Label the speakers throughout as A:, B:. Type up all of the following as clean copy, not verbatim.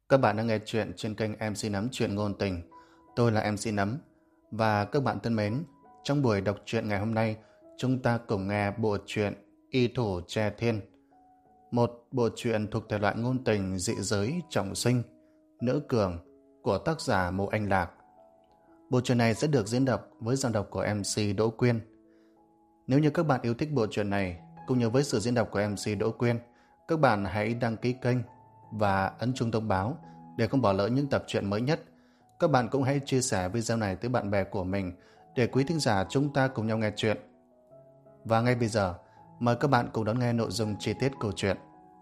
A: Các bạn đang nghe chuyện trên kênh MC Nấm Chuyện Ngôn Tình. Tôi là MC Nấm. Và các bạn thân mến, trong buổi đọc truyện ngày hôm nay, chúng ta cùng nghe bộ truyện Y Thủ Tre Thiên. Một bộ truyện thuộc thể loại ngôn tình dị giới trọng sinh, nữ cường của tác giả Mộ Anh Lạc. Bộ truyện này sẽ được diễn đọc với giọng đọc của MC Đỗ Quyên. Nếu như các bạn yêu thích bộ truyện này, cũng như với sự diễn đọc của MC Đỗ Quyên, các bạn hãy đăng ký kênh và ấn chuông thông báo để không bỏ lỡ những tập truyện mới nhất. Các bạn cũng hãy chia sẻ video này tới bạn bè của mình để quý thính giả chúng ta cùng nhau nghe chuyện. Và ngay bây giờ, mời các bạn cùng đón nghe nội dung chi tiết câu chuyện.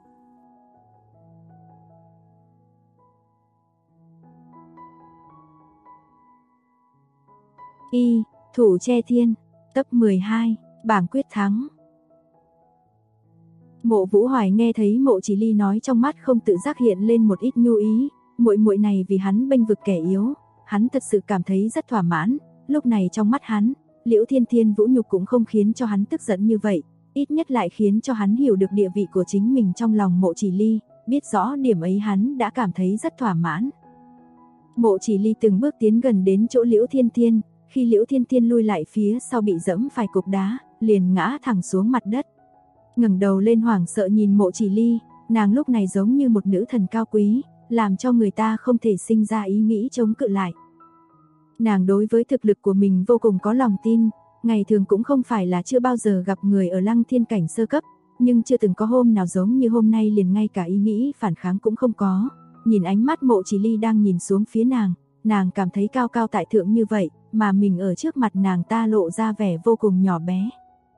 B: Y Thủ Tre Thiên, tập 12, bảng quyết thắng. Mộ Vũ Hoài nghe thấy Mộ Chỉ Ly nói, trong mắt không tự giác hiện lên một ít nhu ý. Muội muội này vì hắn bênh vực kẻ yếu, hắn thật sự cảm thấy rất thỏa mãn. Lúc này trong mắt hắn, Liễu Thiên Thiên vũ nhục cũng không khiến cho hắn tức giận như vậy, ít nhất lại khiến cho hắn hiểu được địa vị của chính mình trong lòng Mộ Chỉ Ly. Biết rõ điểm ấy, hắn đã cảm thấy rất thỏa mãn. Mộ Chỉ Ly từng bước tiến gần đến chỗ Liễu Thiên Thiên. Khi Liễu Thiên Thiên lui lại phía sau bị dẫm phải cục đá, liền ngã thẳng xuống mặt đất. Ngẩng đầu lên hoảng sợ nhìn Mộ Chỉ Ly, nàng lúc này giống như một nữ thần cao quý, làm cho người ta không thể sinh ra ý nghĩ chống cự lại. Nàng đối với thực lực của mình vô cùng có lòng tin, ngày thường cũng không phải là chưa bao giờ gặp người ở Lăng Thiên cảnh sơ cấp, nhưng chưa từng có hôm nào giống như hôm nay liền ngay cả ý nghĩ phản kháng cũng không có. Nhìn ánh mắt Mộ Chỉ Ly đang nhìn xuống phía nàng cảm thấy cao cao tại thượng như vậy, mà mình ở trước mặt nàng ta lộ ra vẻ vô cùng nhỏ bé.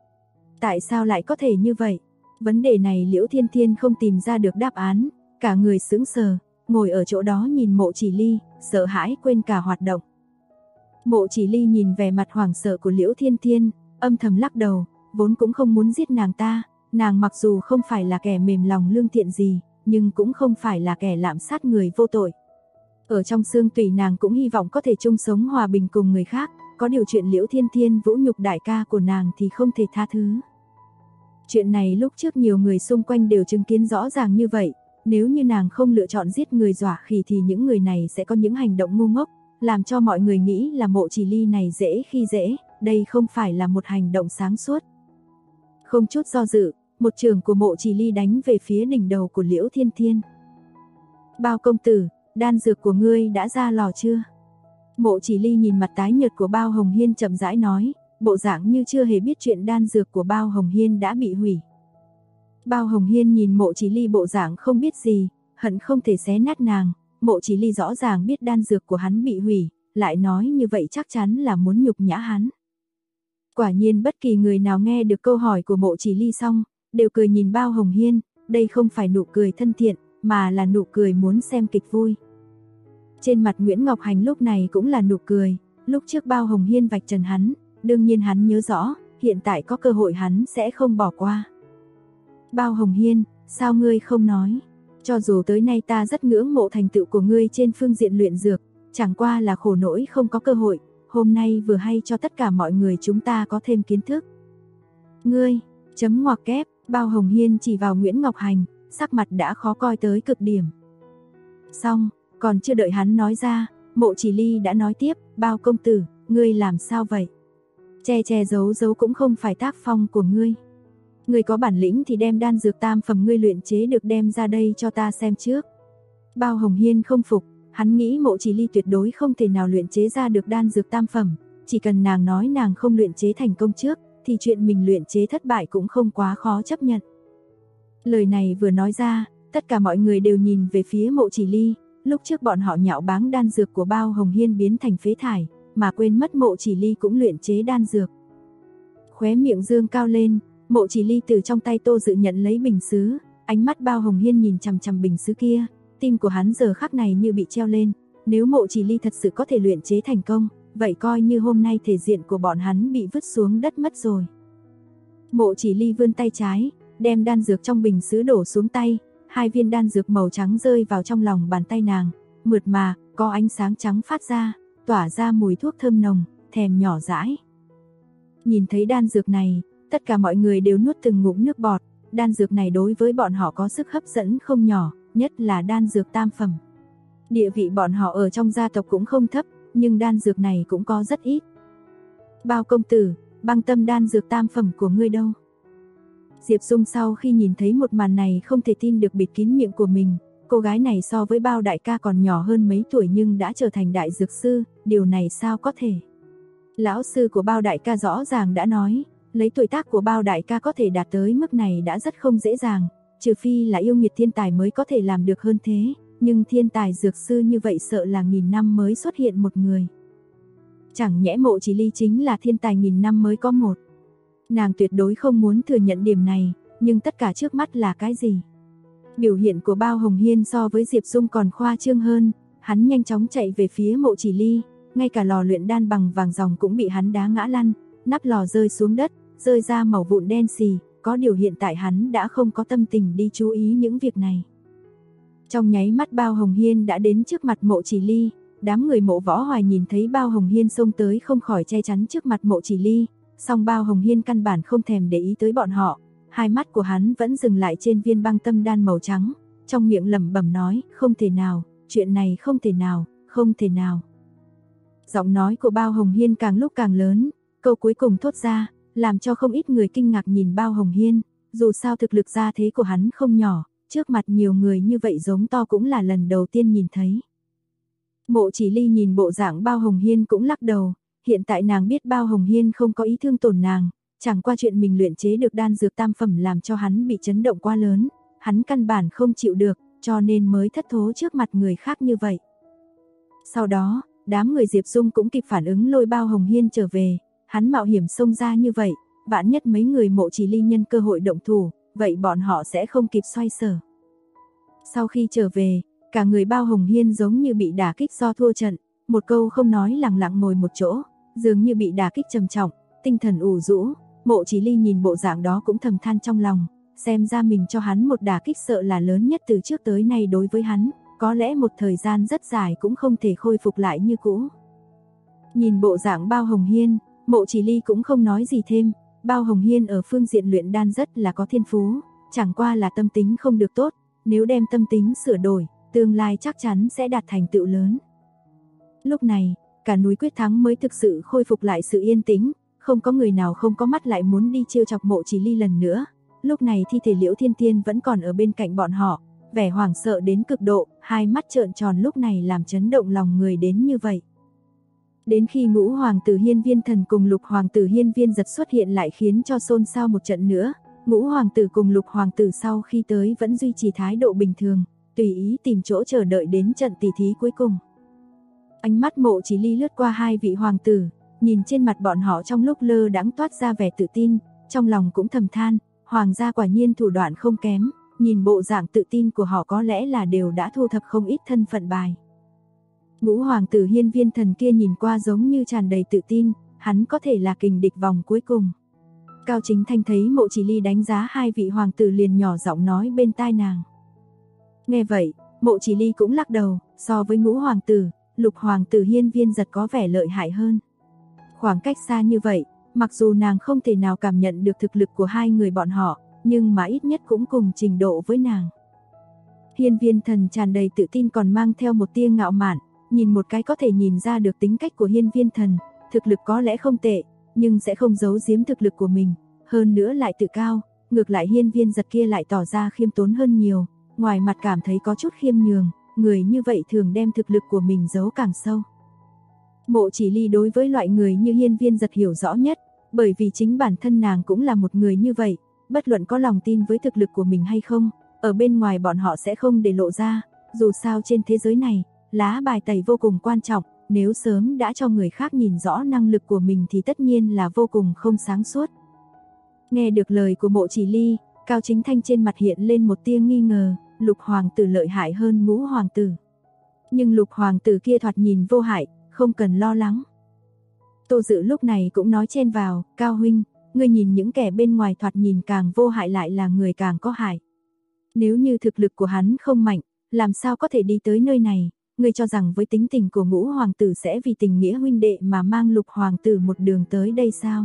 B: Tại sao lại có thể như vậy? Vấn đề này Liễu Thiên Thiên không tìm ra được đáp án, cả người sững sờ, ngồi ở chỗ đó nhìn Mộ Chỉ Ly, sợ hãi quên cả hoạt động. Mộ Chỉ Ly nhìn vẻ mặt hoảng sợ của Liễu Thiên Thiên, âm thầm lắc đầu, vốn cũng không muốn giết nàng ta, nàng mặc dù không phải là kẻ mềm lòng lương thiện gì, nhưng cũng không phải là kẻ lạm sát người vô tội. Ở trong xương tủy nàng cũng hy vọng có thể chung sống hòa bình cùng người khác, có điều chuyện Liễu Thiên Thiên vũ nhục đại ca của nàng thì không thể tha thứ. Chuyện này lúc trước nhiều người xung quanh đều chứng kiến rõ ràng như vậy, nếu như nàng không lựa chọn giết người dọa khỉ thì những người này sẽ có những hành động ngu ngốc, làm cho mọi người nghĩ là Mộ Chỉ Ly này dễ khi dễ, đây không phải là một hành động sáng suốt. Không chút do dự, một trường của Mộ Chỉ Ly đánh về phía đỉnh đầu của Liễu Thiên Thiên. Bao công tử, đan dược của ngươi đã ra lò chưa? Mộ Chỉ Ly nhìn mặt tái nhợt của Bao Hồng Hiên chậm rãi nói, bộ dạng như chưa hề biết chuyện đan dược của Bao Hồng Hiên đã bị hủy. Bao Hồng Hiên nhìn Mộ Chỉ Ly bộ dạng không biết gì, hận không thể xé nát nàng. Mộ Chỉ Ly rõ ràng biết đan dược của hắn bị hủy, lại nói như vậy chắc chắn là muốn nhục nhã hắn. Quả nhiên bất kỳ người nào nghe được câu hỏi của Mộ Chỉ Ly xong, đều cười nhìn Bao Hồng Hiên, đây không phải nụ cười thân thiện, mà là nụ cười muốn xem kịch vui. Trên mặt Nguyễn Ngọc Hành lúc này cũng là nụ cười, lúc trước Bao Hồng Hiên vạch trần hắn, đương nhiên hắn nhớ rõ, hiện tại có cơ hội hắn sẽ không bỏ qua. Bao Hồng Hiên, sao ngươi không nói? Cho dù tới nay ta rất ngưỡng mộ thành tựu của ngươi trên phương diện luyện dược, chẳng qua là khổ nỗi không có cơ hội, hôm nay vừa hay cho tất cả mọi người chúng ta có thêm kiến thức. Ngươi, chấm ngoặc kép, Bao Hồng Hiên chỉ vào Nguyễn Ngọc Hành, sắc mặt đã khó coi tới cực điểm. Xong, còn chưa đợi hắn nói ra, Mộ Chỉ Ly đã nói tiếp, Bao công tử, ngươi làm sao vậy? Che giấu giấu cũng không phải tác phong của ngươi. Ngươi có bản lĩnh thì đem đan dược tam phẩm ngươi luyện chế được đem ra đây cho ta xem trước. Bao Hồng Hiên không phục, hắn nghĩ Mộ Chỉ Ly tuyệt đối không thể nào luyện chế ra được đan dược tam phẩm, chỉ cần nàng nói nàng không luyện chế thành công trước, thì chuyện mình luyện chế thất bại cũng không quá khó chấp nhận. Lời này vừa nói ra, tất cả mọi người đều nhìn về phía Mộ Chỉ Ly, lúc trước bọn họ nhạo báng đan dược của Bao Hồng Hiên biến thành phế thải, mà quên mất Mộ Chỉ Ly cũng luyện chế đan dược. Khóe miệng dương cao lên, Mộ Chỉ Ly từ trong tay Tô Dự nhận lấy bình sứ, ánh mắt Bao Hồng Hiên nhìn chằm chằm bình sứ kia, tim của hắn giờ khắc này như bị treo lên, nếu Mộ Chỉ Ly thật sự có thể luyện chế thành công, vậy coi như hôm nay thể diện của bọn hắn bị vứt xuống đất mất rồi. Mộ Chỉ Ly vươn tay trái, đem đan dược trong bình sứ đổ xuống tay, 2 viên đan dược màu trắng rơi vào trong lòng bàn tay nàng, mượt mà, có ánh sáng trắng phát ra, tỏa ra mùi thuốc thơm nồng, thèm nhỏ dãi. Nhìn thấy đan dược này, tất cả mọi người đều nuốt từng ngụm nước bọt, đan dược này đối với bọn họ có sức hấp dẫn không nhỏ, nhất là đan dược tam phẩm. Địa vị bọn họ ở trong gia tộc cũng không thấp, nhưng đan dược này cũng có rất ít. Bao công tử, băng tâm đan dược tam phẩm của ngươi đâu? Diệp Dung sau khi nhìn thấy một màn này không thể tin được, bịt kín miệng của mình. Cô gái này so với Bao đại ca còn nhỏ hơn mấy tuổi nhưng đã trở thành đại dược sư, điều này sao có thể? Lão sư của Bao đại ca rõ ràng đã nói, lấy tuổi tác của Bao đại ca có thể đạt tới mức này đã rất không dễ dàng, trừ phi là yêu nghiệt thiên tài mới có thể làm được hơn thế, nhưng thiên tài dược sư như vậy sợ là 1000 năm mới xuất hiện một người. Chẳng nhẽ Mộ Chỉ Ly chính là thiên tài 1000 năm mới có một. Nàng tuyệt đối không muốn thừa nhận điểm này, nhưng tất cả trước mắt là cái gì? Biểu hiện của Bao Hồng Hiên so với Diệp Dung còn khoa trương hơn, hắn nhanh chóng chạy về phía Mộ Chỉ Ly, ngay cả lò luyện đan bằng vàng ròng cũng bị hắn đá ngã lăn, nắp lò rơi xuống đất, rơi ra mẩu vụn đen xì, có điều hiện tại hắn đã không có tâm tình đi chú ý những việc này. Trong nháy mắt Bao Hồng Hiên đã đến trước mặt Mộ Chỉ Ly, đám người Mộ Võ Hoài nhìn thấy Bao Hồng Hiên xông tới không khỏi che chắn trước mặt Mộ Chỉ Ly, song Bao Hồng Hiên căn bản không thèm để ý tới bọn họ, hai mắt của hắn vẫn dừng lại trên viên băng tâm đan màu trắng, trong miệng lẩm bẩm nói, không thể nào, chuyện này không thể nào, không thể nào. Giọng nói của Bao Hồng Hiên càng lúc càng lớn, câu cuối cùng thốt ra, làm cho không ít người kinh ngạc nhìn Bao Hồng Hiên, dù sao thực lực gia thế của hắn không nhỏ, trước mặt nhiều người như vậy giống to cũng là lần đầu tiên nhìn thấy. Mộ Chỉ Ly nhìn bộ dạng Bao Hồng Hiên cũng lắc đầu, hiện tại nàng biết Bao Hồng Hiên không có ý thương tổn nàng, chẳng qua chuyện mình luyện chế được đan dược tam phẩm làm cho hắn bị chấn động quá lớn, hắn căn bản không chịu được, cho nên mới thất thố trước mặt người khác như vậy. Sau đó, đám người Diệp Dung cũng kịp phản ứng lôi Bao Hồng Hiên trở về, hắn mạo hiểm xông ra như vậy, vạn nhất mấy người Mộ Chỉ Ly nhân cơ hội động thủ, vậy bọn họ sẽ không kịp xoay sở. Sau khi trở về, cả người Bao Hồng Hiên giống như bị đả kích do thua trận, một câu không nói lặng lặng ngồi một chỗ, dường như bị đả kích trầm trọng, tinh thần ủ rũ. Mộ Chỉ Ly nhìn bộ dạng đó cũng thầm than trong lòng, xem ra mình cho hắn một đả kích sợ là lớn nhất từ trước tới nay đối với hắn, có lẽ một thời gian rất dài cũng không thể khôi phục lại như cũ. Nhìn bộ dạng Bao Hồng Hiên, Mộ Chỉ Ly cũng không nói gì thêm, Bao Hồng Hiên ở phương diện luyện đan rất là có thiên phú, chẳng qua là tâm tính không được tốt, nếu đem tâm tính sửa đổi, tương lai chắc chắn sẽ đạt thành tựu lớn. Lúc này, cả núi Quyết Thắng mới thực sự khôi phục lại sự yên tĩnh, không có người nào không có mắt lại muốn đi trêu chọc Mộ Chỉ Ly lần nữa. Lúc này thi thể Liễu Thiên Thiên vẫn còn ở bên cạnh bọn họ, vẻ hoảng sợ đến cực độ, hai mắt trợn tròn lúc này làm chấn động lòng người đến như vậy. Đến khi Ngũ Hoàng tử Hiên Viên Thần cùng Lục Hoàng tử Hiên Viên Giật xuất hiện lại khiến cho xôn xao một trận nữa, Ngũ Hoàng tử cùng Lục Hoàng tử sau khi tới vẫn duy trì thái độ bình thường, tùy ý tìm chỗ chờ đợi đến trận tỷ thí cuối cùng. Ánh mắt Mộ Chỉ Ly lướt qua hai vị hoàng tử, nhìn trên mặt bọn họ trong lúc lơ đãng toát ra vẻ tự tin, trong lòng cũng thầm than, hoàng gia quả nhiên thủ đoạn không kém, nhìn bộ dạng tự tin của họ có lẽ là đều đã thu thập không ít thân phận bài. Ngũ Hoàng tử Hiên Viên Thần kia nhìn qua giống như tràn đầy tự tin, hắn có thể là kình địch vòng cuối cùng. Cao Chính Thanh thấy Mộ Chỉ Ly đánh giá hai vị hoàng tử liền nhỏ giọng nói bên tai nàng. Nghe vậy, Mộ Chỉ Ly cũng lắc đầu, so với Ngũ Hoàng tử, Lục Hoàng tử Hiên Viên Giật có vẻ lợi hại hơn. Khoảng cách xa như vậy, mặc dù nàng không thể nào cảm nhận được thực lực của hai người bọn họ, nhưng mà ít nhất cũng cùng trình độ với nàng. Hiên Viên Thần tràn đầy tự tin còn mang theo một tia ngạo mạn, nhìn một cái có thể nhìn ra được tính cách của Hiên Viên Thần, thực lực có lẽ không tệ, nhưng sẽ không giấu giếm thực lực của mình, hơn nữa lại tự cao, ngược lại Hiên Viên Giật kia lại tỏ ra khiêm tốn hơn nhiều, ngoài mặt cảm thấy có chút khiêm nhường, người như vậy thường đem thực lực của mình giấu càng sâu. Mộ Chỉ Ly đối với loại người như Hiên Viên Giật hiểu rõ nhất, bởi vì chính bản thân nàng cũng là một người như vậy, bất luận có lòng tin với thực lực của mình hay không, ở bên ngoài bọn họ sẽ không để lộ ra, dù sao trên thế giới này, lá bài tẩy vô cùng quan trọng, nếu sớm đã cho người khác nhìn rõ năng lực của mình thì tất nhiên là vô cùng không sáng suốt. Nghe được lời của Mộ Chỉ Ly, Cao Chính Thanh trên mặt hiện lên một tia nghi ngờ, Lục Hoàng tử lợi hại hơn Ngũ Hoàng tử. Nhưng Lục Hoàng tử kia thoạt nhìn vô hại, không cần lo lắng. Tô Dự lúc này cũng nói chen vào, Cao huynh, ngươi nhìn những kẻ bên ngoài thoạt nhìn càng vô hại lại là người càng có hại. Nếu như thực lực của hắn không mạnh, làm sao có thể đi tới nơi này, ngươi cho rằng với tính tình của Ngũ Hoàng tử sẽ vì tình nghĩa huynh đệ mà mang Lục Hoàng tử một đường tới đây sao?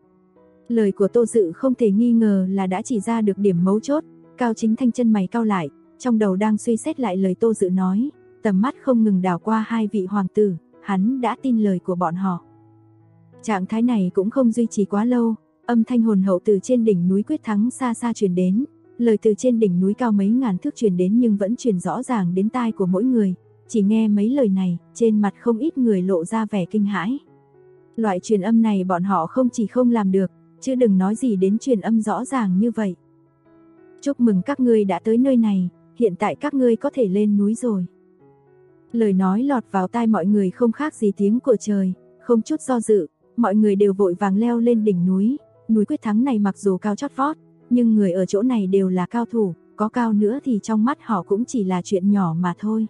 B: Lời của Tô Dự không thể nghi ngờ là đã chỉ ra được điểm mấu chốt, Cao Chính Thanh chân mày cau lại, trong đầu đang suy xét lại lời Tô Dự nói, tầm mắt không ngừng đảo qua hai vị hoàng tử, hắn đã tin lời của bọn họ. Trạng thái này cũng không duy trì quá lâu, âm thanh hồn hậu từ trên đỉnh núi Quyết Thắng xa xa truyền đến, lời từ trên đỉnh núi cao mấy ngàn thước truyền đến nhưng vẫn truyền rõ ràng đến tai của mỗi người, chỉ nghe mấy lời này, trên mặt không ít người lộ ra vẻ kinh hãi. Loại truyền âm này bọn họ không chỉ không làm được, chứ đừng nói gì đến truyền âm rõ ràng như vậy. Chúc mừng các ngươi đã tới nơi này, hiện tại các ngươi có thể lên núi rồi. Lời nói lọt vào tai mọi người không khác gì tiếng của trời, không chút do dự, mọi người đều vội vàng leo lên đỉnh núi. Núi Quyết Thắng này mặc dù cao chót vót, nhưng người ở chỗ này đều là cao thủ, có cao nữa thì trong mắt họ cũng chỉ là chuyện nhỏ mà thôi.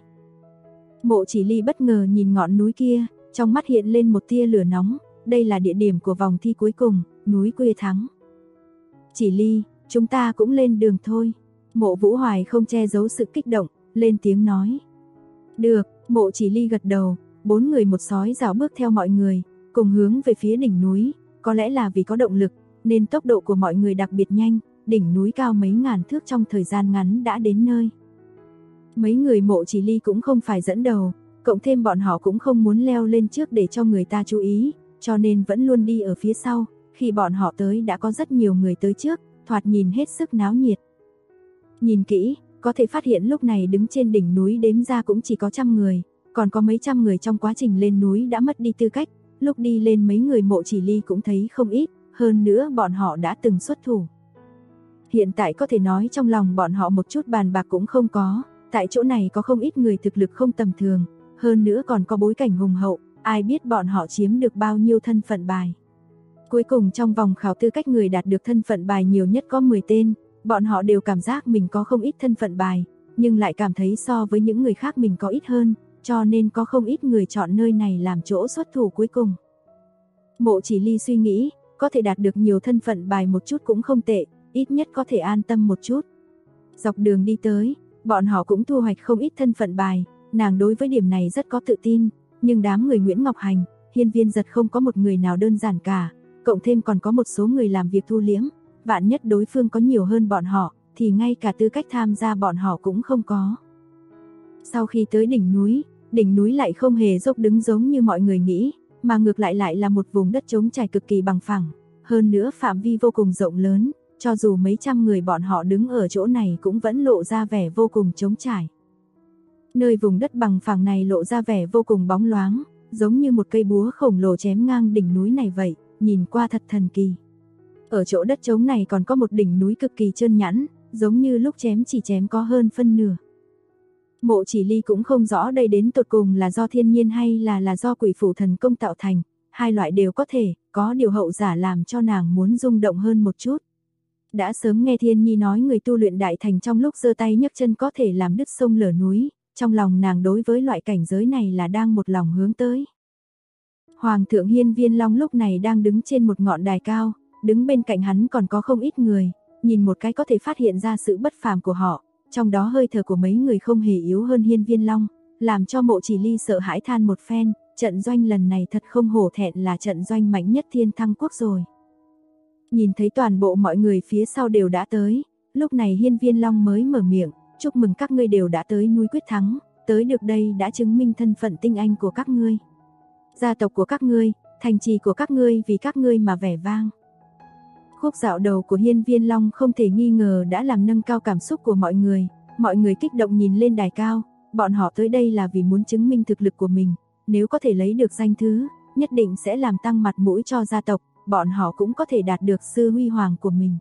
B: Mộ Chỉ Ly bất ngờ nhìn ngọn núi kia, trong mắt hiện lên một tia lửa nóng, đây là địa điểm của vòng thi cuối cùng, núi Quyết Thắng. Chỉ Ly, chúng ta cũng lên đường thôi. Mộ Vũ Hoài không che giấu sự kích động, lên tiếng nói. Được, Mộ Chỉ Ly gật đầu, 4 người một sói rảo bước theo mọi người, cùng hướng về phía đỉnh núi, có lẽ là vì có động lực, nên tốc độ của mọi người đặc biệt nhanh, đỉnh núi cao mấy ngàn thước trong thời gian ngắn đã đến nơi. Mấy người Mộ Chỉ Ly cũng không phải dẫn đầu, cộng thêm bọn họ cũng không muốn leo lên trước để cho người ta chú ý, cho nên vẫn luôn đi ở phía sau, khi bọn họ tới đã có rất nhiều người tới trước, thoạt nhìn hết sức náo nhiệt. Nhìn kỹ, có thể phát hiện lúc này đứng trên đỉnh núi đếm ra cũng chỉ có 100 người, còn có mấy trăm người trong quá trình lên núi đã mất đi tư cách, lúc đi lên mấy người Mộ Chỉ Ly cũng thấy không ít, hơn nữa bọn họ đã từng xuất thủ. Hiện tại có thể nói trong lòng bọn họ một chút bàn bạc cũng không có, tại chỗ này có không ít người thực lực không tầm thường, hơn nữa còn có bối cảnh hùng hậu, ai biết bọn họ chiếm được bao nhiêu thân phận bài. Cuối cùng trong vòng khảo tư cách người đạt được thân phận bài nhiều nhất có 10 tên, bọn họ đều cảm giác mình có không ít thân phận bài, nhưng lại cảm thấy so với những người khác mình có ít hơn, cho nên có không ít người chọn nơi này làm chỗ xuất thủ cuối cùng. Mộ Chỉ Ly suy nghĩ, có thể đạt được nhiều thân phận bài một chút cũng không tệ, ít nhất có thể an tâm một chút. Dọc đường đi tới, bọn họ cũng thu hoạch không ít thân phận bài, nàng đối với điểm này rất có tự tin, nhưng đám người Nguyễn Ngọc Hành, Hiên Viên Giật không có một người nào đơn giản cả, cộng thêm còn có một số người làm việc thu liễm, vạn nhất đối phương có nhiều hơn bọn họ, thì ngay cả tư cách tham gia bọn họ cũng không có. Sau khi tới đỉnh núi lại không hề dốc đứng giống như mọi người nghĩ, mà ngược lại là một vùng đất trống trải cực kỳ bằng phẳng, hơn nữa phạm vi vô cùng rộng lớn, cho dù mấy trăm người bọn họ đứng ở chỗ này cũng vẫn lộ ra vẻ vô cùng trống trải. Nơi vùng đất bằng phẳng này lộ ra vẻ vô cùng bóng loáng, giống như một cây búa khổng lồ chém ngang đỉnh núi này vậy, nhìn qua thật thần kỳ. Ở chỗ đất trống này còn có một đỉnh núi cực kỳ trơn nhẵn, giống như lúc chém chỉ chém có hơn phân nửa. Mộ Chỉ Ly cũng không rõ đây đến tột cùng là do thiên nhiên hay là do quỷ phủ thần công tạo thành, hai loại đều có thể, có điều hậu giả làm cho nàng muốn rung động hơn một chút. Đã sớm nghe Thiên Nhi nói người tu luyện đại thành trong lúc giơ tay nhấc chân có thể làm đứt sông lở núi, trong lòng nàng đối với loại cảnh giới này là đang một lòng hướng tới. Hoàng thượng Hiên Viên Long lúc này đang đứng trên một ngọn đài cao, đứng bên cạnh hắn còn có không ít người, nhìn một cái có thể phát hiện ra sự bất phàm của họ, trong đó hơi thở của mấy người không hề yếu hơn Hiên Viên Long, làm cho Mộ Chỉ Ly sợ hãi than một phen, trận doanh lần này thật không hổ thẹn là trận doanh mạnh nhất Thiên Thăng Quốc rồi. Nhìn thấy toàn bộ mọi người phía sau đều đã tới, lúc này Hiên Viên Long mới mở miệng, chúc mừng các ngươi đều đã tới núi Quyết Thắng, tới được đây đã chứng minh thân phận tinh anh của các ngươi. Gia tộc của các ngươi, thành trì của các ngươi vì các ngươi mà vẻ vang. Khúc dạo đầu của Hiên Viên Long không thể nghi ngờ đã làm nâng cao cảm xúc của mọi người kích động nhìn lên đài cao, bọn họ tới đây là vì muốn chứng minh thực lực của mình, nếu có thể lấy được danh thứ, nhất định sẽ làm tăng mặt mũi cho gia tộc, bọn họ cũng có thể đạt được sự huy hoàng của mình.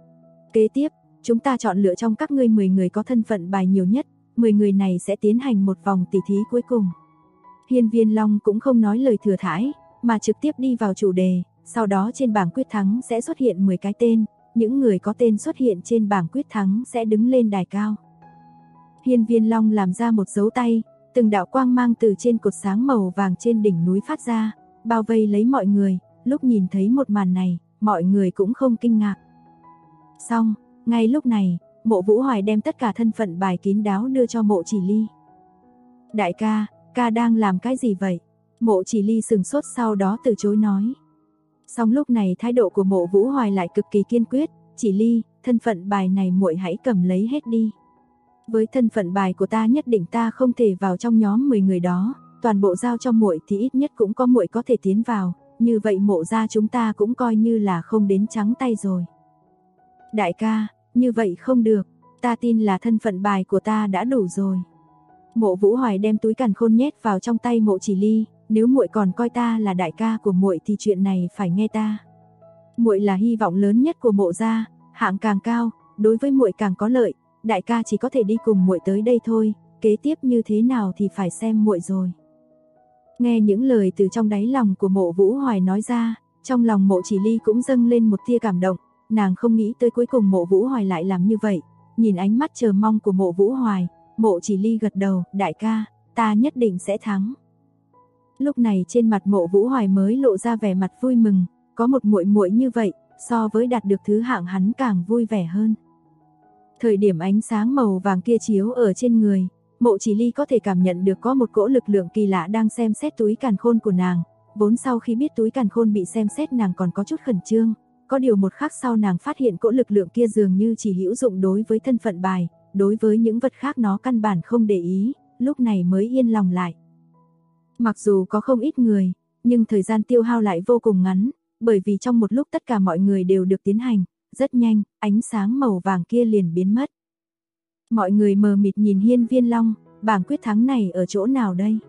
B: Kế tiếp, chúng ta chọn lựa trong các ngươi 10 người có thân phận bài nhiều nhất, 10 người này sẽ tiến hành một vòng tỷ thí cuối cùng. Hiên Viên Long cũng không nói lời thừa thãi, mà trực tiếp đi vào chủ đề, sau đó trên bảng quyết thắng sẽ xuất hiện 10 cái tên, những người có tên xuất hiện trên bảng quyết thắng sẽ đứng lên đài cao. Hiên Viên Long làm ra một dấu tay, từng đạo quang mang từ trên cột sáng màu vàng trên đỉnh núi phát ra, bao vây lấy mọi người, lúc nhìn thấy một màn này, mọi người cũng không kinh ngạc. Xong, ngay lúc này, Mộ Vũ Hoài đem tất cả thân phận bài kín đáo đưa cho Mộ Chỉ Ly. Đại ca, ca đang làm cái gì vậy? Mộ Chỉ Ly sừng sốt sau đó từ chối nói. Xong lúc này thái độ của Mộ Vũ Hoài lại cực kỳ kiên quyết, Chỉ Ly, thân phận bài này muội hãy cầm lấy hết đi. Với thân phận bài của ta nhất định ta không thể vào trong nhóm 10 người đó, toàn bộ giao cho muội thì ít nhất cũng có muội có thể tiến vào, như vậy Mộ gia chúng ta cũng coi như là không đến trắng tay rồi. Đại ca, như vậy không được, ta tin là thân phận bài của ta đã đủ rồi. Mộ Vũ Hoài đem túi càn khôn nhét vào trong tay Mộ Chỉ Ly, nếu muội còn coi ta là đại ca của muội thì chuyện này phải nghe ta. Muội là hy vọng lớn nhất của Mộ gia, hạng càng cao, đối với muội càng có lợi, đại ca chỉ có thể đi cùng muội tới đây thôi, kế tiếp như thế nào thì phải xem muội rồi. Nghe những lời từ trong đáy lòng của Mộ Vũ Hoài nói ra, trong lòng Mộ Chỉ Ly cũng dâng lên một tia cảm động, nàng không nghĩ tới cuối cùng Mộ Vũ Hoài lại làm như vậy, nhìn ánh mắt chờ mong của Mộ Vũ Hoài, Mộ Chỉ Ly gật đầu, đại ca, ta nhất định sẽ thắng. Lúc này trên mặt Mộ Vũ Hoài mới lộ ra vẻ mặt vui mừng, có một muội muội như vậy, so với đạt được thứ hạng hắn càng vui vẻ hơn. Thời điểm ánh sáng màu vàng kia chiếu ở trên người, Mộ Chỉ Ly có thể cảm nhận được có một cỗ lực lượng kỳ lạ đang xem xét túi càn khôn của nàng, vốn sau khi biết túi càn khôn bị xem xét nàng còn có chút khẩn trương, có điều một khắc sau nàng phát hiện cỗ lực lượng kia dường như chỉ hữu dụng đối với thân phận bài, đối với những vật khác nó căn bản không để ý, lúc này mới yên lòng lại. Mặc dù có không ít người, nhưng thời gian tiêu hao lại vô cùng ngắn, bởi vì trong một lúc tất cả mọi người đều được tiến hành, rất nhanh, ánh sáng màu vàng kia liền biến mất. Mọi người mờ mịt nhìn Hiên Viên Long, bảng quyết thắng này ở chỗ nào đây?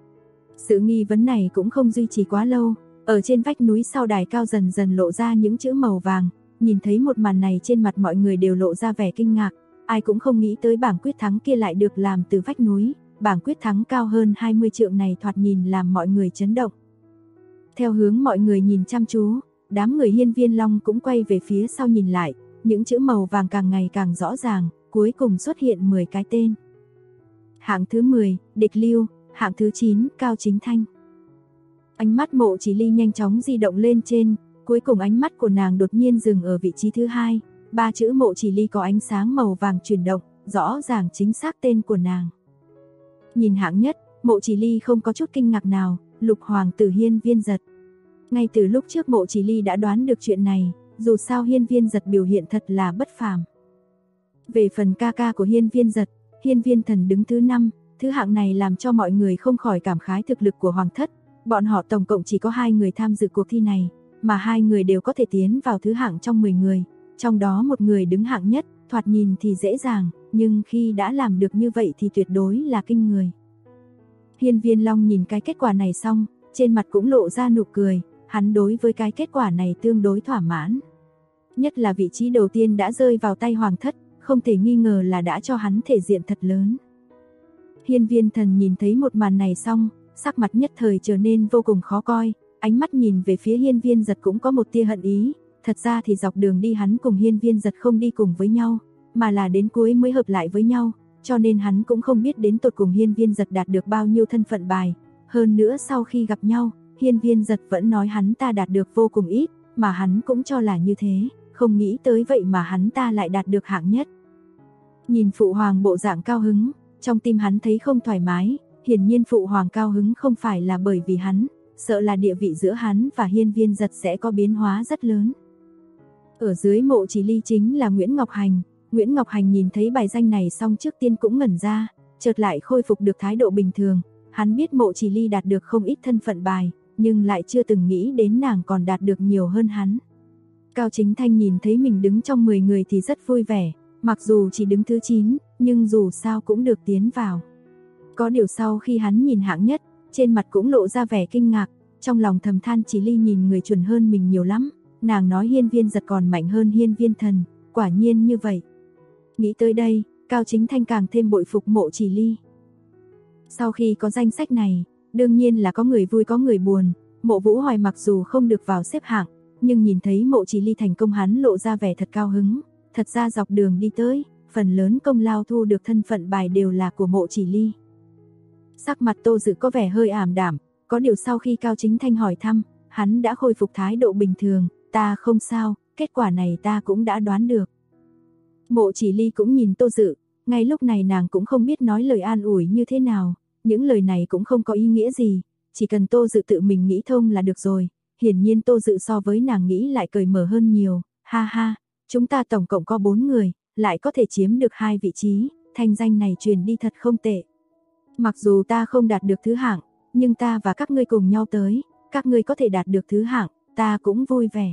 B: Sự nghi vấn này cũng không duy trì quá lâu, ở trên vách núi sau đài cao dần dần lộ ra những chữ màu vàng, nhìn thấy một màn này trên mặt mọi người đều lộ ra vẻ kinh ngạc, ai cũng không nghĩ tới bảng quyết thắng kia lại được làm từ vách núi, bảng quyết thắng cao hơn 20 trượng này thoạt nhìn làm mọi người chấn động. Theo hướng mọi người nhìn chăm chú, đám người Hiên Viên Long cũng quay về phía sau nhìn lại, những chữ màu vàng càng ngày càng rõ ràng, cuối cùng xuất hiện 10 cái tên. Hạng thứ 10, Địch Lưu, hạng thứ 9, Cao Chính Thanh. Ánh mắt Mộ Chỉ Ly nhanh chóng di động lên trên, cuối cùng ánh mắt của nàng đột nhiên dừng ở vị trí thứ 2, ba chữ Mộ Chỉ Ly có ánh sáng màu vàng chuyển động, rõ ràng chính xác tên của nàng. Nhìn hạng nhất, Mộ Chỉ Ly không có chút kinh ngạc nào, Lục Hoàng tử Hiên Viên Dật. Ngay từ lúc trước Mộ Chỉ Ly đã đoán được chuyện này, dù sao Hiên Viên Dật biểu hiện thật là bất phàm. Về phần ca ca của Hiên Viên Dật, Hiên Viên Thần đứng thứ 5, thứ hạng này làm cho mọi người không khỏi cảm khái thực lực của Hoàng thất. Bọn họ tổng cộng chỉ có 2 người tham dự cuộc thi này, mà 2 người đều có thể tiến vào thứ hạng trong 10 người, trong đó một người đứng hạng nhất, thoạt nhìn thì dễ dàng, nhưng khi đã làm được như vậy thì tuyệt đối là kinh người. Hiên Viên Long nhìn cái kết quả này xong, trên mặt cũng lộ ra nụ cười, hắn đối với cái kết quả này tương đối thỏa mãn. Nhất là vị trí đầu tiên đã rơi vào tay Hoàng thất, không thể nghi ngờ là đã cho hắn thể diện thật lớn. Hiên Viên Thần nhìn thấy một màn này xong, sắc mặt nhất thời trở nên vô cùng khó coi, ánh mắt nhìn về phía Hiên Viên Dật cũng có một tia hận ý, thật ra thì dọc đường đi hắn cùng Hiên Viên Dật không đi cùng với nhau, mà là đến cuối mới hợp lại với nhau, cho nên hắn cũng không biết đến tột cùng Hiên Viên Dật đạt được bao nhiêu thân phận bài, hơn nữa sau khi gặp nhau, Hiên Viên Dật vẫn nói hắn ta đạt được vô cùng ít, mà hắn cũng cho là như thế, không nghĩ tới vậy mà hắn ta lại đạt được hạng nhất. Nhìn Phụ Hoàng bộ dạng cao hứng, trong tim hắn thấy không thoải mái, hiển nhiên Phụ Hoàng cao hứng không phải là bởi vì hắn, sợ là địa vị giữa hắn và Hiên Viên Dật sẽ có biến hóa rất lớn. Ở dưới Mộ Chỉ Ly chính là Nguyễn Ngọc Hành, Nguyễn Ngọc Hành nhìn thấy bài danh này xong trước tiên cũng ngẩn ra, chợt lại khôi phục được thái độ bình thường, hắn biết Mộ Chỉ Ly đạt được không ít thân phận bài, nhưng lại chưa từng nghĩ đến nàng còn đạt được nhiều hơn hắn. Cao Chính Thanh nhìn thấy mình đứng trong 10 người thì rất vui vẻ, mặc dù chỉ đứng thứ 9, nhưng dù sao cũng được tiến vào. Có điều sau khi hắn nhìn hạng nhất, trên mặt cũng lộ ra vẻ kinh ngạc, trong lòng thầm than Chỉ Ly nhìn người chuẩn hơn mình nhiều lắm, nàng nói Hiên Viên Dật còn mạnh hơn Hiên Viên Thần, quả nhiên như vậy. Nghĩ tới đây, Cao Chính Thanh càng thêm bội phục Mộ Chỉ Ly. Sau khi có danh sách này, đương nhiên là có người vui có người buồn, Mộ Vũ Hoài mặc dù không được vào xếp hạng, nhưng nhìn thấy Mộ Chỉ Ly thành công hắn lộ ra vẻ thật cao hứng, thật ra dọc đường đi tới, phần lớn công lao thu được thân phận bài đều là của Mộ Chỉ Ly. Sắc mặt Tô Dự có vẻ hơi ảm đạm, có điều sau khi Cao Chính Thanh hỏi thăm, hắn đã khôi phục thái độ bình thường, ta không sao, kết quả này ta cũng đã đoán được. Mộ Chỉ Ly cũng nhìn Tô Dự, ngay lúc này nàng cũng không biết nói lời an ủi như thế nào, những lời này cũng không có ý nghĩa gì, chỉ cần Tô Dự tự mình nghĩ thông là được rồi, hiển nhiên Tô Dự so với nàng nghĩ lại cởi mở hơn nhiều, ha ha, chúng ta tổng cộng có 4 người, lại có thể chiếm được 2 vị trí, thanh danh này truyền đi thật không tệ. Mặc dù ta không đạt được thứ hạng, nhưng ta và các ngươi cùng nhau tới, các ngươi có thể đạt được thứ hạng, ta cũng vui vẻ.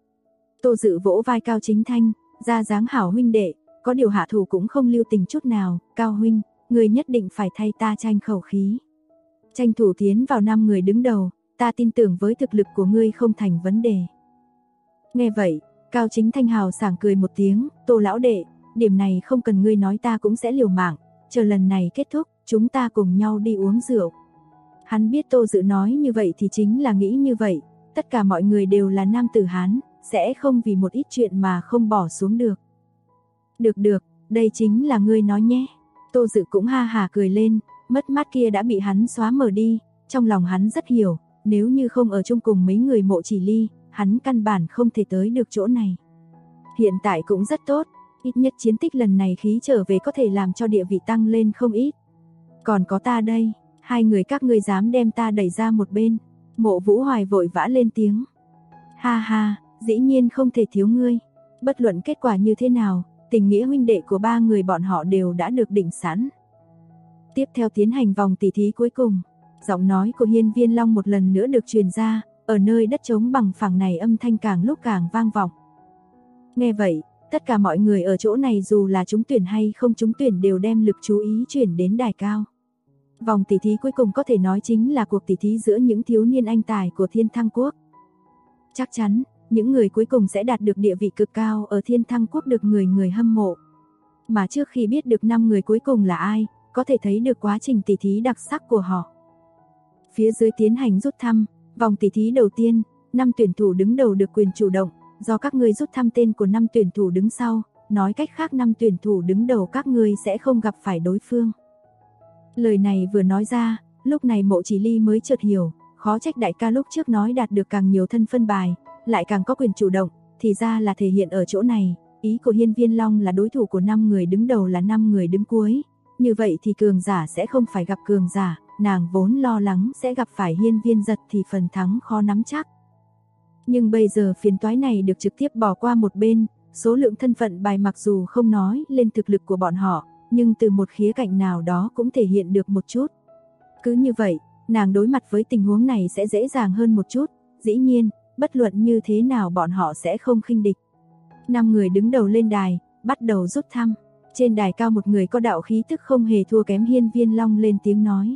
B: Tô Dự vỗ vai Cao Chính Thanh, ra dáng hảo huynh đệ, có điều hạ thủ cũng không lưu tình chút nào, Cao huynh, người nhất định phải thay ta tranh khẩu khí. Tranh thủ tiến vào 5 người đứng đầu, ta tin tưởng với thực lực của ngươi không thành vấn đề. Nghe vậy, Cao Chính Thanh hào sảng cười một tiếng, Tô lão đệ, điểm này không cần ngươi nói ta cũng sẽ liều mạng, chờ lần này kết thúc, chúng ta cùng nhau đi uống rượu. Hắn biết Tô Dự nói như vậy thì chính là nghĩ như vậy, tất cả mọi người đều là nam tử Hán, sẽ không vì một ít chuyện mà không bỏ xuống được. Được, đây chính là ngươi nói nhé. Tô Dự cũng ha hà cười lên, mất mát kia đã bị hắn xóa mờ đi, trong lòng hắn rất hiểu, nếu như không ở chung cùng mấy người Mộ Chỉ Ly, hắn căn bản không thể tới được chỗ này. Hiện tại cũng rất tốt, ít nhất chiến tích lần này khí trở về có thể làm cho địa vị tăng lên không ít. Còn có ta đây, hai người các ngươi dám đem ta đẩy ra một bên. Mộ Vũ Hoài vội vã lên tiếng. Ha ha, dĩ nhiên không thể thiếu ngươi. Bất luận kết quả như thế nào, tình nghĩa huynh đệ của ba người bọn họ đều đã được định sẵn. Tiếp theo tiến hành vòng tỉ thí cuối cùng, giọng nói của Hiên Viên Long một lần nữa được truyền ra, ở nơi đất trống bằng phẳng này âm thanh càng lúc càng vang vọng. Nghe vậy, tất cả mọi người ở chỗ này dù là trúng tuyển hay không trúng tuyển đều đem lực chú ý chuyển đến đài cao. Vòng tỉ thí cuối cùng có thể nói chính là cuộc tỉ thí giữa những thiếu niên anh tài của Thiên Thăng Quốc. Chắc chắn, những người cuối cùng sẽ đạt được địa vị cực cao ở Thiên Thăng Quốc được người hâm mộ. Mà trước khi biết được 5 người cuối cùng là ai, có thể thấy được quá trình tỉ thí đặc sắc của họ. Phía dưới tiến hành rút thăm, vòng tỉ thí đầu tiên, 5 tuyển thủ đứng đầu được quyền chủ động, do các ngươi rút thăm tên của 5 tuyển thủ đứng sau, nói cách khác 5 tuyển thủ đứng đầu các ngươi sẽ không gặp phải đối phương. Lời này vừa nói ra, lúc này Mộ Chỉ Ly mới chợt hiểu, khó trách đại ca lúc trước nói đạt được càng nhiều thân phân bài, lại càng có quyền chủ động, thì ra là thể hiện ở chỗ này, ý của Hiên Viên Long là đối thủ của 5 người đứng đầu là 5 người đứng cuối, như vậy thì cường giả sẽ không phải gặp cường giả, nàng vốn lo lắng sẽ gặp phải Hiên Viên Giật thì phần thắng khó nắm chắc. Nhưng bây giờ phiền toái này được trực tiếp bỏ qua một bên, số lượng thân phận bài mặc dù không nói lên thực lực của bọn họ, nhưng từ một khía cạnh nào đó cũng thể hiện được một chút. Cứ như vậy, nàng đối mặt với tình huống này sẽ dễ dàng hơn một chút, dĩ nhiên, bất luận như thế nào bọn họ sẽ không khinh địch. 5 người đứng đầu lên đài, bắt đầu rút thăm. Trên đài cao một người có đạo khí tức không hề thua kém Hiên Viên Long lên tiếng nói.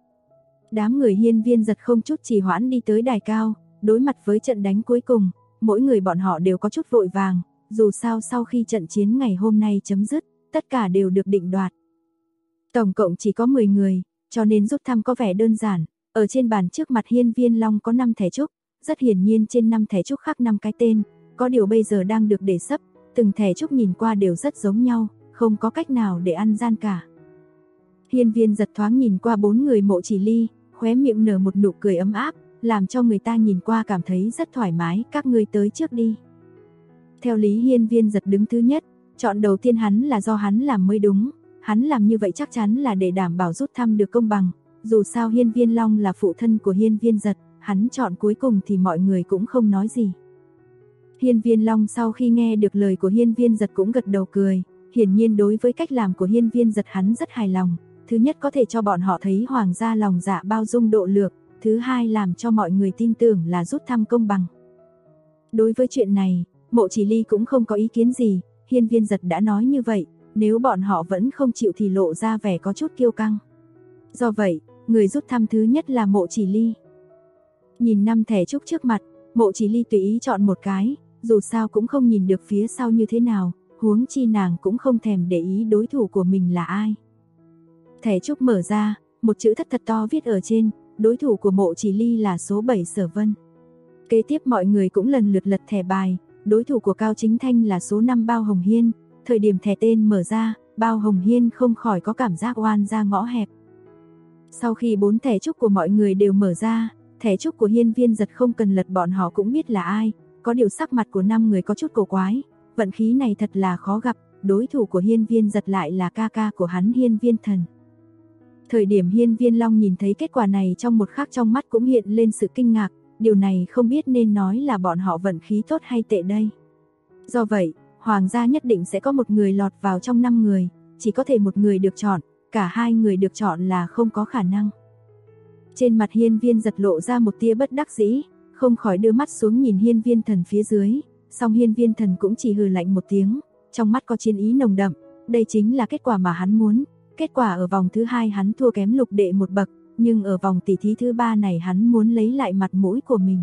B: Đám người Hiên Viên Giật không chút trì hoãn đi tới đài cao, đối mặt với trận đánh cuối cùng, mỗi người bọn họ đều có chút vội vàng, dù sao sau khi trận chiến ngày hôm nay chấm dứt, tất cả đều được định đoạt. Tổng cộng chỉ có 10 người, cho nên rút thăm có vẻ đơn giản, ở trên bàn trước mặt Hiên Viên Long có 5 thẻ trúc, rất hiển nhiên trên 5 thẻ trúc khắc 5 cái tên, có điều bây giờ đang được để sấp, từng thẻ trúc nhìn qua đều rất giống nhau, không có cách nào để ăn gian cả. Hiên Viên Giật thoáng nhìn qua 4 người Mộ Chỉ Ly, khóe miệng nở một nụ cười ấm áp, làm cho người ta nhìn qua cảm thấy rất thoải mái, các ngươi tới trước đi. Theo lý Hiên Viên Giật đứng thứ nhất, chọn đầu tiên hắn là do hắn làm mới đúng, hắn làm như vậy chắc chắn là để đảm bảo rút thăm được công bằng, dù sao Hiên Viên Long là phụ thân của Hiên Viên Giật, hắn chọn cuối cùng thì mọi người cũng không nói gì. Hiên Viên Long sau khi nghe được lời của Hiên Viên Giật cũng gật đầu cười, hiển nhiên đối với cách làm của Hiên Viên Giật hắn rất hài lòng, thứ nhất có thể cho bọn họ thấy hoàng gia lòng dạ bao dung độ lượng, thứ hai làm cho mọi người tin tưởng là rút thăm công bằng. Đối với chuyện này, Mộ Chỉ Ly cũng không có ý kiến gì, Hiên Viên Giật đã nói như vậy, nếu bọn họ vẫn không chịu thì lộ ra vẻ có chút kiêu căng. Do vậy, người rút thăm thứ nhất là Mộ Chỉ Ly. Nhìn 5 thẻ trúc trước mặt, Mộ Chỉ Ly tùy ý chọn một cái, dù sao cũng không nhìn được phía sau như thế nào, huống chi nàng cũng không thèm để ý đối thủ của mình là ai. Thẻ trúc mở ra, một chữ thật to viết ở trên, đối thủ của Mộ Chỉ Ly là số 7 Sở Vân. Kế tiếp mọi người cũng lần lượt lật thẻ bài, đối thủ của Cao Chính Thanh là số 5 Bao Hồng Hiên, thời điểm thẻ tên mở ra, Bao Hồng Hiên không khỏi có cảm giác oan ra ngõ hẹp. Sau khi 4 thẻ trúc của mọi người đều mở ra, thẻ trúc của Hiên Viên Giật không cần lật bọn họ cũng biết là ai, có điều sắc mặt của 5 người có chút cổ quái, vận khí này thật là khó gặp, đối thủ của Hiên Viên Giật lại là ca ca của hắn Hiên Viên Thần. Thời điểm Hiên Viên Long nhìn thấy kết quả này trong một khắc trong mắt cũng hiện lên sự kinh ngạc, điều này không biết nên nói là bọn họ vận khí tốt hay tệ đây. Do vậy, Hoàng gia nhất định sẽ có một người lọt vào trong 5 người, chỉ có thể một người được chọn, cả hai người được chọn là không có khả năng. Trên mặt Hiên Viên Giật lộ ra một tia bất đắc dĩ, không khỏi đưa mắt xuống nhìn Hiên Viên Thần phía dưới, song Hiên Viên Thần cũng chỉ hừ lạnh một tiếng, trong mắt có chiến ý nồng đậm, đây chính là kết quả mà hắn muốn, kết quả ở vòng thứ 2 hắn thua kém Lục Đệ một bậc, nhưng ở vòng tỷ thí thứ 3 này hắn muốn lấy lại mặt mũi của mình.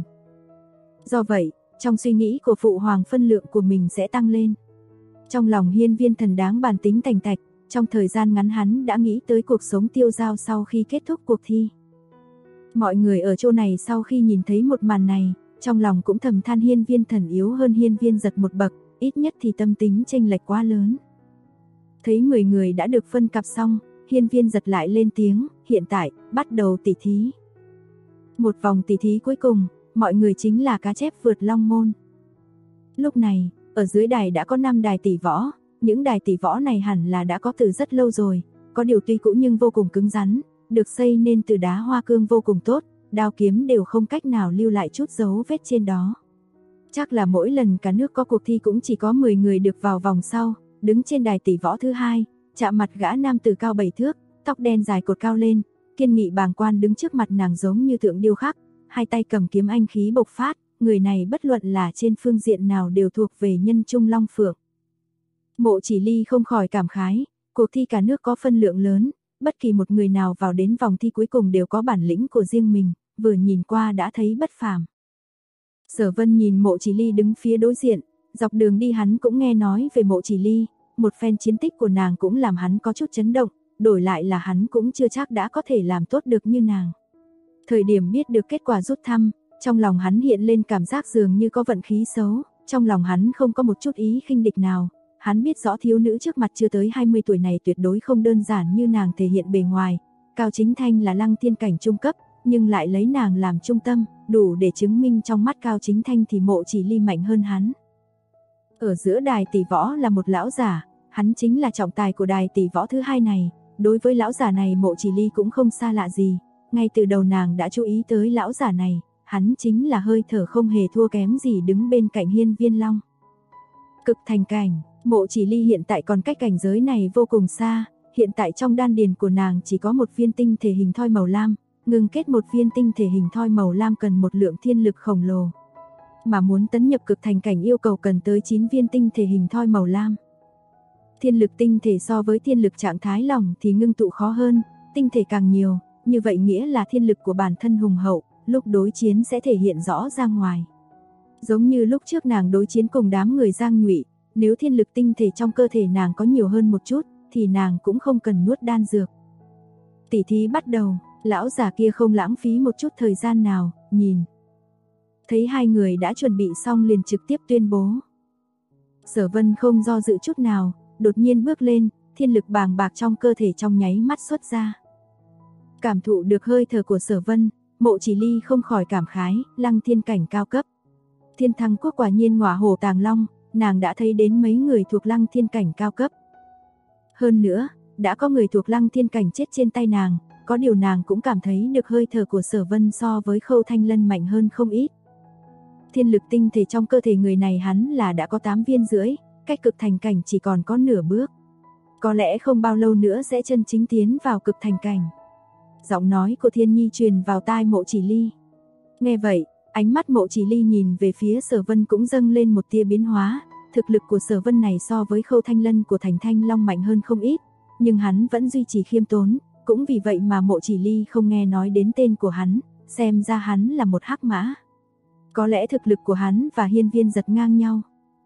B: Do vậy, trong suy nghĩ của Phụ Hoàng phân lượng của mình sẽ tăng lên. Trong lòng Hiên Viên Thần đáng bàn tính tành tạch, trong thời gian ngắn hắn đã nghĩ tới cuộc sống tiêu dao sau khi kết thúc cuộc thi. Mọi người ở chỗ này sau khi nhìn thấy một màn này, trong lòng cũng thầm than Hiên Viên Thần yếu hơn Hiên Viên Giật một bậc, ít nhất thì tâm tính chênh lệch quá lớn. Thấy 10 người đã được phân cặp xong, Hiên Viên Giật lại lên tiếng, hiện tại, bắt đầu tỷ thí. Một vòng tỷ thí cuối cùng, mọi người chính là cá chép vượt long môn. Lúc này, ở dưới đài đã có 5 đài tỷ võ, những đài tỷ võ này hẳn là đã có từ rất lâu rồi, có điều tuy cũ nhưng vô cùng cứng rắn, được xây nên từ đá hoa cương vô cùng tốt, đao kiếm đều không cách nào lưu lại chút dấu vết trên đó. Chắc là mỗi lần cả nước có cuộc thi cũng chỉ có 10 người được vào vòng sau, đứng trên đài tỷ võ thứ 2, chạm mặt gã nam tử cao 7 thước, tóc đen dài cột cao lên, kiên nghị bàng quan đứng trước mặt nàng giống như tượng điêu khắc, hai tay cầm kiếm anh khí bộc phát, người này bất luận là trên phương diện nào đều thuộc về nhân trung long phượng. Mộ Chỉ Ly không khỏi cảm khái, cuộc thi cả nước có phân lượng lớn, bất kỳ một người nào vào đến vòng thi cuối cùng đều có bản lĩnh của riêng mình, vừa nhìn qua đã thấy bất phàm. Sở Vân nhìn Mộ Chỉ Ly đứng phía đối diện, dọc đường đi hắn cũng nghe nói về Mộ Chỉ Ly, một phen chiến tích của nàng cũng làm hắn có chút chấn động, đổi lại là hắn cũng chưa chắc đã có thể làm tốt được như nàng. Thời điểm biết được kết quả rút thăm, trong lòng hắn hiện lên cảm giác dường như có vận khí xấu, trong lòng hắn không có một chút ý khinh địch nào. Hắn biết rõ thiếu nữ trước mặt chưa tới 20 tuổi này tuyệt đối không đơn giản như nàng thể hiện bề ngoài. Cao Chính Thanh là lăng thiên cảnh trung cấp, nhưng lại lấy nàng làm trung tâm, đủ để chứng minh trong mắt Cao Chính Thanh thì Mộ Chỉ Ly mạnh hơn hắn. Ở giữa đài tỷ võ là một lão giả, hắn chính là trọng tài của đài tỷ võ thứ 2 này. Đối với lão giả này Mộ Chỉ Ly cũng không xa lạ gì, ngay từ đầu nàng đã chú ý tới lão giả này, hắn chính là hơi thở không hề thua kém gì đứng bên cạnh Hiên Viên Long. Cực thành cảnh. Mộ Chỉ Ly hiện tại còn cách cảnh giới này vô cùng xa, hiện tại trong đan điền của nàng chỉ có một viên tinh thể hình thoi màu lam, ngừng kết một viên tinh thể hình thoi màu lam cần một lượng thiên lực khổng lồ. Mà muốn tấn nhập cực thành cảnh yêu cầu cần tới 9 viên tinh thể hình thoi màu lam. Thiên lực tinh thể so với thiên lực trạng thái lỏng thì ngưng tụ khó hơn, tinh thể càng nhiều, như vậy nghĩa là thiên lực của bản thân hùng hậu, lúc đối chiến sẽ thể hiện rõ ra ngoài. Giống như lúc trước nàng đối chiến cùng đám người Giang Nhụy, nếu thiên lực tinh thể trong cơ thể nàng có nhiều hơn một chút, thì nàng cũng không cần nuốt đan dược. Tỷ thí bắt đầu, lão già kia không lãng phí một chút thời gian nào, nhìn. Thấy hai người đã chuẩn bị xong liền trực tiếp tuyên bố. Sở Vân không do dự chút nào, đột nhiên bước lên, thiên lực bàng bạc trong cơ thể trong nháy mắt xuất ra. Cảm thụ được hơi thở của Sở Vân, Mộ Chỉ Ly không khỏi cảm khái, lăng thiên cảnh cao cấp. Thiên Thăng Quốc quả nhiên ngọa hổ tàng long. Nàng đã thấy đến mấy người thuộc lăng thiên cảnh cao cấp. Hơn nữa, đã có người thuộc lăng thiên cảnh chết trên tay nàng, có điều nàng cũng cảm thấy được hơi thở của Sở Vân so với Khâu Thanh Lân mạnh hơn không ít. Thiên lực tinh thể trong cơ thể người này hắn là đã có 8 viên rưỡi, cách cực thành cảnh chỉ còn có nửa bước. Có lẽ không bao lâu nữa sẽ chân chính tiến vào cực thành cảnh. Giọng nói của Thiên Nhi truyền vào tai Mộ Chỉ Ly. Nghe vậy, ánh mắt Mộ Chỉ Ly nhìn về phía Sở Vân cũng dâng lên một tia biến hóa, thực lực của Sở Vân này so với Khâu Thanh Lân của Thành Thanh Long mạnh hơn không ít, nhưng hắn vẫn duy trì khiêm tốn, cũng vì vậy mà Mộ Chỉ Ly không nghe nói đến tên của hắn, xem ra hắn là một hắc mã. Có lẽ thực lực của hắn và Hiên Viên Giật ngang nhau.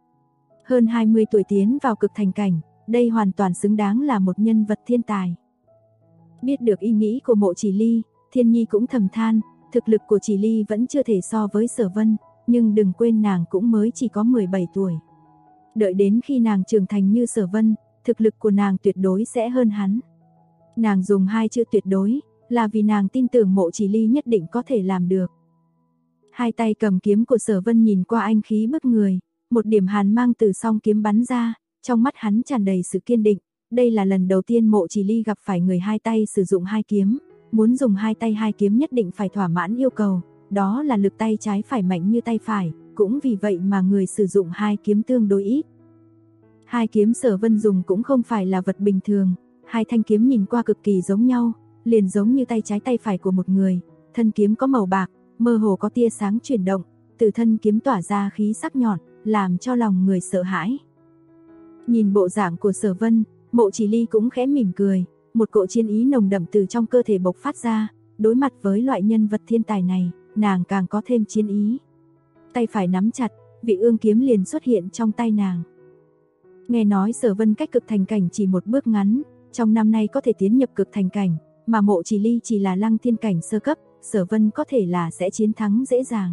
B: Hơn 20 tuổi tiến vào cực thành cảnh, đây hoàn toàn xứng đáng là một nhân vật thiên tài. Biết được ý nghĩ của Mộ Chỉ Ly, Thiên Nhi cũng thầm than, thực lực của Chỉ Ly vẫn chưa thể so với Sở Vân, nhưng đừng quên nàng cũng mới chỉ có 17 tuổi. Đợi đến khi nàng trưởng thành như Sở Vân, thực lực của nàng tuyệt đối sẽ hơn hắn. Nàng dùng 2 chữ tuyệt đối, là vì nàng tin tưởng Mộ Chỉ Ly nhất định có thể làm được. Hai tay cầm kiếm của Sở Vân nhìn qua anh khí bức người, một điểm hàn mang từ song kiếm bắn ra, trong mắt hắn tràn đầy sự kiên định. Đây là lần đầu tiên Mộ Chỉ Ly gặp phải người hai tay sử dụng 2 kiếm, muốn dùng 2 tay 2 kiếm nhất định phải thỏa mãn yêu cầu, đó là lực tay trái phải mạnh như tay phải, cũng vì vậy mà người sử dụng 2 kiếm tương đối ít. Hai kiếm Sở Vân dùng cũng không phải là vật bình thường, hai thanh kiếm nhìn qua cực kỳ giống nhau, liền giống như tay trái tay phải của một người, thân kiếm có màu bạc, mơ hồ có tia sáng chuyển động, từ thân kiếm tỏa ra khí sắc nhọn, làm cho lòng người sợ hãi. Nhìn bộ dạng của Sở Vân, Mộ Chỉ Ly cũng khẽ mỉm cười, một cỗ chiến ý nồng đậm từ trong cơ thể bộc phát ra, đối mặt với loại nhân vật thiên tài này, nàng càng có thêm chiến ý. Tay phải nắm chặt, vị ương kiếm liền xuất hiện trong tay nàng. Nghe nói Sở Vân cách cực thành cảnh chỉ một bước ngắn, trong năm nay có thể tiến nhập cực thành cảnh, mà Mộ Chỉ Ly chỉ là lăng thiên cảnh sơ cấp, Sở Vân có thể là sẽ chiến thắng dễ dàng.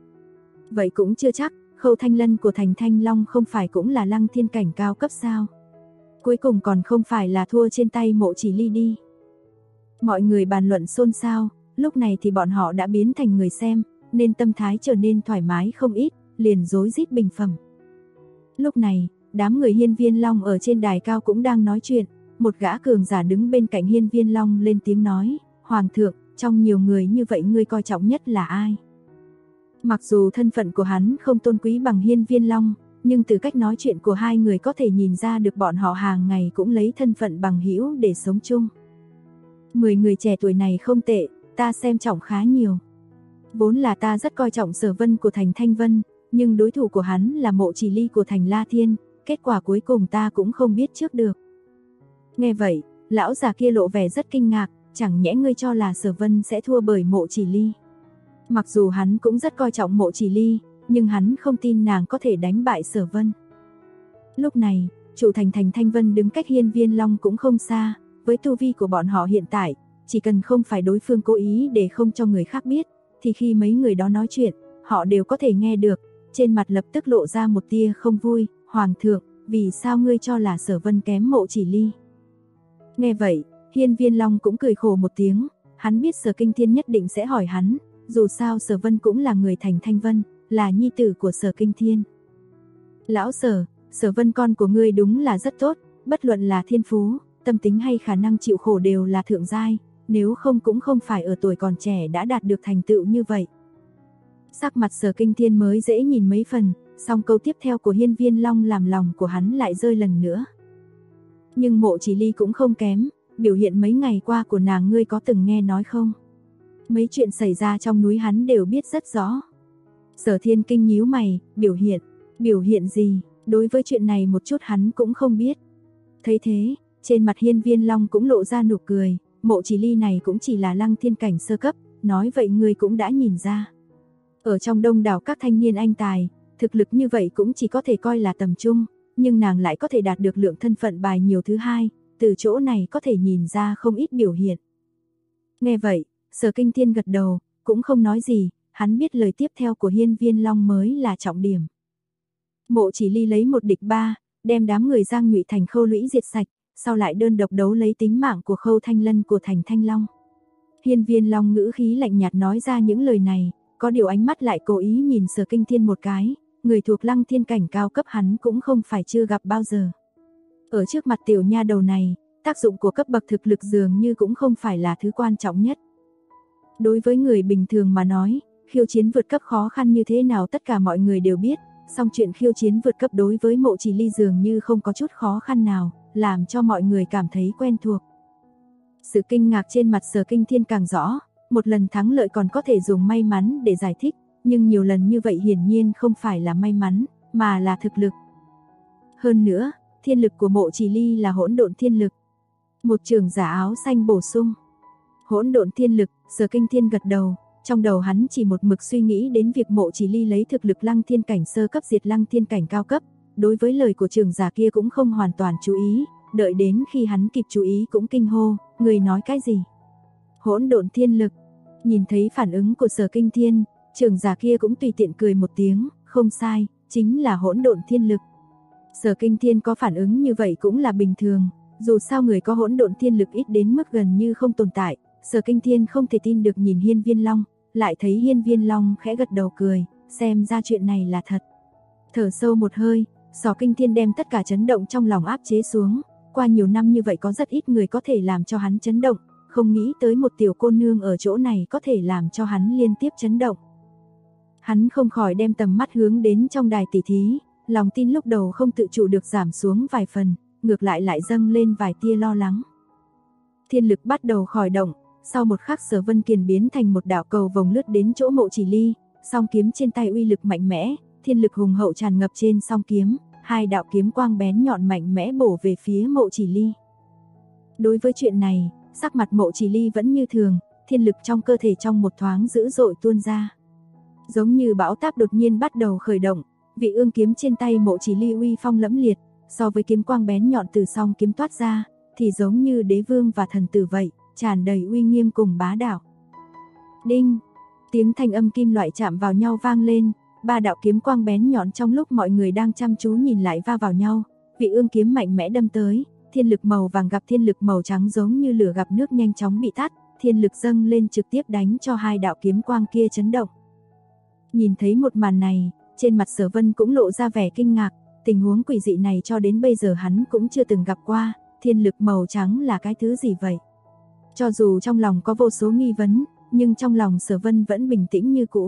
B: Vậy cũng chưa chắc, Khâu Thanh Lân của Thành Thanh Long không phải cũng là lăng thiên cảnh cao cấp sao? Cuối cùng còn không phải là thua trên tay Mộ Chỉ Ly đi. Mọi người bàn luận xôn xao, lúc này thì bọn họ đã biến thành người xem, nên tâm thái trở nên thoải mái không ít, liền rối rít bình phẩm. Lúc này, đám người Hiên Viên Long ở trên đài cao cũng đang nói chuyện, một gã cường giả đứng bên cạnh Hiên Viên Long lên tiếng nói, Hoàng thượng, trong nhiều người như vậy ngươi coi trọng nhất là ai? Mặc dù thân phận của hắn không tôn quý bằng Hiên Viên Long, nhưng từ cách nói chuyện của hai người có thể nhìn ra được bọn họ hàng ngày cũng lấy thân phận bằng hữu để sống chung. 10 người trẻ tuổi này không tệ, ta xem trọng khá nhiều. Vốn là ta rất coi trọng Sở Vân của Thành Thanh Vân, nhưng đối thủ của hắn là Mộ Chỉ Ly của Thành La Thiên, kết quả cuối cùng ta cũng không biết trước được. Nghe vậy, lão già kia lộ vẻ rất kinh ngạc, chẳng nhẽ ngươi cho là Sở Vân sẽ thua bởi Mộ Chỉ Ly. Mặc dù hắn cũng rất coi trọng Mộ Chỉ Ly, nhưng hắn không tin nàng có thể đánh bại Sở Vân. Lúc này, chủ Thành Thành Thanh Vân đứng cách Hiên Viên Long cũng không xa, với tu vi của bọn họ hiện tại, chỉ cần không phải đối phương cố ý để không cho người khác biết, thì khi mấy người đó nói chuyện, họ đều có thể nghe được, trên mặt lập tức lộ ra một tia không vui, Hoàng thượng, vì sao ngươi cho là Sở Vân kém Mộ Chỉ Ly? Nghe vậy, Hiên Viên Long cũng cười khổ một tiếng, hắn biết Sở Kinh Thiên nhất định sẽ hỏi hắn, dù sao Sở Vân cũng là người Thành Thanh Vân, là nhi tử của Sở Kinh Thiên. Lão Sở, Sở Vân con của ngươi đúng là rất tốt, bất luận là thiên phú, tâm tính hay khả năng chịu khổ đều là thượng giai, nếu không cũng không phải ở tuổi còn trẻ đã đạt được thành tựu như vậy. Sắc mặt Sở Kinh Thiên mới dễ nhìn mấy phần, song câu tiếp theo của Hiên Viên Long làm lòng của hắn lại rơi lần nữa. Nhưng Mộ Chỉ Ly cũng không kém, biểu hiện mấy ngày qua của nàng ngươi có từng nghe nói không? Mấy chuyện xảy ra trong núi hắn đều biết rất rõ. Sở Thiên Kinh nhíu mày, biểu hiện gì? Đối với chuyện này một chút hắn cũng không biết. Thấy thế, trên mặt Hiên Viên Long cũng lộ ra nụ cười, Mộ Chỉ Ly này cũng chỉ là lăng thiên cảnh sơ cấp, nói vậy ngươi cũng đã nhìn ra. Ở trong đông đảo các thanh niên anh tài, thực lực như vậy cũng chỉ có thể coi là tầm trung, nhưng nàng lại có thể đạt được lượng thân phận bài nhiều thứ hai, từ chỗ này có thể nhìn ra không ít biểu hiện. Nghe vậy, Sở Kinh Thiên gật đầu, cũng không nói gì, hắn biết lời tiếp theo của Hiên Viên Long mới là trọng điểm. Mộ Chỉ Ly lấy 1 địch 3, đem đám người Giang Nhụy Thành Khâu Lũy diệt sạch, sau lại đơn độc đấu lấy tính mạng của Khâu Thanh Lân của Thành Thanh Long. Hiên Viên Long ngữ khí lạnh nhạt nói ra những lời này, có điều ánh mắt lại cố ý nhìn Sở Kinh Thiên một cái, người thuộc lăng thiên cảnh cao cấp hắn cũng không phải chưa gặp bao giờ. Ở trước mặt tiểu nha đầu này, tác dụng của cấp bậc thực lực dường như cũng không phải là thứ quan trọng nhất. Đối với người bình thường mà nói, khiêu chiến vượt cấp khó khăn như thế nào tất cả mọi người đều biết, song chuyện khiêu chiến vượt cấp đối với Mộ Chỉ Ly dường như không có chút khó khăn nào, làm cho mọi người cảm thấy quen thuộc. Sự kinh ngạc trên mặt Sở Kinh Thiên càng rõ, một lần thắng lợi còn có thể dùng may mắn để giải thích, nhưng nhiều lần như vậy hiển nhiên không phải là may mắn, mà là thực lực. Hơn nữa, thiên lực của Mộ Chỉ Ly là hỗn độn thiên lực. Một trưởng giả áo xanh bổ sung. Hỗn độn thiên lực, Sở Kinh Thiên gật đầu, trong đầu hắn chỉ một mực suy nghĩ đến việc Mộ Chỉ Ly lấy thực lực lăng thiên cảnh sơ cấp diệt lăng thiên cảnh cao cấp, đối với lời của trưởng giả kia cũng không hoàn toàn chú ý, đợi đến khi hắn kịp chú ý cũng kinh hô, người nói cái gì? Hỗn độn thiên lực. Nhìn thấy phản ứng của Sở Kinh Thiên, trưởng giả kia cũng tùy tiện cười một tiếng, không sai, chính là hỗn độn thiên lực. Sở Kinh Thiên có phản ứng như vậy cũng là bình thường, dù sao người có hỗn độn thiên lực ít đến mức gần như không tồn tại. Sở Kinh Thiên không thể tin được nhìn Hiên Viên Long, lại thấy Hiên Viên Long khẽ gật đầu cười, xem ra chuyện này là thật. Thở sâu một hơi, Sở Kinh Thiên đem tất cả chấn động trong lòng áp chế xuống, qua nhiều năm như vậy có rất ít người có thể làm cho hắn chấn động, không nghĩ tới một tiểu cô nương ở chỗ này có thể làm cho hắn liên tiếp chấn động. Hắn không khỏi đem tầm mắt hướng đến trong đài tỷ thí, lòng tin lúc đầu không tự chủ được giảm xuống vài phần, ngược lại dâng lên vài tia lo lắng. Thiên lực bắt đầu khởi động, sau một khắc Sở Vân Kiền biến thành một đạo cầu vồng lướt đến chỗ Mộ Chỉ Ly, song kiếm trên tay uy lực mạnh mẽ, thiên lực hùng hậu tràn ngập trên song kiếm, hai đạo kiếm quang bén nhọn mạnh mẽ bổ về phía Mộ Chỉ Ly. Đối với chuyện này, sắc mặt Mộ Chỉ Ly vẫn như thường, thiên lực trong cơ thể trong một thoáng dữ dội tuôn ra. Giống như bão táp đột nhiên bắt đầu khởi động, vị ương kiếm trên tay Mộ Chỉ Ly uy phong lẫm liệt, so với kiếm quang bén nhọn từ song kiếm toát ra, thì giống như đế vương và thần tử vậy, tràn đầy uy nghiêm cùng bá đạo. Đinh, tiếng thanh âm kim loại chạm vào nhau vang lên, ba đạo kiếm quang bén nhọn trong lúc mọi người đang chăm chú nhìn lại va vào nhau, vị ương kiếm mạnh mẽ đâm tới, thiên lực màu vàng gặp thiên lực màu trắng giống như lửa gặp nước nhanh chóng bị tắt, thiên lực dâng lên trực tiếp đánh cho hai đạo kiếm quang kia chấn động. Nhìn thấy một màn này, trên mặt Sở Vân cũng lộ ra vẻ kinh ngạc, tình huống quỷ dị này cho đến bây giờ hắn cũng chưa từng gặp qua, thiên lực màu trắng là cái thứ gì vậy? Cho dù trong lòng có vô số nghi vấn, nhưng trong lòng Sở Vân vẫn bình tĩnh như cũ.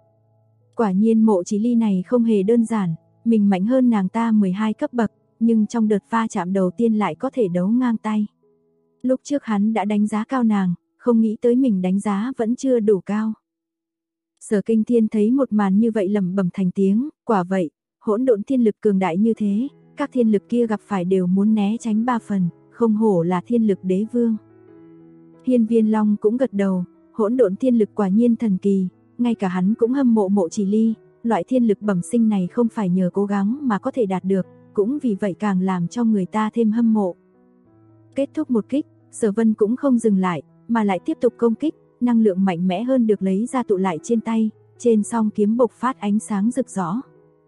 B: Quả nhiên Mộ Chỉ Ly này không hề đơn giản, mình mạnh hơn nàng ta 12 cấp bậc, nhưng trong đợt va chạm đầu tiên lại có thể đấu ngang tay. Lúc trước hắn đã đánh giá cao nàng, không nghĩ tới mình đánh giá vẫn chưa đủ cao. Sở Kinh Thiên thấy một màn như vậy lẩm bẩm thành tiếng, quả vậy, hỗn độn thiên lực cường đại như thế, các thiên lực kia gặp phải đều muốn né tránh ba phần, không hổ là thiên lực đế vương. Hiên Viên Long cũng gật đầu, hỗn độn thiên lực quả nhiên thần kỳ, ngay cả hắn cũng hâm mộ Mộ Chỉ Ly, loại thiên lực bẩm sinh này không phải nhờ cố gắng mà có thể đạt được, cũng vì vậy càng làm cho người ta thêm hâm mộ. Kết thúc một kích, Sở Vân cũng không dừng lại, mà lại tiếp tục công kích, năng lượng mạnh mẽ hơn được lấy ra tụ lại trên tay, trên song kiếm bộc phát ánh sáng rực rỡ.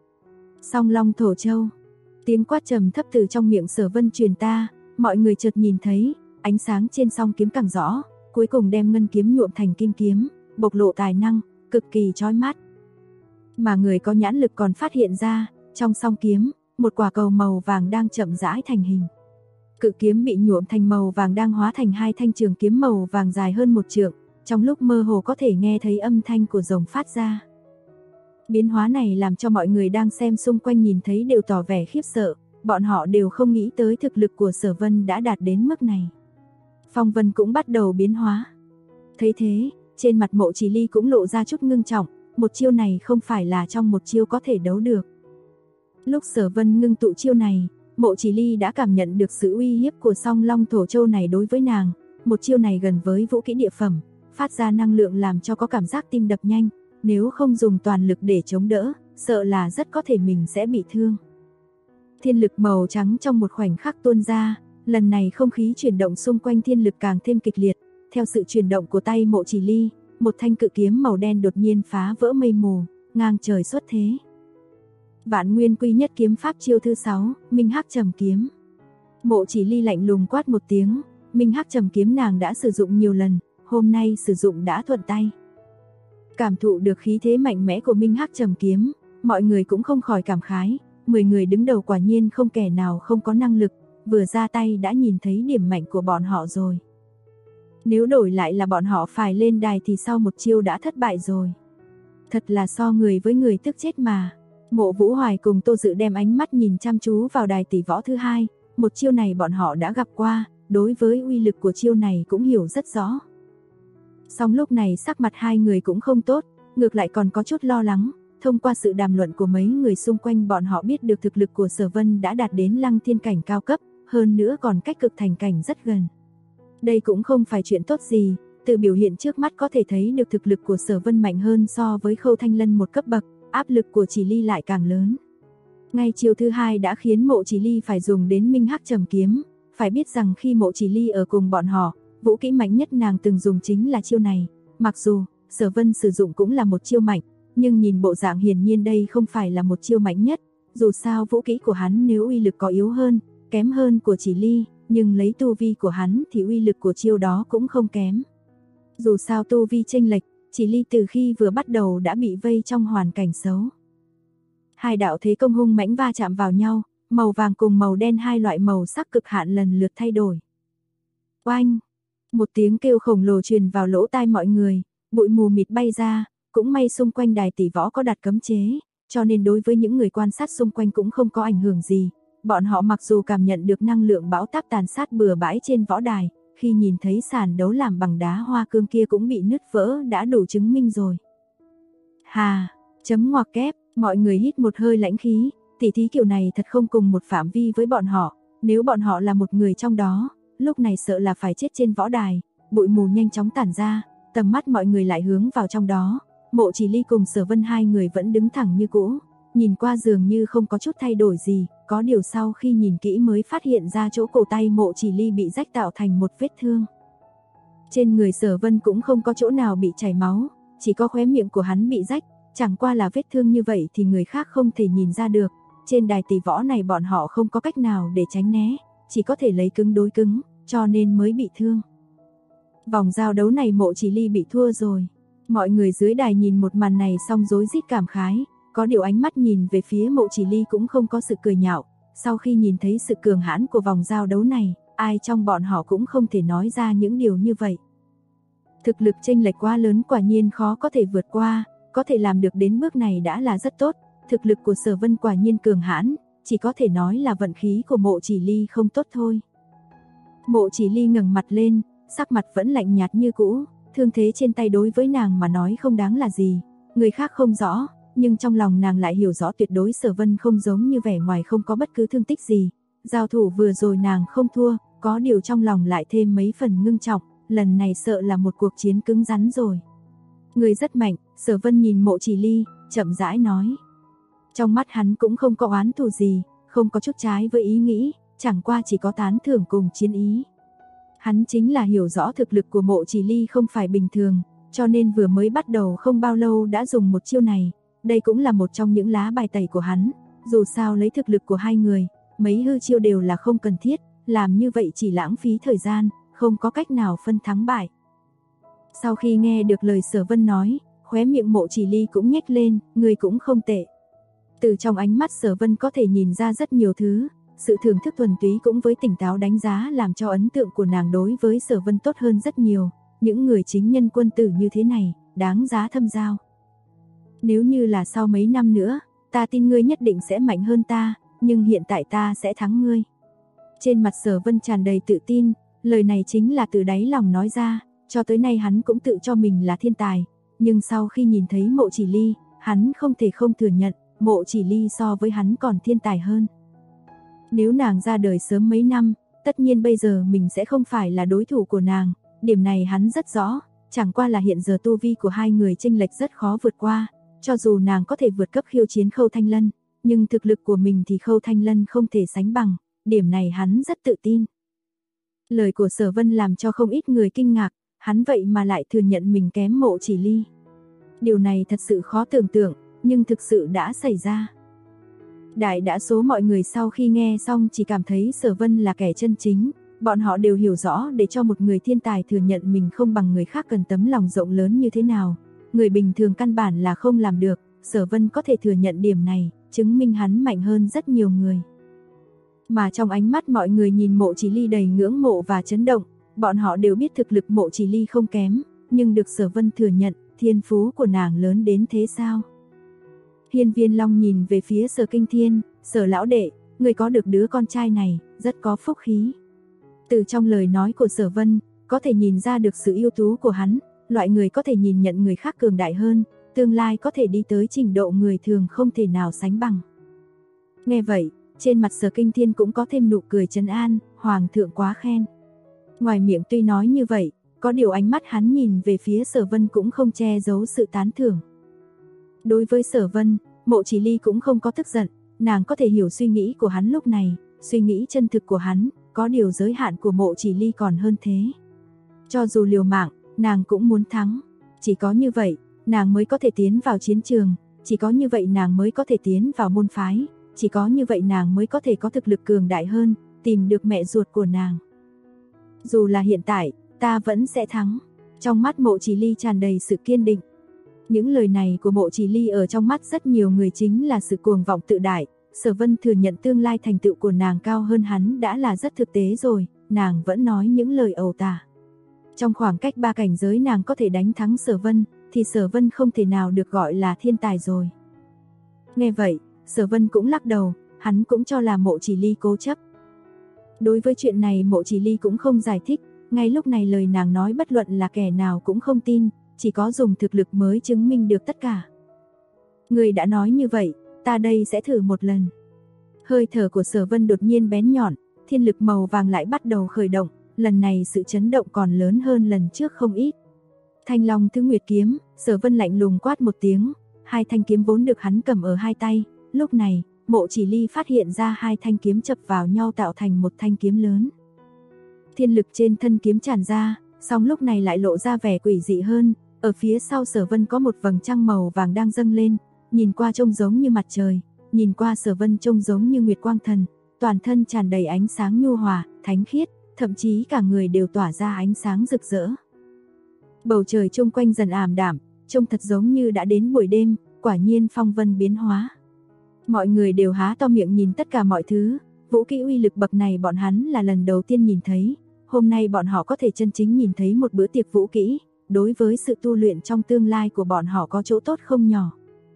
B: Song Long Thổ Châu, tiếng quát trầm thấp từ trong miệng Sở Vân truyền ta, mọi người chợt nhìn thấy, ánh sáng trên song kiếm càng rõ, cuối cùng đem ngân kiếm nhuộm thành kim kiếm, bộc lộ tài năng, cực kỳ chói mắt. Mà người có nhãn lực còn phát hiện ra, trong song kiếm, một quả cầu màu vàng đang chậm rãi thành hình. Cự kiếm bị nhuộm thành màu vàng đang hóa thành hai thanh trường kiếm màu vàng dài hơn một trượng, trong lúc mơ hồ có thể nghe thấy âm thanh của rồng phát ra. Biến hóa này làm cho mọi người đang xem xung quanh nhìn thấy đều tỏ vẻ khiếp sợ, bọn họ đều không nghĩ tới thực lực của Sở Vân đã đạt đến mức này. Phong vân cũng bắt đầu biến hóa. Thấy thế, trên mặt Mộ Chỉ Ly cũng lộ ra chút ngưng trọng, một chiêu này không phải là trong một chiêu có thể đấu được. Lúc Sở Vân ngưng tụ chiêu này, Mộ Chỉ Ly đã cảm nhận được sự uy hiếp của Song Long Thổ Châu này đối với nàng, một chiêu này gần với vũ kỹ địa phẩm, phát ra năng lượng làm cho có cảm giác tim đập nhanh, nếu không dùng toàn lực để chống đỡ, sợ là rất có thể mình sẽ bị thương. Thiên lực màu trắng trong một khoảnh khắc tuôn ra, lần này không khí chuyển động xung quanh thiên lực càng thêm kịch liệt, theo sự chuyển động của tay Mộ Chỉ Ly, một thanh cự kiếm màu đen đột nhiên phá vỡ mây mù, ngang trời xuất thế. Vạn Nguyên Quy Nhất kiếm pháp chiêu thứ 6, Minh Hắc Trầm kiếm. Mộ Chỉ Ly lạnh lùng quát một tiếng, Minh Hắc Trầm kiếm nàng đã sử dụng nhiều lần, hôm nay sử dụng đã thuận tay. Cảm thụ được khí thế mạnh mẽ của Minh Hắc Trầm kiếm, mọi người cũng không khỏi cảm khái, 10 người đứng đầu quả nhiên không kẻ nào không có năng lực, vừa ra tay đã nhìn thấy điểm mạnh của bọn họ rồi. Nếu đổi lại là bọn họ phải lên đài thì sau một chiêu đã thất bại rồi. Thật là so người với người tức chết mà. Mộ Vũ Hoài cùng Tô Dự đem ánh mắt nhìn chăm chú vào đài tỷ võ thứ hai, một chiêu này bọn họ đã gặp qua, đối với uy lực của chiêu này cũng hiểu rất rõ. Song lúc này sắc mặt hai người cũng không tốt, ngược lại còn có chút lo lắng, thông qua sự đàm luận của mấy người xung quanh bọn họ biết được thực lực của Sở Vân đã đạt đến Lăng Thiên cảnh cao cấp, hơn nữa còn cách cực thành cảnh rất gần. Đây cũng không phải chuyện tốt gì, từ biểu hiện trước mắt có thể thấy được thực lực của Sở Vân mạnh hơn so với Khâu Thanh Lân một cấp bậc, áp lực của Chỉ Ly lại càng lớn. Ngay chiêu thứ hai đã khiến Mộ Chỉ Ly phải dùng đến Minh Hắc Trầm kiếm, phải biết rằng khi Mộ Chỉ Ly ở cùng bọn họ, vũ kỹ mạnh nhất nàng từng dùng chính là chiêu này, mặc dù Sở Vân sử dụng cũng là một chiêu mạnh, nhưng nhìn bộ dạng hiển nhiên đây không phải là một chiêu mạnh nhất, dù sao vũ kỹ của hắn nếu uy lực có yếu hơn, kém hơn của Chỉ Ly, nhưng lấy tu vi của hắn thì uy lực của chiêu đó cũng không kém. Dù sao tu vi chênh lệch, Chỉ Ly từ khi vừa bắt đầu đã bị vây trong hoàn cảnh xấu. Hai đạo thế công hung mãnh va chạm vào nhau, màu vàng cùng màu đen hai loại màu sắc cực hạn lần lượt thay đổi. Oanh! Một tiếng kêu khổng lồ truyền vào lỗ tai mọi người, bụi mù mịt bay ra, cũng may xung quanh đài tỷ võ có đặt cấm chế, cho nên đối với những người quan sát xung quanh cũng không có ảnh hưởng gì. Bọn họ mặc dù cảm nhận được năng lượng bão táp tàn sát bừa bãi trên võ đài, khi nhìn thấy sàn đấu làm bằng đá hoa cương kia cũng bị nứt vỡ đã đủ chứng minh rồi. Hà, chấm ngoặc kép, mọi người hít một hơi lãnh khí, tỉ thí kiểu này thật không cùng một phạm vi với bọn họ, nếu bọn họ là một người trong đó, lúc này sợ là phải chết trên võ đài. Bụi mù nhanh chóng tản ra, tầm mắt mọi người lại hướng vào trong đó. Mộ Chỉ Ly cùng Sở Vân hai người vẫn đứng thẳng như cũ, nhìn qua dường như không có chút thay đổi gì, có điều sau khi nhìn kỹ mới phát hiện ra chỗ cổ tay Mộ Chỉ Ly bị rách tạo thành một vết thương. Trên người Sở Vân cũng không có chỗ nào bị chảy máu, chỉ có khóe miệng của hắn bị rách, chẳng qua là vết thương như vậy thì người khác không thể nhìn ra được. Trên đài tỷ võ này bọn họ không có cách nào để tránh né, chỉ có thể lấy cứng đối cứng, cho nên mới bị thương. Vòng giao đấu này Mộ Chỉ Ly bị thua rồi. Mọi người dưới đài nhìn một màn này xong rối rít cảm khái, có điều ánh mắt nhìn về phía Mộ Chỉ Ly cũng không có sự cười nhạo. Sau khi nhìn thấy sự cường hãn của vòng giao đấu này, ai trong bọn họ cũng không thể nói ra những điều như vậy. Thực lực chênh lệch quá lớn quả nhiên khó có thể vượt qua, có thể làm được đến bước này đã là rất tốt. Thực lực của Sở Vân quả nhiên cường hãn, chỉ có thể nói là vận khí của Mộ Chỉ Ly không tốt thôi. Mộ Chỉ Ly ngẩng mặt lên, sắc mặt vẫn lạnh nhạt như cũ, thương thế trên tay đối với nàng mà nói không đáng là gì, người khác không rõ, nhưng trong lòng nàng lại hiểu rõ tuyệt đối Sở Vân không giống như vẻ ngoài không có bất cứ thương tích gì. Giao thủ vừa rồi nàng không thua, có điều trong lòng lại thêm mấy phần ngưng trọng, lần này sợ là một cuộc chiến cứng rắn rồi. Người rất mạnh, Sở Vân nhìn Mộ Chỉ Ly, chậm rãi nói. Trong mắt hắn cũng không có oán thù gì, không có chút trái với ý nghĩ, chẳng qua chỉ có tán thưởng cùng chiến ý. Hắn chính là hiểu rõ thực lực của Mộ Chỉ Ly không phải bình thường, cho nên vừa mới bắt đầu không bao lâu đã dùng một chiêu này. Đây cũng là một trong những lá bài tẩy của hắn, dù sao lấy thực lực của hai người, mấy hư chiêu đều là không cần thiết, làm như vậy chỉ lãng phí thời gian, không có cách nào phân thắng bại. Sau khi nghe được lời Sở Vân nói, khóe miệng Mộ Chỉ Ly cũng nhếch lên, người cũng không tệ. Từ trong ánh mắt Sở Vân có thể nhìn ra rất nhiều thứ, sự thưởng thức thuần túy cũng với tỉnh táo đánh giá làm cho ấn tượng của nàng đối với Sở Vân tốt hơn rất nhiều. Những người chính nhân quân tử như thế này, đáng giá thâm giao. Nếu như là sau mấy năm nữa, ta tin ngươi nhất định sẽ mạnh hơn ta, nhưng hiện tại ta sẽ thắng ngươi. Trên mặt Sở Vân tràn đầy tự tin, lời này chính là từ đáy lòng nói ra, cho tới nay hắn cũng tự cho mình là thiên tài, nhưng sau khi nhìn thấy Mộ Chỉ Ly, hắn không thể không thừa nhận, Mộ Chỉ Ly so với hắn còn thiên tài hơn. Nếu nàng ra đời sớm mấy năm, tất nhiên bây giờ mình sẽ không phải là đối thủ của nàng, điểm này hắn rất rõ, chẳng qua là hiện giờ tu vi của hai người chênh lệch rất khó vượt qua, cho dù nàng có thể vượt cấp khiêu chiến Khâu Thanh Lân, nhưng thực lực của mình thì Khâu Thanh Lân không thể sánh bằng, điểm này hắn rất tự tin. Lời của Sở Vân làm cho không ít người kinh ngạc, hắn vậy mà lại thừa nhận mình kém Mộ Chỉ Ly. Điều này thật sự khó tưởng tượng, nhưng thực sự đã xảy ra. Đại đa số mọi người sau khi nghe xong chỉ cảm thấy Sở Vân là kẻ chân chính, bọn họ đều hiểu rõ để cho một người thiên tài thừa nhận mình không bằng người khác cần tấm lòng rộng lớn như thế nào. Người bình thường căn bản là không làm được, Sở Vân có thể thừa nhận điểm này, chứng minh hắn mạnh hơn rất nhiều người. Mà trong ánh mắt mọi người nhìn Mộ Chỉ Ly đầy ngưỡng mộ và chấn động, bọn họ đều biết thực lực Mộ Chỉ Ly không kém, nhưng được Sở Vân thừa nhận, thiên phú của nàng lớn đến thế sao? Hiên Viên Long nhìn về phía Sở Kinh Thiên, Sở lão đệ, người có được đứa con trai này, rất có phúc khí. Từ trong lời nói của Sở Vân, có thể nhìn ra được sự ưu tú của hắn, loại người có thể nhìn nhận người khác cường đại hơn, tương lai có thể đi tới trình độ người thường không thể nào sánh bằng. Nghe vậy, trên mặt Sở Kinh Thiên cũng có thêm nụ cười trấn an, Hoàng thượng quá khen. Ngoài miệng tuy nói như vậy, có điều ánh mắt hắn nhìn về phía Sở Vân cũng không che giấu sự tán thưởng. Đối với Sở Vân, Mộ Chỉ Ly cũng không có tức giận, nàng có thể hiểu suy nghĩ của hắn lúc này, suy nghĩ chân thực của hắn, có điều giới hạn của Mộ Chỉ Ly còn hơn thế. Cho dù liều mạng, nàng cũng muốn thắng, chỉ có như vậy, nàng mới có thể tiến vào chiến trường, chỉ có như vậy nàng mới có thể tiến vào môn phái, chỉ có như vậy nàng mới có thể có thực lực cường đại hơn, tìm được mẹ ruột của nàng. Dù là hiện tại, ta vẫn sẽ thắng. Trong mắt Mộ Chỉ Ly tràn đầy sự kiên định. Những lời này của Mộ Chỉ Ly ở trong mắt rất nhiều người chính là sự cuồng vọng tự đại. Sở Vân thừa nhận tương lai thành tựu của nàng cao hơn hắn đã là rất thực tế rồi, nàng vẫn nói những lời ẩu tả. Trong khoảng cách 3 cảnh giới nàng có thể đánh thắng Sở Vân, thì Sở Vân không thể nào được gọi là thiên tài rồi. Nghe vậy, Sở Vân cũng lắc đầu, hắn cũng cho là Mộ Chỉ Ly cố chấp. Đối với chuyện này Mộ Chỉ Ly cũng không giải thích, ngay lúc này lời nàng nói bất luận là kẻ nào cũng không tin, chỉ có dùng thực lực mới chứng minh được tất cả. Người đã nói như vậy, ta đây sẽ thử một lần. Hơi thở của Sở Vân đột nhiên bén nhọn, thiên lực màu vàng lại bắt đầu khởi động, lần này sự chấn động còn lớn hơn lần trước không ít. Thanh Long Thứ Nguyệt kiếm, Sở Vân lạnh lùng quát một tiếng, hai thanh kiếm vốn được hắn cầm ở hai tay, lúc này, Mộ Chỉ Ly phát hiện ra hai thanh kiếm chập vào nhau tạo thành một thanh kiếm lớn. Thiên lực trên thân kiếm tràn ra, song lúc này lại lộ ra vẻ quỷ dị hơn, ở phía sau Sở Vân có một vầng trăng màu vàng đang dâng lên, nhìn qua trông giống như mặt trời, nhìn qua Sở Vân trông giống như nguyệt quang thần, toàn thân tràn đầy ánh sáng nhu hòa, thánh khiết, thậm chí cả người đều tỏa ra ánh sáng rực rỡ. Bầu trời chung quanh dần ảm đạm, trông thật giống như đã đến buổi đêm, quả nhiên phong vân biến hóa. Mọi người đều há to miệng nhìn tất cả mọi thứ, vũ kỹ uy lực bậc này bọn hắn là lần đầu tiên nhìn thấy, hôm nay bọn họ có thể chân chính nhìn thấy một bữa tiệc vũ kỹ, đối với sự tu luyện trong tương lai của bọn họ có chỗ tốt không nhỏ.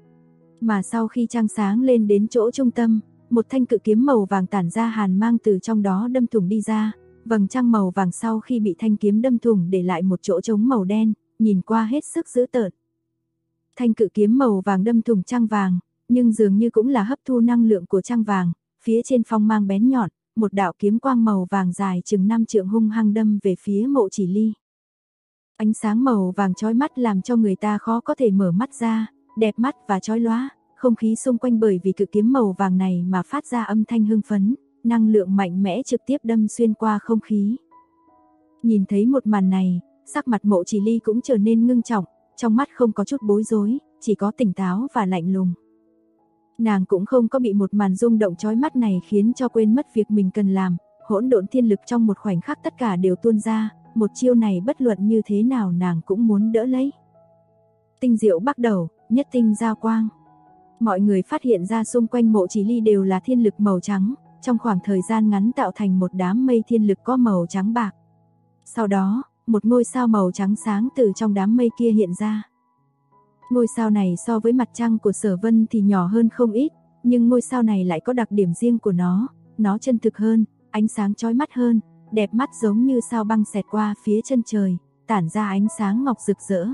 B: Mà sau khi trăng sáng lên đến chỗ trung tâm, một thanh cự kiếm màu vàng tản ra hàn mang từ trong đó đâm thủng đi ra, vầng trăng màu vàng sau khi bị thanh kiếm đâm thủng để lại một chỗ trống màu đen, nhìn qua hết sức dữ tợn. Thanh cự kiếm màu vàng đâm thủng trăng vàng, nhưng dường như cũng là hấp thu năng lượng của trăng vàng, phía trên phong mang bén nhọn, một đạo kiếm quang màu vàng dài chừng 5 trượng hung hăng đâm về phía Mộ Chỉ Ly. Ánh sáng màu vàng chói mắt làm cho người ta khó có thể mở mắt ra, đẹp mắt và chói lóa, không khí xung quanh bởi vì cự kiếm màu vàng này mà phát ra âm thanh hưng phấn, năng lượng mạnh mẽ trực tiếp đâm xuyên qua không khí. Nhìn thấy một màn này, sắc mặt Mộ Chỉ Ly cũng trở nên ngưng trọng, trong mắt không có chút bối rối, chỉ có tỉnh táo và lạnh lùng. Nàng cũng không có bị một màn rung động chói mắt này khiến cho quên mất việc mình cần làm, hỗn độn thiên lực trong một khoảnh khắc tất cả đều tuôn ra, một chiêu này bất luận như thế nào nàng cũng muốn đỡ lấy. Tinh diệu bắt đầu, nhất tinh giao quang. Mọi người phát hiện ra xung quanh Mộ Chỉ Ly đều là thiên lực màu trắng, trong khoảng thời gian ngắn tạo thành một đám mây thiên lực có màu trắng bạc. Sau đó, một ngôi sao màu trắng sáng từ trong đám mây kia hiện ra. Ngôi sao này so với mặt trăng của Sở Vân thì nhỏ hơn không ít, nhưng ngôi sao này lại có đặc điểm riêng của nó chân thực hơn, ánh sáng chói mắt hơn, đẹp mắt giống như sao băng xẹt qua phía chân trời, tản ra ánh sáng ngọc rực rỡ.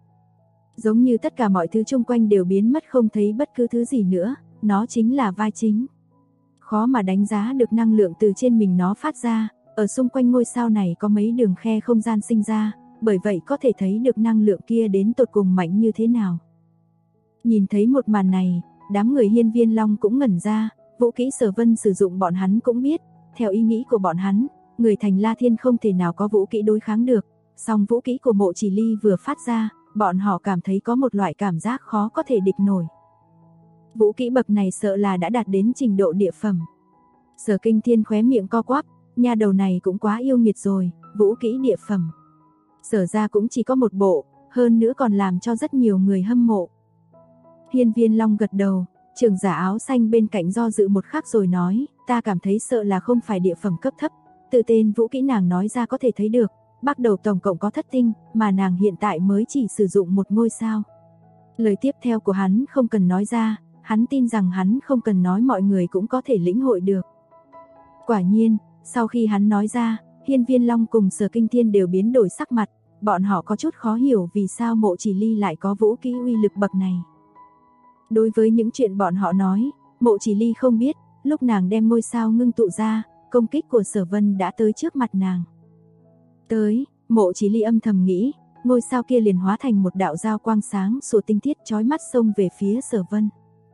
B: Giống như tất cả mọi thứ xung quanh đều biến mất không thấy bất cứ thứ gì nữa, nó chính là vai chính. Khó mà đánh giá được năng lượng từ trên mình nó phát ra, ở xung quanh ngôi sao này có mấy đường khe không gian sinh ra, bởi vậy có thể thấy được năng lượng kia đến tột cùng mạnh như thế nào. Nhìn thấy một màn này, đám người Hiên Viên Long cũng ngẩn ra, vũ kỹ Sở Vân sử dụng bọn hắn cũng biết, theo ý nghĩ của bọn hắn, người thành La Thiên không thể nào có vũ kỹ đối kháng được, song vũ kỹ của Mộ Chỉ Ly vừa phát ra, bọn họ cảm thấy có một loại cảm giác khó có thể địch nổi. Vũ kỹ bậc này sợ là đã đạt đến trình độ địa phẩm. Sở Kinh Thiên khóe miệng co quắp, nha đầu này cũng quá yêu nghiệt rồi, vũ kỹ địa phẩm. Sở ra cũng chỉ có một bộ, hơn nữa còn làm cho rất nhiều người hâm mộ. Hiên Viên Long gật đầu, trưởng giả áo xanh bên cạnh do dự một khắc rồi nói, ta cảm thấy sợ là không phải địa phẩm cấp thấp, từ tên vũ kỹ nàng nói ra có thể thấy được, bắt đầu tổng cộng có thất tinh, mà nàng hiện tại mới chỉ sử dụng một ngôi sao. Lời tiếp theo của hắn không cần nói ra, hắn tin rằng hắn không cần nói mọi người cũng có thể lĩnh hội được. Quả nhiên, sau khi hắn nói ra, Hiên Viên Long cùng Sở Kinh Thiên đều biến đổi sắc mặt, bọn họ có chút khó hiểu vì sao Mộ Chỉ Ly lại có vũ kỹ uy lực bậc này. Đối với những chuyện bọn họ nói, Mộ Chỉ Ly không biết, lúc nàng đem ngôi sao ngưng tụ ra, công kích của Sở Vân đã tới trước mặt nàng. Tới, Mộ Chỉ Ly âm thầm nghĩ, ngôi sao kia liền hóa thành một đạo giao quang sáng sủa tinh thiết chói mắt xông về phía Sở Vân.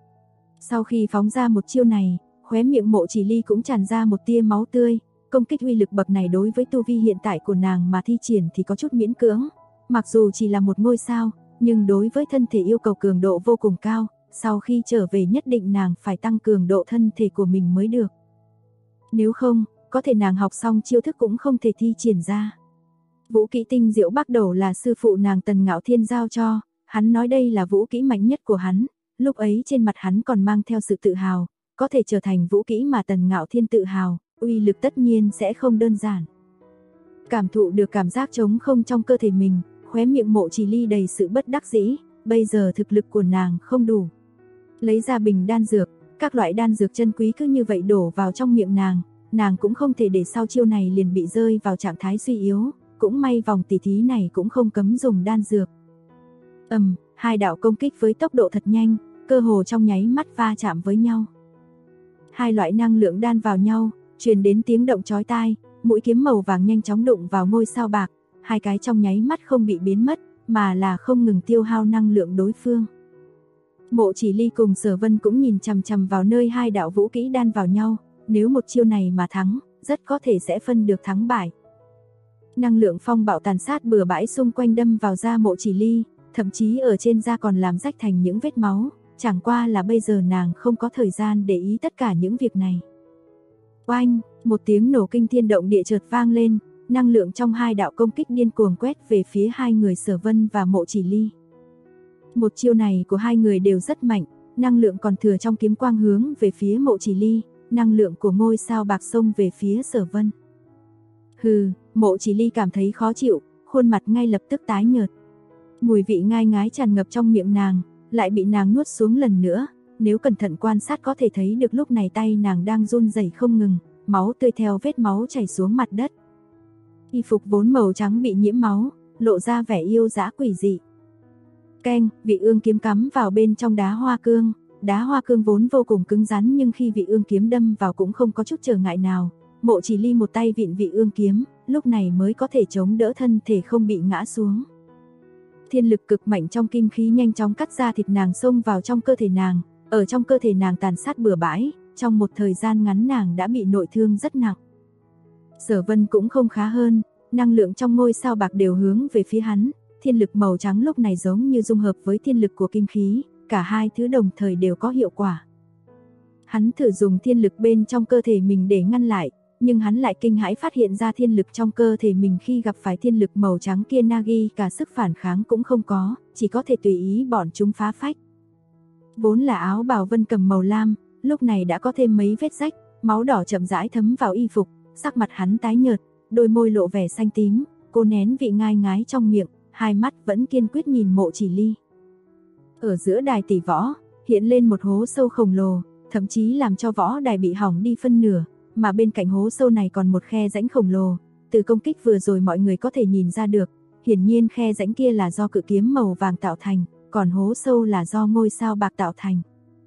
B: Sau khi phóng ra một chiêu này, khóe miệng Mộ Chỉ Ly cũng tràn ra một tia máu tươi, công kích uy lực bậc này đối với tu vi hiện tại của nàng mà thi triển thì có chút miễn cưỡng, mặc dù chỉ là một ngôi sao, nhưng đối với thân thể yêu cầu cường độ vô cùng cao, sau khi trở về nhất định nàng phải tăng cường độ thân thể của mình mới được. Nếu không, có thể nàng học xong chiêu thức cũng không thể thi triển ra. Vũ kỹ tinh diệu bắt đầu là sư phụ nàng Tần Ngạo Thiên giao cho, hắn nói đây là vũ kỹ mạnh nhất của hắn, lúc ấy trên mặt hắn còn mang theo sự tự hào, có thể trở thành vũ kỹ mà Tần Ngạo Thiên tự hào, uy lực tất nhiên sẽ không đơn giản. Cảm thụ được cảm giác trống không trong cơ thể mình, khóe miệng Mộ Chỉ Ly đầy sự bất đắc dĩ, bây giờ thực lực của nàng không đủ. Lấy ra bình đan dược, các loại đan dược chân quý cứ như vậy đổ vào trong miệng nàng cũng không thể để sau chiêu này liền bị rơi vào trạng thái suy yếu, cũng may vòng tỉ thí này cũng không cấm dùng đan dược. Hai đạo công kích với tốc độ thật nhanh, cơ hồ trong nháy mắt va chạm với nhau. Hai loại năng lượng đan vào nhau, truyền đến tiếng động chói tai, mũi kiếm màu vàng nhanh chóng đụng vào ngôi sao bạc, hai cái trong nháy mắt không bị biến mất, mà là không ngừng tiêu hao năng lượng đối phương. Mộ Chỉ Ly cùng Sở Vân cũng nhìn chằm chằm vào nơi hai đạo vũ kỹ đan vào nhau, nếu một chiêu này mà thắng, rất có thể sẽ phân được thắng bại. Năng lượng phong bạo tàn sát bừa bãi xung quanh đâm vào da Mộ Chỉ Ly, thậm chí ở trên da còn làm rách thành những vết máu, chẳng qua là bây giờ nàng không có thời gian để ý tất cả những việc này. Oanh, một tiếng nổ kinh thiên động địa chợt vang lên, năng lượng trong hai đạo công kích điên cuồng quét về phía hai người Sở Vân và Mộ Chỉ Ly. Một chiêu này của hai người đều rất mạnh, năng lượng còn thừa trong kiếm quang hướng về phía Mộ Chỉ Ly, năng lượng của ngôi sao bạc xông về phía Sở Vân. Hừ, Mộ Chỉ Ly cảm thấy khó chịu, khuôn mặt ngay lập tức tái nhợt. Mùi vị ngai ngái tràn ngập trong miệng nàng, lại bị nàng nuốt xuống lần nữa, nếu cẩn thận quan sát có thể thấy được lúc này tay nàng đang run rẩy không ngừng, máu tươi theo vết máu chảy xuống mặt đất. Y phục vốn màu trắng bị nhiễm máu, lộ ra vẻ yêu dã quỷ dị. Keng, vị ương kiếm cắm vào bên trong đá hoa cương vốn vô cùng cứng rắn nhưng khi vị ương kiếm đâm vào cũng không có chút trở ngại nào. Mộ Chỉ Ly một tay vịn vị ương kiếm, lúc này mới có thể chống đỡ thân thể không bị ngã xuống. Thiên lực cực mạnh trong kim khí nhanh chóng cắt ra thịt nàng xông vào trong cơ thể nàng, ở trong cơ thể nàng tàn sát bừa bãi, trong một thời gian ngắn nàng đã bị nội thương rất nặng. Sở Vân cũng không khá hơn, năng lượng trong ngôi sao bạc đều hướng về phía hắn, thiên lực màu trắng lúc này giống như dung hợp với thiên lực của kim khí, cả hai thứ đồng thời đều có hiệu quả. Hắn thử dùng thiên lực bên trong cơ thể mình để ngăn lại, nhưng hắn lại kinh hãi phát hiện ra thiên lực trong cơ thể mình khi gặp phải thiên lực màu trắng kia Nagi cả sức phản kháng cũng không có, chỉ có thể tùy ý bọn chúng phá phách. Vốn là áo bào Vân Cầm màu lam, lúc này đã có thêm mấy vết rách, máu đỏ chậm rãi thấm vào y phục, sắc mặt hắn tái nhợt, đôi môi lộ vẻ xanh tím, cô nén vị ngai ngái trong miệng, hai mắt vẫn kiên quyết nhìn Mộ Chỉ Ly. Ở giữa đài tỷ võ, hiện lên một hố sâu khổng lồ, thậm chí làm cho võ đài bị hỏng đi phân nửa, mà bên cạnh hố sâu này còn một khe rãnh khổng lồ, từ công kích vừa rồi mọi người có thể nhìn ra được, hiển nhiên khe rãnh kia là do cự kiếm màu vàng tạo thành, còn hố sâu là do ngôi sao bạc tạo thành.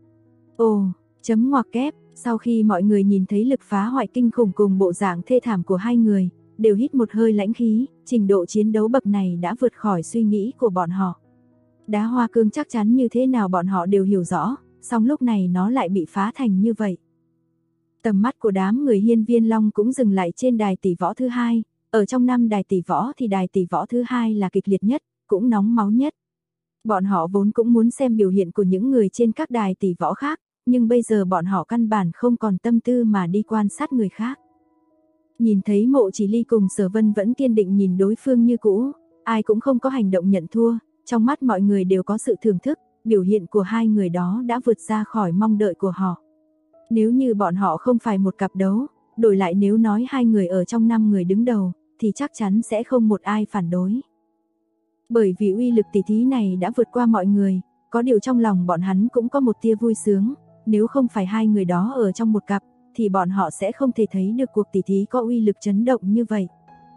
B: Ồ, chấm ngoặc kép, sau khi mọi người nhìn thấy lực phá hoại kinh khủng cùng bộ dạng thê thảm của hai người, đều hít một hơi lãnh khí, trình độ chiến đấu bậc này đã vượt khỏi suy nghĩ của bọn họ. Đá hoa cương chắc chắn như thế nào bọn họ đều hiểu rõ, song lúc này nó lại bị phá thành như vậy. Tầm mắt của đám người Hiên Viên Long cũng dừng lại trên đài tỷ võ thứ hai, ở trong 5 đài tỷ võ thì đài tỷ võ thứ hai là kịch liệt nhất, cũng nóng máu nhất. Bọn họ vốn cũng muốn xem biểu hiện của những người trên các đài tỷ võ khác, nhưng bây giờ bọn họ căn bản không còn tâm tư mà đi quan sát người khác. Nhìn thấy Mộ Chỉ Ly cùng Sở Vân vẫn kiên định nhìn đối phương như cũ, ai cũng không có hành động nhận thua, trong mắt mọi người đều có sự thưởng thức, biểu hiện của hai người đó đã vượt ra khỏi mong đợi của họ. Nếu như bọn họ không phải một cặp đấu, đổi lại nếu nói hai người ở trong 5 người đứng đầu, thì chắc chắn sẽ không một ai phản đối. Bởi vì uy lực tỷ thí này đã vượt qua mọi người, có điều trong lòng bọn hắn cũng có một tia vui sướng, nếu không phải hai người đó ở trong một cặp, thì bọn họ sẽ không thể thấy được cuộc tỷ thí có uy lực chấn động như vậy.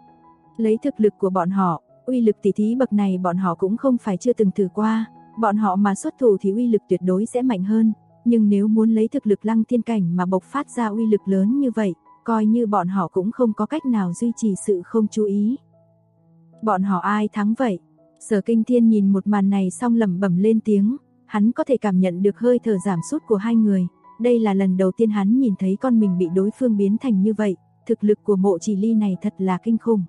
B: Lấy thực lực của bọn họ, uy lực tỷ thí bậc này bọn họ cũng không phải chưa từng thử qua, bọn họ mà xuất thủ thì uy lực tuyệt đối sẽ mạnh hơn, nhưng nếu muốn lấy thực lực Lăng Thiên cảnh mà bộc phát ra uy lực lớn như vậy, coi như bọn họ cũng không có cách nào duy trì sự không chú ý. Bọn họ ai thắng vậy? Sở Kinh Thiên nhìn một màn này xong lẩm bẩm lên tiếng, hắn có thể cảm nhận được hơi thở giảm sút của hai người, đây là lần đầu tiên hắn nhìn thấy con mình bị đối phương biến thành như vậy, thực lực của Mộ Chỉ Ly này thật là kinh khủng.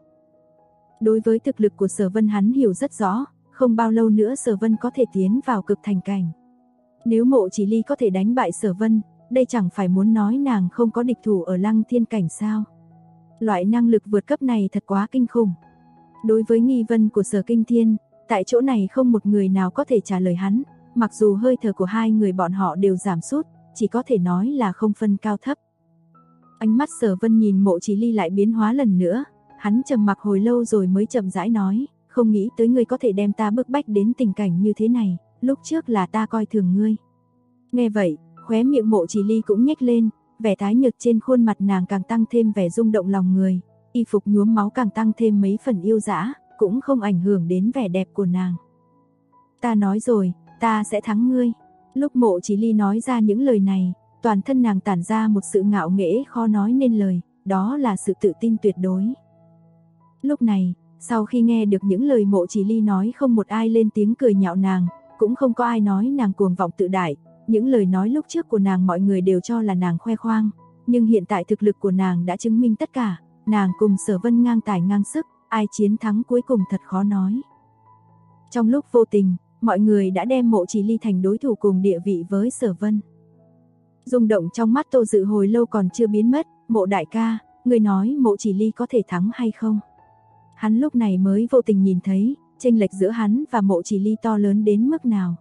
B: Đối với thực lực của Sở Vân hắn hiểu rất rõ, không bao lâu nữa Sở Vân có thể tiến vào cực thành cảnh. Nếu Mộ Chỉ Ly có thể đánh bại Sở Vân, đây chẳng phải muốn nói nàng không có địch thủ ở Lăng Thiên cảnh sao? Loại năng lực vượt cấp này thật quá kinh khủng. Đối với nghi vấn của Sở Kinh Thiên, tại chỗ này không một người nào có thể trả lời hắn, mặc dù hơi thở của hai người bọn họ đều giảm sút, chỉ có thể nói là không phân cao thấp. Ánh mắt Sở Vân nhìn Mộ Chỉ Ly lại biến hóa lần nữa, hắn trầm mặc hồi lâu rồi mới chậm rãi nói, không nghĩ tới ngươi có thể đem ta bức bách đến tình cảnh như thế này, lúc trước là ta coi thường ngươi. Nghe vậy, khóe miệng Mộ Chỉ Ly cũng nhếch lên, vẻ tái nhợt trên khuôn mặt nàng càng tăng thêm vẻ rung động lòng người, y phục nhuốm máu càng tăng thêm mấy phần yêu dã, cũng không ảnh hưởng đến vẻ đẹp của nàng. Ta nói rồi, ta sẽ thắng ngươi. Lúc Mộ Chỉ Ly nói ra những lời này, toàn thân nàng tản ra một sự ngạo nghễ khó nói nên lời, đó là sự tự tin tuyệt đối. Lúc này, sau khi nghe được những lời Mộ Chỉ Ly nói, không một ai lên tiếng cười nhạo nàng, cũng không có ai nói nàng cuồng vọng tự đại. Những lời nói lúc trước của nàng mọi người đều cho là nàng khoe khoang, nhưng hiện tại thực lực của nàng đã chứng minh tất cả, nàng cùng Sở Vân ngang tài ngang sức, ai chiến thắng cuối cùng thật khó nói. Trong lúc vô tình, mọi người đã đem Mộ Chỉ Ly thành đối thủ cùng địa vị với Sở Vân. Rung động trong mắt Tô Dự hồi lâu còn chưa biến mất, Mộ đại ca, người nói Mộ Chỉ Ly có thể thắng hay không? Hắn lúc này mới vô tình nhìn thấy, chênh lệch giữa hắn và Mộ Chỉ Ly to lớn đến mức nào.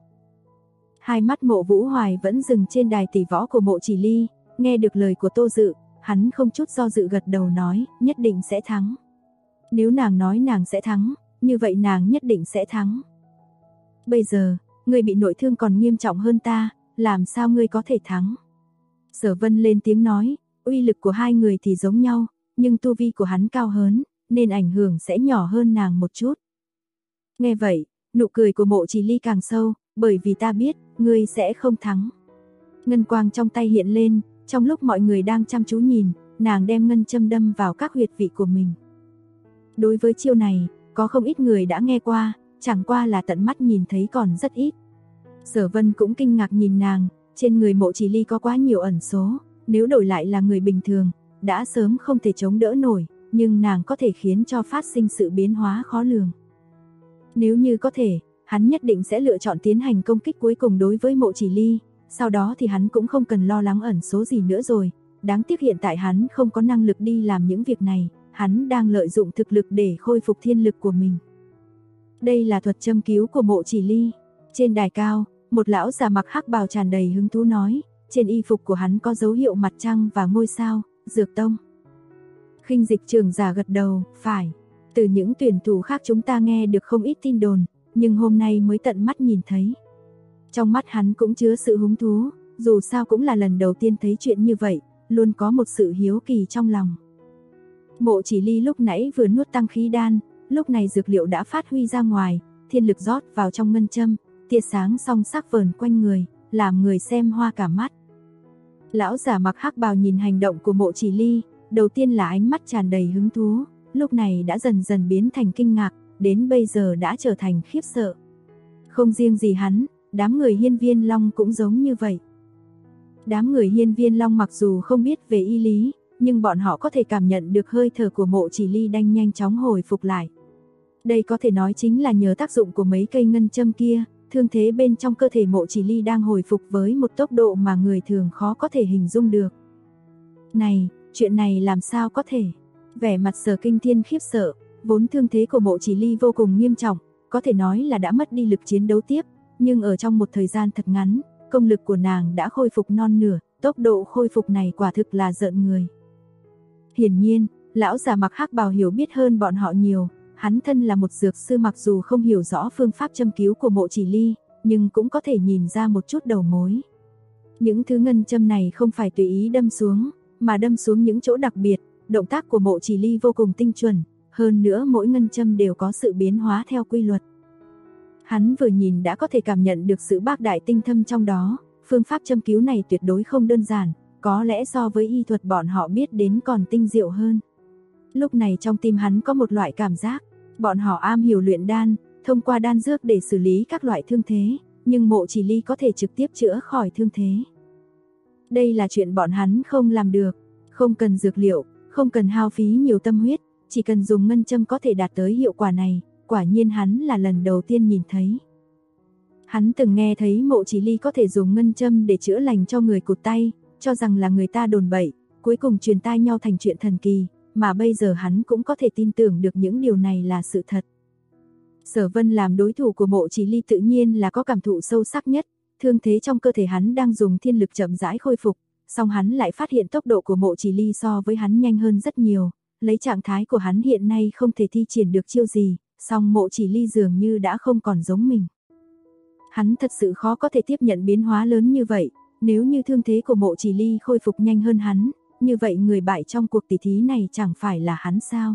B: Hai mắt Mộ Vũ Hoài vẫn dừng trên đài tỷ võ của Mộ Chỉ Ly, nghe được lời của Tô Dự, hắn không chút do dự gật đầu nói, nhất định sẽ thắng. Nếu nàng nói nàng sẽ thắng, như vậy nàng nhất định sẽ thắng. Bây giờ, ngươi bị nội thương còn nghiêm trọng hơn ta, làm sao ngươi có thể thắng? Sở Vân lên tiếng nói, uy lực của hai người thì giống nhau, nhưng tu vi của hắn cao hơn, nên ảnh hưởng sẽ nhỏ hơn nàng một chút. Nghe vậy, nụ cười của Mộ Chỉ Ly càng sâu, bởi vì ta biết, ngươi sẽ không thắng. Ngân quang trong tay hiện lên, trong lúc mọi người đang chăm chú nhìn, nàng đem ngân châm đâm vào các huyệt vị của mình. Đối với chiêu này, có không ít người đã nghe qua, chẳng qua là tận mắt nhìn thấy còn rất ít. Sở Vân cũng kinh ngạc nhìn nàng, trên người Mộ Chỉ Ly có quá nhiều ẩn số, nếu đổi lại là người bình thường, đã sớm không thể chống đỡ nổi, nhưng nàng có thể khiến cho phát sinh sự biến hóa khó lường. Nếu như có thể, hắn nhất định sẽ lựa chọn tiến hành công kích cuối cùng đối với Mộ Chỉ Ly, sau đó thì hắn cũng không cần lo lắng ẩn số gì nữa rồi. Đáng tiếc hiện tại hắn không có năng lực đi làm những việc này, hắn đang lợi dụng thực lực để khôi phục thiên lực của mình. Đây là thuật châm cứu của Mộ Chỉ Ly. Trên đài cao, một lão già mặc hắc bào tràn đầy hứng thú nói, trên y phục của hắn có dấu hiệu mặt trăng và ngôi sao, Dược Tông. Khinh Dịch trưởng giả gật đầu, phải. Từ những tuyển thủ khác chúng ta nghe được không ít tin đồn, nhưng hôm nay mới tận mắt nhìn thấy. Trong mắt hắn cũng chứa sự hứng thú, dù sao cũng là lần đầu tiên thấy chuyện như vậy, luôn có một sự hiếu kỳ trong lòng. Mộ Chỉ Ly lúc nãy vừa nuốt tăng khí đan, lúc này dược liệu đã phát huy ra ngoài, thiên lực rót vào trong ngân châm, tia sáng song sắc vờn quanh người, làm người xem hoa cả mắt. Lão giả mặc hắc bào nhìn hành động của Mộ Chỉ Ly, đầu tiên là ánh mắt tràn đầy hứng thú, lúc này đã dần dần biến thành kinh ngạc, đến bây giờ đã trở thành khiếp sợ. Không riêng gì hắn, đám người Hiên Viên Long cũng giống như vậy. Đám người Hiên Viên Long mặc dù không biết về y lý, nhưng bọn họ có thể cảm nhận được hơi thở của Mộ Chỉ Ly đang nhanh chóng hồi phục lại. Đây có thể nói chính là nhờ tác dụng của mấy cây ngân châm kia, thương thế bên trong cơ thể Mộ Chỉ Ly đang hồi phục với một tốc độ mà người thường khó có thể hình dung được. Này, chuyện này làm sao có thể? Vẻ mặt Sở Kinh Thiên khiếp sợ, vốn thương thế của Mộ Chỉ Ly vô cùng nghiêm trọng, có thể nói là đã mất đi lực chiến đấu tiếp, nhưng ở trong một thời gian thật ngắn, công lực của nàng đã khôi phục non nửa, tốc độ khôi phục này quả thực là rợn người. Hiển nhiên, lão già mặc hắc bào hiểu biết hơn bọn họ nhiều, hắn thân là một dược sư mặc dù không hiểu rõ phương pháp châm cứu của Mộ Chỉ Ly, nhưng cũng có thể nhìn ra một chút đầu mối. Những thứ ngân châm này không phải tùy ý đâm xuống, mà đâm xuống những chỗ đặc biệt, động tác của Mộ Chỉ Ly vô cùng tinh chuẩn, hơn nữa mỗi ngân châm đều có sự biến hóa theo quy luật. Hắn vừa nhìn đã có thể cảm nhận được sự bác đại tinh thâm trong đó, phương pháp châm cứu này tuyệt đối không đơn giản, có lẽ so với y thuật bọn họ biết đến còn tinh diệu hơn. Lúc này trong tim hắn có một loại cảm giác, bọn họ am hiểu luyện đan, thông qua đan dược để xử lý các loại thương thế, nhưng Mộ Chỉ Ly có thể trực tiếp chữa khỏi thương thế. Đây là chuyện bọn hắn không làm được, không cần dược liệu, không cần hao phí nhiều tâm huyết, chỉ cần dùng ngân châm có thể đạt tới hiệu quả này, quả nhiên hắn là lần đầu tiên nhìn thấy. Hắn từng nghe thấy Mộ Chỉ Ly có thể dùng ngân châm để chữa lành cho người cụt tay, cho rằng là người ta đồn bậy, cuối cùng truyền tai nhau thành chuyện thần kỳ, mà bây giờ hắn cũng có thể tin tưởng được những điều này là sự thật. Sở Vân làm đối thủ của Mộ Chỉ Ly tự nhiên là có cảm thụ sâu sắc nhất, thương thế trong cơ thể hắn đang dùng thiên lực chậm rãi khôi phục, song hắn lại phát hiện tốc độ của Mộ Chỉ Ly so với hắn nhanh hơn rất nhiều, lấy trạng thái của hắn hiện nay không thể thi triển được chiêu gì, song Mộ Chỉ Ly dường như đã không còn giống mình. Hắn thật sự khó có thể tiếp nhận biến hóa lớn như vậy, Nếu như thương thế của Mộ Chỉ Ly khôi phục nhanh hơn hắn, như vậy người bại trong cuộc tỷ thí này chẳng phải là hắn sao?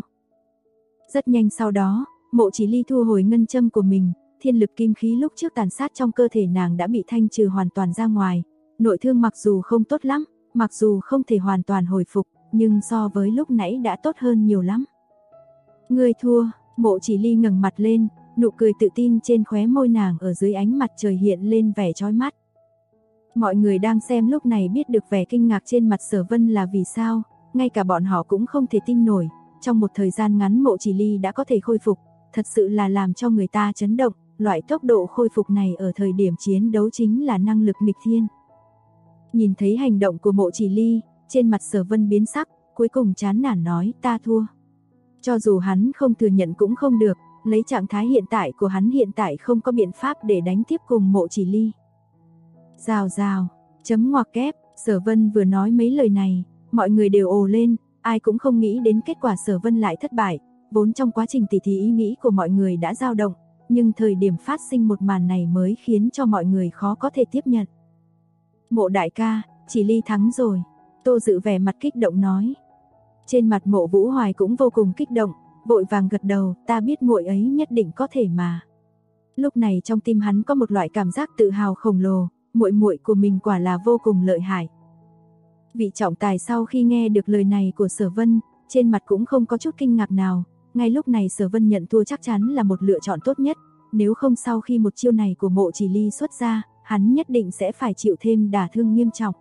B: Rất nhanh sau đó, Mộ Chỉ Ly thu hồi ngân châm của mình, thiên lực kim khí lúc trước tàn sát trong cơ thể nàng đã bị thanh trừ hoàn toàn ra ngoài. Nội thương mặc dù không tốt lắm, mặc dù không thể hoàn toàn hồi phục, nhưng so với lúc nãy đã tốt hơn nhiều lắm. Ngươi thua, Mộ Chỉ Ly ngẩng mặt lên, nụ cười tự tin trên khóe môi nàng ở dưới ánh mặt trời hiện lên vẻ chói mắt. Mọi người đang xem lúc này biết được vẻ kinh ngạc trên mặt Sở Vân là vì sao, ngay cả bọn họ cũng không thể tin nổi, trong một thời gian ngắn Mộ Chỉ Ly đã có thể khôi phục, thật sự là làm cho người ta chấn động, loại tốc độ khôi phục này ở thời điểm chiến đấu chính là năng lực nghịch thiên. Nhìn thấy hành động của Mộ Chỉ Ly, trên mặt Sở Vân biến sắc, cuối cùng chán nản nói ta thua. Cho dù hắn không thừa nhận cũng không được, lấy trạng thái hiện tại của hắn hiện tại không có biện pháp để đánh tiếp cùng Mộ Chỉ Ly. Rào rào, chấm ngoặc kép, Sở Vân vừa nói mấy lời này, mọi người đều ồ lên, ai cũng không nghĩ đến kết quả Sở Vân lại thất bại, vốn trong quá trình tỉ thí ý nghĩ của mọi người đã dao động, nhưng thời điểm phát sinh một màn này mới khiến cho mọi người khó có thể tiếp nhận. Mộ đại ca, Chỉ Ly thắng rồi, Tô Dự vẻ mặt kích động nói. Trên mặt Mộ Vũ Hoài cũng vô cùng kích động, vội vàng gật đầu, ta biết muội ấy nhất định có thể mà. Lúc này trong tim hắn có một loại cảm giác tự hào khổng lồ, muội muội của mình quả là vô cùng lợi hại. Vị trọng tài sau khi nghe được lời này của Sở Vân, trên mặt cũng không có chút kinh ngạc nào, ngay lúc này Sở Vân nhận thua chắc chắn là một lựa chọn tốt nhất, nếu không sau khi một chiêu này của Mộ Chỉ Ly xuất ra, hắn nhất định sẽ phải chịu thêm đả thương nghiêm trọng.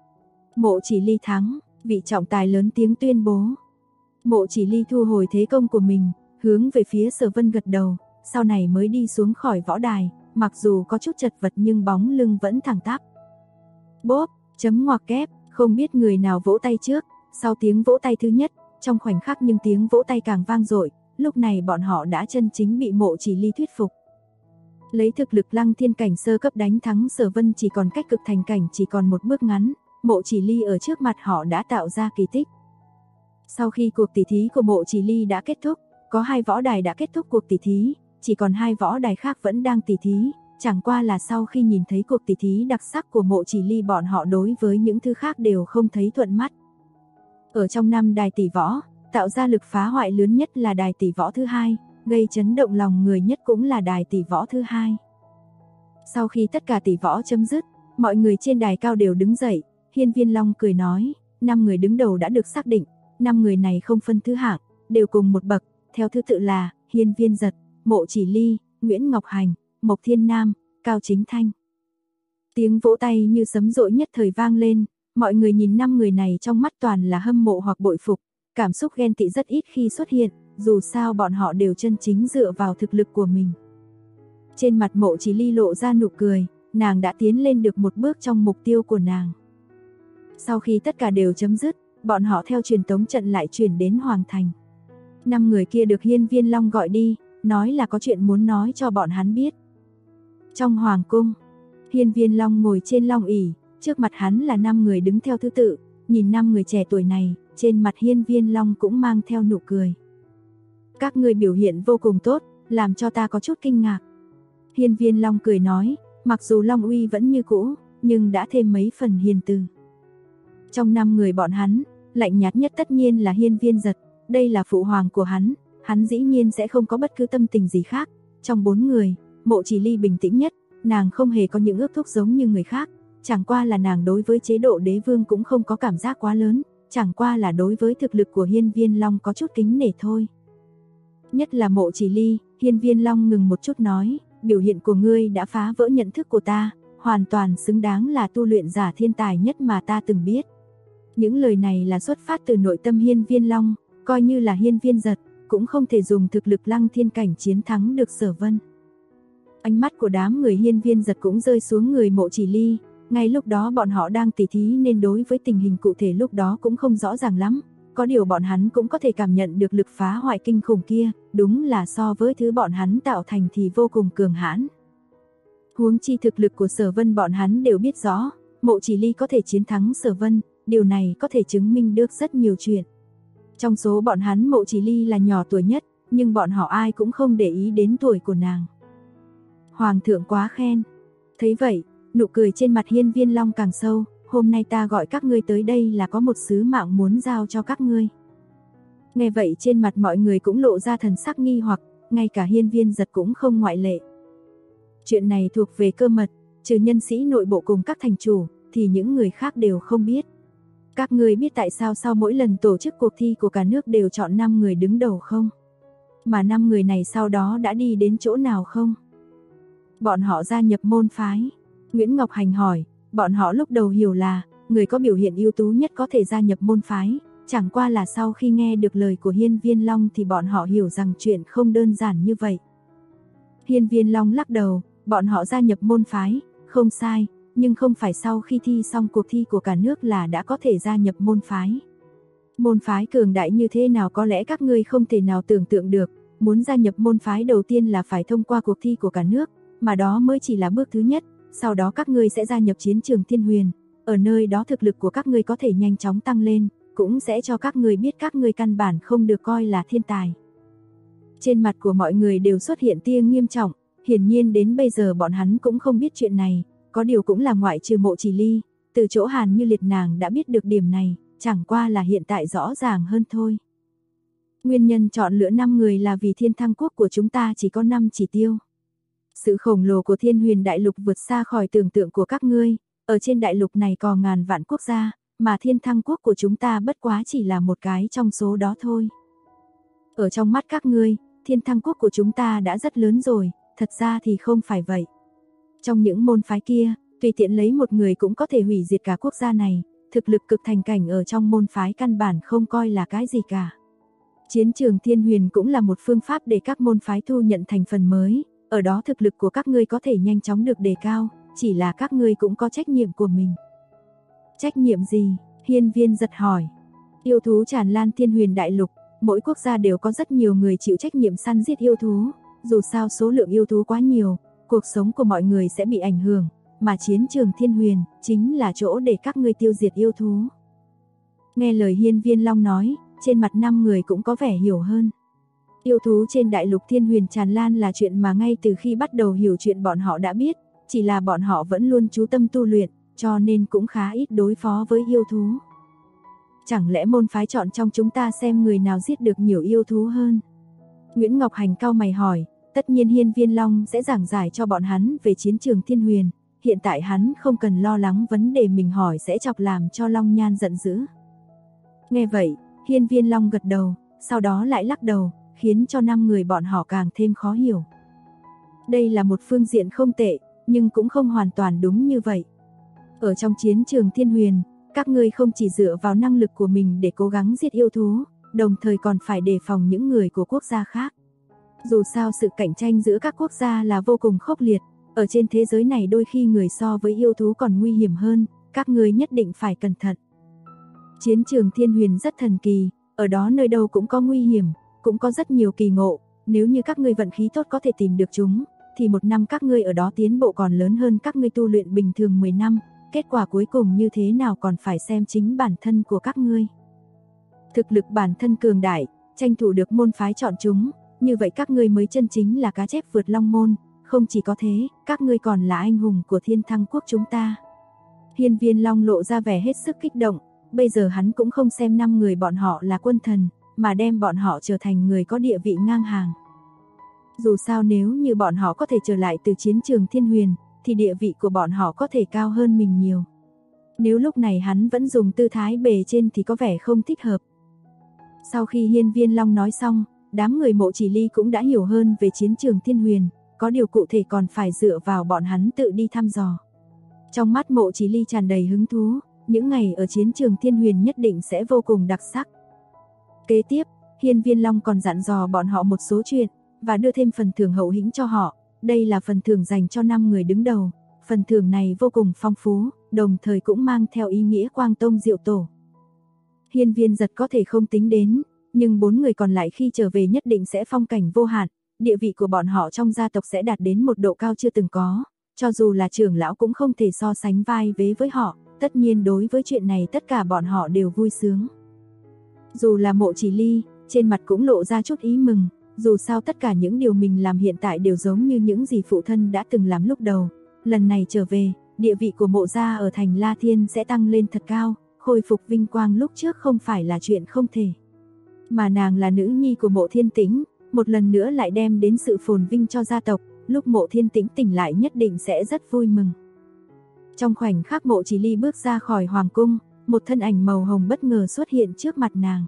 B: Mộ Chỉ Ly thắng, vị trọng tài lớn tiếng tuyên bố. Mộ Chỉ Ly thu hồi thế công của mình, hướng về phía Sở Vân gật đầu, sau này mới đi xuống khỏi võ đài, mặc dù có chút chật vật nhưng bóng lưng vẫn thẳng tắp. Bốp, chấm ngoặc kép, không biết người nào vỗ tay trước, sau tiếng vỗ tay thứ nhất, trong khoảnh khắc nhưng tiếng vỗ tay càng vang dội, lúc này bọn họ đã chân chính bị Mộ Chỉ Ly thuyết phục. Lấy thực lực Lăng Thiên cảnh sơ cấp đánh thắng Sở Vân chỉ còn cách cực thành cảnh chỉ còn một bước ngắn, Mộ Chỉ Ly ở trước mặt họ đã tạo ra kỳ tích. Sau khi cuộc tỷ thí của Mộ Chỉ Ly đã kết thúc, có 2 võ đài đã kết thúc cuộc tỷ thí, chỉ còn 2 võ đài khác vẫn đang tỷ thí, chẳng qua là sau khi nhìn thấy cuộc tỷ thí đặc sắc của Mộ Chỉ Ly bọn họ đối với những thứ khác đều không thấy thuận mắt. Ở trong 5 đài tỷ võ, tạo ra lực phá hoại lớn nhất là đài tỷ võ thứ 2, gây chấn động lòng người nhất cũng là đài tỷ võ thứ 2. Sau khi tất cả tỷ võ chấm dứt, mọi người trên đài cao đều đứng dậy, Hiên Viên Long cười nói, 5 người đứng đầu đã được xác định, 5 người này không phân thứ hạng, đều cùng một bậc, theo thứ tự là Hiên Viên Giật, Mộ Chỉ Ly, Nguyễn Ngọc Hành, Mộc Thiên Nam, Cao Chính Thanh. Tiếng vỗ tay như sấm dội nhất thời vang lên, mọi người nhìn 5 người này trong mắt toàn là hâm mộ hoặc bội phục, cảm xúc ghen tị rất ít khi xuất hiện, dù sao bọn họ đều chân chính dựa vào thực lực của mình. Trên mặt Mộ Chỉ Ly lộ ra nụ cười, nàng đã tiến lên được một bước trong mục tiêu của nàng. Sau khi tất cả đều chấm dứt, bọn họ theo truyền tống trận lại chuyển đến Hoàng Thành. 5 người kia được Hiên Viên Long gọi đi, nói là có chuyện muốn nói cho bọn hắn biết. Trong Hoàng cung, Hiên Viên Long ngồi trên long ỷ, trước mặt hắn là 5 người đứng theo thứ tự, nhìn 5 người trẻ tuổi này, trên mặt Hiên Viên Long cũng mang theo nụ cười. Các ngươi biểu hiện vô cùng tốt, làm cho ta có chút kinh ngạc. Hiên Viên Long cười nói, mặc dù Long uy vẫn như cũ, nhưng đã thêm mấy phần hiền từ. Trong 5 người bọn hắn, lạnh nhạt nhất tất nhiên là Hiên Viên Giật, đây là phụ hoàng của hắn dĩ nhiên sẽ không có bất cứ tâm tình gì khác. Trong 4 người, Mộ Chỉ Ly bình tĩnh nhất, nàng không hề có những ước thúc giống như người khác, chẳng qua là nàng đối với chế độ đế vương cũng không có cảm giác quá lớn, chẳng qua là đối với thực lực của Hiên Viên Long có chút kính nể thôi. Nhất là Mộ Chỉ Ly, Hiên Viên Long ngừng một chút nói, biểu hiện của ngươi đã phá vỡ nhận thức của ta, hoàn toàn xứng đáng là tu luyện giả thiên tài nhất mà ta từng biết. Những lời này là xuất phát từ nội tâm Hiên Viên Long, coi như là Hiên Viên Giật, cũng không thể dùng thực lực Lăng Thiên cảnh chiến thắng được Sở Vân. Ánh mắt của đám người Hiên Viên Giật cũng rơi xuống người Mộ Chỉ Ly, ngay lúc đó bọn họ đang tỉ thí nên đối với tình hình cụ thể lúc đó cũng không rõ ràng lắm, có điều bọn hắn cũng có thể cảm nhận được lực phá hoại kinh khủng kia, đúng là so với thứ bọn hắn tạo thành thì vô cùng cường hãn. Huống chi thực lực của Sở Vân bọn hắn đều biết rõ, Mộ Chỉ Ly có thể chiến thắng Sở Vân, điều này có thể chứng minh được rất nhiều chuyện. Trong số bọn hắn Mộ Chỉ Ly là nhỏ tuổi nhất, nhưng bọn họ ai cũng không để ý đến tuổi của nàng. Hoàng thượng quá khen. Thấy vậy, Nụ cười trên mặt Hiên Viên Long càng sâu, hôm nay ta gọi các ngươi tới đây là có một sứ mạng muốn giao cho các ngươi. Nghe vậy trên mặt mọi người cũng lộ ra thần sắc nghi hoặc, ngay cả Hiên Viên Giật cũng không ngoại lệ. Chuyện này thuộc về cơ mật, trừ nhân sĩ nội bộ cùng các thành chủ, thì những người khác đều không biết. Các ngươi biết tại sao sau mỗi lần tổ chức cuộc thi của cả nước đều chọn 5 người đứng đầu không? Mà 5 người này sau đó đã đi đến chỗ nào không? Bọn họ gia nhập môn phái. Nguyễn Ngọc Hành hỏi, bọn họ lúc đầu hiểu là, người có biểu hiện ưu tú nhất có thể gia nhập môn phái, chẳng qua là sau khi nghe được lời của Hiên Viên Long thì bọn họ hiểu rằng chuyện không đơn giản như vậy. Hiên Viên Long lắc đầu, bọn họ gia nhập môn phái, không sai, nhưng không phải sau khi thi xong cuộc thi của cả nước là đã có thể gia nhập môn phái. Môn phái cường đại như thế nào có lẽ các ngươi không thể nào tưởng tượng được, muốn gia nhập môn phái đầu tiên là phải thông qua cuộc thi của cả nước, mà đó mới chỉ là bước thứ nhất, sau đó các ngươi sẽ gia nhập chiến trường Thiên Huyền, ở nơi đó thực lực của các ngươi có thể nhanh chóng tăng lên, cũng sẽ cho các ngươi biết các ngươi căn bản không được coi là thiên tài. Trên mặt của mọi người đều xuất hiện tia nghiêm trọng, hiển nhiên đến bây giờ bọn hắn cũng không biết chuyện này, có điều cũng là ngoại trừ Mộ Chỉ Ly, từ chỗ Hàn Như Liệt nàng đã biết được điểm này, chẳng qua là hiện tại rõ ràng hơn thôi. Nguyên nhân chọn lựa 5 người là vì Thiên Thăng Quốc của chúng ta chỉ có 5 chỉ tiêu. Sự khổng lồ của Thiên Huyền Đại Lục vượt xa khỏi tưởng tượng của các ngươi, ở trên đại lục này có ngàn vạn quốc gia, mà Thiên Thăng Quốc của chúng ta bất quá chỉ là một cái trong số đó thôi. Ở trong mắt các ngươi, Thiên Thăng Quốc của chúng ta đã rất lớn rồi, thật ra thì không phải vậy. Trong những môn phái kia, tùy tiện lấy một người cũng có thể hủy diệt cả quốc gia này, thực lực cực thành cảnh ở trong môn phái căn bản không coi là cái gì cả. Chiến trường Thiên Huyền cũng là một phương pháp để các môn phái thu nhận thành phần mới, ở đó thực lực của các ngươi có thể nhanh chóng được đề cao, chỉ là các ngươi cũng có trách nhiệm của mình. Trách nhiệm gì? Hiên Viên Giật hỏi. Yêu thú tràn lan Thiên Huyền Đại Lục, mỗi quốc gia đều có rất nhiều người chịu trách nhiệm săn giết yêu thú, dù sao số lượng yêu thú quá nhiều, cuộc sống của mọi người sẽ bị ảnh hưởng, mà chiến trường Thiên Huyền chính là chỗ để các ngươi tiêu diệt yêu thú. Nghe lời Hiên Viên Long nói, trên mặt 5 người cũng có vẻ hiểu hơn. Yêu thú trên đại lục Thiên Huyền tràn lan là chuyện mà ngay từ khi bắt đầu hiểu chuyện bọn họ đã biết, chỉ là bọn họ vẫn luôn chú tâm tu luyện, cho nên cũng khá ít đối phó với yêu thú. Chẳng lẽ môn phái chọn trong chúng ta xem người nào giết được nhiều yêu thú hơn? Nguyễn Ngọc Hành cau mày hỏi, tất nhiên Hiên Viên Long sẽ giảng giải cho bọn hắn về chiến trường Thiên Huyền, hiện tại hắn không cần lo lắng vấn đề mình hỏi sẽ chọc làm cho Long Nhan giận dữ. Nghe vậy, Hiên Viên Long gật đầu, sau đó lại lắc đầu, khiến cho 5 người bọn họ càng thêm khó hiểu. Đây là một phương diện không tệ, nhưng cũng không hoàn toàn đúng như vậy. Ở trong chiến trường Thiên Huyền, các ngươi không chỉ dựa vào năng lực của mình để cố gắng giết yêu thú, đồng thời còn phải đề phòng những người của quốc gia khác. Dù sao sự cạnh tranh giữa các quốc gia là vô cùng khốc liệt, ở trên thế giới này đôi khi người so với yêu thú còn nguy hiểm hơn, các ngươi nhất định phải cẩn thận. Chiến trường Thiên Huyền rất thần kỳ, ở đó nơi đâu cũng có nguy hiểm, cũng có rất nhiều kỳ ngộ, nếu như các ngươi vận khí tốt có thể tìm được chúng, thì một năm các ngươi ở đó tiến bộ còn lớn hơn các ngươi tu luyện bình thường 10 năm, kết quả cuối cùng như thế nào còn phải xem chính bản thân của các ngươi. Thực lực bản thân cường đại, tranh thủ được môn phái chọn chúng, như vậy các ngươi mới chân chính là cá chép vượt long môn, không chỉ có thế, các ngươi còn là anh hùng của Thiên Thăng Quốc chúng ta. Hiên Viên Long lộ ra vẻ hết sức kích động, bây giờ hắn cũng không xem 5 người bọn họ là quân thần, mà đem bọn họ trở thành người có địa vị ngang hàng. Dù sao nếu như bọn họ có thể trở lại từ chiến trường Thiên Huyền, thì địa vị của bọn họ có thể cao hơn mình nhiều. Nếu lúc này hắn vẫn dùng tư thái bề trên thì có vẻ không thích hợp. Sau khi Hiên Viên Long nói xong, đám người Mộ Chỉ Ly cũng đã hiểu hơn về chiến trường Thiên Huyền, có điều cụ thể còn phải dựa vào bọn hắn tự đi thăm dò. Trong mắt Mộ Chỉ Ly tràn đầy hứng thú, những ngày ở chiến trường Thiên Huyền nhất định sẽ vô cùng đặc sắc. Kế tiếp, Hiên Viên Long còn dặn dò bọn họ một số chuyện, và đưa thêm phần thưởng hậu hĩnh cho họ. Đây là phần thưởng dành cho 5 người đứng đầu, phần thưởng này vô cùng phong phú, đồng thời cũng mang theo ý nghĩa quang tông diệu tổ. Hiên Viên Giật có thể không tính đến, nhưng 4 người còn lại khi trở về nhất định sẽ phong cảnh vô hạn, địa vị của bọn họ trong gia tộc sẽ đạt đến một độ cao chưa từng có, cho dù là trưởng lão cũng không thể so sánh vai vế với họ, tất nhiên đối với chuyện này tất cả bọn họ đều vui sướng. Dù là Mộ Chỉ Ly, trên mặt cũng lộ ra chút ý mừng, dù sao tất cả những điều mình làm hiện tại đều giống như những gì phụ thân đã từng làm lúc đầu, lần này trở về, địa vị của mộ gia ở thành La Thiên sẽ tăng lên thật cao, khôi phục vinh quang lúc trước không phải là chuyện không thể. Mà nàng là nữ nhi của Mộ Thiên Tĩnh, một lần nữa lại đem đến sự phồn vinh cho gia tộc, lúc Mộ Thiên Tĩnh tỉnh lại nhất định sẽ rất vui mừng. Trong khoảnh khắc Mộ Chỉ Ly bước ra khỏi hoàng cung, một thân ảnh màu hồng bất ngờ xuất hiện trước mặt nàng.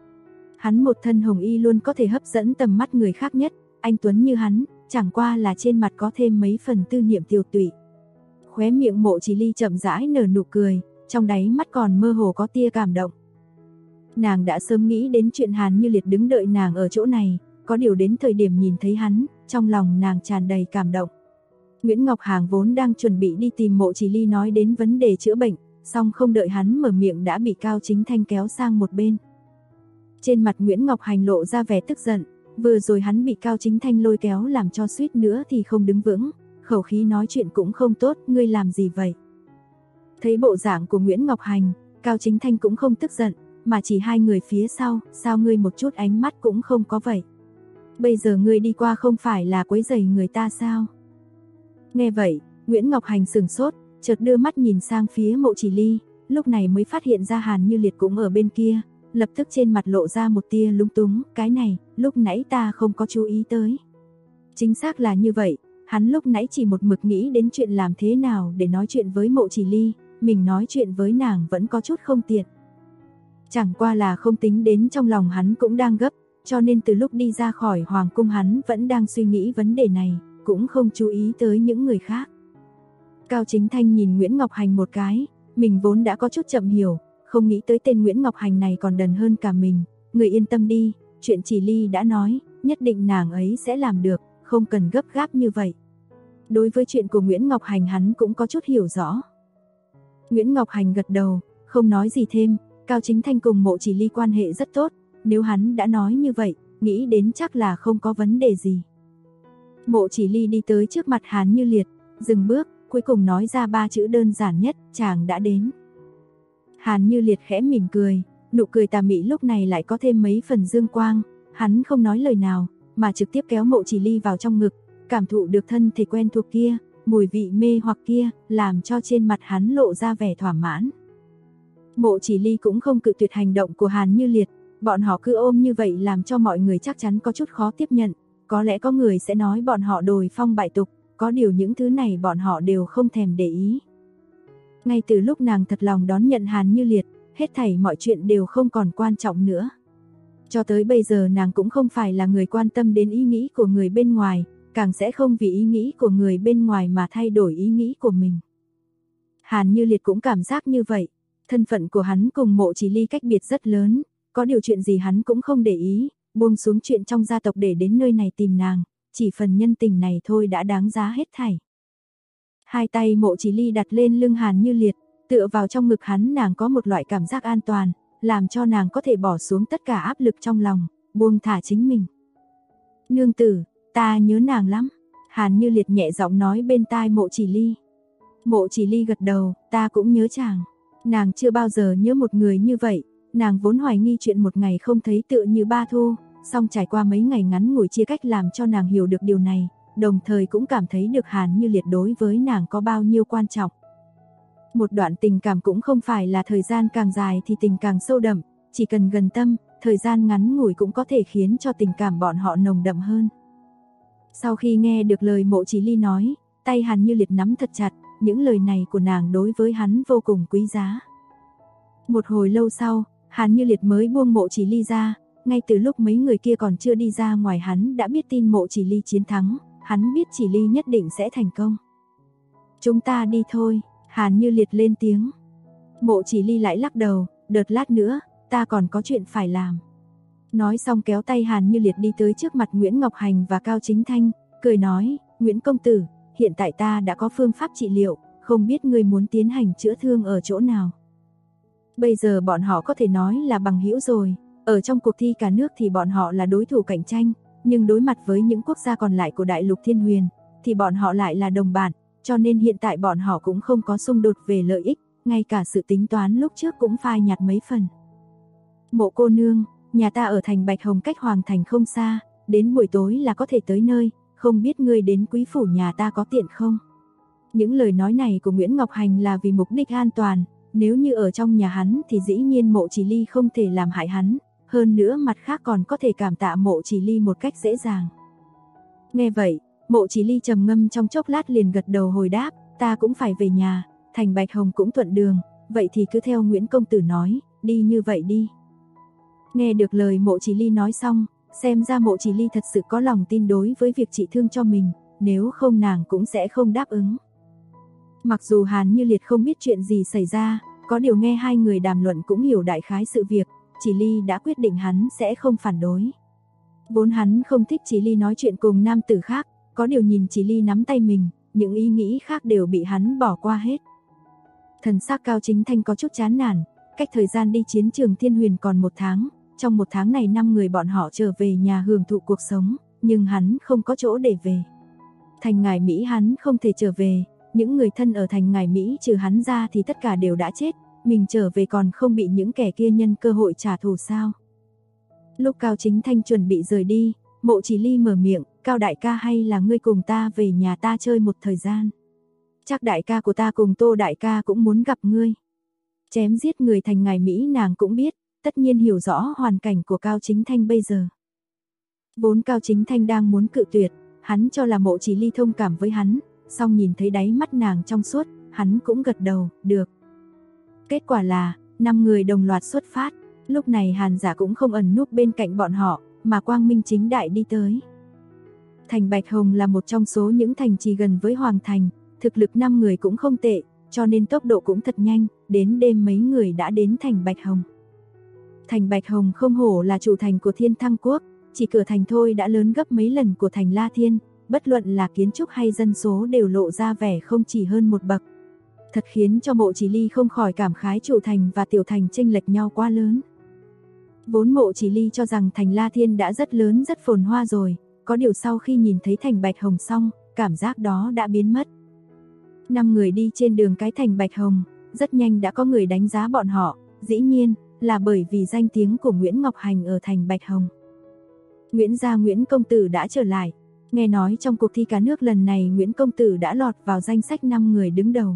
B: Hắn một thân hồng y luôn có thể hấp dẫn tầm mắt người khác nhất, anh tuấn như hắn, chẳng qua là trên mặt có thêm mấy phần tư niệm tiêu tụy. Khóe miệng Mộ Chỉ Ly chậm rãi nở nụ cười, trong đáy mắt còn mơ hồ có tia cảm động. Nàng đã sớm nghĩ đến chuyện Hàn Như Liệt đứng đợi nàng ở chỗ này, có điều đến thời điểm nhìn thấy hắn, trong lòng nàng tràn đầy cảm động. Nguyễn Ngọc Hàng vốn đang chuẩn bị đi tìm Mộ Chỉ Ly nói đến vấn đề chữa bệnh, song không đợi hắn mở miệng đã bị Cao Chính Thanh kéo sang một bên. Trên mặt Nguyễn Ngọc Hành lộ ra vẻ tức giận, vừa rồi hắn bị Cao Chính Thanh lôi kéo làm cho suýt nữa thì không đứng vững, khẩu khí nói chuyện cũng không tốt, ngươi làm gì vậy? Thấy bộ dạng của Nguyễn Ngọc Hành, Cao Chính Thanh cũng không tức giận, mà chỉ hai người phía sau, sao ngươi một chút ánh mắt cũng không có vậy? Bây giờ ngươi đi qua không phải là quấy rầy người ta sao? Nghe vậy, Nguyễn Ngọc Hành sửng sốt, chợt đưa mắt nhìn sang phía Mộ Chỉ Ly, lúc này mới phát hiện ra Hàn Như Liệt cũng ở bên kia, lập tức trên mặt lộ ra một tia lúng túng, cái này, lúc nãy ta không có chú ý tới. Chính xác là như vậy, hắn lúc nãy chỉ một mực nghĩ đến chuyện làm thế nào để nói chuyện với Mộ Chỉ Ly, mình nói chuyện với nàng vẫn có chút không tiện. Chẳng qua là không tính đến trong lòng hắn cũng đang gấp, cho nên từ lúc đi ra khỏi hoàng cung hắn vẫn đang suy nghĩ vấn đề này, cũng không chú ý tới những người khác. Cao Chính Thanh nhìn Nguyễn Ngọc Hành một cái, mình vốn đã có chút chậm hiểu, không nghĩ tới tên Nguyễn Ngọc Hành này còn đần hơn cả mình, người yên tâm đi, chuyện Chỉ Ly đã nói, nhất định nàng ấy sẽ làm được, không cần gấp gáp như vậy. Đối với chuyện của Nguyễn Ngọc Hành hắn cũng có chút hiểu rõ. Nguyễn Ngọc Hành gật đầu, không nói gì thêm, Cao Chính Thanh cùng Mộ Chỉ Ly quan hệ rất tốt, nếu hắn đã nói như vậy, nghĩ đến chắc là không có vấn đề gì. Mộ Chỉ Ly đi tới trước mặt Hàn Như Liệt, dừng bước, cuối cùng nói ra ba chữ đơn giản nhất, chàng đã đến. Hàn Như Liệt khẽ mỉm cười, nụ cười tà mị lúc này lại có thêm mấy phần dương quang, hắn không nói lời nào, mà trực tiếp kéo Mộ Chỉ Ly vào trong ngực, cảm thụ được thân thể quen thuộc kia, mùi vị mê hoặc kia, làm cho trên mặt hắn lộ ra vẻ thỏa mãn. Mộ Chỉ Ly cũng không cự tuyệt hành động của Hàn Như Liệt, bọn họ cứ ôm như vậy làm cho mọi người chắc chắn có chút khó tiếp nhận, có lẽ có người sẽ nói bọn họ đồi phong bại tục, có điều những thứ này bọn họ đều không thèm để ý. Ngay từ lúc nàng thật lòng đón nhận Hàn Như Liệt, hết thảy mọi chuyện đều không còn quan trọng nữa. Cho tới bây giờ nàng cũng không phải là người quan tâm đến ý nghĩ của người bên ngoài, càng sẽ không vì ý nghĩ của người bên ngoài mà thay đổi ý nghĩ của mình. Hàn Như Liệt cũng cảm giác như vậy, thân phận của hắn cùng Mộ Chỉ Ly cách biệt rất lớn, có điều chuyện gì hắn cũng không để ý, buông xuống chuyện trong gia tộc để đến nơi này tìm nàng, chỉ phần nhân tình này thôi đã đáng giá hết thảy. Hai tay Mộ Chỉ Ly đặt lên lưng Hàn Như Liệt, tựa vào trong ngực hắn, nàng có một loại cảm giác an toàn, làm cho nàng có thể bỏ xuống tất cả áp lực trong lòng, buông thả chính mình. Nương tử, ta nhớ nàng lắm, Hàn Như Liệt nhẹ giọng nói bên tai Mộ Chỉ Ly. Mộ Chỉ Ly gật đầu, ta cũng nhớ chàng. Nàng chưa bao giờ nhớ một người như vậy, nàng vốn hoài nghi chuyện một ngày không thấy tựa như ba thu, song trải qua mấy ngày ngắn ngủi chia cách làm cho nàng hiểu được điều này, đồng thời cũng cảm thấy được Hàn Như Liệt đối với nàng có bao nhiêu quan trọng. Một đoạn tình cảm cũng không phải là thời gian càng dài thì tình càng sâu đậm, chỉ cần gần tâm, thời gian ngắn ngủi cũng có thể khiến cho tình cảm bọn họ nồng đậm hơn. Sau khi nghe được lời Mộ Chỉ Ly nói, tay Hàn Như Liệt nắm thật chặt, những lời này của nàng đối với hắn vô cùng quý giá. Một hồi lâu sau, Hàn Như Liệt mới buông Mộ Chỉ Ly ra, ngay từ lúc mấy người kia còn chưa đi ra ngoài hắn đã biết tin Mộ Chỉ Ly chiến thắng, hắn biết Chỉ Ly nhất định sẽ thành công. Chúng ta đi thôi, Hàn Như Liệt lên tiếng. Mộ Chỉ Ly lại lắc đầu, đợt lát nữa, ta còn có chuyện phải làm. Nói xong kéo tay Hàn Như Liệt đi tới trước mặt Nguyễn Ngọc Hành và Cao Chính Thanh, cười nói, Nguyễn công tử, hiện tại ta đã có phương pháp trị liệu, không biết ngươi muốn tiến hành chữa thương ở chỗ nào. Bây giờ bọn họ có thể nói là bằng hữu rồi, ở trong cuộc thi cả nước thì bọn họ là đối thủ cạnh tranh, nhưng đối mặt với những quốc gia còn lại của đại lục Thiên Huyền, thì bọn họ lại là đồng bạn, cho nên hiện tại bọn họ cũng không có xung đột về lợi ích, ngay cả sự tính toán lúc trước cũng phai nhạt mấy phần. Mộ cô nương, nhà ta ở thành Bạch Hồng cách Hoàng Thành không xa, đến buổi tối là có thể tới nơi, không biết ngươi đến quý phủ nhà ta có tiện không? Những lời nói này của Nguyễn Ngọc Hành là vì mục đích an toàn, nếu như ở trong nhà hắn thì dĩ nhiên Mộ Chỉ Ly không thể làm hại hắn, hơn nữa mặt khác còn có thể cảm tạ Mộ Chỉ Ly một cách dễ dàng. Nghe vậy, Mộ Chỉ Ly trầm ngâm trong chốc lát liền gật đầu hồi đáp, ta cũng phải về nhà, Thành Bạch Hồng cũng thuận đường, vậy thì cứ theo Nguyễn công tử nói, đi như vậy đi. Nghe được lời Mộ Chỉ Ly nói xong, xem ra Mộ Chỉ Ly thật sự có lòng tin đối với việc trị thương cho mình, nếu không nàng cũng sẽ không đáp ứng. Mặc dù Hàn Như Liệt không biết chuyện gì xảy ra, có điều nghe hai người đàm luận cũng hiểu đại khái sự việc, Chỉ Ly đã quyết định hắn sẽ không phản đối. Vốn hắn không thích Chỉ Ly nói chuyện cùng nam tử khác, có điều nhìn Chỉ Ly nắm tay mình, những ý nghĩ khác đều bị hắn bỏ qua hết. Thần sắc Cao Chính Thanh có chút chán nản, cách thời gian đi chiến trường Thiên Huyền còn 1 tháng, trong 1 tháng này 5 người bọn họ trở về nhà hưởng thụ cuộc sống, nhưng hắn không có chỗ để về. Thành Ngải Mỹ hắn không thể trở về, những người thân ở thành Ngải Mỹ trừ hắn ra thì tất cả đều đã chết, mình trở về còn không bị những kẻ kia nhân cơ hội trả thù sao? Lúc Cao Chính Thanh chuẩn bị rời đi, Mộ Chỉ Ly mở miệng, Cao đại ca hay là ngươi cùng ta về nhà ta chơi một thời gian. Chắc đại ca của ta cùng Tô đại ca cũng muốn gặp ngươi. Chém giết người thành Ngải Mỹ nàng cũng biết, tất nhiên hiểu rõ hoàn cảnh của Cao Chính Thanh bây giờ. Vốn Cao Chính Thanh đang muốn cự tuyệt, hắn cho là Mộ Chỉ Ly thông cảm với hắn, song nhìn thấy đáy mắt nàng trong suốt, hắn cũng gật đầu, được. Kết quả là, 5 người đồng loạt xuất phát, lúc này Hàn Giả cũng không ẩn núp bên cạnh bọn họ, mà quang minh chính đại đi tới. Thành Bạch Hồng là một trong số những thành trì gần với Hoàng Thành, thực lực 5 người cũng không tệ, cho nên tốc độ cũng thật nhanh, đến đêm mấy người đã đến thành Bạch Hồng. Thành Bạch Hồng không hổ là chủ thành của Thiên Thăng Quốc, chỉ cửa thành thôi đã lớn gấp mấy lần của thành La Thiên, bất luận là kiến trúc hay dân số đều lộ ra vẻ không chỉ hơn một bậc. Thật khiến cho Mộ Chỉ Ly không khỏi cảm khái chủ thành và tiểu thành chênh lệch nhau quá lớn. Vốn Mộ Chỉ Ly cho rằng thành La Thiên đã rất lớn rất phồn hoa rồi, có điều sau khi nhìn thấy thành Bạch Hồng xong, cảm giác đó đã biến mất. 5 người đi trên đường cái thành Bạch Hồng, rất nhanh đã có người đánh giá bọn họ, dĩ nhiên là bởi vì danh tiếng của Nguyễn Ngọc Hành ở thành Bạch Hồng. Nguyễn gia Nguyễn công tử đã trở lại, nghe nói trong cuộc thi cả nước lần này Nguyễn công tử đã lọt vào danh sách 5 người đứng đầu.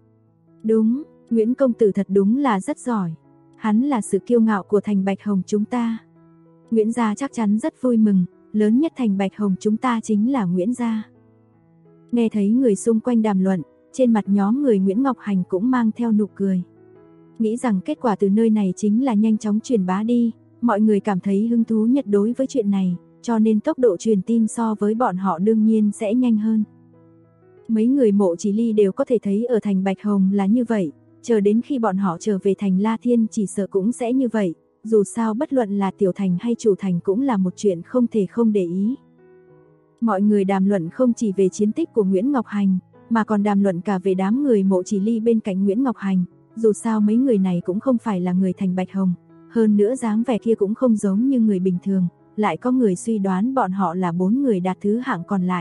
B: Đúng, Nguyễn công tử thật đúng là rất giỏi, hắn là sự kiêu ngạo của thành Bạch Hồng chúng ta. Nguyễn gia chắc chắn rất vui mừng, lớn nhất thành Bạch Hồng chúng ta chính là Nguyễn gia. Nghe thấy người xung quanh đàm luận, trên mặt nhóm người Nguyễn Ngọc Hành cũng mang theo nụ cười. Nghĩ rằng kết quả từ nơi này chính là nhanh chóng truyền bá đi, mọi người cảm thấy hứng thú nhất đối với chuyện này, cho nên tốc độ truyền tin so với bọn họ đương nhiên sẽ nhanh hơn. Mấy người Mộ Chỉ Ly đều có thể thấy ở thành Bạch Hồng là như vậy, chờ đến khi bọn họ trở về thành La Thiên chỉ sợ cũng sẽ như vậy, dù sao bất luận là tiểu thành hay chủ thành cũng là một chuyện không thể không để ý. Mọi người đàm luận không chỉ về chiến tích của Nguyễn Ngọc Hành, mà còn đàm luận cả về đám người Mộ Chỉ Ly bên cạnh Nguyễn Ngọc Hành, dù sao mấy người này cũng không phải là người thành Bạch Hồng, hơn nữa dáng vẻ kia cũng không giống như người bình thường, lại có người suy đoán bọn họ là 4 người đạt thứ hạng còn lại.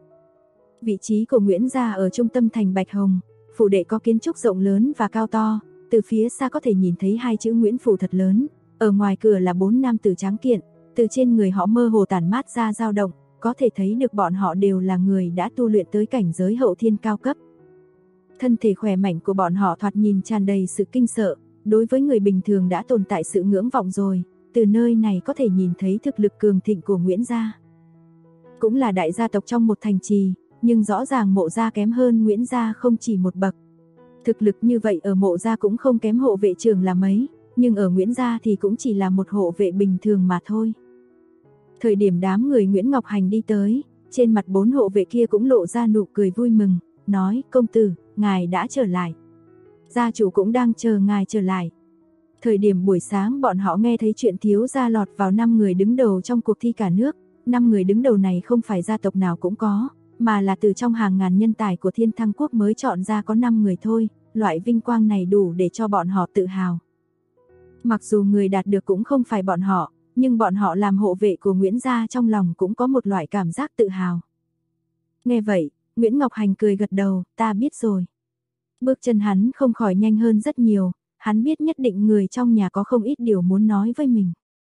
B: Vị trí của Nguyễn gia ở trung tâm thành Bạch Hồng, phủ đệ có kiến trúc rộng lớn và cao to, từ phía xa có thể nhìn thấy 2 chữ Nguyễn phủ thật lớn, ở ngoài cửa là 4 nam tử tráng kiện, từ trên người họ mơ hồ tản mát ra dao động, có thể thấy được bọn họ đều là người đã tu luyện tới cảnh giới hậu thiên cao cấp. Thân thể khỏe mạnh của bọn họ thoạt nhìn tràn đầy sự kinh sợ, đối với người bình thường đã tồn tại sự ngưỡng vọng rồi, từ nơi này có thể nhìn thấy thực lực cường thịnh của Nguyễn gia. Cũng là đại gia tộc trong một thành trì, nhưng rõ ràng Mộ gia kém hơn Nguyễn gia không chỉ một bậc. Thực lực như vậy ở Mộ gia cũng không kém hộ vệ trưởng là mấy, nhưng ở Nguyễn gia thì cũng chỉ là một hộ vệ bình thường mà thôi. Thời điểm đám người Nguyễn Ngọc Hành đi tới, trên mặt 4 hộ vệ kia cũng lộ ra nụ cười vui mừng, nói: "Công tử, ngài đã trở lại. Gia chủ cũng đang chờ ngài trở lại." Thời điểm buổi sáng bọn họ nghe thấy chuyện thiếu gia lọt vào 5 người đứng đầu trong cuộc thi cả nước, 5 người đứng đầu này không phải gia tộc nào cũng có, mà là từ trong hàng ngàn nhân tài của Thiên Thăng Quốc mới chọn ra có 5 người thôi, loại vinh quang này đủ để cho bọn họ tự hào. Mặc dù người đạt được cũng không phải bọn họ, nhưng bọn họ làm hộ vệ của Nguyễn gia trong lòng cũng có một loại cảm giác tự hào. Nghe vậy, Nguyễn Ngọc Hành cười gật đầu, ta biết rồi. Bước chân hắn không khỏi nhanh hơn rất nhiều, hắn biết nhất định người trong nhà có không ít điều muốn nói với mình.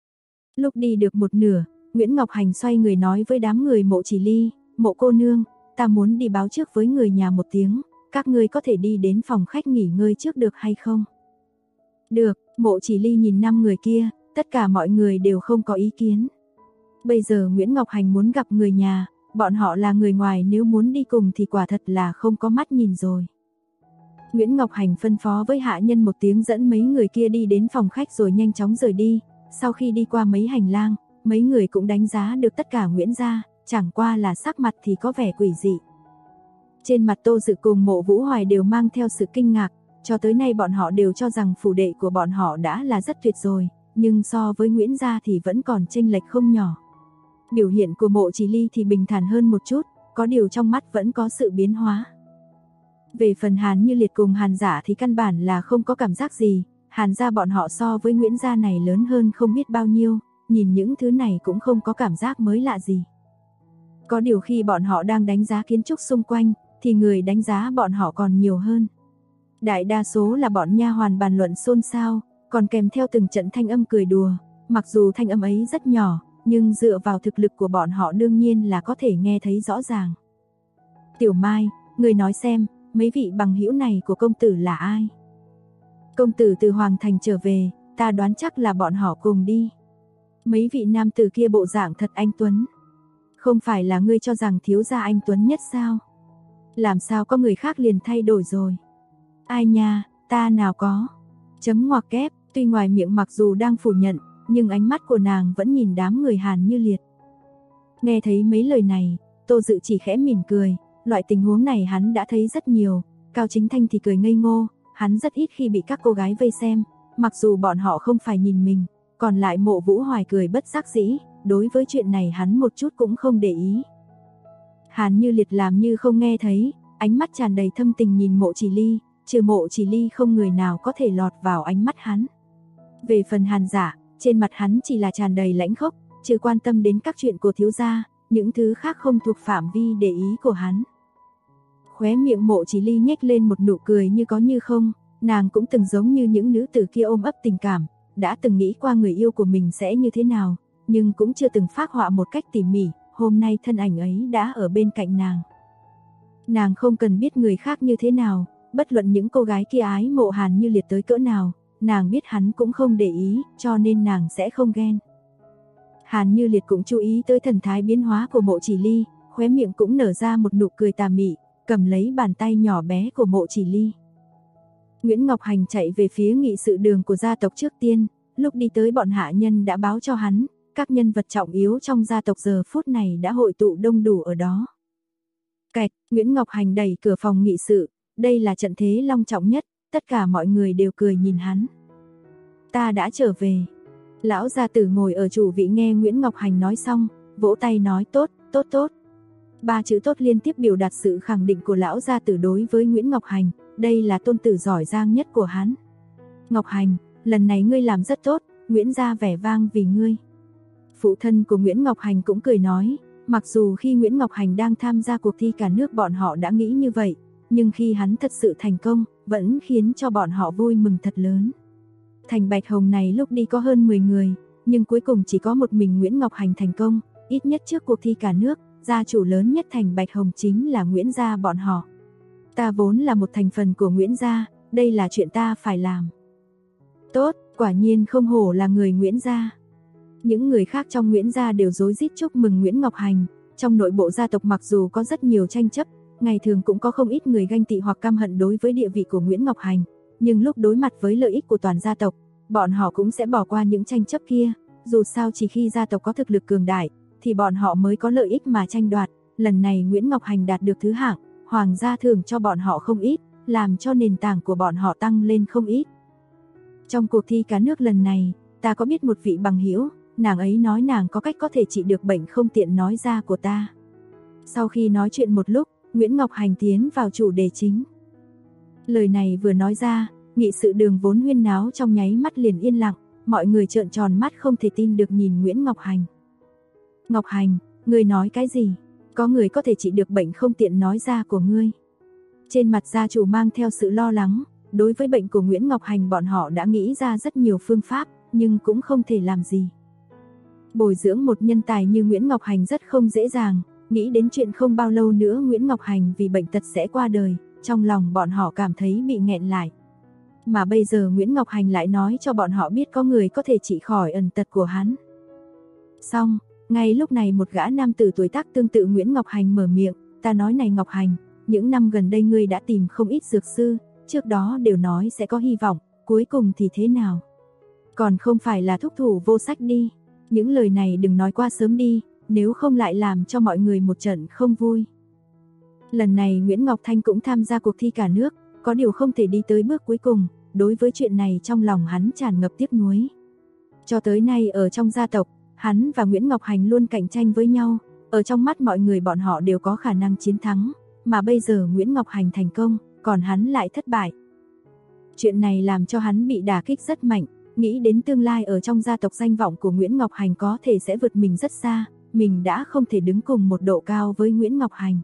B: Lúc đi được một nửa, Nguyễn Ngọc Hành xoay người nói với đám người Mộ Chỉ Ly, Mộ cô nương, ta muốn đi báo trước với người nhà một tiếng, các ngươi có thể đi đến phòng khách nghỉ ngơi trước được hay không? Được, Mộ Chỉ Ly nhìn 5 người kia, tất cả mọi người đều không có ý kiến. Bây giờ Nguyễn Ngọc Hành muốn gặp người nhà, bọn họ là người ngoài nếu muốn đi cùng thì quả thật là không có mắt nhìn rồi. Nguyễn Ngọc Hành phân phó với hạ nhân một tiếng dẫn mấy người kia đi đến phòng khách rồi nhanh chóng rời đi. Sau khi đi qua mấy hành lang, mấy người cũng đánh giá được tất cả Nguyễn gia, chẳng qua là sắc mặt thì có vẻ quỷ dị. Trên mặt Tô Dự cùng Mộ Vũ Hoài đều mang theo sự kinh ngạc, cho tới nay bọn họ đều cho rằng phủ đệ của bọn họ đã là rất tuyệt rồi, nhưng so với Nguyễn gia thì vẫn còn chênh lệch không nhỏ. Biểu hiện của Mộ Chỉ Ly thì bình thản hơn một chút, có điều trong mắt vẫn có sự biến hóa. Về phần Hàn Như Liệt cùng Hàn Dạ thì căn bản là không có cảm giác gì, Hàn gia bọn họ so với Nguyễn gia này lớn hơn không biết bao nhiêu, nhìn những thứ này cũng không có cảm giác mới lạ gì. Có điều khi bọn họ đang đánh giá kiến trúc xung quanh, thì người đánh giá bọn họ còn nhiều hơn. Đại đa số là bọn nha hoàn bàn luận xôn xao, còn kèm theo từng trận thanh âm cười đùa, mặc dù thanh âm ấy rất nhỏ, nhưng dựa vào thực lực của bọn họ đương nhiên là có thể nghe thấy rõ ràng. Tiểu Mai, người nói xem, mấy vị bằng hữu này của công tử là ai? Công tử từ Hoàng Thành trở về, ta đoán chắc là bọn họ cùng đi. Mấy vị nam tử kia bộ dạng thật anh tuấn. Không phải là ngươi cho rằng thiếu gia anh tuấn nhất sao? Làm sao có người khác liền thay đổi rồi? Ai nha, ta nào có. Chấm ngoặc kép, tuy ngoài miệng mặc dù đang phủ nhận, nhưng ánh mắt của nàng vẫn nhìn đám người Hàn Như Liệt. Nghe thấy mấy lời này, Tô Dự chỉ khẽ mỉm cười, loại tình huống này hắn đã thấy rất nhiều. Cao Chính Thanh thì cười ngây ngô, hắn rất ít khi bị các cô gái vây xem, mặc dù bọn họ không phải nhìn mình. Còn lại Mộ Vũ Hoài cười bất đắc dĩ, đối với chuyện này hắn một chút cũng không để ý. Hàn Như Liệt làm như không nghe thấy, ánh mắt tràn đầy thâm tình nhìn Mộ Chỉ Ly, trừ Mộ Chỉ Ly không người nào có thể lọt vào ánh mắt hắn. Về phần Hàn Dạ, trên mặt hắn chỉ là tràn đầy lãnh khốc, trừ quan tâm đến các chuyện của thiếu gia, những thứ khác không thuộc phạm vi để ý của hắn. Khóe miệng Mộ Chỉ Ly nhếch lên một nụ cười như có như không, nàng cũng từng giống như những nữ tử kia ôm ấp tình cảm, đã từng nghĩ qua người yêu của mình sẽ như thế nào, nhưng cũng chưa từng phác họa một cách tỉ mỉ, hôm nay thân ảnh ấy đã ở bên cạnh nàng. Nàng không cần biết người khác như thế nào, bất luận những cô gái kia ái mộ Hàn Như Liệt tới cỡ nào, nàng biết hắn cũng không để ý, cho nên nàng sẽ không ghen. Hàn Như Liệt cũng chú ý tới thần thái biến hóa của Mộ Chỉ Ly, khóe miệng cũng nở ra một nụ cười tà mị, cầm lấy bàn tay nhỏ bé của Mộ Chỉ Ly. Nguyễn Ngọc Hành chạy về phía nghị sự đường của gia tộc trước tiên, lúc đi tới bọn hạ nhân đã báo cho hắn, các nhân vật trọng yếu trong gia tộc giờ phút này đã hội tụ đông đủ ở đó. Kẹt, Nguyễn Ngọc Hành đẩy cửa phòng nghị sự, đây là trận thế long trọng nhất, tất cả mọi người đều cười nhìn hắn. Ta đã trở về. Lão gia tử ngồi ở chủ vị nghe Nguyễn Ngọc Hành nói xong, vỗ tay nói tốt, tốt tốt. 3 chữ tốt liên tiếp biểu đạt sự khẳng định của lão gia tử đối với Nguyễn Ngọc Hành, đây là tôn tử giỏi giang nhất của hắn. Ngọc Hành, lần này ngươi làm rất tốt, Nguyễn gia vẻ vang vì ngươi. Phụ thân của Nguyễn Ngọc Hành cũng cười nói, mặc dù khi Nguyễn Ngọc Hành đang tham gia cuộc thi cả nước bọn họ đã nghĩ như vậy, nhưng khi hắn thật sự thành công, vẫn khiến cho bọn họ vui mừng thật lớn. Thành Bạch Hồng này lúc đi có hơn 10 người, nhưng cuối cùng chỉ có một mình Nguyễn Ngọc Hành thành công, ít nhất trước cuộc thi cả nước, gia chủ lớn nhất Thành Bạch Hồng chính là Nguyễn gia bọn họ. Ta vốn là một thành phần của Nguyễn gia, đây là chuyện ta phải làm. Tốt, quả nhiên không hổ là người Nguyễn gia. Những người khác trong Nguyễn gia đều rối rít chúc mừng Nguyễn Ngọc Hành. Trong nội bộ gia tộc mặc dù có rất nhiều tranh chấp, ngày thường cũng có không ít người ganh tị hoặc căm hận đối với địa vị của Nguyễn Ngọc Hành, nhưng lúc đối mặt với lợi ích của toàn gia tộc, bọn họ cũng sẽ bỏ qua những tranh chấp kia. Dù sao chỉ khi gia tộc có thực lực cường đại, thì bọn họ mới có lợi ích mà tranh đoạt. Lần này Nguyễn Ngọc Hành đạt được thứ hạng, hoàng gia thưởng cho bọn họ không ít, làm cho nền tảng của bọn họ tăng lên không ít. Trong cuộc thi cả nước lần này, ta có biết một vị bằng hữu, nàng ấy nói nàng có cách có thể trị được bệnh không tiện nói ra của ta. Sau khi nói chuyện một lúc, Nguyễn Ngọc Hành tiến vào chủ đề chính. Lời này vừa nói ra, nghị sự đường vốn huyên náo trong nháy mắt liền yên lặng, mọi người trợn tròn mắt không thể tin được nhìn Nguyễn Ngọc Hành. Ngọc Hành, ngươi nói cái gì? Có người có thể trị được bệnh không tiện nói ra của ngươi. Trên mặt gia chủ mang theo sự lo lắng, đối với bệnh của Nguyễn Ngọc Hành bọn họ đã nghĩ ra rất nhiều phương pháp, nhưng cũng không thể làm gì. Bồi dưỡng một nhân tài như Nguyễn Ngọc Hành rất không dễ dàng, nghĩ đến chuyện không bao lâu nữa Nguyễn Ngọc Hành vì bệnh tật sẽ qua đời, trong lòng bọn họ cảm thấy bị nghẹn lại. Mà bây giờ Nguyễn Ngọc Hành lại nói cho bọn họ biết có người có thể trị khỏi ẩn tật của hắn. Xong, ngay lúc này một gã nam tử tuổi tác tương tự Nguyễn Ngọc Hành mở miệng, ta nói này Ngọc Hành, những năm gần đây ngươi đã tìm không ít dược sư, trước đó đều nói sẽ có hy vọng, cuối cùng thì thế nào? Còn không phải là thúc thủ vô sách đi, những lời này đừng nói qua sớm đi, nếu không lại làm cho mọi người một trận không vui. Lần này Nguyễn Ngọc Thanh cũng tham gia cuộc thi cả nước, có điều không thể đi tới bước cuối cùng, đối với chuyện này trong lòng hắn tràn ngập tiếc nuối. Cho tới nay ở trong gia tộc, hắn và Nguyễn Ngọc Hành luôn cạnh tranh với nhau, ở trong mắt mọi người bọn họ đều có khả năng chiến thắng, mà bây giờ Nguyễn Ngọc Hành thành công, còn hắn lại thất bại. Chuyện này làm cho hắn bị đả kích rất mạnh, nghĩ đến tương lai ở trong gia tộc danh vọng của Nguyễn Ngọc Hành có thể sẽ vượt mình rất xa, mình đã không thể đứng cùng một độ cao với Nguyễn Ngọc Hành.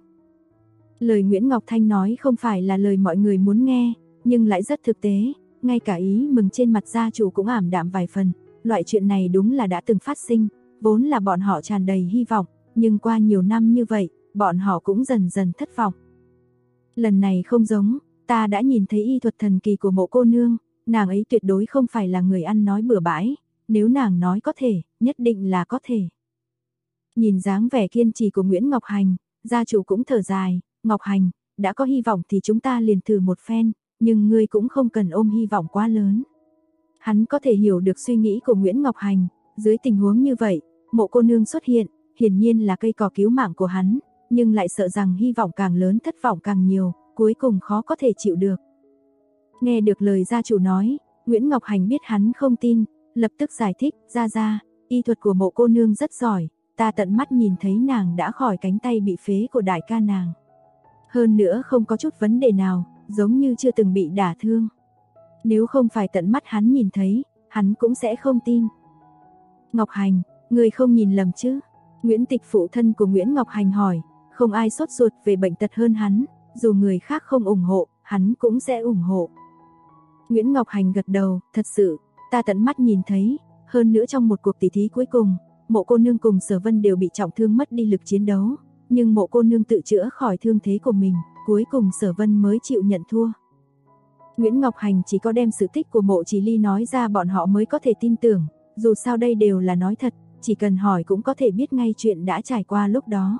B: Lời Nguyễn Ngọc Thanh nói không phải là lời mọi người muốn nghe, nhưng lại rất thực tế, ngay cả ý mừng trên mặt gia chủ cũng ảm đạm vài phần, loại chuyện này đúng là đã từng phát sinh, vốn là bọn họ tràn đầy hy vọng, nhưng qua nhiều năm như vậy, bọn họ cũng dần dần thất vọng. Lần này không giống, ta đã nhìn thấy y thuật thần kỳ của Mộ cô nương, nàng ấy tuyệt đối không phải là người ăn nói bừa bãi, nếu nàng nói có thể, nhất định là có thể. Nhìn dáng vẻ kiên trì của Nguyễn Ngọc Hành, gia chủ cũng thở dài, Ngọc Hành, đã có hy vọng thì chúng ta liền thử một phen, nhưng ngươi cũng không cần ôm hy vọng quá lớn. Hắn có thể hiểu được suy nghĩ của Nguyễn Ngọc Hành, dưới tình huống như vậy, Mộ cô nương xuất hiện, hiển nhiên là cây cỏ cứu mạng của hắn, nhưng lại sợ rằng hy vọng càng lớn thất vọng càng nhiều, cuối cùng khó có thể chịu được. Nghe được lời gia chủ nói, Nguyễn Ngọc Hành biết hắn không tin, lập tức giải thích, ra, y thuật của Mộ cô nương rất giỏi, ta tận mắt nhìn thấy nàng đã khỏi cánh tay bị phế của đại ca nàng. Hơn nữa không có chút vấn đề nào, giống như chưa từng bị đả thương. Nếu không phải tận mắt hắn nhìn thấy, hắn cũng sẽ không tin. Ngọc Hành, người không nhìn lầm chứ? Nguyễn Tịch phụ thân của Nguyễn Ngọc Hành hỏi, không ai sốt ruột về bệnh tật hơn hắn, dù người khác không ủng hộ, hắn cũng sẽ ủng hộ. Nguyễn Ngọc Hành gật đầu, thật sự, ta tận mắt nhìn thấy, hơn nữa trong một cuộc tỷ thí cuối cùng, Mộ cô nương cùng Sở Vân đều bị trọng thương mất đi lực chiến đấu, nhưng Mộ cô nương tự chữa khỏi thương thế của mình, cuối cùng Sở Vân mới chịu nhận thua. Nguyễn Ngọc Hành chỉ có đem sự tích của Mộ Chỉ Ly nói ra bọn họ mới có thể tin tưởng, dù sao đây đều là nói thật, chỉ cần hỏi cũng có thể biết ngay chuyện đã trải qua lúc đó.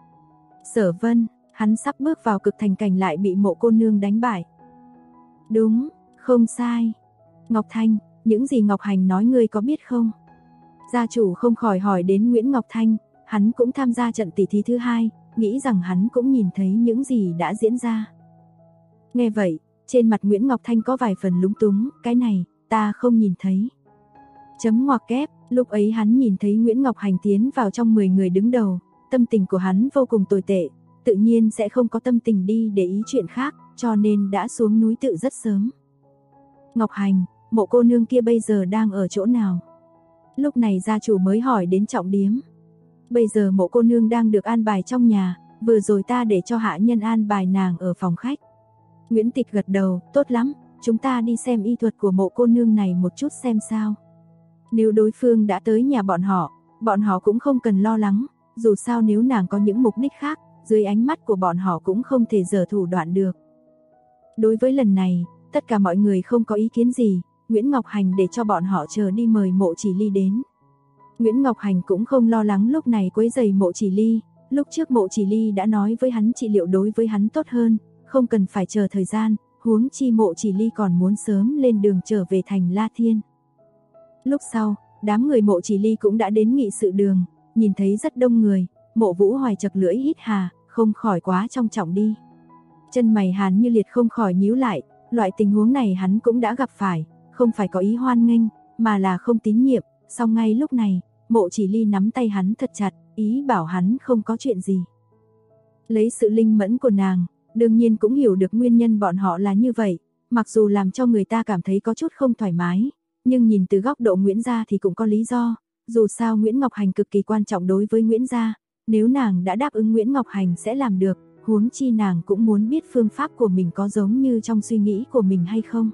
B: Sở Vân, hắn sắp bước vào cực thành cảnh lại bị Mộ cô nương đánh bại. Đúng, không sai. Ngọc Thanh, những gì Ngọc Hành nói ngươi có biết không? Gia chủ không khỏi hỏi đến Nguyễn Ngọc Thanh, hắn cũng tham gia trận tỷ thí thứ hai, nghĩ rằng hắn cũng nhìn thấy những gì đã diễn ra. Nghe vậy, trên mặt Nguyễn Ngọc Thanh có vài phần lúng túng, cái này, ta không nhìn thấy. Chấm ngoặc kép, lúc ấy hắn nhìn thấy Nguyễn Ngọc Hành tiến vào trong 10 người đứng đầu, tâm tình của hắn vô cùng tồi tệ, tự nhiên sẽ không có tâm tình đi để ý chuyện khác, cho nên đã xuống núi tự rất sớm. Ngọc Hành, Mộ cô nương kia bây giờ đang ở chỗ nào? Lúc này gia chủ mới hỏi đến trọng điếm. Bây giờ Mộ cô nương đang được an bài trong nhà, vừa rồi ta để cho hạ nhân an bài nàng ở phòng khách. Nguyễn Tịch gật đầu, tốt lắm, chúng ta đi xem y thuật của Mộ cô nương này một chút xem sao. Nếu đối phương đã tới nhà bọn họ cũng không cần lo lắng, dù sao nếu nàng có những mục đích khác, dưới ánh mắt của bọn họ cũng không thể giở thủ đoạn được. Đối với lần này, tất cả mọi người không có ý kiến gì, Nguyễn Ngọc Hành để cho bọn họ chờ đi mời Mộ Chỉ Ly đến. Nguyễn Ngọc Hành cũng không lo lắng lúc này quấy rầy Mộ Chỉ Ly, lúc trước Mộ Chỉ Ly đã nói với hắn trị liệu đối với hắn tốt hơn, không cần phải chờ thời gian, huống chi Mộ Chỉ Ly còn muốn sớm lên đường trở về thành La Thiên. Lúc sau, đám người Mộ Chỉ Ly cũng đã đến nghị sự đường, nhìn thấy rất đông người, Mộ Vũ Hoài chật lưỡi hít hà, không khỏi quá trong trọng đi. Chân mày Hàn Như Liệt không khỏi nhíu lại, loại tình huống này hắn cũng đã gặp phải, không phải có ý hoan nghênh, mà là không tín nhiệm, song ngay lúc này, Mộ Chỉ Ly nắm tay hắn thật chặt, ý bảo hắn không có chuyện gì. Lấy sự linh mẫn của nàng, đương nhiên cũng hiểu được nguyên nhân bọn họ là như vậy, mặc dù làm cho người ta cảm thấy có chút không thoải mái, nhưng nhìn từ góc độ Nguyễn gia thì cũng có lý do, dù sao Nguyễn Ngọc Hành cực kỳ quan trọng đối với Nguyễn gia, nếu nàng đã đáp ứng Nguyễn Ngọc Hành sẽ làm được, huống chi nàng cũng muốn biết phương pháp của mình có giống như trong suy nghĩ của mình hay không.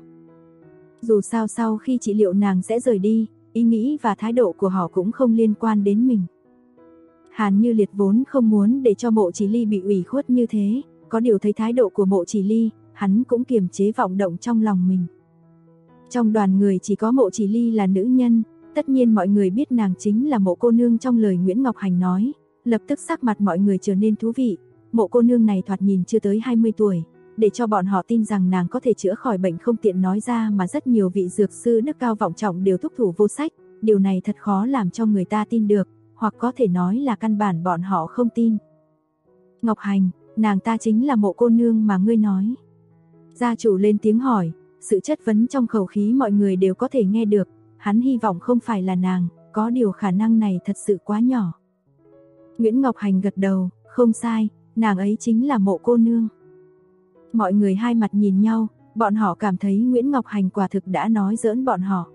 B: Dù sao sau khi trị liệu nàng sẽ rời đi, ý nghĩ và thái độ của họ cũng không liên quan đến mình. Hàn Như Liệt vốn không muốn để cho Mộ Chỉ Ly bị ủy khuất như thế, có điều thấy thái độ của Mộ Chỉ Ly, hắn cũng kiềm chế vọng động trong lòng mình. Trong đoàn người chỉ có Mộ Chỉ Ly là nữ nhân, tất nhiên mọi người biết nàng chính là Mộ cô nương trong lời Nguyễn Ngọc Hành nói, lập tức sắc mặt mọi người trở nên thú vị. Mộ cô nương này thoạt nhìn chưa tới 20 tuổi, để cho bọn họ tin rằng nàng có thể chữa khỏi bệnh không tiện nói ra, mà rất nhiều vị dược sư đức cao vọng trọng đều thúc thủ vô sách, điều này thật khó làm cho người ta tin được, hoặc có thể nói là căn bản bọn họ không tin. Ngọc Hành, nàng ta chính là Mộ cô nương mà ngươi nói. Gia chủ lên tiếng hỏi, sự chất vấn trong khẩu khí mọi người đều có thể nghe được, hắn hy vọng không phải là nàng, có điều khả năng này thật sự quá nhỏ. Nguyễn Ngọc Hành gật đầu, không sai, nàng ấy chính là Mộ cô nương. Mọi người hai mặt nhìn nhau, bọn họ cảm thấy Nguyễn Ngọc Hành quả thực đã nói giỡn bọn họ.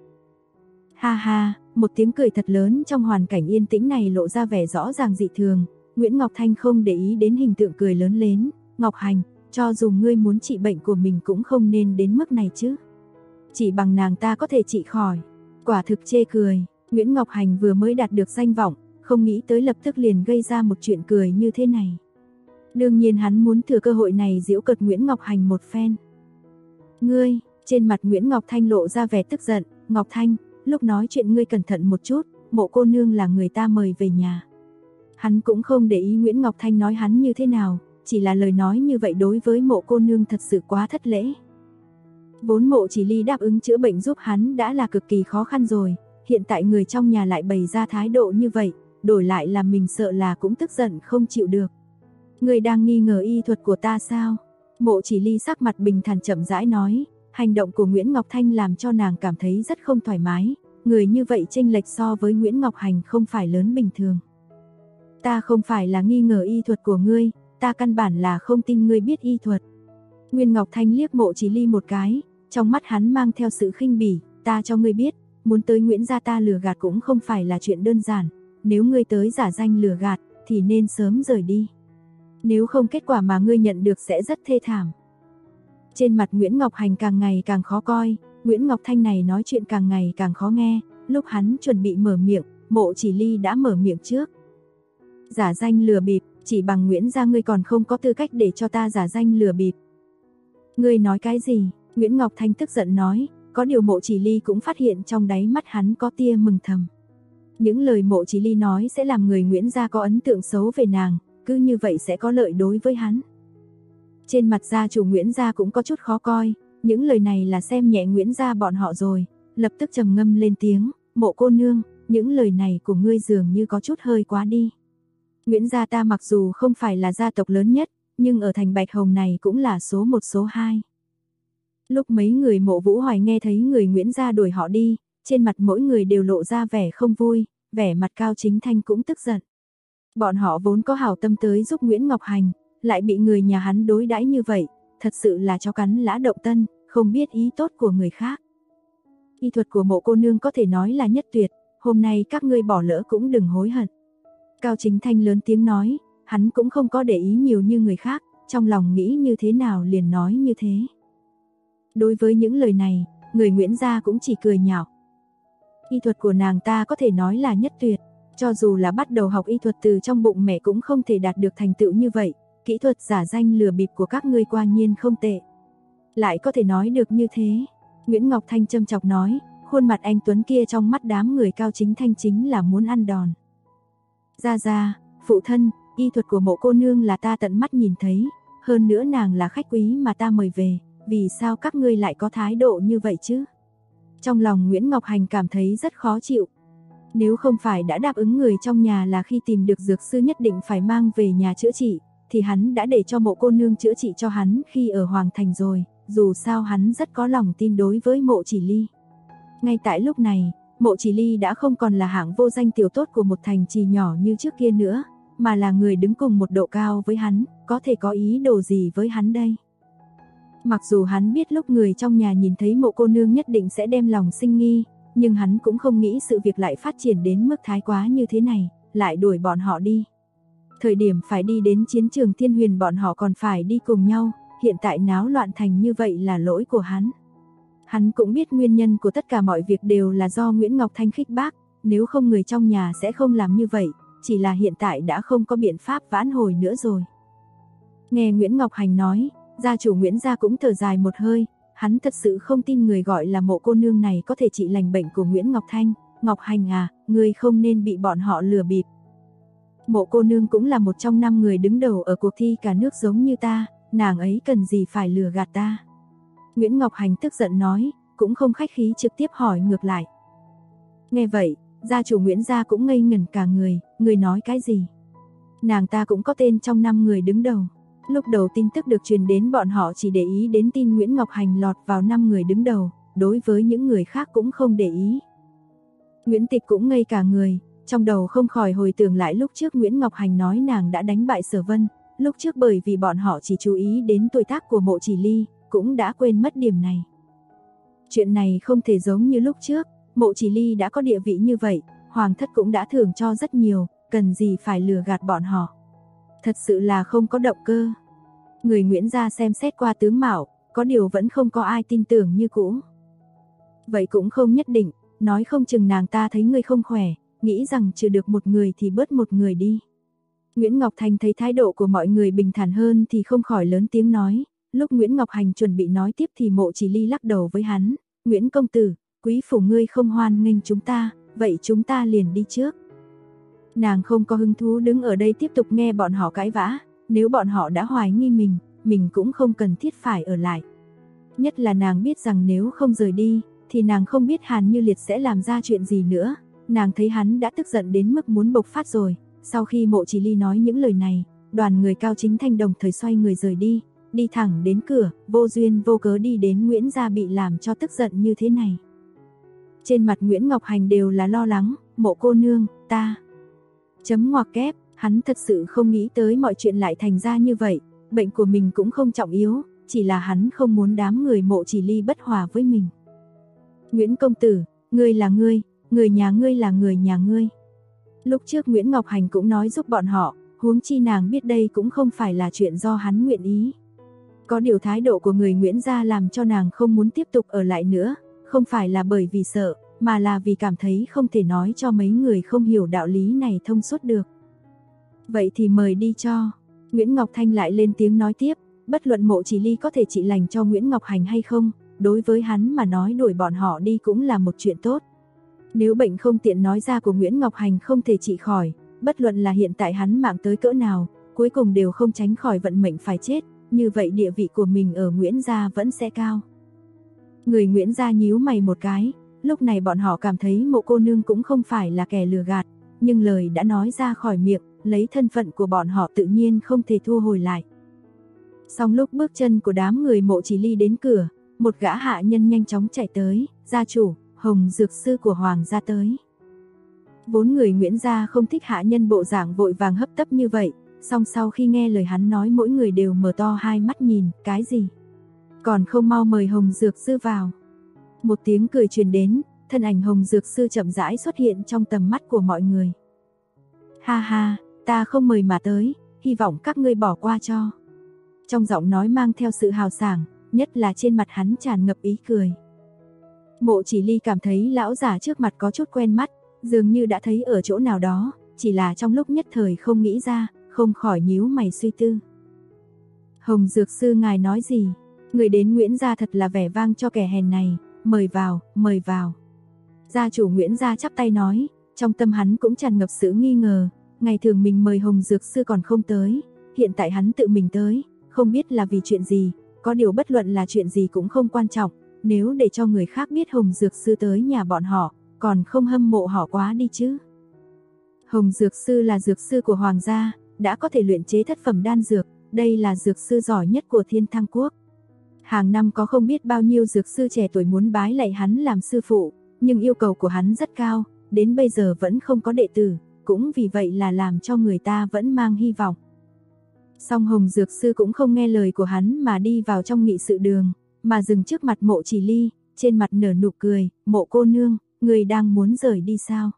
B: Ha ha, một tiếng cười thật lớn trong hoàn cảnh yên tĩnh này lộ ra vẻ rõ ràng dị thường. Nguyễn Ngọc Thanh không để ý đến hình tượng cười lớn lên. Ngọc Hành, cho dù ngươi muốn trị bệnh của mình cũng không nên đến mức này chứ. Chỉ bằng nàng ta có thể trị khỏi. Quả thực chê cười. Nguyễn Ngọc Hành vừa mới đạt được danh vọng, không nghĩ tới lập tức liền gây ra một chuyện cười như thế này. Đương nhiên hắn muốn thừa cơ hội này giễu cợt Nguyễn Ngọc Hành một phen. Ngươi, trên mặt Nguyễn Ngọc Thanh lộ ra vẻ tức giận. Ngọc Thanh, lúc nói chuyện ngươi cẩn thận một chút, Mộ cô nương là người ta mời về nhà. Hắn cũng không để ý Nguyễn Ngọc Thanh nói hắn như thế nào, chỉ là lời nói như vậy đối với Mộ cô nương thật sự quá thất lễ. Vốn Mộ Chỉ Ly đáp ứng chữa bệnh giúp hắn đã là cực kỳ khó khăn rồi, hiện tại người trong nhà lại bày ra thái độ như vậy, đổi lại là mình sợ là cũng tức giận không chịu được. Ngươi đang nghi ngờ y thuật của ta sao? Mộ Chỉ Ly sắc mặt bình thản chậm rãi nói, hành động của Nguyễn Ngọc Thanh làm cho nàng cảm thấy rất không thoải mái, người như vậy chênh lệch so với Nguyễn Ngọc Hành không phải lớn bình thường. Ta không phải là nghi ngờ y thuật của ngươi, ta căn bản là không tin ngươi biết y thuật. Nguyễn Ngọc Thanh liếc Mộ Chỉ Ly một cái, trong mắt hắn mang theo sự khinh bỉ, ta cho ngươi biết, muốn tới Nguyễn gia ta lừa gạt cũng không phải là chuyện đơn giản, nếu ngươi tới giả danh lừa gạt thì nên sớm rời đi. Nếu không kết quả mà ngươi nhận được sẽ rất thê thảm. Trên mặt Nguyễn Ngọc Hành càng ngày càng khó coi, Nguyễn Ngọc Thanh này nói chuyện càng ngày càng khó nghe, lúc hắn chuẩn bị mở miệng, Mộ Chỉ Ly đã mở miệng trước. Giả danh lừa bịp, chỉ bằng Nguyễn gia ngươi còn không có tư cách để cho ta giả danh lừa bịp. Ngươi nói cái gì? Nguyễn Ngọc Thanh tức giận nói, có điều Mộ Chỉ Ly cũng phát hiện trong đáy mắt hắn có tia mừng thầm. Những lời Mộ Chỉ Ly nói sẽ làm người Nguyễn gia có ấn tượng xấu về nàng, cứ như vậy sẽ có lợi đối với hắn. Trên mặt gia chủ Nguyễn gia cũng có chút khó coi, những lời này là xem nhẹ Nguyễn gia bọn họ rồi, lập tức trầm ngâm lên tiếng, Mộ cô nương, những lời này của ngươi dường như có chút hơi quá đi. Nguyễn gia ta mặc dù không phải là gia tộc lớn nhất, nhưng ở thành Bạch Hồng này cũng là số 1 số 2. Lúc mấy người Mộ Vũ Hoài nghe thấy người Nguyễn gia đuổi họ đi, trên mặt mỗi người đều lộ ra vẻ không vui, vẻ mặt Cao Chính Thanh cũng tức giận. Bọn họ vốn có hảo tâm tới giúp Nguyễn Ngọc Hành, lại bị người nhà hắn đối đãi như vậy, thật sự là chó cắn lã động tân, không biết ý tốt của người khác. Y thuật của Mộ cô nương có thể nói là nhất tuyệt, hôm nay các ngươi bỏ lỡ cũng đừng hối hận. Cao Chính Thanh lớn tiếng nói, hắn cũng không có để ý nhiều như người khác, trong lòng nghĩ như thế nào liền nói như thế. Đối với những lời này, người Nguyễn gia cũng chỉ cười nhạo. Y thuật của nàng ta có thể nói là nhất tuyệt, cho dù là bắt đầu học y thuật từ trong bụng mẹ cũng không thể đạt được thành tựu như vậy, kỹ thuật giả danh lừa bịp của các ngươi quả nhiên không tệ. Lại có thể nói được như thế. Nguyễn Ngọc Thanh châm chọc nói, khuôn mặt anh tuấn kia trong mắt đám người Cao Chính Thanh chính là muốn ăn đòn. Gia, phụ thân, y thuật của Mộ cô nương là ta tận mắt nhìn thấy, hơn nữa nàng là khách quý mà ta mời về, vì sao các ngươi lại có thái độ như vậy chứ? Trong lòng Nguyễn Ngọc Hành cảm thấy rất khó chịu. Nếu không phải đã đáp ứng người trong nhà là khi tìm được dược sư nhất định phải mang về nhà chữa trị, thì hắn đã để cho Mộ cô nương chữa trị cho hắn khi ở Hoàng Thành rồi, dù sao hắn rất có lòng tin đối với Mộ Chỉ Ly. Ngay tại lúc này, Mộ Chỉ Ly đã không còn là hạng vô danh tiểu tốt của một thành trì nhỏ như trước kia nữa, mà là người đứng cùng một độ cao với hắn, có thể có ý đồ gì với hắn đây? Mặc dù hắn biết lúc người trong nhà nhìn thấy Mộ cô nương nhất định sẽ đem lòng sinh nghi, nhưng hắn cũng không nghĩ sự việc lại phát triển đến mức thái quá như thế này, lại đuổi bọn họ đi. Thời điểm phải đi đến chiến trường Thiên Huyền bọn họ còn phải đi cùng nhau, hiện tại náo loạn thành như vậy là lỗi của hắn. Hắn cũng biết nguyên nhân của tất cả mọi việc đều là do Nguyễn Ngọc Thanh khích bác, nếu không người trong nhà sẽ không làm như vậy, chỉ là hiện tại đã không có biện pháp vãn hồi nữa rồi. Nghe Nguyễn Ngọc Hành nói, gia chủ Nguyễn gia cũng thở dài một hơi, hắn thật sự không tin người gọi là Mộ cô nương này có thể trị lành bệnh của Nguyễn Ngọc Thanh. Ngọc Hành à, ngươi không nên bị bọn họ lừa bịp. Mộ cô nương cũng là một trong 5 người đứng đầu ở cuộc thi cả nước giống như ta, nàng ấy cần gì phải lừa gạt ta. Nguyễn Ngọc Hành tức giận nói, cũng không khách khí trực tiếp hỏi ngược lại. Nghe vậy, gia chủ Nguyễn gia cũng ngây ngẩn cả người nói cái gì? Nàng ta cũng có tên trong 5 người đứng đầu. Lúc đầu tin tức được truyền đến bọn họ chỉ để ý đến tin Nguyễn Ngọc Hành lọt vào 5 người đứng đầu, đối với những người khác cũng không để ý. Nguyễn Tịch cũng ngây cả người, trong đầu không khỏi hồi tưởng lại lúc trước Nguyễn Ngọc Hành nói nàng đã đánh bại Sở Vân, lúc trước bởi vì bọn họ chỉ chú ý đến tuổi tác của Mộ Chỉ Ly, cũng đã quên mất điểm này. Chuyện này không thể giống như lúc trước, Mộ Chỉ Ly đã có địa vị như vậy, Hoàng thất cũng đã thưởng cho rất nhiều, cần gì phải lừa gạt bọn họ. Thật sự là không có động cơ. Người Nguyễn gia xem xét qua tướng mạo, có điều vẫn không có ai tin tưởng như cũ. Vậy cũng không nhất định, nói không chừng nàng ta thấy người không khỏe, nghĩ rằng trừ được một người thì bớt một người đi. Nguyễn Ngọc Thành thấy thái độ của mọi người bình thản hơn thì không khỏi lớn tiếng nói. Lúc Nguyễn Ngọc Hành chuẩn bị nói tiếp thì Mộ Chỉ Ly lắc đầu với hắn. Nguyễn công tử, quý phủ ngươi không hoan nghênh chúng ta, vậy chúng ta liền đi trước. Nàng không có hứng thú đứng ở đây tiếp tục nghe bọn họ cãi vã, nếu bọn họ đã hoài nghi mình cũng không cần thiết phải ở lại. Nhất là nàng biết rằng nếu không rời đi, thì nàng không biết Hàn Như Liệt sẽ làm ra chuyện gì nữa. Nàng thấy hắn đã tức giận đến mức muốn bộc phát rồi. Sau khi Mộ Chỉ Ly nói những lời này, đoàn người Cao Chính Thanh đồng thời xoay người rời đi, đi thẳng đến cửa, vô duyên vô cớ đi đến Nguyễn gia bị làm cho tức giận như thế này. Trên mặt Nguyễn Ngọc Hành đều là lo lắng, Mộ cô nương, ta... Chấm ngoặc kép, hắn thật sự không nghĩ tới mọi chuyện lại thành ra như vậy, bệnh của mình cũng không trọng yếu, chỉ là hắn không muốn đám người Mộ Chỉ Ly bất hòa với mình. Nguyễn công tử, ngươi là ngươi, người nhà ngươi là người nhà ngươi. Lúc trước Nguyễn Ngọc Hành cũng nói giúp bọn họ, huống chi nàng biết đây cũng không phải là chuyện do hắn nguyện ý. Có điều thái độ của người Nguyễn gia làm cho nàng không muốn tiếp tục ở lại nữa, không phải là bởi vì sợ, mà là vì cảm thấy không thể nói cho mấy người không hiểu đạo lý này thông suốt được. Vậy thì mời đi cho. Nguyễn Ngọc Thanh lại lên tiếng nói tiếp, bất luận Mộ Chỉ Ly có thể trị lành cho Nguyễn Ngọc Hành hay không, đối với hắn mà nói đuổi bọn họ đi cũng là một chuyện tốt. Nếu bệnh không tiện nói ra của Nguyễn Ngọc Hành không thể trị khỏi, bất luận là hiện tại hắn mạng tới cỡ nào, cuối cùng đều không tránh khỏi vận mệnh phải chết, như vậy địa vị của mình ở Nguyễn gia vẫn sẽ cao. Người Nguyễn gia nhíu mày một cái, lúc này bọn họ cảm thấy Mộ cô nương cũng không phải là kẻ lừa gạt, nhưng lời đã nói ra khỏi miệng, lấy thân phận của bọn họ tự nhiên không thể thu hồi lại. Song lúc bước chân của đám người Mộ Chỉ Ly đến cửa, một gã hạ nhân nhanh chóng chạy tới, gia chủ, Hồng dược sư của Hoàng gia tới. Vốn người Nguyễn gia không thích hạ nhân bộ dạng vội vàng hấp tấp như vậy, song sau khi nghe lời hắn nói mỗi người đều mở to hai mắt nhìn, cái gì? Còn không mau mời Hồng dược sư vào. Một tiếng cười truyền đến, thân ảnh Hồng dược sư chậm rãi xuất hiện trong tầm mắt của mọi người. Ha ha, ta không mời mà tới, hy vọng các ngươi bỏ qua cho. Trong giọng nói mang theo sự hào sảng, nhất là trên mặt hắn tràn ngập ý cười. Mộ Chỉ Ly cảm thấy lão già trước mặt có chút quen mắt, dường như đã thấy ở chỗ nào đó, chỉ là trong lúc nhất thời không nghĩ ra, không khỏi nhíu mày suy tư. Hồng dược sư ngài nói gì? Người đến Nguyễn gia thật là vẻ vang cho kẻ hèn này, mời vào, mời vào. Gia chủ Nguyễn gia chắp tay nói, trong tâm hắn cũng tràn ngập sự nghi ngờ, ngày thường mình mời Hồng dược sư còn không tới, hiện tại hắn tự mình tới, không biết là vì chuyện gì, có điều bất luận là chuyện gì cũng không quan trọng, nếu để cho người khác biết Hồng dược sư tới nhà bọn họ, còn không hâm mộ họ quá đi chứ. Hồng dược sư là dược sư của Hoàng gia, đã có thể luyện chế thất phẩm đan dược, đây là dược sư giỏi nhất của Thiên Thăng Quốc. Hàng năm có không biết bao nhiêu dược sư trẻ tuổi muốn bái lạy hắn làm sư phụ, nhưng yêu cầu của hắn rất cao, đến bây giờ vẫn không có đệ tử, cũng vì vậy là làm cho người ta vẫn mang hy vọng. Song Hồng dược sư cũng không nghe lời của hắn mà đi vào trong nghị sự đường, mà dừng trước mặt Mộ Chỉ Ly, trên mặt nở nụ cười, Mộ cô nương, người đang muốn rời đi sao?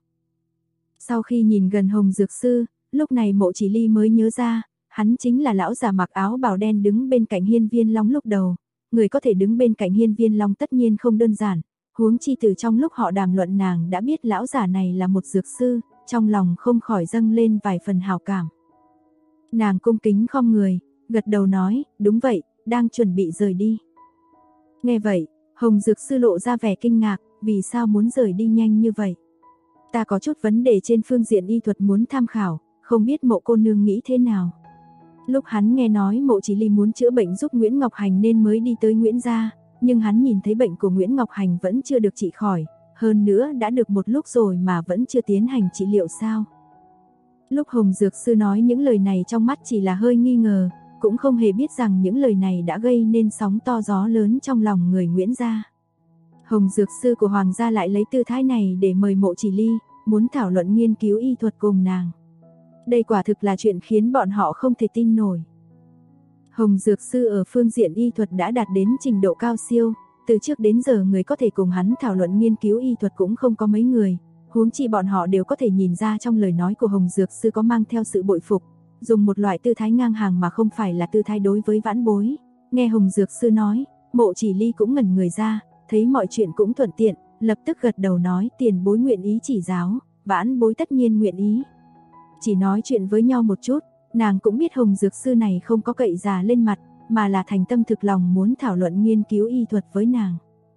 B: Sau khi nhìn gần Hồng dược sư, lúc này Mộ Chỉ Ly mới nhớ ra, hắn chính là lão già mặc áo bào đen đứng bên cạnh Hiên Viên Long lúc đầu. Người có thể đứng bên cạnh Hiên Viên Long tất nhiên không đơn giản, huống chi từ trong lúc họ đàm luận nàng đã biết lão già này là một dược sư, trong lòng không khỏi dâng lên vài phần hảo cảm. Nàng cung kính khom người, gật đầu nói, đúng vậy, đang chuẩn bị rời đi. Nghe vậy, Hồng Dược Sư lộ ra vẻ kinh ngạc, vì sao muốn rời đi nhanh như vậy? Ta có chút vấn đề trên phương diện y thuật muốn tham khảo, không biết Mộ cô nương nghĩ thế nào? Lúc hắn nghe nói Mộ Chỉ Ly muốn chữa bệnh giúp Nguyễn Ngọc Hành nên mới đi tới Nguyễn gia, nhưng hắn nhìn thấy bệnh của Nguyễn Ngọc Hành vẫn chưa được trị khỏi, hơn nữa đã được một lúc rồi mà vẫn chưa tiến hành trị liệu sao? Lúc Hồng Dược Sư nói những lời này trong mắt chỉ là hơi nghi ngờ, cũng không hề biết rằng những lời này đã gây nên sóng to gió lớn trong lòng người Nguyễn gia. Hồng Dược Sư của Hoàng gia lại lấy tư thái này để mời Mộ Chỉ Ly, muốn thảo luận nghiên cứu y thuật cùng nàng. Đây quả thực là chuyện khiến bọn họ không thể tin nổi. Hồng Dược Sư ở phương diện y thuật đã đạt đến trình độ cao siêu, từ trước đến giờ người có thể cùng hắn thảo luận nghiên cứu y thuật cũng không có mấy người, huống chi bọn họ đều có thể nhìn ra trong lời nói của Hồng Dược Sư có mang theo sự bội phục, dùng một loại tư thái ngang hàng mà không phải là tư thái đối với vãn bối. Nghe Hồng Dược Sư nói, Mộ Chỉ Ly cũng ngẩn người ra, thấy mọi chuyện cũng thuận tiện, lập tức gật đầu nói tiền bối nguyện ý chỉ giáo, vãn bối tất nhiên nguyện ý. Chỉ nói chuyện với nhau một chút, nàng cũng biết Hồng Dược Sư này không có cậy già lên mặt, mà là thành tâm thực lòng muốn thảo luận nghiên cứu y thuật với nàng.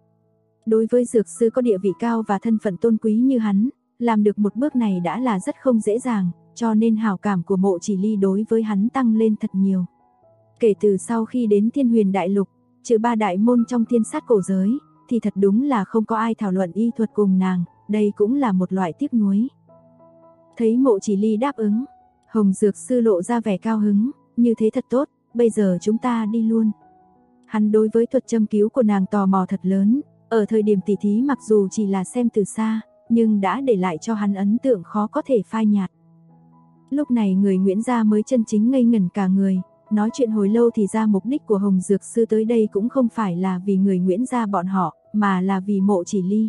B: Đối với Dược Sư có địa vị cao và thân phận tôn quý như hắn, làm được một bước này đã là rất không dễ dàng, cho nên hảo cảm của Mộ Chỉ Ly đối với hắn tăng lên thật nhiều. Kể từ sau khi đến Thiên Huyền Đại Lục, trừ 3 đại môn trong thiên sát cổ giới, thì thật đúng là không có ai thảo luận y thuật cùng nàng, đây cũng là một loại tiếc nuối. Thấy Mộ Chỉ Ly đáp ứng, Hồng Dược Sư lộ ra vẻ cao hứng, như thế thật tốt, bây giờ chúng ta đi luôn. Hắn đối với thuật châm cứu của nàng tò mò thật lớn, ở thời điểm tỉ thí mặc dù chỉ là xem từ xa, nhưng đã để lại cho hắn ấn tượng khó có thể phai nhạt. Lúc này người Nguyễn gia mới chân chính ngây ngẩn cả người, nói chuyện hồi lâu thì ra mục đích của Hồng Dược Sư tới đây cũng không phải là vì người Nguyễn gia bọn họ, mà là vì Mộ Chỉ Ly.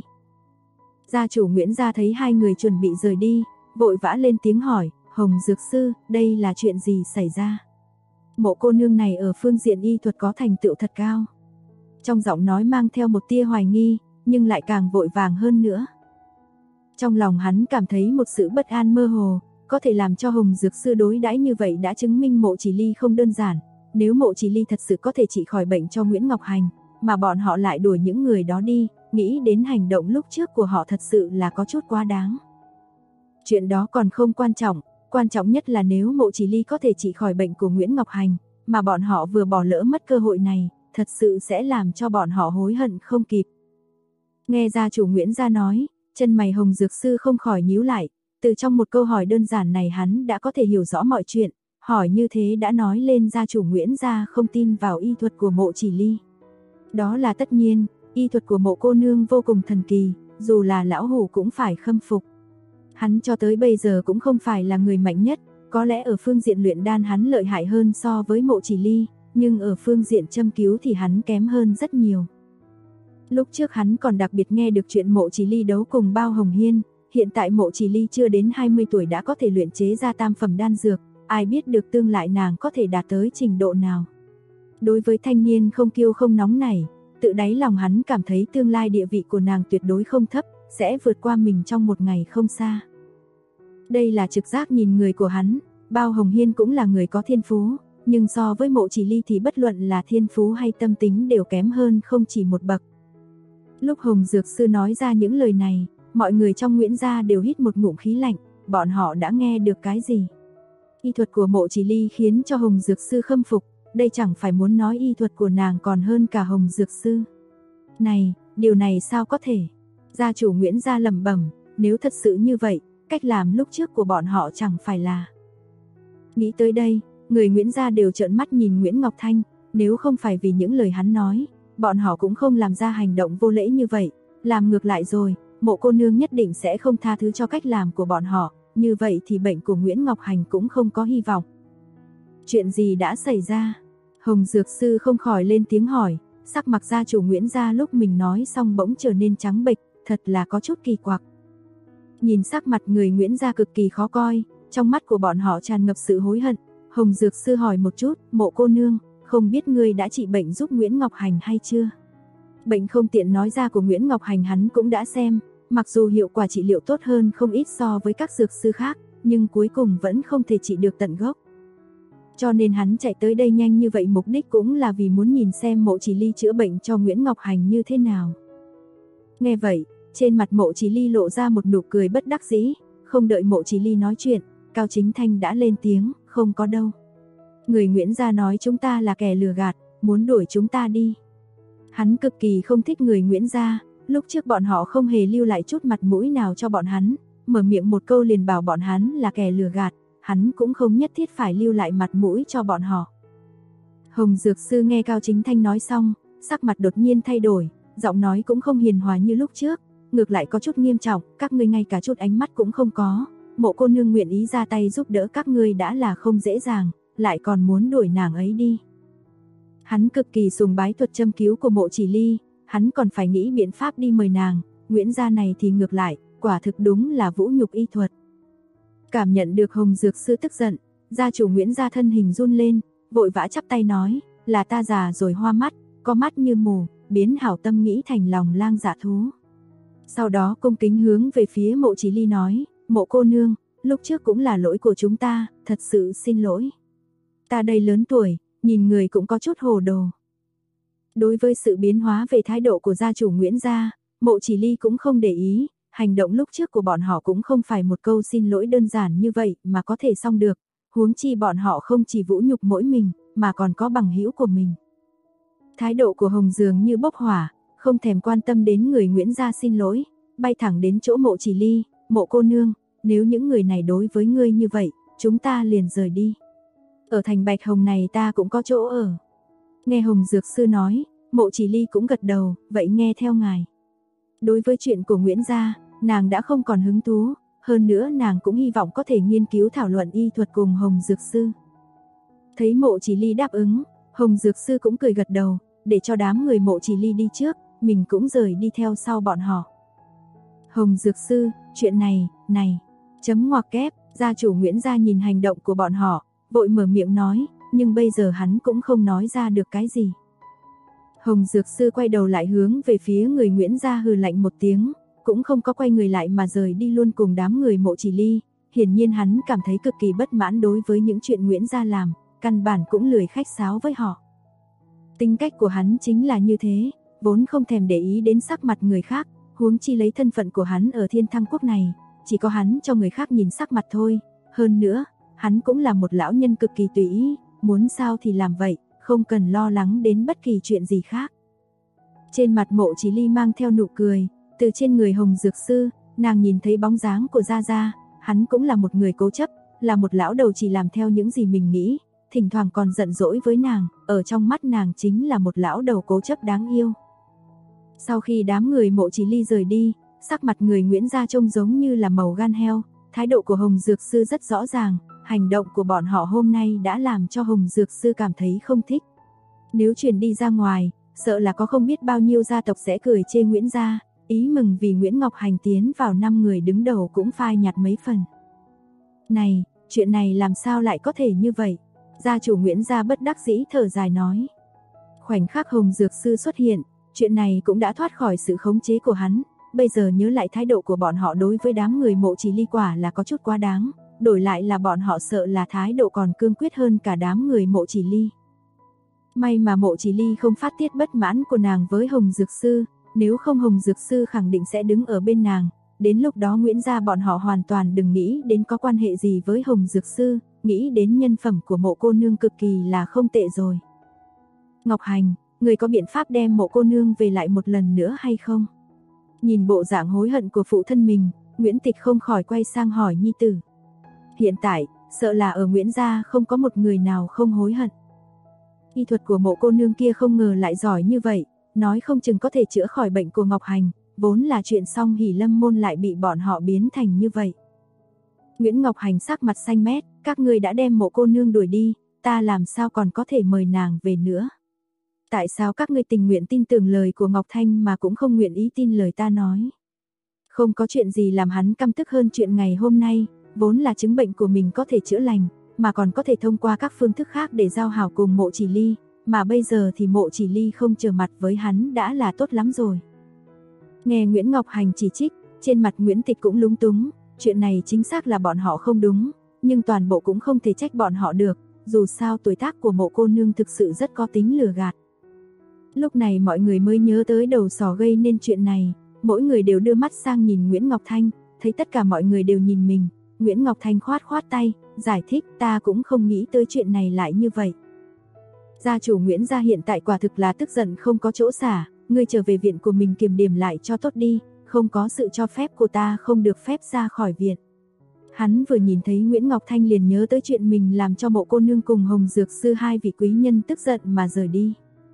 B: Gia chủ Nguyễn gia thấy hai người chuẩn bị rời đi, vội vã lên tiếng hỏi, Hồng Dược Sư, đây là chuyện gì xảy ra? Mộ cô nương này ở phương diện y thuật có thành tựu thật cao. Trong giọng nói mang theo một tia hoài nghi, nhưng lại càng vội vàng hơn nữa. Trong lòng hắn cảm thấy một sự bất an mơ hồ, có thể làm cho Hồng Dược Sư đối đãi như vậy đã chứng minh Mộ Chỉ Ly không đơn giản. Nếu Mộ Chỉ Ly thật sự có thể trị khỏi bệnh cho Nguyễn Ngọc Hành, mà bọn họ lại đuổi những người đó đi, nghĩ đến hành động lúc trước của họ thật sự là có chút quá đáng. Chuyện đó còn không quan trọng nhất là nếu Mộ Chỉ Ly có thể trị khỏi bệnh của Nguyễn Ngọc Hành, mà bọn họ vừa bỏ lỡ mất cơ hội này, thật sự sẽ làm cho bọn họ hối hận không kịp. Nghe gia chủ Nguyễn gia nói, chân mày Hồng Dược Sư không khỏi nhíu lại, từ trong một câu hỏi đơn giản này hắn đã có thể hiểu rõ mọi chuyện, hỏi như thế đã nói lên gia chủ Nguyễn gia không tin vào y thuật của Mộ Chỉ Ly. Đó là tất nhiên, y thuật của Mộ cô nương vô cùng thần kỳ, dù là lão hủ cũng phải khâm phục. Hắn cho tới bây giờ cũng không phải là người mạnh nhất, có lẽ ở phương diện luyện đan hắn lợi hại hơn so với Mộ Chỉ Ly, nhưng ở phương diện châm cứu thì hắn kém hơn rất nhiều. Lúc trước hắn còn đặc biệt nghe được chuyện Mộ Chỉ Ly đấu cùng Bao Hồng Hiên, hiện tại Mộ Chỉ Ly chưa đến 20 tuổi đã có thể luyện chế ra tam phẩm đan dược, ai biết được tương lai nàng có thể đạt tới trình độ nào. Đối với thanh niên không kiêu không nóng nảy, tự đáy lòng hắn cảm thấy tương lai địa vị của nàng tuyệt đối không thấp, sẽ vượt qua mình trong một ngày không xa. Đây là trực giác nhìn người của hắn, Bao Hồng Hiên cũng là người có thiên phú, nhưng so với Mộ Chỉ Ly thì bất luận là thiên phú hay tâm tính đều kém hơn không chỉ một bậc. Lúc Hồng Dược Sư nói ra những lời này, mọi người trong Nguyễn gia đều hít một ngụm khí lạnh, bọn họ đã nghe được cái gì? Y thuật của Mộ Chỉ Ly khiến cho Hồng Dược Sư khâm phục, đây chẳng phải muốn nói y thuật của nàng còn hơn cả Hồng Dược Sư. Này, điều này sao có thể? Gia chủ Nguyễn gia lẩm bẩm, nếu thật sự như vậy, cách làm lúc trước của bọn họ chẳng phải là... Nghĩ tới đây, người Nguyễn gia đều trợn mắt nhìn Nguyễn Ngọc Thanh, nếu không phải vì những lời hắn nói, bọn họ cũng không làm ra hành động vô lễ như vậy, làm ngược lại rồi, Mộ cô nương nhất định sẽ không tha thứ cho cách làm của bọn họ, như vậy thì bệnh của Nguyễn Ngọc Hành cũng không có hy vọng. Chuyện gì đã xảy ra? Hồng Dược Sư không khỏi lên tiếng hỏi, sắc mặt gia chủ Nguyễn gia lúc mình nói xong bỗng trở nên trắng bệch, thật là có chút kỳ quặc. Nhìn sắc mặt người Nguyễn gia cực kỳ khó coi, trong mắt của bọn họ tràn ngập sự hối hận. Hồng Dược Sư hỏi một chút, Mộ cô nương, không biết ngươi đã trị bệnh giúp Nguyễn Ngọc Hành hay chưa? Bệnh không tiện nói ra của Nguyễn Ngọc Hành hắn cũng đã xem, Mặc dù hiệu quả trị liệu tốt hơn không ít so với các dược sư khác, nhưng cuối cùng vẫn không thể trị được tận gốc. Cho nên hắn chạy tới đây nhanh như vậy mục đích cũng là vì muốn nhìn xem Mộ Chỉ Ly chữa bệnh cho Nguyễn Ngọc Hành như thế nào. Nghe vậy, trên mặt Mộ Chỉ Ly lộ ra một nụ cười bất đắc dĩ, không đợi Mộ Chỉ Ly nói chuyện, Cao Chính Thanh đã lên tiếng, không có đâu. Người Nguyễn gia nói chúng ta là kẻ lừa gạt, muốn đuổi chúng ta đi. Hắn cực kỳ không thích người Nguyễn gia, lúc trước bọn họ không hề lưu lại chút mặt mũi nào cho bọn hắn, mở miệng một câu liền bảo bọn hắn là kẻ lừa gạt, hắn cũng không nhất thiết phải lưu lại mặt mũi cho bọn họ. Hồng Dược Sư nghe Cao Chính Thanh nói xong, sắc mặt đột nhiên thay đổi, giọng nói cũng không hiền hòa như lúc trước, ngược lại có chút nghiêm trọng, các ngươi ngay cả chút ánh mắt cũng không có, Mộ cô nương nguyện ý ra tay giúp đỡ các ngươi đã là không dễ dàng, lại còn muốn đuổi nàng ấy đi. Hắn cực kỳ sùng bái thuật châm cứu của Mộ Chỉ Ly, hắn còn phải nghĩ biện pháp đi mời nàng, Nguyễn gia này thì ngược lại, quả thực đúng là vũ nhục y thuật. Cảm nhận được Hồng Dược Sư tức giận, gia chủ Nguyễn gia thân hình run lên, vội vã chắp tay nói, là ta già rồi hoa mắt, có mắt như mù, biến hảo tâm nghĩ thành lòng lang dạ thú. Sau đó cung kính hướng về phía Mộ Chỉ Ly nói, Mộ cô nương, lúc trước cũng là lỗi của chúng ta, thật sự xin lỗi. Ta đây lớn tuổi, nhìn người cũng có chút hồ đồ. Đối với sự biến hóa về thái độ của gia chủ Nguyễn gia, Mộ Chỉ Ly cũng không để ý, hành động lúc trước của bọn họ cũng không phải một câu xin lỗi đơn giản như vậy mà có thể xong được, huống chi bọn họ không chỉ vũ nhục mỗi mình, mà còn có bằng hữu của mình. Thái độ của Hồng dường như bốc hỏa, không thèm quan tâm đến người Nguyễn gia xin lỗi, bay thẳng đến chỗ Mộ Chỉ Ly, Mộ cô nương, nếu những người này đối với ngươi như vậy, chúng ta liền rời đi. Ở thành Bạch Hồng này ta cũng có chỗ ở. Nghe Hồng Dược Sư nói, Mộ Chỉ Ly cũng gật đầu, vậy nghe theo ngài. Đối với chuyện của Nguyễn gia, nàng đã không còn hứng thú, hơn nữa nàng cũng hy vọng có thể nghiên cứu thảo luận y thuật cùng Hồng Dược Sư. Thấy Mộ Chỉ Ly đáp ứng, Hồng Dược Sư cũng cười gật đầu, để cho đám người Mộ Chỉ Ly đi trước, mình cũng rời đi theo sau bọn họ. Hồng Dược Sư, chuyện này, chấm ngoặc kép, gia chủ Nguyễn gia nhìn hành động của bọn họ, vội mở miệng nói, nhưng bây giờ hắn cũng không nói ra được cái gì. Hồng Dược Sư quay đầu lại hướng về phía người Nguyễn gia hừ lạnh một tiếng, cũng không có quay người lại mà rời đi luôn cùng đám người Mộ Chỉ Ly, hiển nhiên hắn cảm thấy cực kỳ bất mãn đối với những chuyện Nguyễn gia làm, căn bản cũng lười khách sáo với họ. Tính cách của hắn chính là như thế, vốn không thèm để ý đến sắc mặt người khác, huống chi lấy thân phận của hắn ở Thiên Thăng Quốc này, chỉ có hắn cho người khác nhìn sắc mặt thôi, hơn nữa, hắn cũng là một lão nhân cực kỳ tùy ý, muốn sao thì làm vậy, không cần lo lắng đến bất kỳ chuyện gì khác. Trên mặt Mộ Chỉ Ly mang theo nụ cười, từ trên người Hồng Dược Sư, nàng nhìn thấy bóng dáng của Gia Gia, hắn cũng là một người cố chấp, là một lão đầu chỉ làm theo những gì mình nghĩ, thỉnh thoảng còn giận dỗi với nàng, ở trong mắt nàng chính là một lão đầu cố chấp đáng yêu. Sau khi đám người Mộ Chỉ Ly rời đi, sắc mặt người Nguyễn gia trông giống như là màu gan heo, thái độ của Hồng Dược Sư rất rõ ràng, hành động của bọn họ hôm nay đã làm cho Hồng Dược Sư cảm thấy không thích. Nếu truyền đi ra ngoài, sợ là có không biết bao nhiêu gia tộc sẽ cười chê Nguyễn gia, ý mừng vì Nguyễn Ngọc Hành tiến vào 5 người đứng đầu cũng phai nhạt mấy phần. Này, chuyện này làm sao lại có thể như vậy? Gia chủ Nguyễn gia bất đắc dĩ thở dài nói. Khoảnh khắc Hồng Dược Sư xuất hiện, chuyện này cũng đã thoát khỏi sự khống chế của hắn, bây giờ nhớ lại thái độ của bọn họ đối với đám người Mộ Chỉ Ly quả là có chút quá đáng, đổi lại là bọn họ sợ là thái độ còn cương quyết hơn cả đám người Mộ Chỉ Ly. May mà Mộ Chỉ Ly không phát tiết bất mãn của nàng với Hồng Dược Sư, nếu không Hồng Dược Sư khẳng định sẽ đứng ở bên nàng, đến lúc đó Nguyễn gia bọn họ hoàn toàn đừng nghĩ đến có quan hệ gì với Hồng Dược Sư, nghĩ đến nhân phẩm của Mộ cô nương cực kỳ là không tệ rồi. Ngọc Hành, người có biện pháp đem Mộ cô nương về lại một lần nữa hay không? Nhìn bộ dạng hối hận của phụ thân mình, Nguyễn Tịch không khỏi quay sang hỏi nhi tử. Hiện tại, sợ là ở Nguyễn gia không có một người nào không hối hận. Y thuật của Mộ cô nương kia không ngờ lại giỏi như vậy, nói không chừng có thể chữa khỏi bệnh của Ngọc Hành, vốn là chuyện Song Hỷ Lâm môn lại bị bọn họ biến thành như vậy. Nguyễn Ngọc Hành sắc mặt xanh mét, các ngươi đã đem Mộ cô nương đuổi đi, ta làm sao còn có thể mời nàng về nữa? Tại sao các ngươi tình nguyện tin tưởng lời của Ngọc Thanh mà cũng không nguyện ý tin lời ta nói? Không có chuyện gì làm hắn căm tức hơn chuyện ngày hôm nay, vốn là chứng bệnh của mình có thể chữa lành, mà còn có thể thông qua các phương thức khác để giao hảo cùng Mộ Chỉ Ly, mà bây giờ thì Mộ Chỉ Ly không trở mặt với hắn đã là tốt lắm rồi. Nghe Nguyễn Ngọc Hành chỉ trích, Trên mặt Nguyễn Tịch cũng lúng túng, chuyện này chính xác là bọn họ không đúng, nhưng toàn bộ cũng không thể trách bọn họ được, dù sao tuổi tác của Mộ cô nương thực sự rất có tính lừa gạt. Lúc này mọi người mới nhớ tới đầu sỏ gây nên chuyện này, mỗi người đều đưa mắt sang nhìn Nguyễn Ngọc Thanh, thấy tất cả mọi người đều nhìn mình, Nguyễn Ngọc Thanh khoát khoát tay, giải thích ta cũng không nghĩ tới chuyện này lại như vậy. Gia chủ Nguyễn gia hiện tại quả thực là tức giận không có chỗ xả, ngươi trở về viện của mình kiểm điểm lại cho tốt đi, không có sự cho phép của ta không được phép ra khỏi viện. Hắn vừa nhìn thấy Nguyễn Ngọc Thanh liền nhớ tới chuyện mình làm cho Mộ cô nương cùng Hồng Dược sư hai vị quý nhân tức giận mà rời đi.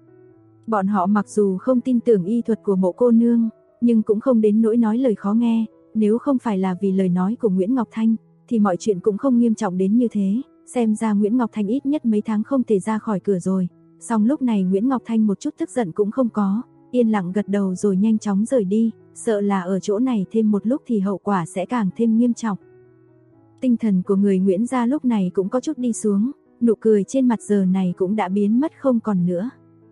B: Bọn họ mặc dù không tin tưởng y thuật của Mộ cô nương, nhưng cũng không đến nỗi nói lời khó nghe, nếu không phải là vì lời nói của Nguyễn Ngọc Thanh, thì mọi chuyện cũng không nghiêm trọng đến như thế, xem ra Nguyễn Ngọc Thanh ít nhất mấy tháng không thể ra khỏi cửa rồi. Song lúc này Nguyễn Ngọc Thanh một chút tức giận cũng không có, yên lặng gật đầu rồi nhanh chóng rời đi, sợ là ở chỗ này thêm một lúc thì hậu quả sẽ càng thêm nghiêm trọng. Tinh thần của người Nguyễn gia lúc này cũng có chút đi xuống, nụ cười trên mặt giờ này cũng đã biến mất không còn nữa.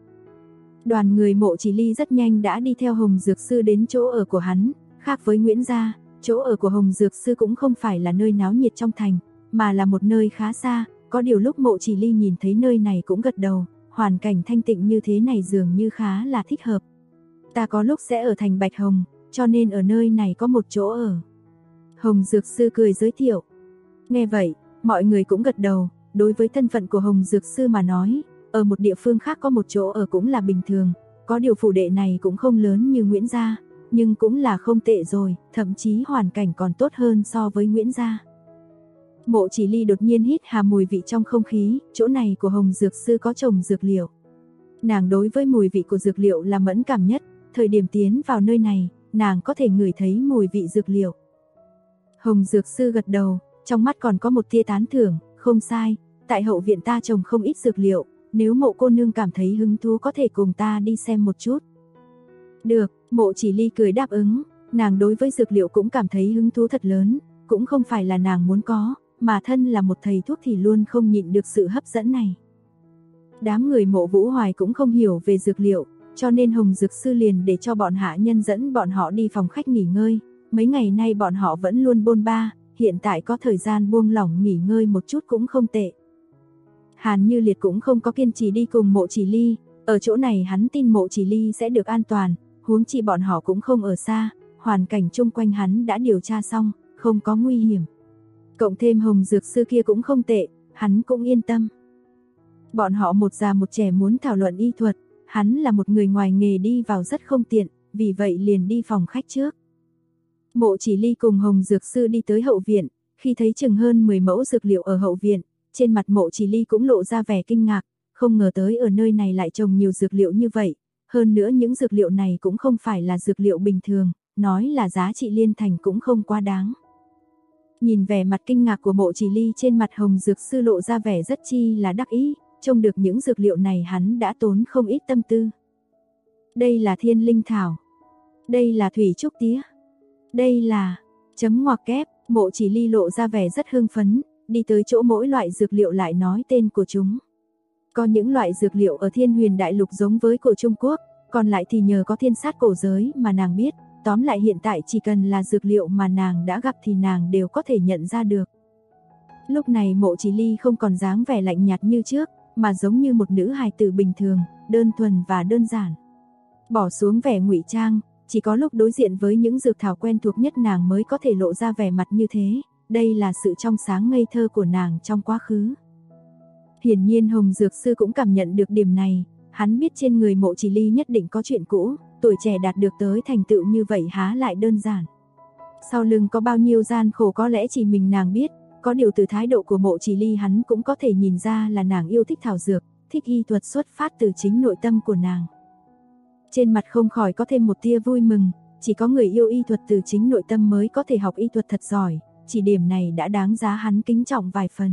B: Đoàn người Mộ Chỉ Ly rất nhanh đã đi theo Hồng Dược sư đến chỗ ở của hắn, khác với Nguyễn gia, chỗ ở của Hồng Dược sư cũng không phải là nơi náo nhiệt trong thành, mà là một nơi khá xa, có điều lúc Mộ Chỉ Ly nhìn thấy nơi này cũng gật đầu, hoàn cảnh thanh tịnh như thế này dường như khá là thích hợp. Ta có lúc sẽ ở thành Bạch Hồng, cho nên ở nơi này có một chỗ ở. Hồng Dược sư cười giới thiệu. Nghe vậy, mọi người cũng gật đầu, đối với thân phận của Hồng Dược sư mà nói, ở một địa phương khác có một chỗ ở cũng là bình thường, có điều phủ đệ này cũng không lớn như Nguyễn gia, nhưng cũng là không tệ rồi, thậm chí hoàn cảnh còn tốt hơn so với Nguyễn gia. Mộ Chỉ Ly đột nhiên hít hà mùi vị trong không khí, chỗ này của Hồng Dược sư có trồng dược liệu. Nàng đối với mùi vị của dược liệu là mẫn cảm nhất, thời điểm tiến vào nơi này, nàng có thể ngửi thấy mùi vị dược liệu. Hồng Dược sư gật đầu, trong mắt còn có một tia tán thưởng, không sai, tại hậu viện ta trồng không ít dược liệu, nếu Mộ cô nương cảm thấy hứng thú có thể cùng ta đi xem một chút. Được, Mộ Chỉ Ly cười đáp ứng, nàng đối với dược liệu cũng cảm thấy hứng thú thật lớn, cũng không phải là nàng muốn có, mà thân là một thầy thuốc thì luôn không nhịn được sự hấp dẫn này. Đám người Mộ Vũ Hoài cũng không hiểu về dược liệu, cho nên Hồng Dược sư liền để cho bọn hạ nhân dẫn bọn họ đi phòng khách nghỉ ngơi, mấy ngày nay bọn họ vẫn luôn bôn ba, hiện tại có thời gian buông lỏng nghỉ ngơi một chút cũng không tệ. Hàn Như Liệt cũng không có kiên trì đi cùng Mộ Chỉ Ly, ở chỗ này hắn tin Mộ Chỉ Ly sẽ được an toàn, huống chi bọn họ cũng không ở xa, hoàn cảnh chung quanh hắn đã điều tra xong, không có nguy hiểm. Cộng thêm Hồng Dược sư kia cũng không tệ, hắn cũng yên tâm. Bọn họ một già một trẻ muốn thảo luận y thuật, hắn là một người ngoài nghề đi vào rất không tiện, vì vậy liền đi phòng khách trước. Mộ Chỉ Ly cùng Hồng Dược sư đi tới hậu viện, khi thấy chừng hơn 10 mẫu dược liệu ở hậu viện, trên mặt Mộ Chỉ Ly cũng lộ ra vẻ kinh ngạc, không ngờ tới ở nơi này lại trồng nhiều dược liệu như vậy, hơn nữa những dược liệu này cũng không phải là dược liệu bình thường, nói là giá trị liên thành cũng không quá đáng. Nhìn vẻ mặt kinh ngạc của Mộ Chỉ Ly trên mặt Hồng Dược sư lộ ra vẻ rất chi là đắc ý, trông được những dược liệu này hắn đã tốn không ít tâm tư. Đây là thiên linh thảo, đây là thủy trúc tía, đây là chấm ngoặc kép. Mộ Chỉ Ly lộ ra vẻ rất hưng phấn, đi tới chỗ mỗi loại dược liệu lại nói tên của chúng. Có những loại dược liệu ở Thiên Huyền Đại Lục giống với của Trung Quốc, còn lại thì nhờ có thiên sát cổ giới mà nàng biết, tóm lại hiện tại chỉ cần là dược liệu mà nàng đã gặp thì nàng đều có thể nhận ra được. Lúc này Mộ Chỉ Ly không còn dáng vẻ lạnh nhạt như trước, mà giống như một nữ hài tử bình thường, đơn thuần và đơn giản. Bỏ xuống vẻ ngụy trang, chỉ có lúc đối diện với những dược thảo quen thuộc nhất nàng mới có thể lộ ra vẻ mặt như thế, đây là sự trong sáng ngây thơ của nàng trong quá khứ. Hiển nhiên Hồng Dược sư cũng cảm nhận được điểm này, hắn biết trên người Mộ Chỉ Ly nhất định có chuyện cũ, tuổi trẻ đạt được tới thành tựu như vậy há lại đơn giản. Sau lưng có bao nhiêu gian khổ có lẽ chỉ mình nàng biết, có điều từ thái độ của Mộ Chỉ Ly hắn cũng có thể nhìn ra là nàng yêu thích thảo dược, thích y thuật xuất phát từ chính nội tâm của nàng. Trên mặt không khỏi có thêm một tia vui mừng, chỉ có người yêu y thuật từ chính nội tâm mới có thể học y thuật thật giỏi, chỉ điểm này đã đáng giá hắn kính trọng vài phần.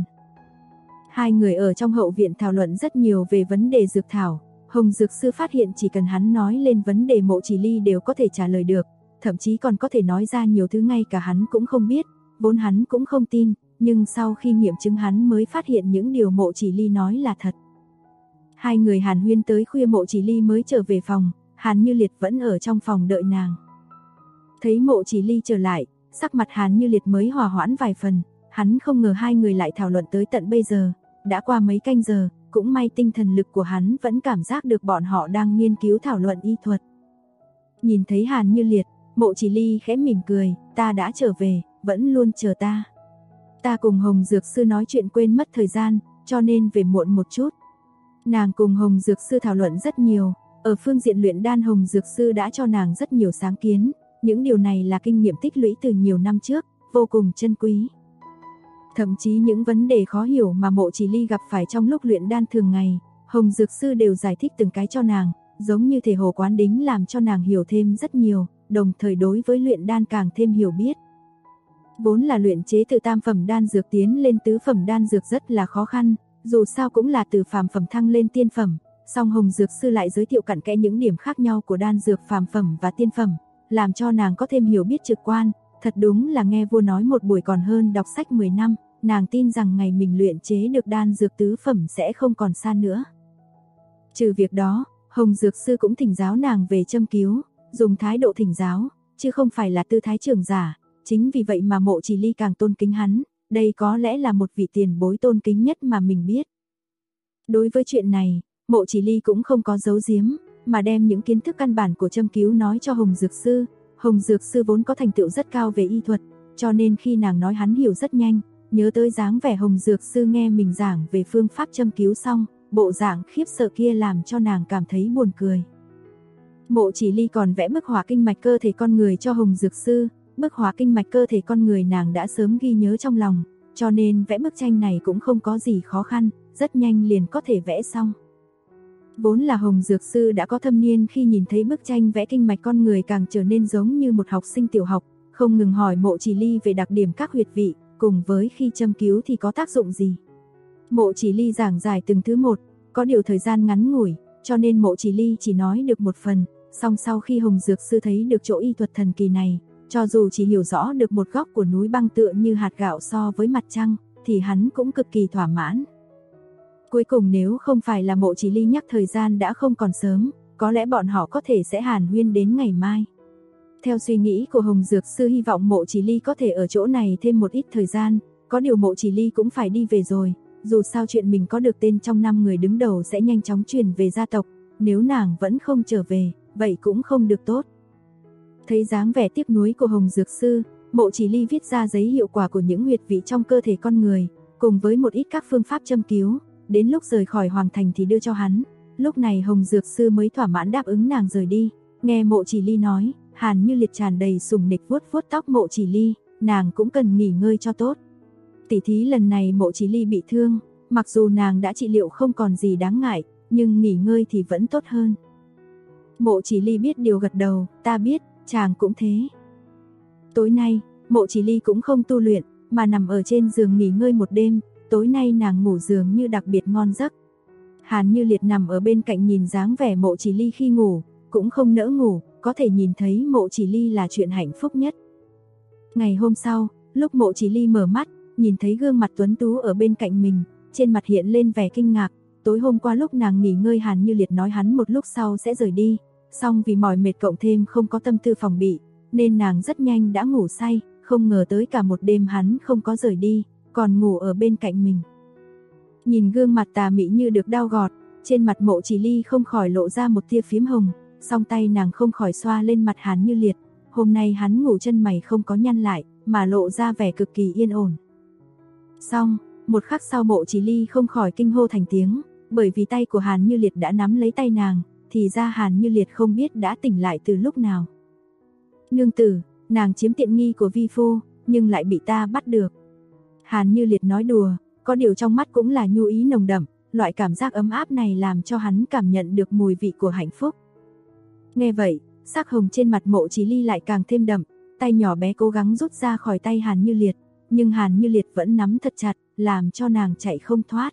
B: Hai người ở trong hậu viện thảo luận rất nhiều về vấn đề dược thảo, Hồng Dược sư phát hiện chỉ cần hắn nói lên vấn đề Mộ Chỉ Ly đều có thể trả lời được, thậm chí còn có thể nói ra nhiều thứ ngay cả hắn cũng không biết, vốn hắn cũng không tin, nhưng sau khi nghiệm chứng hắn mới phát hiện những điều Mộ Chỉ Ly nói là thật. Hai người hàn huyên tới khuya Mộ Chỉ Ly mới trở về phòng, Hàn Như Liệt vẫn ở trong phòng đợi nàng. Thấy Mộ Chỉ Ly trở lại, sắc mặt Hàn Như Liệt mới hòa hoãn vài phần, hắn không ngờ hai người lại thảo luận tới tận bây giờ, đã qua mấy canh giờ, cũng may tinh thần lực của hắn vẫn cảm giác được bọn họ đang nghiên cứu thảo luận y thuật. Nhìn thấy Hàn Như Liệt, Mộ Chỉ Ly khẽ mỉm cười, ta đã trở về, vẫn luôn chờ ta. Ta cùng Hồng Dược Sư nói chuyện quên mất thời gian, cho nên về muộn một chút. Nàng cùng Hồng Dược Sư thảo luận rất nhiều, ở phương diện luyện đan Hồng Dược Sư đã cho nàng rất nhiều sáng kiến, những điều này là kinh nghiệm tích lũy từ nhiều năm trước, vô cùng chân quý. Thậm chí những vấn đề khó hiểu mà Mộ Chỉ Ly gặp phải trong lúc luyện đan thường ngày, Hồng Dược Sư đều giải thích từng cái cho nàng, giống như thể hồ quán đính làm cho nàng hiểu thêm rất nhiều, đồng thời đối với luyện đan càng thêm hiểu biết. Vốn là luyện chế từ tam phẩm đan dược tiến lên tứ phẩm đan dược rất là khó khăn, dù sao cũng là từ phàm phẩm thăng lên tiên phẩm, song Hồng Dược Sư lại giới thiệu cặn kẽ những điểm khác nhau của đan dược phàm phẩm và tiên phẩm, làm cho nàng có thêm hiểu biết trực quan, thật đúng là nghe vua nói một buổi còn hơn đọc sách 10 năm, nàng tin rằng ngày mình luyện chế được đan dược tứ phẩm sẽ không còn xa nữa. Trừ việc đó, Hồng Dược Sư cũng thỉnh giáo nàng về châm cứu, dùng thái độ thỉnh giáo, chứ không phải là tư thái trưởng giả, chính vì vậy mà Mộ Chỉ Ly càng tôn kính hắn, đây có lẽ là một vị tiền bối tôn kính nhất mà mình biết. Đối với chuyện này, Mộ Chỉ Ly cũng không có giấu giếm, mà đem những kiến thức căn bản của châm cứu nói cho Hồng Dược Sư. Hồng Dược Sư vốn có thành tựu rất cao về y thuật, cho nên khi nàng nói hắn hiểu rất nhanh, nhớ tới dáng vẻ Hồng Dược Sư nghe mình giảng về phương pháp châm cứu xong, bộ dạng khiếp sợ kia làm cho nàng cảm thấy buồn cười. Mộ Chỉ Ly còn vẽ bức họa kinh mạch cơ thể con người cho Hồng Dược Sư, bức họa kinh mạch cơ thể con người nàng đã sớm ghi nhớ trong lòng, cho nên vẽ bức tranh này cũng không có gì khó khăn, rất nhanh liền có thể vẽ xong. Vốn là Hồng Dược Sư đã có thâm niên khi nhìn thấy bức tranh vẽ kinh mạch con người càng trở nên giống như một học sinh tiểu học, không ngừng hỏi Mộ Chỉ Ly về đặc điểm các huyệt vị, cùng với khi châm cứu thì có tác dụng gì. Mộ Chỉ Ly giảng giải từng thứ một, có điều thời gian ngắn ngủi, cho nên Mộ Chỉ Ly chỉ nói được một phần, song sau khi Hồng Dược Sư thấy được chỗ y thuật thần kỳ này, cho dù chỉ hiểu rõ được một góc của núi băng tựa như hạt gạo so với mặt trăng, thì hắn cũng cực kỳ thỏa mãn. Cuối cùng nếu không phải là Mộ Chỉ Ly nhắc thời gian đã không còn sớm, có lẽ bọn họ có thể sẽ hàn huyên đến ngày mai. Theo suy nghĩ của Hồng Dược Sư hy vọng Mộ Chỉ Ly có thể ở chỗ này thêm một ít thời gian, có điều Mộ Chỉ Ly cũng phải đi về rồi, dù sao chuyện mình có được tên trong 5 người đứng đầu sẽ nhanh chóng truyền về gia tộc, nếu nàng vẫn không trở về, vậy cũng không được tốt. Thấy dáng vẻ tiếc nuối của Hồng Dược Sư, Mộ Chỉ Ly viết ra giấy hiệu quả của những huyệt vị trong cơ thể con người, cùng với một ít các phương pháp châm cứu, đến lúc rời khỏi Hoàng Thành thì đưa cho hắn. Lúc này Hồng Dược Sư mới thỏa mãn đáp ứng nàng rời đi. Nghe Mộ Chỉ Ly nói, Hàn Như Liệt tràn đầy sủng nịch vuốt vuốt tóc Mộ Chỉ Ly, nàng cũng cần nghỉ ngơi cho tốt. Tỉ thí lần này Mộ Chỉ Ly bị thương, mặc dù nàng đã trị liệu không còn gì đáng ngại, nhưng nghỉ ngơi thì vẫn tốt hơn. Mộ Chỉ Ly biết điều gật đầu, ta biết, chàng cũng thế. Tối nay, Mộ Chỉ Ly cũng không tu luyện, mà nằm ở trên giường nghỉ ngơi một đêm, tối nay nàng ngủ dường như đặc biệt ngon giấc. Hàn Như Liệt nằm ở bên cạnh nhìn dáng vẻ Mộ Chỉ Ly khi ngủ, cũng không nỡ ngủ, có thể nhìn thấy Mộ Chỉ Ly là chuyện hạnh phúc nhất. Ngày hôm sau, lúc Mộ Chỉ Ly mở mắt, nhìn thấy gương mặt tuấn tú ở bên cạnh mình, trên mặt hiện lên vẻ kinh ngạc. Tối hôm qua lúc nàng nghỉ ngơi Hàn Như Liệt nói hắn một lúc sau sẽ rời đi, song vì mỏi mệt cộng thêm không có tâm tư phòng bị, nên nàng rất nhanh đã ngủ say, không ngờ tới cả một đêm hắn không có rời đi, còn ngủ ở bên cạnh mình. Nhìn gương mặt tà mị như được đao gọt, trên mặt Mộ Chỉ Ly không khỏi lộ ra một tia phím hồng, song tay nàng không khỏi xoa lên mặt Hàn Như Liệt. Hôm nay hắn ngủ chân mày không có nhăn lại, mà lộ ra vẻ cực kỳ yên ổn. Xong, một khắc sau Mộ Chỉ Ly không khỏi kinh hô thành tiếng, bởi vì tay của Hàn Như Liệt đã nắm lấy tay nàng, thì ra Hàn Như Liệt không biết đã tỉnh lại từ lúc nào. Nương tử, nàng chiếm tiện nghi của vi phu, nhưng lại bị ta bắt được. Hàn Như Liệt nói đùa, có điều trong mắt cũng là nhu ý nồng đậm, loại cảm giác ấm áp này làm cho hắn cảm nhận được mùi vị của hạnh phúc. Nghe vậy, sắc hồng trên mặt Mộ Chỉ Ly lại càng thêm đậm, tay nhỏ bé cố gắng rút ra khỏi tay Hàn Như Liệt, nhưng Hàn Như Liệt vẫn nắm thật chặt, làm cho nàng chạy không thoát.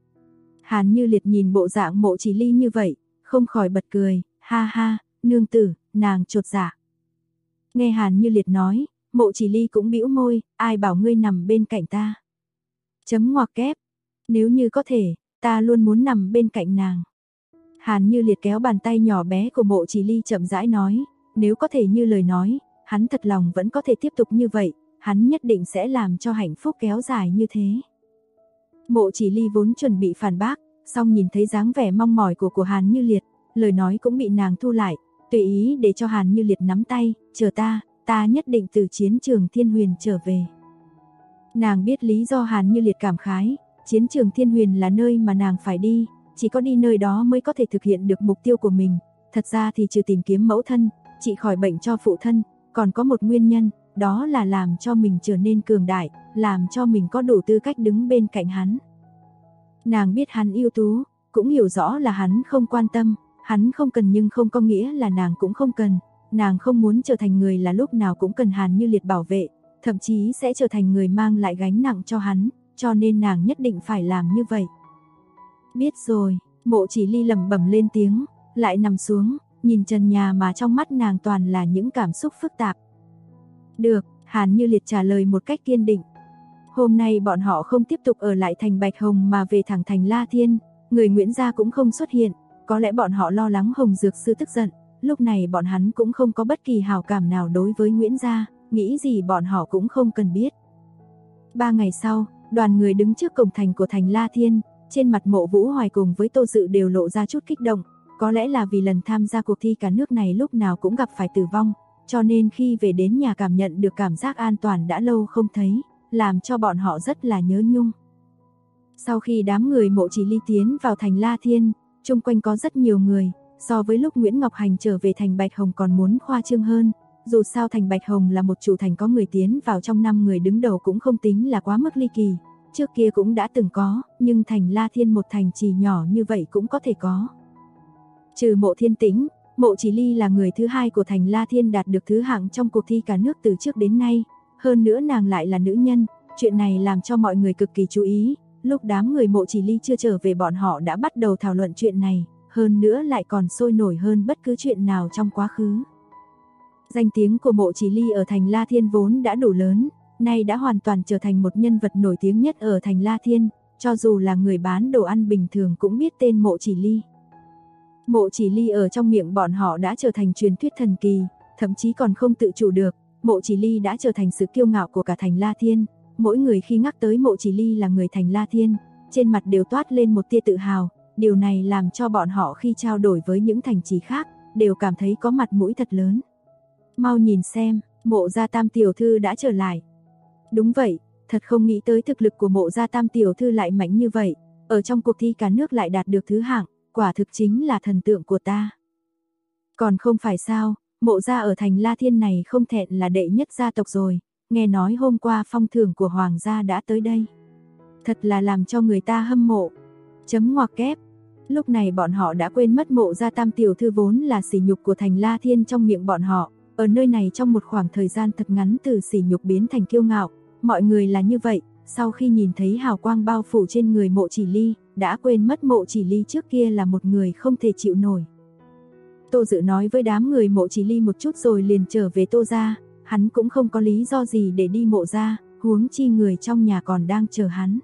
B: Hàn Như Liệt nhìn bộ dạng Mộ Chỉ Ly như vậy, không khỏi bật cười, ha ha, nương tử, nàng chột dạ. Nghe Hàn Như Liệt nói, Mộ Chỉ Ly cũng bĩu môi, ai bảo ngươi nằm bên cạnh ta. Chấm ngoặc kép, nếu như có thể, ta luôn muốn nằm bên cạnh nàng. Hàn Như Liệt kéo bàn tay nhỏ bé của Mộ Chỉ Ly chậm rãi nói, nếu có thể như lời nói, hắn thật lòng vẫn có thể tiếp tục như vậy, hắn nhất định sẽ làm cho hạnh phúc kéo dài như thế. Mộ Chỉ Ly vốn chuẩn bị phản bác, song nhìn thấy dáng vẻ mong mỏi của Hàn Như Liệt, lời nói cũng bị nàng thu lại, tùy ý để cho Hàn Như Liệt nắm tay, chờ ta nhất định từ chiến trường Thiên Huyền trở về. Nàng biết lý do Hàn Như Liệt cảm khái, chiến trường Thiên Huyền là nơi mà nàng phải đi, chỉ có đi nơi đó mới có thể thực hiện được mục tiêu của mình. Thật ra thì trừ tìm kiếm mẫu thân, trị khỏi bệnh cho phụ thân, còn có một nguyên nhân, đó là làm cho mình trở nên cường đại, làm cho mình có đủ tư cách đứng bên cạnh hắn. Nàng biết hắn ưu tú, cũng hiểu rõ là hắn không quan tâm, hắn không cần nhưng không có nghĩa là nàng cũng không cần. Nàng không muốn trở thành người là lúc nào cũng cần Hàn Như Liệt bảo vệ, thậm chí sẽ trở thành người mang lại gánh nặng cho hắn, cho nên nàng nhất định phải làm như vậy. Biết rồi, Mộ Chỉ Ly lẩm bẩm lên tiếng, lại nằm xuống, nhìn trần nhà mà trong mắt nàng toàn là những cảm xúc phức tạp. Được, Hàn Như Liệt trả lời một cách kiên định. Hôm nay bọn họ không tiếp tục ở lại thành Bạch Hồng mà về thẳng thành La Thiên, người Nguyễn gia cũng không xuất hiện, có lẽ bọn họ lo lắng Hồng Dược Sư tức giận, lúc này bọn hắn cũng không có bất kỳ hảo cảm nào đối với Nguyễn gia, nghĩ gì bọn họ cũng không cần biết. 3 ngày sau, đoàn người đứng trước cổng thành của thành La Thiên, trên mặt Mộ Vũ Hoài cùng với Tô Dự đều lộ ra chút kích động, có lẽ là vì lần tham gia cuộc thi cả nước này lúc nào cũng gặp phải tử vong, cho nên khi về đến nhà cảm nhận được cảm giác an toàn đã lâu không thấy, làm cho bọn họ rất là nhớ nhung. Sau khi đám người Mộ Chỉ Ly tiến vào thành La Thiên, chung quanh có rất nhiều người, so với lúc Nguyễn Ngọc Hành trở về thành Bạch Hồng còn muốn khoa trương hơn, dù sao thành Bạch Hồng là một chủ thành có người tiến vào trong 5 người đứng đầu cũng không tính là quá mức ly kỳ, trước kia cũng đã từng có, nhưng thành La Thiên một thành trì nhỏ như vậy cũng có thể có. Trừ Mộ Thiên Tĩnh, Mộ Chỉ Ly là người thứ 2 của thành La Thiên đạt được thứ hạng trong cuộc thi cả nước từ trước đến nay, hơn nữa nàng lại là nữ nhân, chuyện này làm cho mọi người cực kỳ chú ý, lúc đám người Mộ Chỉ Ly chưa trở về bọn họ đã bắt đầu thảo luận chuyện này, hơn nữa lại còn sôi nổi hơn bất cứ chuyện nào trong quá khứ. Danh tiếng của Mộ Chỉ Ly ở thành La Thiên vốn đã đủ lớn, nay đã hoàn toàn trở thành một nhân vật nổi tiếng nhất ở thành La Thiên, cho dù là người bán đồ ăn bình thường cũng biết tên Mộ Chỉ Ly. Mộ Chỉ Ly ở trong miệng bọn họ đã trở thành truyền thuyết thần kỳ, thậm chí còn không tự chủ được, Mộ Chỉ Ly đã trở thành sự kiêu ngạo của cả thành La Thiên, mỗi người khi nhắc tới Mộ Chỉ Ly là người thành La Thiên, trên mặt đều toát lên một tia tự hào, điều này làm cho bọn họ khi trao đổi với những thành trì khác, đều cảm thấy có mặt mũi thật lớn. Mau nhìn xem, Mộ gia Tam tiểu thư đã trở lại. Đúng vậy, thật không nghĩ tới thực lực của Mộ gia Tam tiểu thư lại mạnh như vậy, ở trong cuộc thi cả nước lại đạt được thứ hạng, quả thực chính là thần tượng của ta. Còn không phải sao, Mộ gia ở thành La Thiên này không thẹn là đệ nhất gia tộc rồi, nghe nói hôm qua phong thưởng của hoàng gia đã tới đây. Thật là làm cho người ta hâm mộ. Chấm ngoặc kép. Lúc này bọn họ đã quên mất Mộ gia Tam tiểu thư vốn là sỉ nhục của thành La Thiên trong miệng bọn họ, ở nơi này trong một khoảng thời gian thật ngắn từ sỉ nhục biến thành kiêu ngạo, mọi người là như vậy, sau khi nhìn thấy hào quang bao phủ trên người Mộ Chỉ Ly, đã quên mất Mộ Chỉ Ly trước kia là một người không thể chịu nổi. Tô Dự nói với đám người Mộ Chỉ Ly một chút rồi liền trở về Tô gia, hắn cũng không có lý do gì để đi Mộ gia, huống chi người trong nhà còn đang chờ hắn.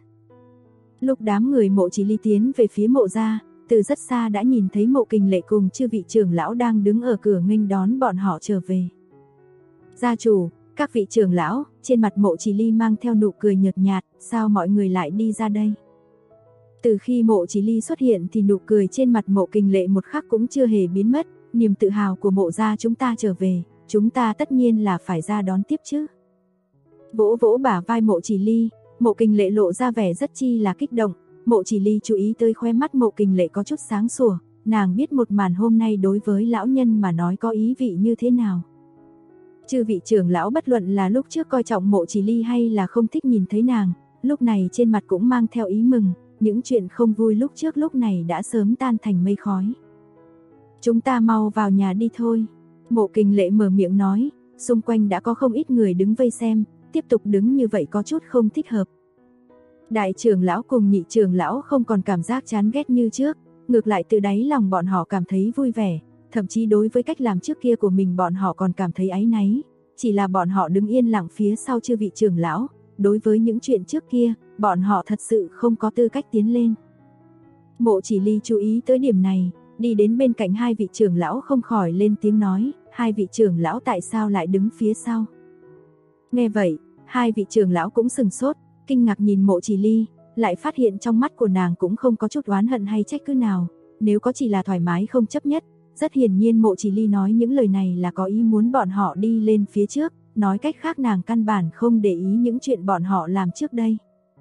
B: Lúc đám người Mộ Chỉ Ly tiến về phía Mộ gia, từ rất xa đã nhìn thấy Mộ Kình Lệ cùng chư vị trưởng lão đang đứng ở cửa nghênh đón bọn họ trở về. Gia chủ, các vị trưởng lão, trên mặt Mộ Chỉ Ly mang theo nụ cười nhợt nhạt, sao mọi người lại đi ra đây? Từ khi Mộ Chỉ Ly xuất hiện thì nụ cười trên mặt Mộ Kình Lệ một khắc cũng chưa hề biến mất, niềm tự hào của Mộ gia chúng ta trở về, chúng ta tất nhiên là phải ra đón tiếp chứ. Vỗ vỗ bả vai Mộ Chỉ Ly, Mộ Kình Lệ lộ ra vẻ rất chi là kích động, Mộ Chỉ Ly chú ý tới khóe mắt Mộ Kình Lệ có chút sáng sủa, nàng biết một màn hôm nay đối với lão nhân mà nói có ý vị như thế nào. Chư vị trưởng lão bất luận là lúc trước coi trọng Mộ Chỉ Ly hay là không thích nhìn thấy nàng, lúc này trên mặt cũng mang theo ý mừng, những chuyện không vui lúc trước lúc này đã sớm tan thành mây khói. Chúng ta mau vào nhà đi thôi. Mộ Kình Lệ mở miệng nói, xung quanh đã có không ít người đứng vây xem, tiếp tục đứng như vậy có chút không thích hợp. Đại trưởng lão cùng nhị trưởng lão không còn cảm giác chán ghét như trước, ngược lại từ đáy lòng bọn họ cảm thấy vui vẻ, thậm chí đối với cách làm trước kia của mình bọn họ còn cảm thấy áy náy, chỉ là bọn họ đứng yên lặng phía sau chư vị trưởng lão, đối với những chuyện trước kia, bọn họ thật sự không có tư cách tiến lên. Mộ Chỉ Ly chú ý tới điểm này, đi đến bên cạnh hai vị trưởng lão không khỏi lên tiếng nói, hai vị trưởng lão tại sao lại đứng phía sau? Nghe vậy, hai vị trưởng lão cũng sừng sốt, kinh ngạc nhìn Mộ Chỉ Ly, lại phát hiện trong mắt của nàng cũng không có chút oán hận hay trách cứ nào, nếu có chỉ là thoải mái không chấp nhất. Rất hiển nhiên Mộ Chỉ Ly nói những lời này là có ý muốn bọn họ đi lên phía trước, nói cách khác nàng căn bản không để ý những chuyện bọn họ làm trước đây.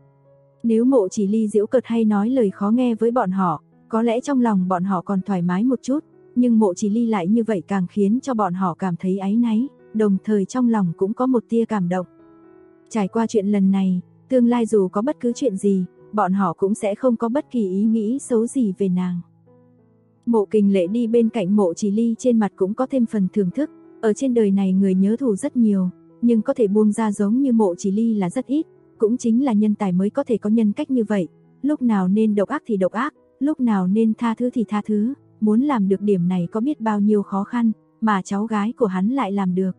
B: Nếu Mộ Chỉ Ly giễu cợt hay nói lời khó nghe với bọn họ, có lẽ trong lòng bọn họ còn thoải mái một chút, nhưng Mộ Chỉ Ly lại như vậy càng khiến cho bọn họ cảm thấy áy náy, đồng thời trong lòng cũng có một tia cảm động. Trải qua chuyện lần này, tương lai dù có bất cứ chuyện gì, bọn họ cũng sẽ không có bất kỳ ý nghĩ xấu gì về nàng. Mộ Kình Lệ đi bên cạnh Mộ Chỉ Ly, trên mặt cũng có thêm phần thưởng thức. Ở trên đời này người nhớ thù rất nhiều, nhưng có thể buông ra giống như Mộ Chỉ Ly là rất ít, cũng chính là nhân tài mới có thể có nhân cách như vậy. Lúc nào nên độc ác thì độc ác, lúc nào nên tha thứ thì tha thứ, muốn làm được điểm này có biết bao nhiêu khó khăn, mà cháu gái của hắn lại làm được.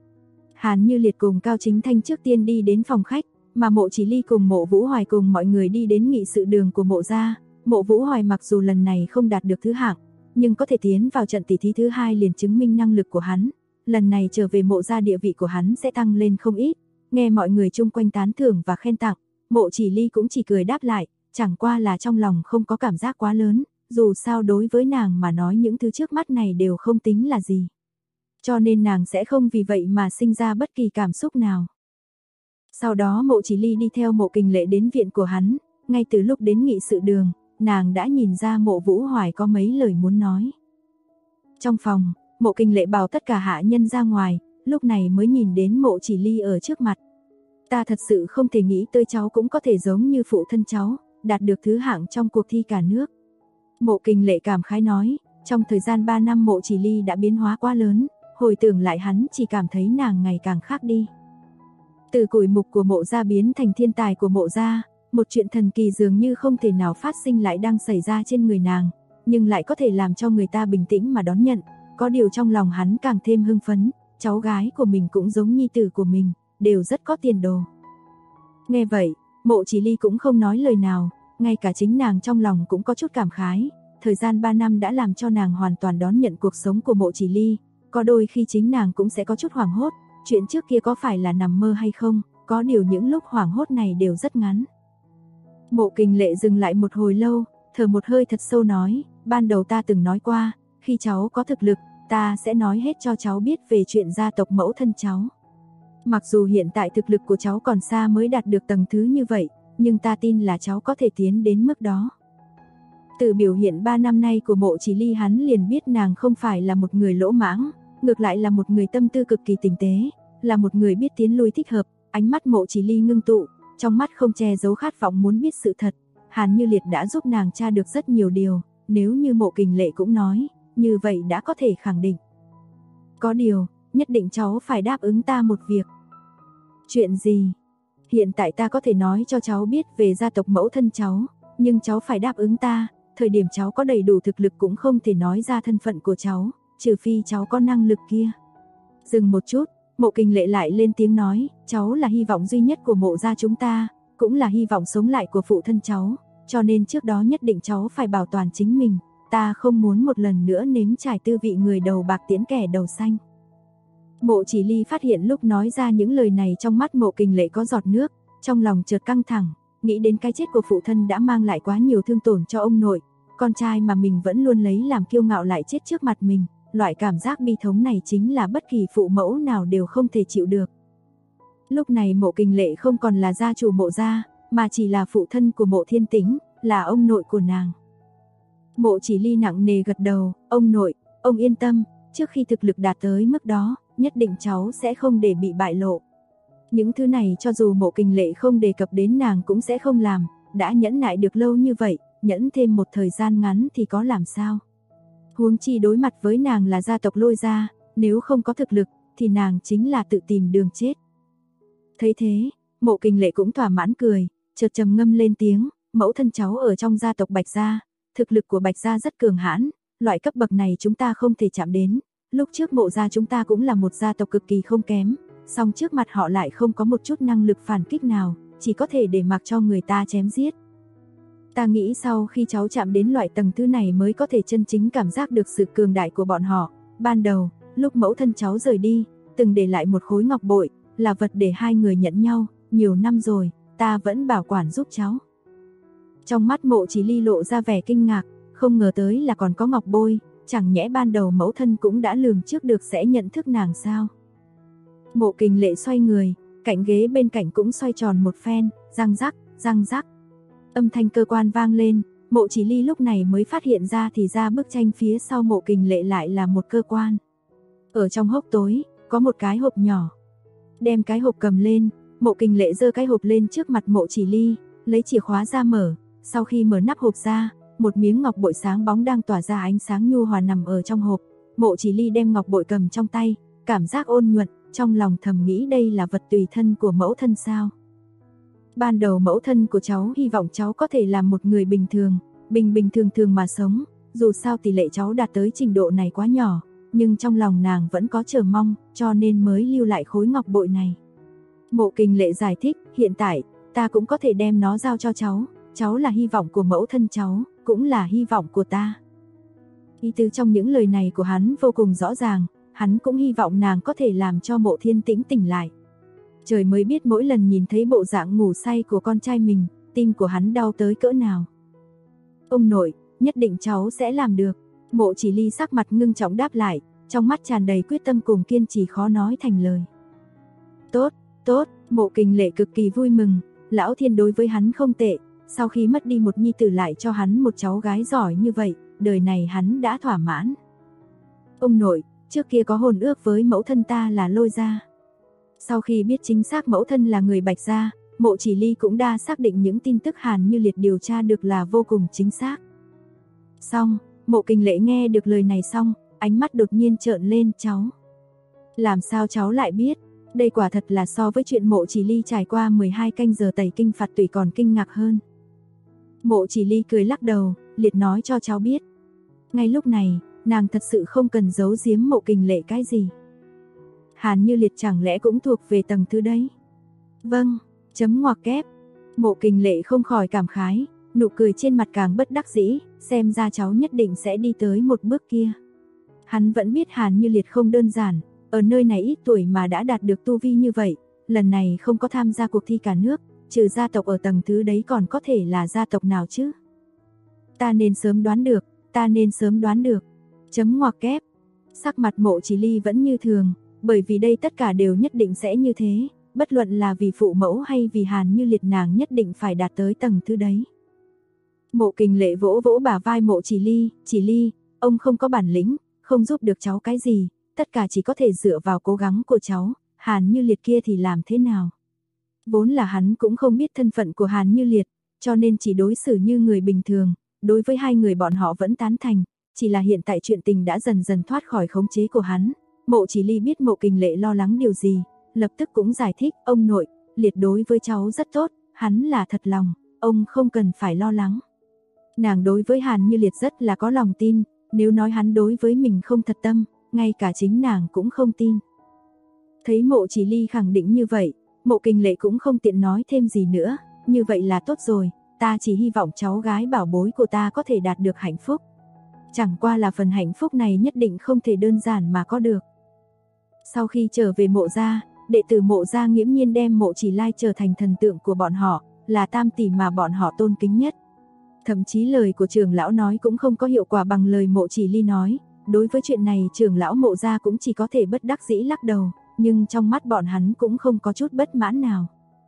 B: Hàn Như Liệt cùng Cao Chính Thanh trước tiên đi đến phòng khách, mà Mộ Chỉ Ly cùng Mộ Vũ Hoài cùng mọi người đi đến nghị sự đường của Mộ gia. Mộ Vũ Hoài mặc dù lần này không đạt được thứ hạng, nhưng có thể tiến vào trận tỷ thí thứ 2 liền chứng minh năng lực của hắn. Lần này trở về Mộ gia địa vị của hắn sẽ tăng lên không ít. Nghe mọi người chung quanh tán thưởng và khen tặng, Mộ Chỉ Ly cũng chỉ cười đáp lại, chẳng qua là trong lòng không có cảm giác quá lớn, dù sao đối với nàng mà nói những thứ trước mắt này đều không tính là gì. Cho nên nàng sẽ không vì vậy mà sinh ra bất kỳ cảm xúc nào. Sau đó Mộ Chỉ Ly đi theo Mộ Kình Lệ đến viện của hắn, ngay từ lúc đến nghị sự đường, nàng đã nhìn ra Mộ Vũ Hoài có mấy lời muốn nói. Trong phòng, Mộ Kình Lệ bảo tất cả hạ nhân ra ngoài, lúc này mới nhìn đến Mộ Chỉ Ly ở trước mặt. Ta thật sự không thể nghĩ tới cháu cũng có thể giống như phụ thân cháu, đạt được thứ hạng trong cuộc thi cả nước. Mộ Kình Lệ cảm khái nói, trong thời gian 3 năm Mộ Chỉ Ly đã biến hóa quá lớn, hồi tưởng lại hắn chỉ cảm thấy nàng ngày càng khác đi. Từ củi mục của Mộ gia biến thành thiên tài của Mộ gia, một chuyện thần kỳ dường như không thể nào phát sinh lại đang xảy ra trên người nàng, nhưng lại có thể làm cho người ta bình tĩnh mà đón nhận. Có điều trong lòng hắn càng thêm hưng phấn, cháu gái của mình cũng giống nhi tử của mình, đều rất có tiền đồ. Nghe vậy, Mộ Chỉ Ly cũng không nói lời nào, ngay cả chính nàng trong lòng cũng có chút cảm khái. Thời gian 3 năm đã làm cho nàng hoàn toàn đón nhận cuộc sống của Mộ Chỉ Ly, có đôi khi chính nàng cũng sẽ có chút hoảng hốt, chuyện trước kia có phải là nằm mơ hay không, có điều những lúc hoảng hốt này đều rất ngắn. Mộ Kình Lệ dừng lại một hồi lâu, thở một hơi thật sâu nói, ban đầu ta từng nói qua, khi cháu có thực lực, ta sẽ nói hết cho cháu biết về chuyện gia tộc mẫu thân cháu. Mặc dù hiện tại thực lực của cháu còn xa mới đạt được tầng thứ như vậy, nhưng ta tin là cháu có thể tiến đến mức đó. Từ biểu hiện 3 năm nay của Mộ Chỉ Ly hắn liền biết nàng không phải là một người lỗ mãng, ngược lại là một người tâm tư cực kỳ tinh tế, là một người biết tiến lui thích hợp. Ánh mắt Mộ Chỉ Ly ngưng tụ, trong mắt không che giấu khát vọng muốn biết sự thật. Hàn Như Liệt đã giúp nàng tra được rất nhiều điều, nếu như Mộ Kình Lệ cũng nói, như vậy đã có thể khẳng định. Có điều, nhất định cháu phải đáp ứng ta một việc. Chuyện gì? Hiện tại ta có thể nói cho cháu biết về gia tộc mẫu thân cháu, nhưng cháu phải đáp ứng ta, thời điểm cháu có đầy đủ thực lực cũng không thể nói ra thân phận của cháu, trừ phi cháu có năng lực kia. Dừng một chút, Mộ Kình Lệ lại lên tiếng nói, cháu là hy vọng duy nhất của Mộ gia chúng ta, cũng là hy vọng sống lại của phụ thân cháu, cho nên trước đó nhất định cháu phải bảo toàn chính mình, ta không muốn một lần nữa nếm trải tư vị người đầu bạc tiễn kẻ đầu xanh. Mộ Chỉ Ly phát hiện lúc nói ra những lời này trong mắt Mộ Kình Lệ có giọt nước, trong lòng chợt căng thẳng, nghĩ đến cái chết của phụ thân đã mang lại quá nhiều thương tổn cho ông nội, con trai mà mình vẫn luôn lấy làm kiêu ngạo lại chết trước mặt mình, loại cảm giác bi thống này chính là bất kỳ phụ mẫu nào đều không thể chịu được. Lúc này Mộ Kình Lệ không còn là gia chủ Mộ gia, mà chỉ là phụ thân của Mộ Thiên Tĩnh, là ông nội của nàng. Mộ Chỉ Ly nặng nề gật đầu, ông nội, ông yên tâm, trước khi thực lực đạt tới mức đó, nhất định cháu sẽ không để bị bại lộ. Những thứ này cho dù Mộ Kình Lệ không đề cập đến nàng cũng sẽ không làm, đã nhẫn nại được lâu như vậy, nhẫn thêm một thời gian ngắn thì có làm sao. Huống chi đối mặt với nàng là gia tộc Lôi gia, nếu không có thực lực thì nàng chính là tự tìm đường chết. Thấy thế, Mộ Kình Lệ cũng thỏa mãn cười, chợt trầm ngâm lên tiếng, mẫu thân cháu ở trong gia tộc Bạch gia, thực lực của Bạch gia rất cường hãn, loại cấp bậc này chúng ta không thể chạm đến. Lúc trước Mộ gia chúng ta cũng là một gia tộc cực kỳ không kém, song trước mặt họ lại không có một chút năng lực phản kích nào, chỉ có thể để mặc cho người ta chém giết. Ta nghĩ sau khi cháu chạm đến loại tầng thứ này mới có thể chân chính cảm giác được sự cường đại của bọn họ. Ban đầu, Lúc mẫu thân cháu rời đi, từng để lại một khối ngọc bội, là vật để hai người nhận nhau, nhiều năm rồi, ta vẫn bảo quản giúp cháu. Trong mắt Mộ Chỉ Ly lộ ra vẻ kinh ngạc, không ngờ tới là còn có ngọc bôi, chẳng nhẽ ban đầu mẫu thân cũng đã lường trước được sẽ nhận thức nàng sao. Mộ Kình Lệ xoay người, cạnh ghế bên cạnh cũng xoay tròn một phen, răng rắc. Âm thanh cơ quan vang lên, Mộ Chỉ Ly lúc này mới phát hiện ra thì ra bức tranh phía sau Mộ Kình Lệ lại là một cơ quan. Ở trong hốc tối, có một cái hộp nhỏ. Đem cái hộp cầm lên, Mộ Kình Lệ giơ cái hộp lên trước mặt Mộ Chỉ Ly, lấy chìa khóa ra mở, sau khi mở nắp hộp ra, một miếng ngọc bội sáng bóng đang tỏa ra ánh sáng nhu hòa nằm ở trong hộp. Mộ Chỉ Ly đem ngọc bội cầm trong tay, cảm giác ôn nhuận, trong lòng thầm nghĩ đây là vật tùy thân của mẫu thân sao. Ban đầu mẫu thân của cháu hy vọng cháu có thể làm một người bình thường, bình thường mà sống, dù sao tỷ lệ cháu đạt tới trình độ này quá nhỏ, nhưng trong lòng nàng vẫn có chờ mong, cho nên mới lưu lại khối ngọc bội này. Mộ Kình Lệ giải thích, hiện tại, ta cũng có thể đem nó giao cho cháu là hy vọng của mẫu thân cháu, cũng là hy vọng của ta. Ý tứ trong những lời này của hắn vô cùng rõ ràng, hắn cũng hy vọng nàng có thể làm cho Mộ Thiên Tĩnh tỉnh lại. Trời mới biết mỗi lần nhìn thấy bộ dạng ngủ say của con trai mình, tim của hắn đau tới cỡ nào. Ông nội, nhất định cháu sẽ làm được. Mộ Chỉ Ly sắc mặt ngưng trọng đáp lại, trong mắt tràn đầy quyết tâm cùng kiên trì khó nói thành lời. Tốt, Mộ Kình Lệ cực kỳ vui mừng, lão thiên đối với hắn không tệ, sau khi mất đi một nhi tử lại cho hắn một cháu gái giỏi như vậy, đời này hắn đã thỏa mãn. Ông nội, trước kia có hôn ước với mẫu thân ta là Lôi gia. Sau khi biết chính xác mẫu thân là người Bạch gia, Mộ Chỉ Ly cũng đã xác định những tin tức Hàn Như Liệt điều tra được là vô cùng chính xác. Xong, Mộ Kình Lệ nghe được lời này xong, ánh mắt đột nhiên trợn lên, cháu. Làm sao cháu lại biết? Đây quả thật là so với chuyện Mộ Chỉ Ly trải qua 12 canh giờ tẩy kinh phạt tủy còn kinh ngạc hơn. Mộ Chỉ Ly cười lắc đầu, Liệt nói cho cháu biết. Ngay lúc này, nàng thật sự không cần giấu giếm Mộ Kình Lệ cái gì. Hàn Như Liệt chẳng lẽ cũng thuộc về tầng thứ đấy? Vâng, chấm ngoặc kép. Mộ Kình Lệ không khỏi cảm khái, nụ cười trên mặt càng bất đắc dĩ, xem ra cháu nhất định sẽ đi tới một bước kia. Hắn vẫn biết Hàn Như Liệt không đơn giản, ở nơi này ít tuổi mà đã đạt được tu vi như vậy, lần này không có tham gia cuộc thi cả nước, trừ gia tộc ở tầng thứ đấy còn có thể là gia tộc nào chứ? Ta nên sớm đoán được. Chấm ngoặc kép. Sắc mặt Mộ Chỉ Ly vẫn như thường, bởi vì đây tất cả đều nhất định sẽ như thế, bất luận là vì phụ mẫu hay vì Hàn Như Liệt nàng nhất định phải đạt tới tầng thứ đấy. Mộ Kình Lệ vỗ vỗ bả vai Mộ Chỉ Ly, ông không có bản lĩnh, không giúp được cháu cái gì, tất cả chỉ có thể dựa vào cố gắng của cháu, Hàn Như Liệt kia thì làm thế nào? Vốn là hắn cũng không biết thân phận của Hàn Như Liệt, cho nên chỉ đối xử như người bình thường, đối với hai người bọn họ vẫn tán thành, chỉ là hiện tại chuyện tình đã dần dần thoát khỏi khống chế của hắn. Mộ Chỉ Ly biết Mộ Kình Lệ lo lắng điều gì, lập tức cũng giải thích, ông nội, Liệt đối với cháu rất tốt, hắn là thật lòng, ông không cần phải lo lắng. Nàng đối với Hàn Như Liệt rất là có lòng tin, nếu nói hắn đối với mình không thật tâm, ngay cả chính nàng cũng không tin. Thấy Mộ Chỉ Ly khẳng định như vậy, Mộ Kình Lệ cũng không tiện nói thêm gì nữa, như vậy là tốt rồi, ta chỉ hy vọng cháu gái bảo bối của ta có thể đạt được hạnh phúc. Chẳng qua là phần hạnh phúc này nhất định không thể đơn giản mà có được. Sau khi trở về Mộ gia, đệ tử Mộ gia nghiễm nhiên đem Mộ Chỉ Lai trở thành thần tượng của bọn họ, là tam tỷ mà bọn họ tôn kính nhất. Thậm chí lời của trưởng lão nói cũng không có hiệu quả bằng lời Mộ Chỉ Ly nói, đối với chuyện này trưởng lão Mộ gia cũng chỉ có thể bất đắc dĩ lắc đầu, nhưng trong mắt bọn hắn cũng không có chút bất mãn nào.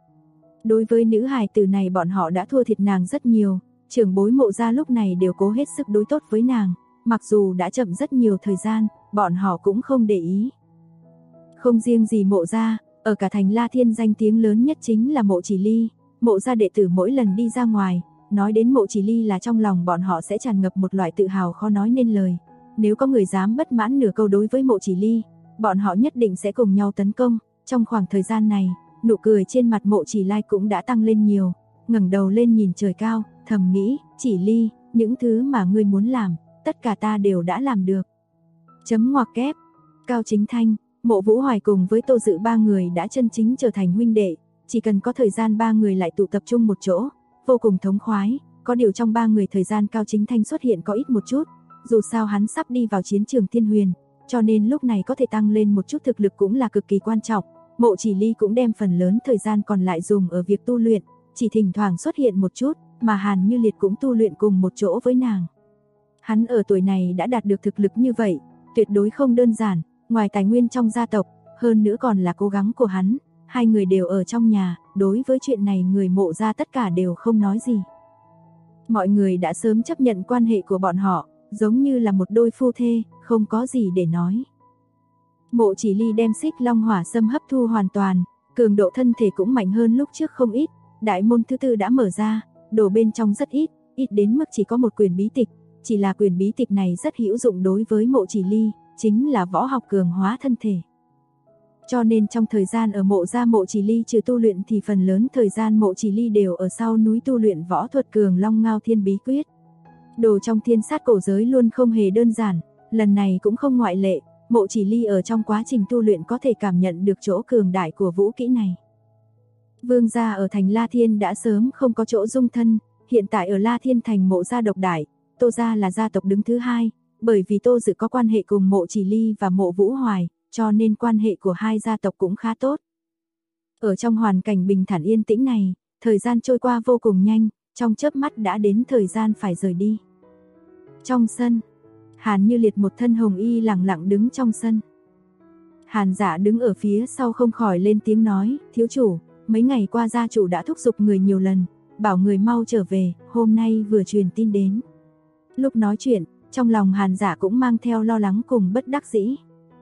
B: Đối với nữ hài tử này bọn họ đã thua thiệt nàng rất nhiều, trưởng bối Mộ gia lúc này đều cố hết sức đối tốt với nàng, mặc dù đã chậm rất nhiều thời gian, bọn họ cũng không để ý. Không riêng gì Mộ gia, ở cả thành La Thiên danh tiếng lớn nhất chính là Mộ Chỉ Ly, Mộ gia đệ tử mỗi lần đi ra ngoài, nói đến Mộ Chỉ Ly là trong lòng bọn họ sẽ tràn ngập một loại tự hào khó nói nên lời. Nếu có người dám bất mãn nửa câu đối với Mộ Chỉ Ly, bọn họ nhất định sẽ cùng nhau tấn công. Trong khoảng thời gian này, nụ cười trên mặt Mộ Chỉ Lai cũng đã tăng lên nhiều, ngẩng đầu lên nhìn trời cao, thầm nghĩ, Chỉ Ly, những thứ mà ngươi muốn làm, tất cả ta đều đã làm được. Chấm ngoặc kép. Cao Chính Thanh, Mộ Vũ Hoài cùng với Tô Dự ba người đã chân chính trở thành huynh đệ, chỉ cần có thời gian ba người lại tụ tập trung một chỗ, vô cùng thống khoái. Có điều trong ba người thời gian Cao Chính Thanh xuất hiện có ít một chút, dù sao hắn sắp đi vào chiến trường Thiên Huyền, cho nên lúc này có thể tăng lên một chút thực lực cũng là cực kỳ quan trọng. Mộ Chỉ Ly cũng đem phần lớn thời gian còn lại dùng ở việc tu luyện, chỉ thỉnh thoảng xuất hiện một chút, mà Hàn Như Liệt cũng tu luyện cùng một chỗ với nàng. Hắn ở tuổi này đã đạt được thực lực như vậy, tuyệt đối không đơn giản, ngoài tài nguyên trong gia tộc, hơn nữa còn là cố gắng của hắn, hai người đều ở trong nhà, đối với chuyện này người Mộ gia tất cả đều không nói gì. Mọi người đã sớm chấp nhận quan hệ của bọn họ, giống như là một đôi phu thê, không có gì để nói. Mộ Chỉ Ly đem Xích Long Hỏa Sâm hấp thu hoàn toàn, cường độ thân thể cũng mạnh hơn lúc trước không ít, đại môn thứ tư đã mở ra, đồ bên trong rất ít, ít đến mức chỉ có một quyển bí tịch, chỉ là quyển bí tịch này rất hữu dụng đối với Mộ Chỉ Ly, chính là võ học cường hóa thân thể. Cho nên trong thời gian ở Mộ gia Mộ Chỉ Ly trừ tu luyện thì phần lớn thời gian Mộ Chỉ Ly đều ở sau núi tu luyện võ thuật Cường Long Ngao Thiên Bí Quyết. Đồ trong thiên sát cổ giới luôn không hề đơn giản, lần này cũng không ngoại lệ, Mộ Chỉ Ly ở trong quá trình tu luyện có thể cảm nhận được chỗ cường đại của vũ kỹ này. Vương gia ở thành La Thiên đã sớm không có chỗ dung thân, hiện tại ở La Thiên thành Mộ gia độc đại, Tô gia là gia tộc đứng thứ hai, bởi vì Tô Dự có quan hệ cùng Mộ Chỉ Ly và Mộ Vũ Hoài, cho nên quan hệ của hai gia tộc cũng khá tốt. Ở trong hoàn cảnh bình thản yên tĩnh này, thời gian trôi qua vô cùng nhanh, trong chớp mắt đã đến thời gian phải rời đi. Trong sân, Hàn Như Liệt một thân hồng y lặng lặng đứng trong sân. Hàn Dạ đứng ở phía sau không khỏi lên tiếng nói, thiếu chủ, mấy ngày qua gia chủ đã thúc giục người nhiều lần, bảo người mau trở về, hôm nay vừa truyền tin đến. Lúc nói chuyện, trong lòng Hàn Dạ cũng mang theo lo lắng cùng bất đắc dĩ.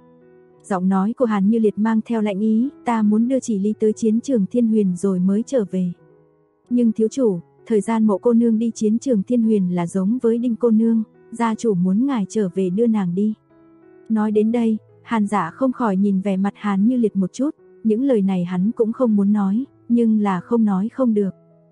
B: Giọng nói của Hàn Như Liệt mang theo lạnh ý, ta muốn đưa Chỉ Ly tới chiến trường Thiên Huyền rồi mới trở về. Nhưng thiếu chủ, thời gian Mộ cô nương đi chiến trường Thiên Huyền là giống với Đinh cô nương, gia chủ muốn ngài trở về đưa nàng đi. Nói đến đây, Hàn Dạ không khỏi nhìn vẻ mặt Hàn Như Liệt một chút, những lời này hắn cũng không muốn nói, nhưng là không nói không được.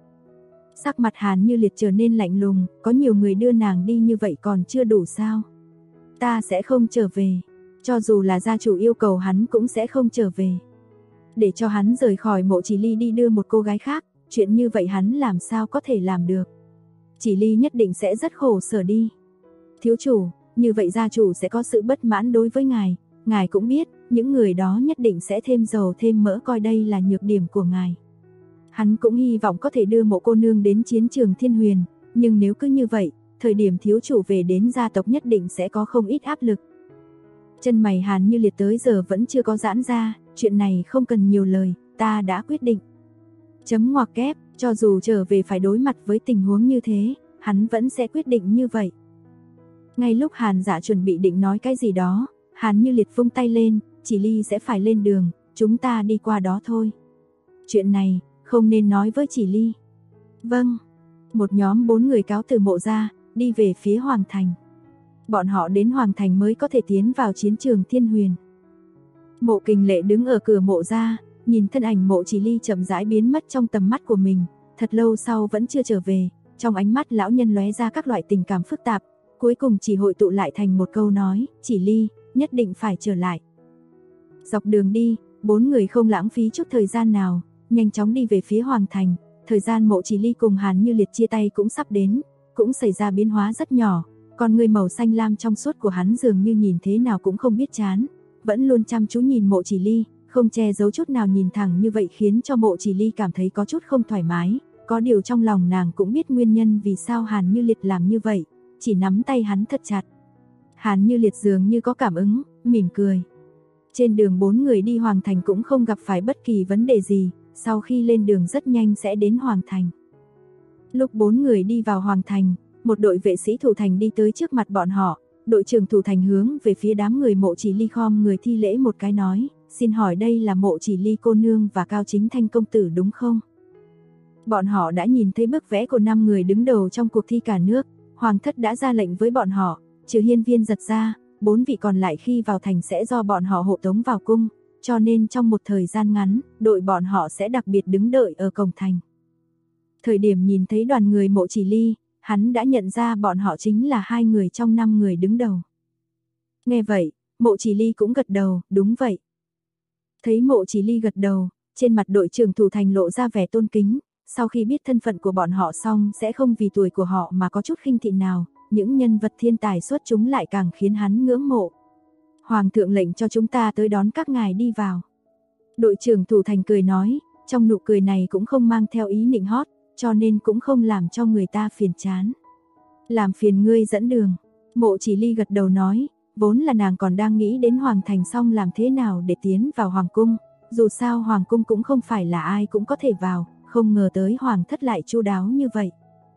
B: Sắc mặt Hàn Như Liệt trở nên lạnh lùng, có nhiều người đưa nàng đi như vậy còn chưa đủ sao? Ta sẽ không trở về, cho dù là gia chủ yêu cầu hắn cũng sẽ không trở về. Để cho hắn rời khỏi Mộ Chỉ Ly đi đưa một cô gái khác, chuyện như vậy hắn làm sao có thể làm được? Chỉ Ly nhất định sẽ rất khổ sở đi. Thiếu chủ, như vậy gia chủ sẽ có sự bất mãn đối với ngài cũng biết, những người đó nhất định sẽ thêm dầu thêm mỡ coi đây là nhược điểm của ngài. Hắn cũng hy vọng có thể đưa Mộ cô nương đến chiến trường Thiên Huyền, nhưng nếu cứ như vậy, thời điểm thiếu chủ về đến gia tộc nhất định sẽ có không ít áp lực. Chân mày Hàn Như Liệt tới giờ vẫn chưa có giãn ra, chuyện này không cần nhiều lời, ta đã quyết định. Chấm ngoặc kép, cho dù trở về phải đối mặt với tình huống như thế, hắn vẫn sẽ quyết định như vậy. Ngay lúc Hàn Dạ chuẩn bị định nói cái gì đó, Hàn Như Liệt vung tay lên, Chỉ Ly sẽ phải lên đường, chúng ta đi qua đó thôi. Chuyện này, không nên nói với Chỉ Ly. Vâng. Một nhóm 4 người cáo từ Mộ gia, đi về phía Hoàng Thành. Bọn họ đến Hoàng Thành mới có thể tiến vào chiến trường Thiên Huyền. Mộ Kình Lệ đứng ở cửa Mộ gia, nhìn thân ảnh Mộ Chỉ Ly chậm rãi biến mất trong tầm mắt của mình, thật lâu sau vẫn chưa trở về, trong ánh mắt lão nhân lóe ra các loại tình cảm phức tạp, cuối cùng chỉ hội tụ lại thành một câu nói, Chỉ Ly, nhất định phải trở lại. Dọc đường đi, 4 người không lãng phí chút thời gian nào, nhanh chóng đi về phía Hoàng Thành, thời gian Mộ Chỉ Ly cùng Hàn Như Liệt chia tay cũng sắp đến, cũng xảy ra biến hóa rất nhỏ, còn người màu xanh lam trong suốt của hắn dường như nhìn thế nào cũng không biết chán, vẫn luôn chăm chú nhìn Mộ Chỉ Ly, không che giấu chút nào nhìn thẳng như vậy khiến cho Mộ Chỉ Ly cảm thấy có chút không thoải mái, có điều trong lòng nàng cũng biết nguyên nhân vì sao Hàn Như Liệt làm như vậy, chỉ nắm tay hắn thật chặt. Hàn Như Liệt dường như có cảm ứng, mỉm cười. Trên đường 4 người đi Hoàng Thành cũng không gặp phải bất kỳ vấn đề gì, sau khi lên đường rất nhanh sẽ đến Hoàng Thành. Lúc 4 người đi vào Hoàng Thành, một đội vệ sĩ thủ thành đi tới trước mặt bọn họ, đội trưởng thủ thành hướng về phía đám người Mộ Chỉ Ly khom người thi lễ một cái nói, xin hỏi đây là Mộ Chỉ Ly cô nương và Cao Chính Thanh công tử đúng không? Bọn họ đã nhìn thấy bức vẽ của 5 người đứng đầu trong cuộc thi cả nước, Hoàng thất đã ra lệnh với bọn họ, trừ Hiên Viên Giật ra, 4 vị còn lại khi vào thành sẽ do bọn họ hộ tống vào cung, cho nên trong một thời gian ngắn, đội bọn họ sẽ đặc biệt đứng đợi ở cổng thành. Thời điểm nhìn thấy đoàn người Mộ Chỉ Ly, hắn đã nhận ra bọn họ chính là 2 người trong 5 người đứng đầu. Nghe vậy, Mộ Chỉ Ly cũng gật đầu, đúng vậy. Thấy Mộ Chỉ Ly gật đầu, trên mặt đội trưởng thủ thành lộ ra vẻ tôn kính, sau khi biết thân phận của bọn họ xong sẽ không vì tuổi của họ mà có chút khinh thị nào, những nhân vật thiên tài xuất chúng lại càng khiến hắn ngưỡng mộ. Hoàng thượng lệnh cho chúng ta tới đón các ngài đi vào. Đội trưởng thủ thành cười nói, trong nụ cười này cũng không mang theo ý nịnh hót, cho nên cũng không làm cho người ta phiền chán. Làm phiền ngươi dẫn đường. Mộ Chỉ Ly gật đầu nói, vốn là nàng còn đang nghĩ đến Hoàng thành xong làm thế nào để tiến vào Hoàng cung. Dù sao Hoàng cung cũng không phải là ai cũng có thể vào, không ngờ tới Hoàng thất lại chu đáo như vậy.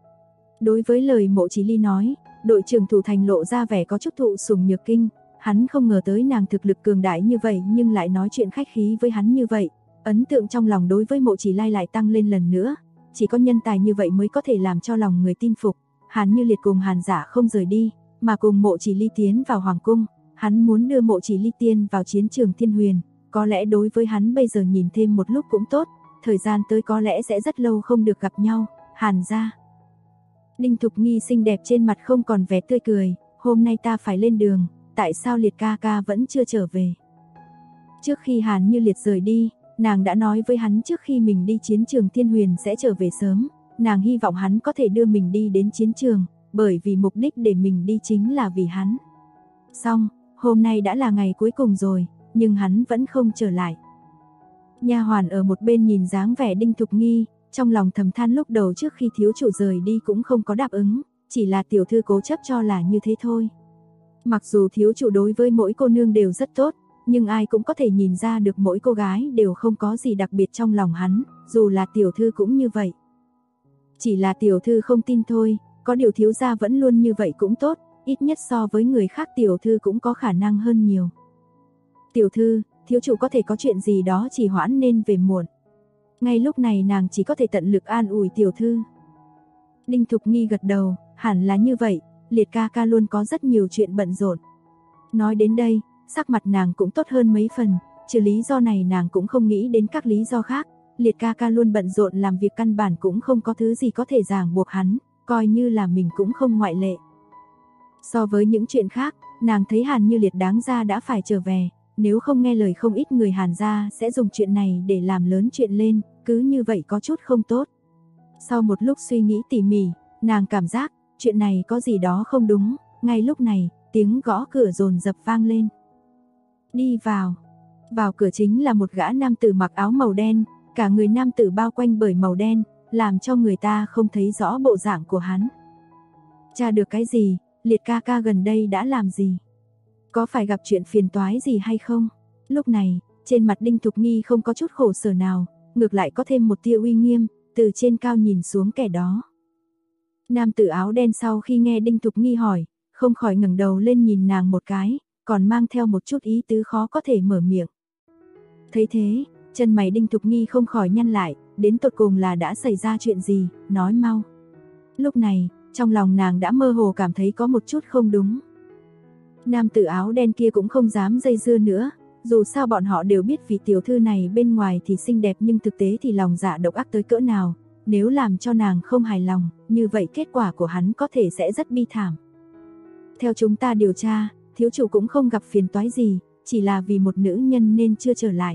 B: Đối với lời Mộ Chỉ Ly nói, đội trưởng thủ thành lộ ra vẻ có chút thụ sủng nhược kinh. Hắn không ngờ tới nàng thực lực cường đại như vậy nhưng lại nói chuyện khách khí với hắn như vậy. Ấn tượng trong lòng đối với Mộ Chỉ Lai lại tăng lên lần nữa. Chỉ có nhân tài như vậy mới có thể làm cho lòng người tin phục. Hàn Như Liệt cùng Hàn Giả không rời đi, mà cùng Mộ Chỉ Ly tiến vào Hoàng cung. Hắn muốn đưa Mộ Chỉ Ly tiên vào chiến trường Thiên Huyền. Có lẽ đối với hắn bây giờ nhìn thêm một lúc cũng tốt. Thời gian tới có lẽ sẽ rất lâu không được gặp nhau. Hàn gia. Đinh Thục Nghi xinh đẹp trên mặt không còn vẻ tươi cười. Hôm nay ta phải lên đường. Tại sao Liệt ca ca vẫn chưa trở về? Trước khi Hàn Như Liệt rời đi, nàng đã nói với hắn trước khi mình đi chiến trường Thiên Huyền sẽ trở về sớm. Nàng hy vọng hắn có thể đưa mình đi đến chiến trường, bởi vì mục đích để mình đi chính là vì hắn. Xong, hôm nay đã là ngày cuối cùng rồi, nhưng hắn vẫn không trở lại. Nha hoàn ở một bên nhìn dáng vẻ Đinh Thục Nghi, trong lòng thầm than lúc đầu trước khi thiếu chủ rời đi cũng không có đáp ứng, chỉ là tiểu thư cố chấp cho là như thế thôi. Mặc dù thiếu chủ đối với mỗi cô nương đều rất tốt, nhưng ai cũng có thể nhìn ra được mỗi cô gái đều không có gì đặc biệt trong lòng hắn, dù là tiểu thư cũng như vậy. Chỉ là tiểu thư không tin thôi, có điều thiếu gia vẫn luôn như vậy cũng tốt, ít nhất so với người khác tiểu thư cũng có khả năng hơn nhiều. Tiểu thư, thiếu chủ có thể có chuyện gì đó trì hoãn nên về muộn. Ngay lúc này nàng chỉ có thể tận lực an ủi tiểu thư. Đinh Thục Nghi gật đầu, hẳn là như vậy, Liệt ca ca luôn có rất nhiều chuyện bận rộn. Nói đến đây, sắc mặt nàng cũng tốt hơn mấy phần, trừ lý do này nàng cũng không nghĩ đến các lý do khác. Liệt ca ca luôn bận rộn làm việc căn bản cũng không có thứ gì có thể ràng buộc hắn, coi như là mình cũng không ngoại lệ. So với những chuyện khác, nàng thấy Hàn Như Liệt đáng ra đã phải trở về, nếu không nghe lời không ít người Hàn gia sẽ dùng chuyện này để làm lớn chuyện lên, cứ như vậy có chút không tốt. Sau một lúc suy nghĩ tỉ mỉ, nàng cảm giác chuyện này có gì đó không đúng, ngay lúc này, tiếng gõ cửa dồn dập vang lên. Đi vào. Vào cửa chính là một gã nam tử mặc áo màu đen, cả người nam tử bao quanh bởi màu đen, làm cho người ta không thấy rõ bộ dạng của hắn. Tra được cái gì? Liệt ca ca gần đây đã làm gì? Có phải gặp chuyện phiền toái gì hay không? Lúc này, trên mặt Đinh Thục Nghi không có chút khổ sở nào, ngược lại có thêm một tia uy nghiêm, từ trên cao nhìn xuống kẻ đó. Nam tử áo đen sau khi nghe Đinh Thục Nghi hỏi, không khỏi ngẩng đầu lên nhìn nàng một cái, còn mang theo một chút ý tứ khó có thể mở miệng. Thấy thế, chân mày Đinh Thục Nghi không khỏi nhăn lại, đến tột cùng là đã xảy ra chuyện gì, nói mau. Lúc này, trong lòng nàng đã mơ hồ cảm thấy có một chút không đúng. Nam tử áo đen kia cũng không dám dây dưa nữa, dù sao bọn họ đều biết vị tiểu thư này bên ngoài thì xinh đẹp nhưng thực tế thì lòng dạ độc ác tới cỡ nào, nếu làm cho nàng không hài lòng, như vậy kết quả của hắn có thể sẽ rất bi thảm. Theo chúng ta điều tra, thiếu chủ cũng không gặp phiền toái gì, chỉ là vì một nữ nhân nên chưa trở lại.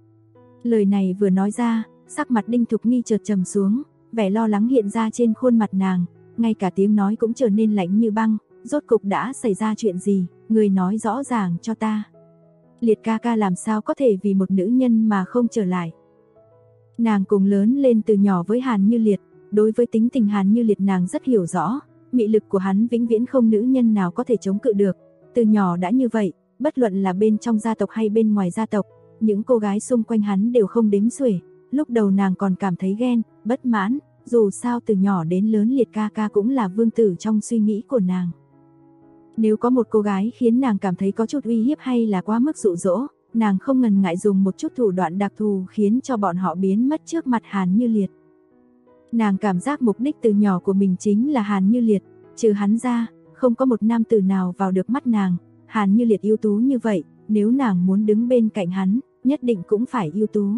B: Lời này vừa nói ra, sắc mặt Đinh Thục Nghi chợt trầm xuống, vẻ lo lắng hiện ra trên khuôn mặt nàng, ngay cả tiếng nói cũng trở nên lạnh như băng, rốt cục đã xảy ra chuyện gì, người nói rõ ràng cho ta. Liệt ca ca làm sao có thể vì một nữ nhân mà không trở lại. Nàng cùng lớn lên từ nhỏ với Hàn Như Liệt, đối với tính tình Hàn Như Liệt nàng rất hiểu rõ, mị lực của hắn vĩnh viễn không nữ nhân nào có thể chống cự được, từ nhỏ đã như vậy, bất luận là bên trong gia tộc hay bên ngoài gia tộc, những cô gái xung quanh hắn đều không đếm xuể. Lúc đầu nàng còn cảm thấy ghen, bất mãn, dù sao từ nhỏ đến lớn Liệt ca ca cũng là vương tử trong suy nghĩ của nàng. Nếu có một cô gái khiến nàng cảm thấy có chút uy hiếp hay là quá mức dụ dỗ, nàng không ngần ngại dùng một chút thủ đoạn đặc thù khiến cho bọn họ biến mất trước mặt Hàn Như Liệt. Nàng cảm giác mục đích từ nhỏ của mình chính là Hàn Như Liệt, trừ hắn ra, không có một nam tử nào vào được mắt nàng. Hàn Như Liệt ưu tú như vậy, nếu nàng muốn đứng bên cạnh hắn, nhất định cũng phải ưu tú.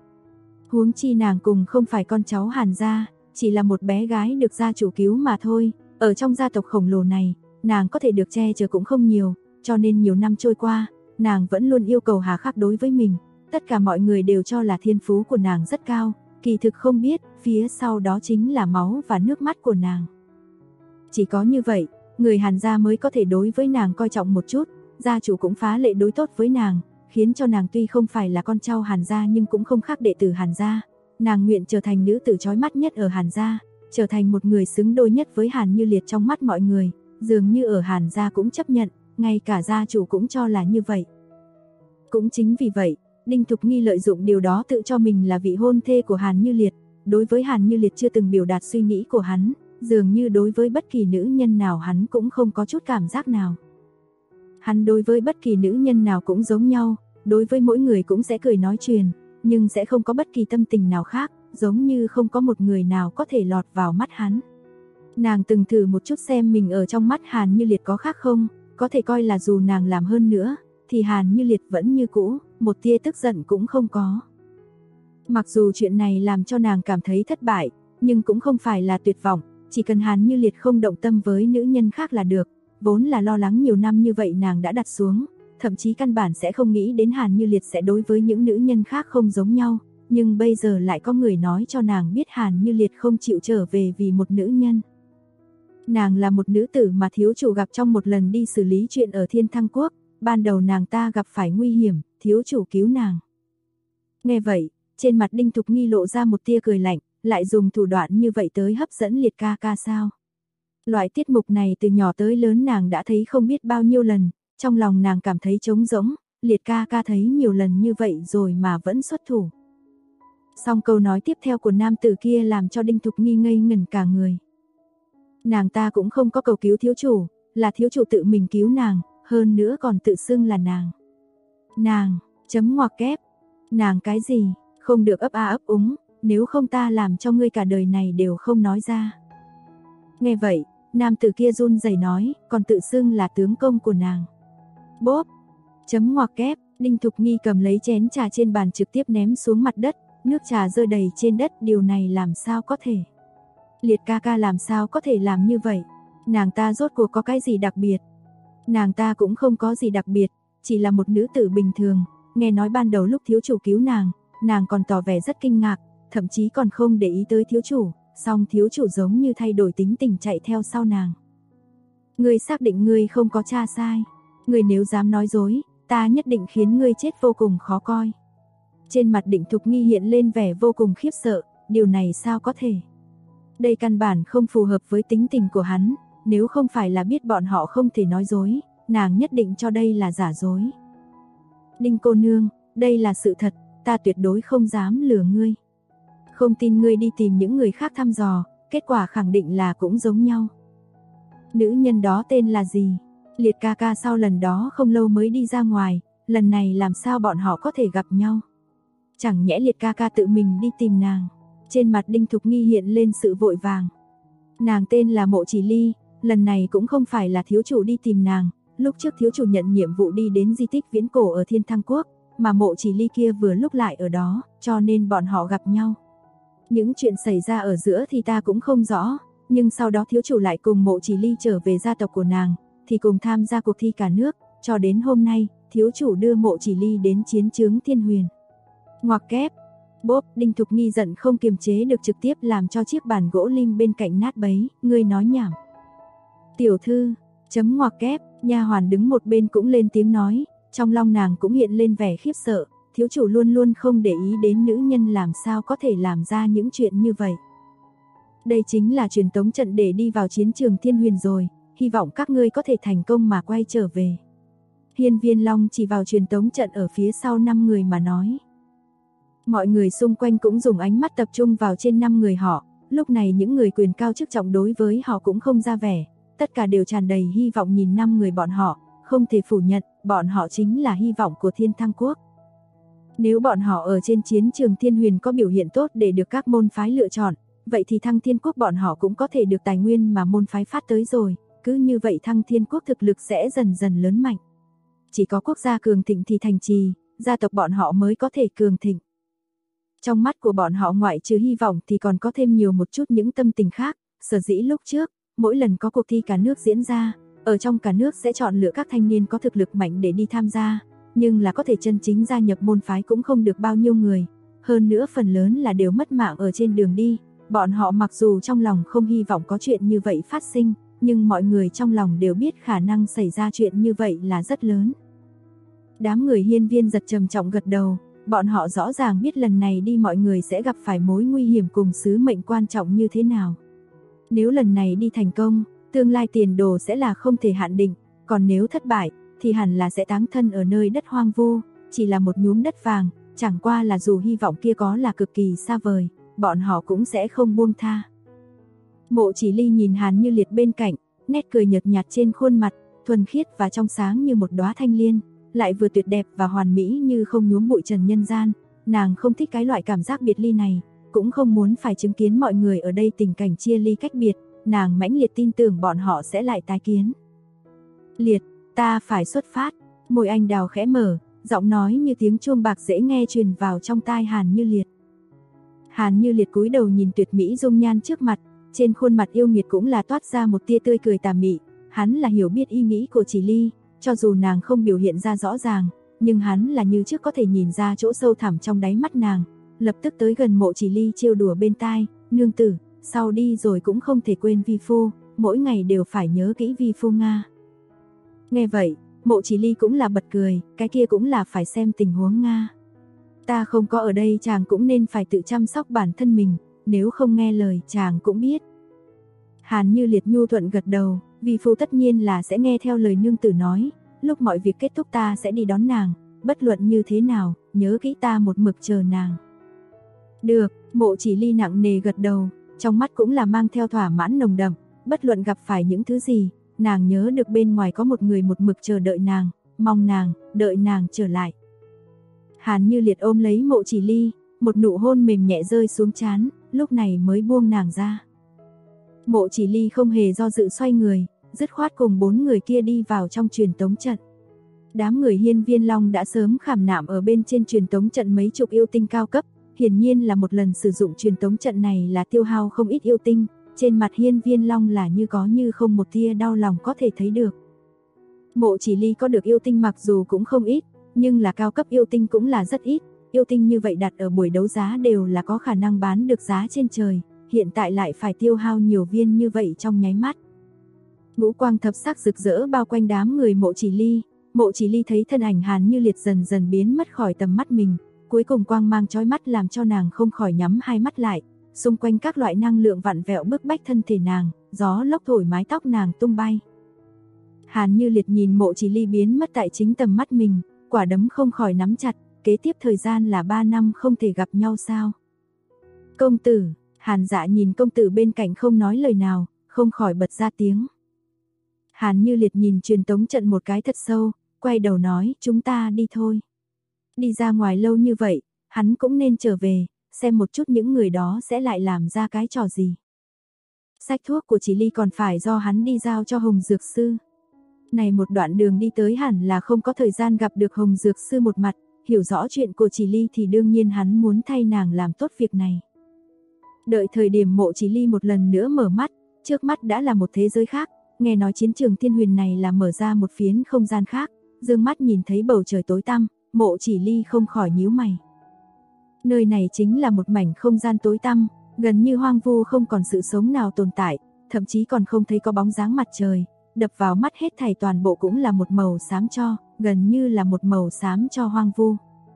B: Huống chi nàng cùng không phải con cháu Hàn gia, chỉ là một bé gái được gia chủ cứu mà thôi. Ở trong gia tộc khổng lồ này, nàng có thể được che chở cũng không nhiều, cho nên nhiều năm trôi qua, nàng vẫn luôn yêu cầu hà khắc đối với mình. Tất cả mọi người đều cho là thiên phú của nàng rất cao, kỳ thực không biết, phía sau đó chính là máu và nước mắt của nàng. Chỉ có như vậy, người Hàn gia mới có thể đối với nàng coi trọng một chút, gia chủ cũng phá lệ đối tốt với nàng, khiến cho nàng tuy không phải là con cháu Hàn gia nhưng cũng không khác đệ tử Hàn gia. Nàng nguyện trở thành nữ tử chói mắt nhất ở Hàn gia, trở thành một người xứng đôi nhất với Hàn Như Liệt trong mắt mọi người, dường như ở Hàn gia cũng chấp nhận, ngay cả gia chủ cũng cho là như vậy. Cũng chính vì vậy, Đinh Thục Nghi lợi dụng điều đó tự cho mình là vị hôn thê của Hàn Như Liệt, đối với Hàn Như Liệt chưa từng biểu đạt suy nghĩ của hắn, dường như đối với bất kỳ nữ nhân nào hắn cũng không có chút cảm giác nào. Hắn đối với bất kỳ nữ nhân nào cũng giống nhau, đối với mỗi người cũng sẽ cười nói chuyện, nhưng sẽ không có bất kỳ tâm tình nào khác, giống như không có một người nào có thể lọt vào mắt hắn. Nàng từng thử một chút xem mình ở trong mắt Hàn Như Liệt có khác không, có thể coi là dù nàng làm hơn nữa, thì Hàn Như Liệt vẫn như cũ, một tia tức giận cũng không có. Mặc dù chuyện này làm cho nàng cảm thấy thất bại, nhưng cũng không phải là tuyệt vọng, chỉ cần Hàn Như Liệt không động tâm với nữ nhân khác là được, vốn là lo lắng nhiều năm như vậy nàng đã đặt xuống, thậm chí căn bản sẽ không nghĩ đến Hàn Như Liệt sẽ đối với những nữ nhân khác không giống nhau, nhưng bây giờ lại có người nói cho nàng biết Hàn Như Liệt không chịu trở về vì một nữ nhân. Nàng là một nữ tử mà thiếu chủ gặp trong một lần đi xử lý chuyện ở Thiên Thăng Quốc, ban đầu nàng ta gặp phải nguy hiểm, thiếu chủ cứu nàng. Nghe vậy, trên mặt Đinh Thục Nghi lộ ra một tia cười lạnh, lại dùng thủ đoạn như vậy tới hấp dẫn Liệt ca ca sao? Loại tiết mục này từ nhỏ tới lớn nàng đã thấy không biết bao nhiêu lần, trong lòng nàng cảm thấy trống rỗng, Liệt ca ca thấy nhiều lần như vậy rồi mà vẫn xuất thủ. Song câu nói tiếp theo của nam tử kia làm cho Đinh Thục Nghi ngây ngẩn cả người. Nàng ta cũng không có cầu cứu thiếu chủ, là thiếu chủ tự mình cứu nàng, hơn nữa còn tự xưng là nàng. Nàng, chấm ngoặc kép, nàng cái gì, không được ấp a ấp úng, nếu không ta làm cho ngươi cả đời này đều không nói ra. Nghe vậy, nam tử kia run rẩy nói, còn tự xưng là tướng công của nàng. Bốp, chấm ngoặc kép, Đinh Thục Nghi cầm lấy chén trà trên bàn trực tiếp ném xuống mặt đất, nước trà rơi đầy trên đất, điều này làm sao có thể. Liệt ca ca làm sao có thể làm như vậy, nàng ta rốt cuộc có cái gì đặc biệt. Nàng ta cũng không có gì đặc biệt, chỉ là một nữ tử bình thường, nghe nói ban đầu lúc thiếu chủ cứu nàng còn tỏ vẻ rất kinh ngạc, thậm chí còn không để ý tới thiếu chủ, song thiếu chủ giống như thay đổi tính tình chạy theo sau nàng. Ngươi xác định ngươi không có tra sai, ngươi nếu dám nói dối, ta nhất định khiến ngươi chết vô cùng khó coi. Trên mặt Đinh Thục Nghi hiện lên vẻ vô cùng khiếp sợ, điều này sao có thể. Đây căn bản không phù hợp với tính tình của hắn, nếu không phải là biết bọn họ không thể nói dối, nàng nhất định cho đây là giả dối. Đinh cô nương, đây là sự thật, ta tuyệt đối không dám lừa ngươi. Không tin ngươi đi tìm những người khác thăm dò, kết quả khẳng định là cũng giống nhau. Nữ nhân đó tên là gì? Liệt ca ca sau lần đó không lâu mới đi ra ngoài, lần này làm sao bọn họ có thể gặp nhau? Chẳng nhẽ Liệt ca ca tự mình đi tìm nàng? Trên mặt Đinh Thục Nghi hiện lên sự vội vàng. Nàng tên là Mộ Chỉ Ly, lần này cũng không phải là thiếu chủ đi tìm nàng, lúc trước thiếu chủ nhận nhiệm vụ đi đến di tích viễn cổ ở Thiên Thăng Quốc, mà Mộ Chỉ Ly kia vừa lúc lại ở đó, cho nên bọn họ gặp nhau. Những chuyện xảy ra ở giữa thì ta cũng không rõ, nhưng sau đó thiếu chủ lại cùng Mộ Chỉ Ly trở về gia tộc của nàng, thì cùng tham gia cuộc thi cả nước, cho đến hôm nay, thiếu chủ đưa Mộ Chỉ Ly đến chiến trướng Thiên Huyền. Ngoặc kép, bốp, Đinh Thục Nghi giận không kiềm chế được trực tiếp làm cho chiếc bàn gỗ lim bên cạnh nát bấy, ngươi nói nhảm. Tiểu thư, chấm ngoặc kép, nha hoàn đứng một bên cũng lên tiếng nói, trong lòng nàng cũng hiện lên vẻ khiếp sợ, thiếu chủ luôn luôn không để ý đến nữ nhân làm sao có thể làm ra những chuyện như vậy. Đây chính là truyền tống trận để đi vào chiến trường Thiên Huyền rồi, hy vọng các ngươi có thể thành công mà quay trở về. Hiên Viên Long chỉ vào truyền tống trận ở phía sau 5 người mà nói. Mọi người xung quanh cũng dùng ánh mắt tập trung vào trên 5 người họ, lúc này những người quyền cao chức trọng đối với họ cũng không ra vẻ, tất cả đều tràn đầy hy vọng nhìn 5 người bọn họ, không thể phủ nhận, bọn họ chính là hy vọng của Thiên Thăng Quốc. Nếu bọn họ ở trên chiến trường Thiên Huyền có biểu hiện tốt để được các môn phái lựa chọn, vậy thì Thăng Thiên Quốc bọn họ cũng có thể được tài nguyên mà môn phái phát tới rồi, cứ như vậy Thăng Thiên Quốc thực lực sẽ dần dần lớn mạnh. Chỉ có quốc gia cường thịnh thì thành trì, gia tộc bọn họ mới có thể cường thịnh. Trong mắt của bọn họ ngoại trừ hy vọng thì còn có thêm nhiều một chút những tâm tình khác, sở dĩ lúc trước, mỗi lần có cuộc thi cả nước diễn ra, ở trong cả nước sẽ chọn lựa các thanh niên có thực lực mạnh để đi tham gia, nhưng là có thể chân chính gia nhập môn phái cũng không được bao nhiêu người, hơn nữa phần lớn là đều mất mạng ở trên đường đi, bọn họ mặc dù trong lòng không hy vọng có chuyện như vậy phát sinh, nhưng mọi người trong lòng đều biết khả năng xảy ra chuyện như vậy là rất lớn. Đám người hiên viên giật trầm trọng gật đầu, bọn họ rõ ràng biết lần này đi mọi người sẽ gặp phải mối nguy hiểm cùng sứ mệnh quan trọng như thế nào. Nếu lần này đi thành công, tương lai tiền đồ sẽ là không thể hạn định, còn nếu thất bại, thì hẳn là sẽ táng thân ở nơi đất hoang vu, chỉ là một nhúm đất vàng, chẳng qua là dù hy vọng kia có là cực kỳ xa vời, bọn họ cũng sẽ không buông tha. Mộ Chỉ Ly nhìn Hàn Như Liệt bên cạnh, nét cười nhợt nhạt trên khuôn mặt, thuần khiết và trong sáng như một đóa thanh liên, lại vừa tuyệt đẹp và hoàn mỹ như không nhuốm bụi trần nhân gian. Nàng không thích cái loại cảm giác biệt ly này, cũng không muốn phải chứng kiến mọi người ở đây tình cảnh chia ly cách biệt, nàng mãnh liệt tin tưởng bọn họ sẽ lại tái kiến. Liệt, ta phải xuất phát. Môi anh đào khẽ mở, giọng nói như tiếng chuông bạc dễ nghe truyền vào trong tai Hàn Như Liệt. Hàn Như Liệt cúi đầu nhìn tuyệt mỹ dung nhan trước mặt, trên khuôn mặt yêu nghiệt cũng là toát ra một tia tươi cười tà mị. Hắn là hiểu biết ý nghĩ của Chỉ Ly, cho dù nàng không biểu hiện ra rõ ràng, nhưng hắn là như trước có thể nhìn ra chỗ sâu thẳm trong đáy mắt nàng. Lập tức tới gần Mộ Chỉ Ly trêu đùa bên tai, nương tử, sau đi rồi cũng không thể quên vi phu, mỗi ngày đều phải nhớ kỹ vi phu Nga. Nghe vậy, Mộ Chỉ Ly cũng là bật cười, cái kia cũng là phải xem tình huống Nga. Ta không có ở đây chàng cũng nên phải tự chăm sóc bản thân mình, nếu không nghe lời chàng cũng biết. Hàn Như Liệt nhu thuận gật đầu, vi phu tất nhiên là sẽ nghe theo lời nương tử nói, lúc mọi việc kết thúc ta sẽ đi đón nàng, bất luận như thế nào, nhớ kỹ ta một mực chờ nàng. Được, Mộ Chỉ Ly nặng nề gật đầu, trong mắt cũng là mang theo thỏa mãn nồng đậm, bất luận gặp phải những thứ gì, nàng nhớ được bên ngoài có một người một mực chờ đợi nàng, mong nàng, đợi nàng trở lại. Hàn Như Liệt ôm lấy Mộ Chỉ Ly, một nụ hôn mềm nhẹ rơi xuống trán, lúc này mới buông nàng ra. Mộ Chỉ Ly không hề do dự xoay người, dứt khoát cùng 4 người kia đi vào trong truyền tống trận. Đám người Hiên Viên Long đã sớm khảm nạm ở bên trên truyền tống trận mấy chục yêu tinh cao cấp, hiển nhiên là một lần sử dụng truyền tống trận này là tiêu hao không ít yêu tinh, trên mặt Hiên Viên Long là như có như không một tia đau lòng có thể thấy được. Mộ Chỉ Ly có được yêu tinh mặc dù cũng không ít, nhưng là cao cấp yêu tinh cũng là rất ít, yêu tinh như vậy đặt ở buổi đấu giá đều là có khả năng bán được giá trên trời, hiện tại lại phải tiêu hao nhiều viên như vậy trong nháy mắt. Ngũ quang thập sắc rực rỡ bao quanh đám người Mộ Chỉ Ly, Mộ Chỉ Ly thấy thân ảnh Hàn Như Liệt dần dần biến mất khỏi tầm mắt mình, cuối cùng quang mang chói mắt làm cho nàng không khỏi nhắm hai mắt lại, xung quanh các loại năng lượng vặn vẹo bức bách thân thể nàng, gió lốc thổi mái tóc nàng tung bay. Hàn Như Liệt nhìn Mộ Chỉ Ly biến mất tại chính tầm mắt mình, quả đấm không khỏi nắm chặt, kế tiếp thời gian là 3 năm không thể gặp nhau sao? Công tử, Hàn Dạ nhìn công tử bên cạnh không nói lời nào, không khỏi bật ra tiếng. Hàn Như Liệt nhìn truyền tống trận một cái thật sâu, quay đầu nói, chúng ta đi thôi. Đi ra ngoài lâu như vậy, hắn cũng nên trở về, xem một chút những người đó sẽ lại làm ra cái trò gì. Sách thuốc của Chỉ Ly còn phải do hắn đi giao cho Hồng Dược Sư. Này một đoạn đường đi tới hẳn là không có thời gian gặp được Hồng Dược Sư một mặt, hiểu rõ chuyện của Chỉ Ly thì đương nhiên hắn muốn thay nàng làm tốt việc này. Đợi thời điểm Mộ Chỉ Ly một lần nữa mở mắt, trước mắt đã là một thế giới khác, nghe nói chiến trường Thiên Huyền này là mở ra một phiến không gian khác, dương mắt nhìn thấy bầu trời tối tăm, Mộ Chỉ Ly không khỏi nhíu mày. Nơi này chính là một mảnh không gian tối tăm, gần như hoang vu không còn sự sống nào tồn tại, thậm chí còn không thấy có bóng dáng mặt trời, đập vào mắt hết thảy toàn bộ cũng là một màu xám cho, gần như là một màu xám cho hoang vu.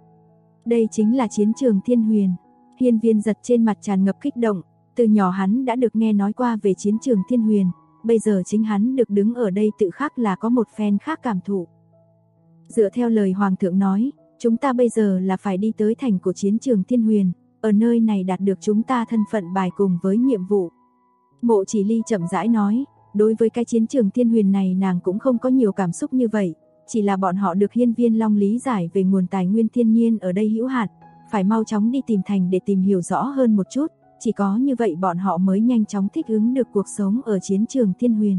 B: Đây chính là chiến trường Thiên Huyền. Hiên Viên Giật trên mặt tràn ngập kích động, từ nhỏ hắn đã được nghe nói qua về chiến trường Thiên Huyền, bây giờ chính hắn được đứng ở đây tự khắc là có một phen khác cảm thụ. Dựa theo lời Hoàng thượng nói, chúng ta bây giờ là phải đi tới thành của chiến trường Thiên Huyền, ở nơi này đạt được chúng ta thân phận bài cùng với nhiệm vụ. Mộ Chỉ Ly chậm rãi nói, đối với cái chiến trường Thiên Huyền này nàng cũng không có nhiều cảm xúc như vậy, chỉ là bọn họ được Hiên Viên Long lý giải về nguồn tài nguyên thiên nhiên ở đây hữu hạn, phải mau chóng đi tìm thành để tìm hiểu rõ hơn một chút, chỉ có như vậy bọn họ mới nhanh chóng thích ứng được cuộc sống ở chiến trường Thiên Huyền.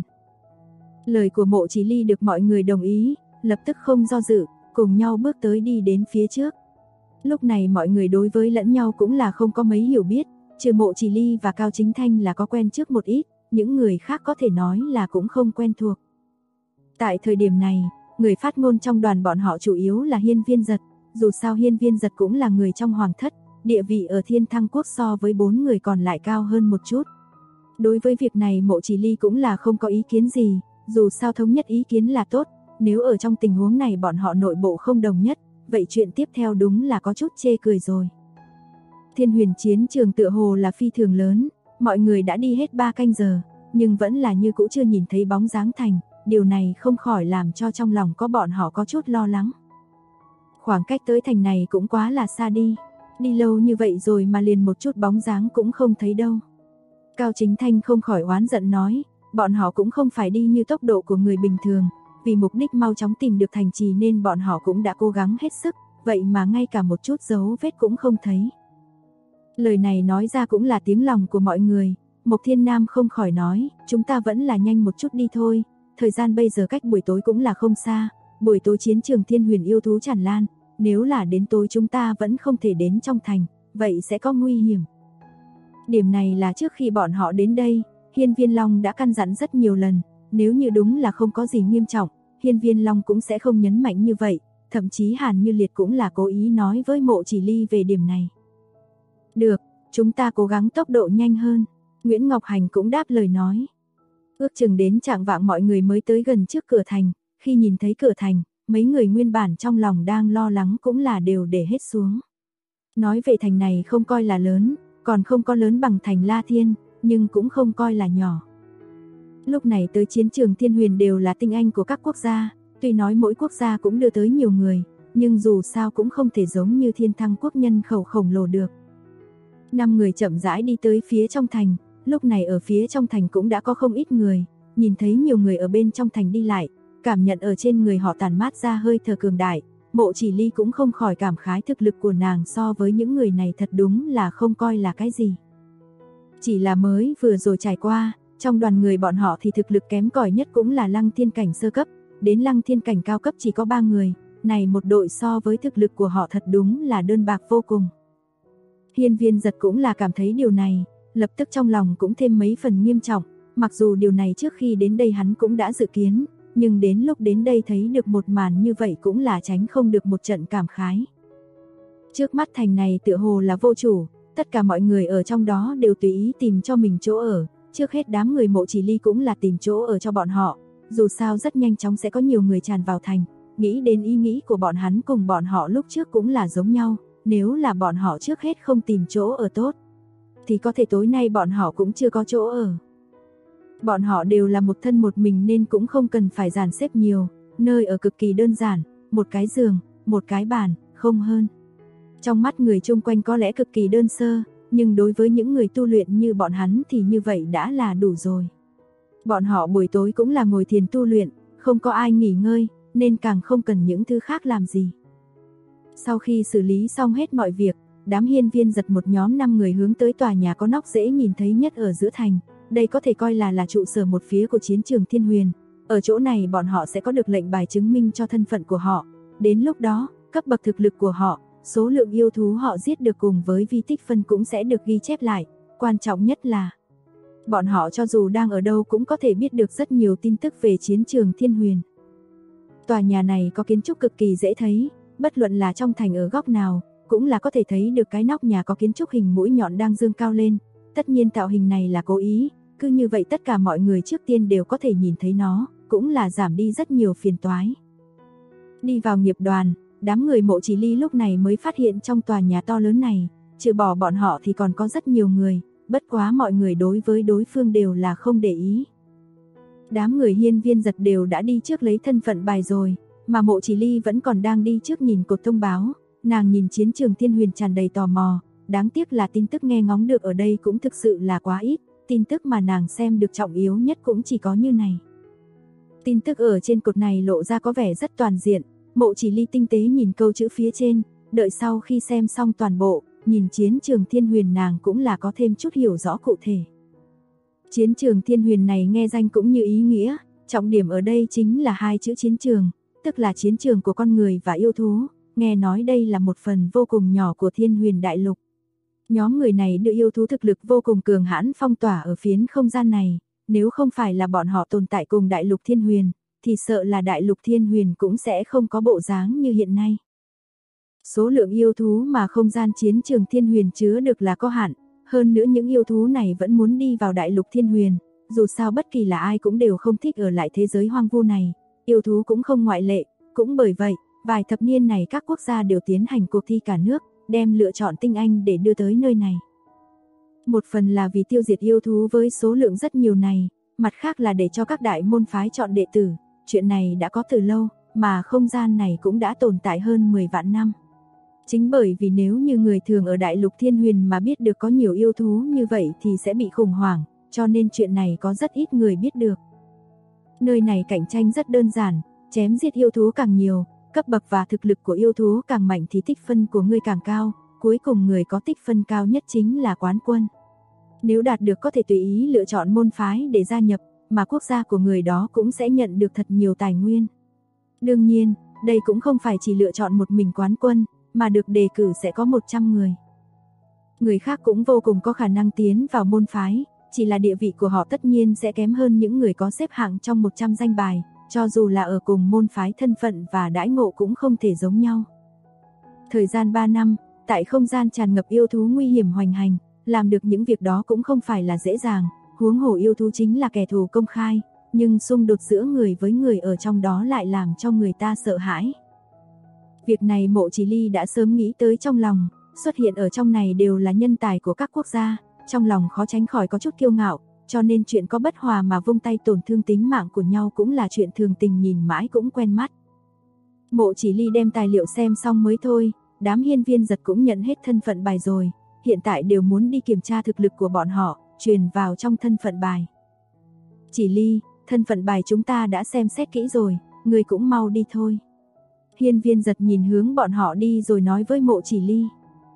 B: Lời của Mộ Chỉ Ly được mọi người đồng ý, lập tức không do dự, cùng nhau bước tới đi đến phía trước. Lúc này mọi người đối với lẫn nhau cũng là không có mấy hiểu biết, trừ Mộ Chỉ Ly và Cao Chính Thanh là có quen trước một ít, những người khác có thể nói là cũng không quen thuộc. Tại thời điểm này, người phát ngôn trong đoàn bọn họ chủ yếu là Hiên Viên Giật, dù sao Hiên Viên Giật cũng là người trong hoàng thất, địa vị ở Thiên Thăng Quốc so với 4 người còn lại cao hơn một chút. Đối với việc này Mộ Chỉ Ly cũng là không có ý kiến gì, dù sao thống nhất ý kiến là tốt, nếu ở trong tình huống này bọn họ nội bộ không đồng nhất, vậy chuyện tiếp theo đúng là có chút chê cười rồi. Thiên Huyền chiến trường tựa hồ là phi thường lớn, mọi người đã đi hết 3 canh giờ, nhưng vẫn là như cũ chưa nhìn thấy bóng dáng thành, điều này không khỏi làm cho trong lòng có bọn họ có chút lo lắng. Khoảng cách tới thành này cũng quá là xa đi lâu như vậy rồi mà liền một chút bóng dáng cũng không thấy đâu. Cao Chính Thanh không khỏi oán giận nói, bọn họ cũng không phải đi như tốc độ của người bình thường, vì mục đích mau chóng tìm được thành trì nên bọn họ cũng đã cố gắng hết sức, vậy mà ngay cả một chút dấu vết cũng không thấy. Lời này nói ra cũng là tiếng lòng của mọi người, Mộc Thiên Nam không khỏi nói, chúng ta vẫn là nhanh một chút đi thôi, thời gian bây giờ cách buổi tối cũng là không xa, buổi tối chiến trường Thiên Huyền yêu thú tràn lan, nếu là đến tối chúng ta vẫn không thể đến trong thành, vậy sẽ có nguy hiểm. Điểm này là trước khi bọn họ đến đây, Hiên Viên Long đã căn dặn rất nhiều lần, nếu như đúng là không có gì nghiêm trọng, Hiên Viên Long cũng sẽ không nhấn mạnh như vậy, thậm chí Hàn Như Liệt cũng là cố ý nói với Mộ Chỉ Ly về điểm này. Được, chúng ta cố gắng tốc độ nhanh hơn, Nguyễn Ngọc Hành cũng đáp lời nói. Ước chừng đến chạng vạng mọi người mới tới gần trước cửa thành, khi nhìn thấy cửa thành, mấy người nguyên bản trong lòng đang lo lắng cũng là đều để hết xuống. Nói về thành này không coi là lớn, còn không có lớn bằng thành La Thiên, nhưng cũng không coi là nhỏ. Lúc này tới chiến trường Thiên Huyền đều là tinh anh của các quốc gia, tuy nói mỗi quốc gia cũng đưa tới nhiều người, nhưng dù sao cũng không thể giống như Thiên Thăng quốc nhân khẩu khổng lồ được. 5 người chậm rãi đi tới phía trong thành, lúc này ở phía trong thành cũng đã có không ít người, nhìn thấy nhiều người ở bên trong thành đi lại, cảm nhận ở trên người họ tản mát ra hơi thở cường đại, Mộ Chỉ Ly cũng không khỏi cảm khái thực lực của nàng so với những người này thật đúng là không coi là cái gì. Chỉ là mới vừa rồi trải qua, trong đoàn người bọn họ thì thực lực kém cỏi nhất cũng là Lăng Thiên cảnh sơ cấp, đến Lăng Thiên cảnh cao cấp chỉ có 3 người, này một đội so với thực lực của họ thật đúng là đơn bạc vô cùng. Hiên Viên Giật cũng là cảm thấy điều này, lập tức trong lòng cũng thêm mấy phần nghiêm trọng, mặc dù điều này trước khi đến đây hắn cũng đã dự kiến, nhưng đến lúc đến đây thấy được một màn như vậy cũng là tránh không được một trận cảm khái. Trước mắt thành này tựa hồ là vô chủ, tất cả mọi người ở trong đó đều tùy ý tìm cho mình chỗ ở, trước hết đám người Mộ Chỉ Ly cũng là tìm chỗ ở cho bọn họ, dù sao rất nhanh chóng sẽ có nhiều người tràn vào thành, nghĩ đến ý nghĩ của bọn hắn cùng bọn họ lúc trước cũng là giống nhau, nếu là bọn họ trước hết không tìm chỗ ở tốt, thì có thể tối nay bọn họ cũng chưa có chỗ ở. Bọn họ đều là một thân một mình nên cũng không cần phải dàn xếp nhiều, nơi ở cực kỳ đơn giản, một cái giường, một cái bàn, không hơn. Trong mắt người chung quanh có lẽ cực kỳ đơn sơ, nhưng đối với những người tu luyện như bọn hắn thì như vậy đã là đủ rồi. Bọn họ buổi tối cũng là ngồi thiền tu luyện, không có ai nghỉ ngơi, nên càng không cần những thứ khác làm gì. Sau khi xử lý xong hết mọi việc, đám Hiên Viên Giật một nhóm 5 người hướng tới tòa nhà có nóc dễ nhìn thấy nhất ở giữa thành. Đây có thể coi là trụ sở một phía của chiến trường Thiên Huyền. Ở chỗ này bọn họ sẽ có được lệnh bài chứng minh cho thân phận của họ. Đến lúc đó, cấp bậc thực lực của họ, số lượng yêu thú họ giết được cùng với vi tích phân cũng sẽ được ghi chép lại. Quan trọng nhất là, bọn họ cho dù đang ở đâu cũng có thể biết được rất nhiều tin tức về chiến trường Thiên Huyền. Tòa nhà này có kiến trúc cực kỳ dễ thấy, bất luận là trong thành ở góc nào, cũng là có thể thấy được cái nóc nhà có kiến trúc hình mũi nhọn đang dương cao lên. Tất nhiên tạo hình này là cố ý, cứ như vậy tất cả mọi người trước tiên đều có thể nhìn thấy nó, cũng là giảm đi rất nhiều phiền toái. Đi vào nghiệp đoàn, đám người Mộ Chỉ Ly lúc này mới phát hiện trong tòa nhà to lớn này, trừ bỏ bọn họ thì còn có rất nhiều người, bất quá mọi người đối với đối phương đều là không để ý. Đám người Hiên Viên Giật đều đã đi trước lấy thân phận bài rồi, mà Mộ Chỉ Ly vẫn còn đang đi trước nhìn cột thông báo, nàng nhìn chiến trường Thiên Huyền tràn đầy tò mò, đáng tiếc là tin tức nghe ngóng được ở đây cũng thực sự là quá ít, tin tức mà nàng xem được trọng yếu nhất cũng chỉ có như này. Tin tức ở trên cột này lộ ra có vẻ rất toàn diện, Mộ Chỉ Ly tinh tế nhìn câu chữ phía trên, đợi sau khi xem xong toàn bộ, nhìn chiến trường Thiên Huyền nàng cũng là có thêm chút hiểu rõ cụ thể. Chiến trường Thiên Huyền này nghe danh cũng như ý nghĩa, trọng điểm ở đây chính là 2 chữ chiến trường, tức là chiến trường của con người và yêu thú, nghe nói đây là một phần vô cùng nhỏ của Thiên Huyền đại lục. Nhóm người này đưa yêu thú thực lực vô cùng cường hãn phong tỏa ở phiến không gian này, nếu không phải là bọn họ tồn tại cùng đại lục Thiên Huyền, thì sợ là đại lục Thiên Huyền cũng sẽ không có bộ dáng như hiện nay. Số lượng yêu thú mà không gian chiến trường Thiên Huyền chứa được là có hạn, Hơn nữa những yêu thú này vẫn muốn đi vào đại lục Thiên Huyền, dù sao bất kỳ là ai cũng đều không thích ở lại thế giới hoang vu này, yêu thú cũng không ngoại lệ, cũng bởi vậy, vài thập niên này các quốc gia đều tiến hành cuộc thi cả nước, đem lựa chọn tinh anh để đưa tới nơi này. Một phần là vì tiêu diệt yêu thú với số lượng rất nhiều này, mặt khác là để cho các đại môn phái chọn đệ tử, chuyện này đã có từ lâu, mà không gian này cũng đã tồn tại hơn 10 vạn năm. Chính bởi vì nếu như người thường ở đại lục Thiên Huyền mà biết được có nhiều yêu thú như vậy thì sẽ bị khủng hoảng, cho nên chuyện này có rất ít người biết được. Nơi này cạnh tranh rất đơn giản, chém giết yêu thú càng nhiều, cấp bậc và thực lực của yêu thú càng mạnh thì tích phân của ngươi càng cao, cuối cùng người có tích phân cao nhất chính là quán quân. Nếu đạt được có thể tùy ý lựa chọn môn phái để gia nhập, mà quốc gia của người đó cũng sẽ nhận được thật nhiều tài nguyên. Đương nhiên, đây cũng không phải chỉ lựa chọn một mình quán quân, mà được đề cử sẽ có 100 người. Người khác cũng vô cùng có khả năng tiến vào môn phái, chỉ là địa vị của họ tất nhiên sẽ kém hơn những người có xếp hạng trong 100 danh bài, cho dù là ở cùng môn phái thân phận và đãi ngộ cũng không thể giống nhau. Thời gian 3 năm, tại không gian tràn ngập yêu thú nguy hiểm hoành hành, làm được những việc đó cũng không phải là dễ dàng, huống hồ yêu thú chính là kẻ thù công khai, nhưng xung đột giữa người với người ở trong đó lại làm cho người ta sợ hãi. Việc này Mộ Chỉ Ly đã sớm nghĩ tới trong lòng, xuất hiện ở trong này đều là nhân tài của các quốc gia, trong lòng khó tránh khỏi có chút kiêu ngạo, cho nên chuyện có bất hòa mà vung tay tổn thương tính mạng của nhau cũng là chuyện thường tình nhìn mãi cũng quen mắt. Mộ Chỉ Ly đem tài liệu xem xong mới thôi, đám hiên viên giật cũng nhận hết thân phận bài rồi, hiện tại đều muốn đi kiểm tra thực lực của bọn họ, truyền vào trong thân phận bài. Chỉ Ly, thân phận bài chúng ta đã xem xét kỹ rồi, người cũng mau đi thôi. Hiên viên giật nhìn hướng bọn họ đi rồi nói với Mộ Chỉ Ly.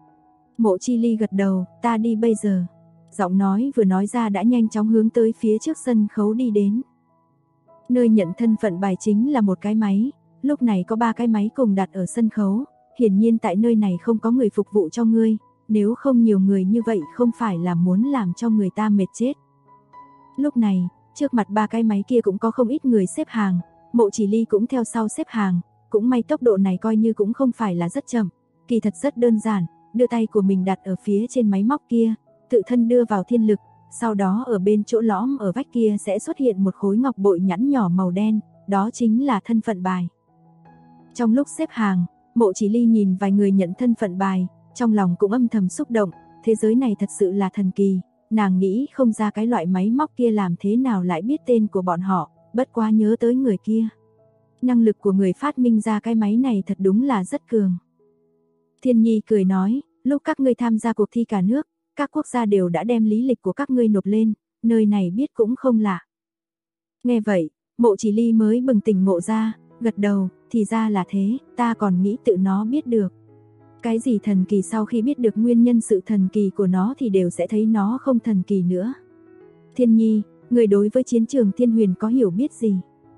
B: Mộ Chỉ Ly gật đầu, ta đi bây giờ. Giọng nói vừa nói ra đã nhanh chóng hướng tới phía trước sân khấu đi đến. Nơi nhận thân phận bài chính là một cái máy, lúc này có 3 cái máy cùng đặt ở sân khấu, hiển nhiên tại nơi này không có người phục vụ cho ngươi, nếu không nhiều người như vậy không phải là muốn làm cho người ta mệt chết. Lúc này, trước mặt 3 cái máy kia cũng có không ít người xếp hàng, Mộ Chỉ Ly cũng theo sau xếp hàng, cũng may tốc độ này coi như cũng không phải là rất chậm, kỳ thật rất đơn giản, đưa tay của mình đặt ở phía trên máy móc kia, tự thân đưa vào thiên lực, sau đó ở bên chỗ lõm ở vách kia sẽ xuất hiện một khối ngọc bội nhẵn nhỏ màu đen, đó chính là thân phận bài. Trong lúc xếp hàng, Mộ Chỉ Ly nhìn vài người nhận thân phận bài, trong lòng cũng âm thầm xúc động, thế giới này thật sự là thần kỳ, nàng nghĩ không ra cái loại máy móc kia làm thế nào lại biết tên của bọn họ, bất quá nhớ tới người kia. Năng lực của người phát minh ra cái máy này thật đúng là rất cường. Thiên Nhi cười nói, lúc các ngươi tham gia cuộc thi cả nước, các quốc gia đều đã đem lý lịch của các ngươi nộp lên, nơi này biết cũng không lạ. Nghe vậy, Mộ Chỉ Ly mới bừng tỉnh ngộ ra, gật đầu, thì ra là thế, ta còn nghĩ tự nó biết được. Cái gì thần kỳ sau khi biết được nguyên nhân sự thần kỳ của nó thì đều sẽ thấy nó không thần kỳ nữa. Thiên Nhi, người đối với chiến trường Thiên Huyền có hiểu biết gì?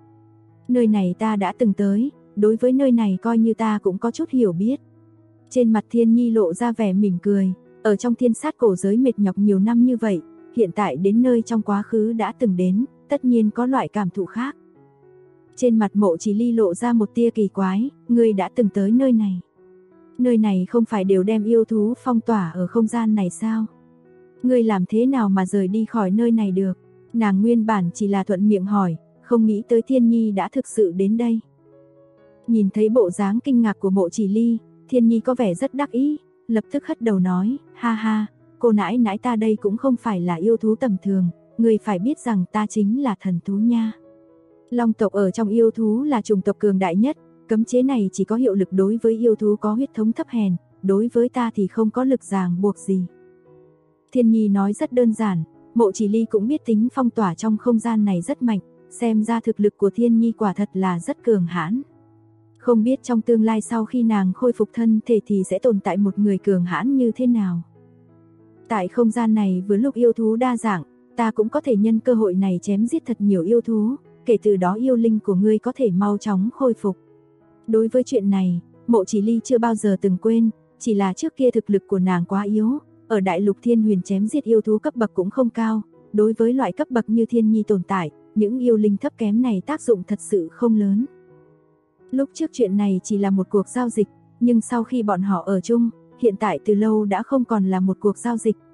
B: Nơi này ta đã từng tới, đối với nơi này coi như ta cũng có chút hiểu biết. Trên mặt Thiên Nhi lộ ra vẻ mỉm cười, ở trong thiên sát cổ giới mệt nhọc nhiều năm như vậy, hiện tại đến nơi trong quá khứ đã từng đến, tất nhiên có loại cảm thụ khác. Trên mặt Mộ Chỉ Ly lộ ra một tia kỳ quái, ngươi đã từng tới nơi này. Nơi này không phải đều đem yêu thú phong tỏa ở không gian này sao? Ngươi làm thế nào mà rời đi khỏi nơi này được? Nàng nguyên bản chỉ là thuận miệng hỏi, không nghĩ tới Thiên Nhi đã thực sự đến đây. Nhìn thấy bộ dáng kinh ngạc của Mộ Chỉ Ly, Thiên Nhi có vẻ rất đắc ý, lập tức hất đầu nói, ha ha, cô nãi nãi ta đây cũng không phải là yêu thú tầm thường, người phải biết rằng ta chính là thần thú nha. Long tộc ở trong yêu thú là chủng tộc cường đại nhất, cấm chế này chỉ có hiệu lực đối với yêu thú có huyết thống thấp hèn, đối với ta thì không có lực ràng buộc gì. Thiên Nhi nói rất đơn giản, Mộ Chỉ Ly cũng biết tính phong tỏa trong không gian này rất mạnh, xem ra thực lực của Thiên Nhi quả thật là rất cường hãn. Không biết trong tương lai sau khi nàng khôi phục thân thể thì sẽ tồn tại một người cường hãn như thế nào. Tại không gian này với lúc yêu thú đa dạng, ta cũng có thể nhân cơ hội này chém giết thật nhiều yêu thú, kể từ đó yêu linh của ngươi có thể mau chóng khôi phục. Đối với chuyện này, Mộ Chỉ Ly chưa bao giờ từng quên, chỉ là trước kia thực lực của nàng quá yếu, ở đại lục Thiên Huyền chém giết yêu thú cấp bậc cũng không cao, đối với loại cấp bậc như Thiên Nhi tồn tại, những yêu linh thấp kém này tác dụng thật sự không lớn. Lúc trước chuyện này chỉ là một cuộc giao dịch, nhưng sau khi bọn họ ở chung, hiện tại từ lâu đã không còn là một cuộc giao dịch,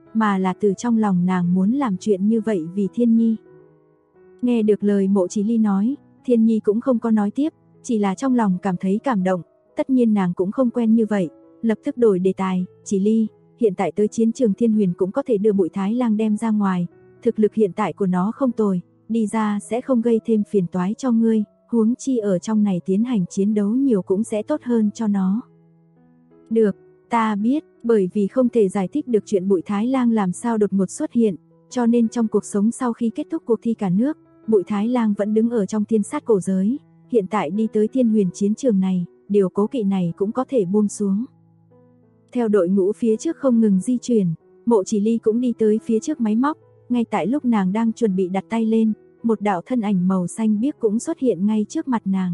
B: mà là từ trong lòng nàng muốn làm chuyện như vậy vì Thiên Nhi. Nghe được lời Mộ Chỉ Ly nói, Thiên Nhi cũng không có nói tiếp, chỉ là trong lòng cảm thấy cảm động, tất nhiên nàng cũng không quen như vậy, lập tức đổi đề tài, Chỉ Ly, hiện tại tới chiến trường Thiên Huyền cũng có thể đưa Bụi Thái Lang đem ra ngoài, thực lực hiện tại của nó không tồi, đi ra sẽ không gây thêm phiền toái cho ngươi, huống chi ở trong này tiến hành chiến đấu nhiều cũng sẽ tốt hơn cho nó. Được, ta biết, bởi vì không thể giải thích được chuyện Bụi Thái Lang làm sao đột ngột xuất hiện, cho nên trong cuộc sống sau khi kết thúc cuộc thi cả nước, Bụi Thái Lang vẫn đứng ở trong thiên sát cổ giới, hiện tại đi tới Thiên Huyền chiến trường này, điều cố kỵ này cũng có thể buông xuống. Theo đội ngũ phía trước không ngừng di chuyển, Mộ Chỉ Ly cũng đi tới phía trước máy móc, ngay tại lúc nàng đang chuẩn bị đặt tay lên, một đạo thân ảnh màu xanh biếc cũng xuất hiện ngay trước mặt nàng.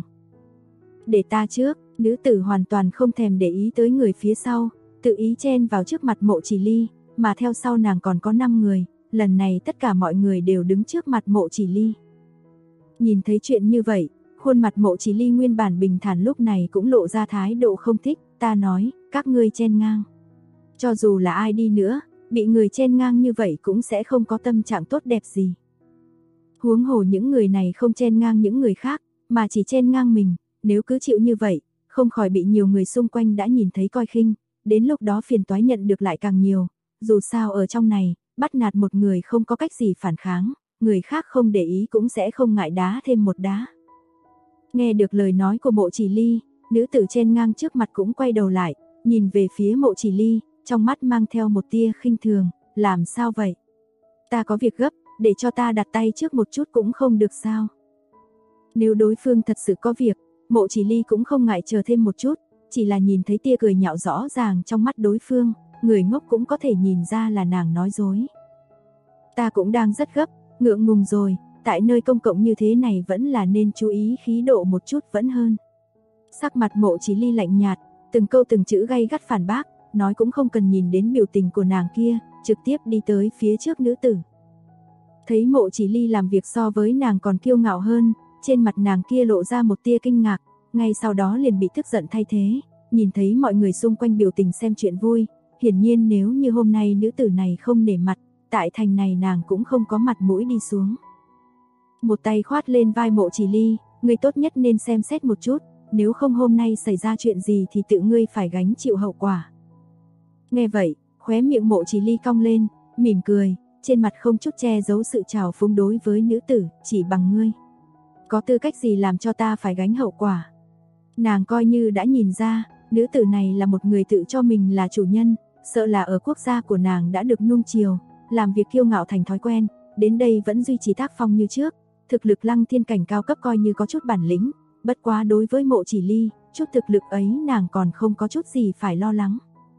B: Để ta trước, nữ tử hoàn toàn không thèm để ý tới người phía sau, tự ý chen vào trước mặt Mộ Chỉ Ly, mà theo sau nàng còn có 5 người, lần này tất cả mọi người đều đứng trước mặt Mộ Chỉ Ly. Nhìn thấy chuyện như vậy, khuôn mặt Mộ Chỉ Ly nguyên bản bình thản lúc này cũng lộ ra thái độ không thích, ta nói, các ngươi chen ngang. Cho dù là ai đi nữa, bị người chen ngang như vậy cũng sẽ không có tâm trạng tốt đẹp gì. Huống hồ những người này không chen ngang những người khác, mà chỉ chen ngang mình, nếu cứ chịu như vậy, không khỏi bị nhiều người xung quanh đã nhìn thấy coi khinh, đến lúc đó phiền toái nhận được lại càng nhiều, dù sao ở trong này, bắt nạt một người không có cách gì phản kháng, người khác không để ý cũng sẽ không ngại đá thêm một đá. Nghe được lời nói của Mộ Chỉ Ly, nữ tử chen ngang trước mặt cũng quay đầu lại, nhìn về phía Mộ Chỉ Ly, trong mắt mang theo một tia khinh thường, làm sao vậy? Ta có việc gấp, để cho ta đặt tay trước một chút cũng không được sao? Nếu đối phương thật sự có việc, Mộ Chỉ Ly cũng không ngại chờ thêm một chút, chỉ là nhìn thấy tia cười nhạo rõ ràng trong mắt đối phương, người ngốc cũng có thể nhìn ra là nàng nói dối. Ta cũng đang rất gấp, ngượng ngùng rồi, tại nơi công cộng như thế này vẫn là nên chú ý khí độ một chút vẫn hơn. Sắc mặt Mộ Chỉ Ly lạnh nhạt, từng câu từng chữ gay gắt phản bác, nói cũng không cần nhìn đến biểu tình của nàng kia, trực tiếp đi tới phía trước nữ tử. Thấy Mộ Chỉ Ly làm việc so với nàng còn kiêu ngạo hơn, trên mặt nàng kia lộ ra một tia kinh ngạc, ngay sau đó liền bị tức giận thay thế, nhìn thấy mọi người xung quanh biểu tình xem chuyện vui, hiển nhiên nếu như hôm nay nữ tử này không nể mặt, tại thành này nàng cũng không có mặt mũi đi xuống. Một tay khoát lên vai Mộ Chỉ Ly, ngươi tốt nhất nên xem xét một chút, nếu không hôm nay xảy ra chuyện gì thì tự ngươi phải gánh chịu hậu quả. Nghe vậy, khóe miệng Mộ Chỉ Ly cong lên, mỉm cười, trên mặt không chút che giấu sự trào phúng đối với nữ tử, chỉ bằng ngươi. Có tư cách gì làm cho ta phải gánh hậu quả? Nàng coi như đã nhìn ra, nữ tử này là một người tự cho mình là chủ nhân, sợ là ở quốc gia của nàng đã được nuông chiều, làm việc kiêu ngạo thành thói quen, đến đây vẫn duy trì tác phong như trước, thực lực Lăng Thiên cảnh cao cấp coi như có chút bản lĩnh, bất quá đối với Mộ Chỉ Ly, chút thực lực ấy nàng còn không có chút gì phải lo lắng.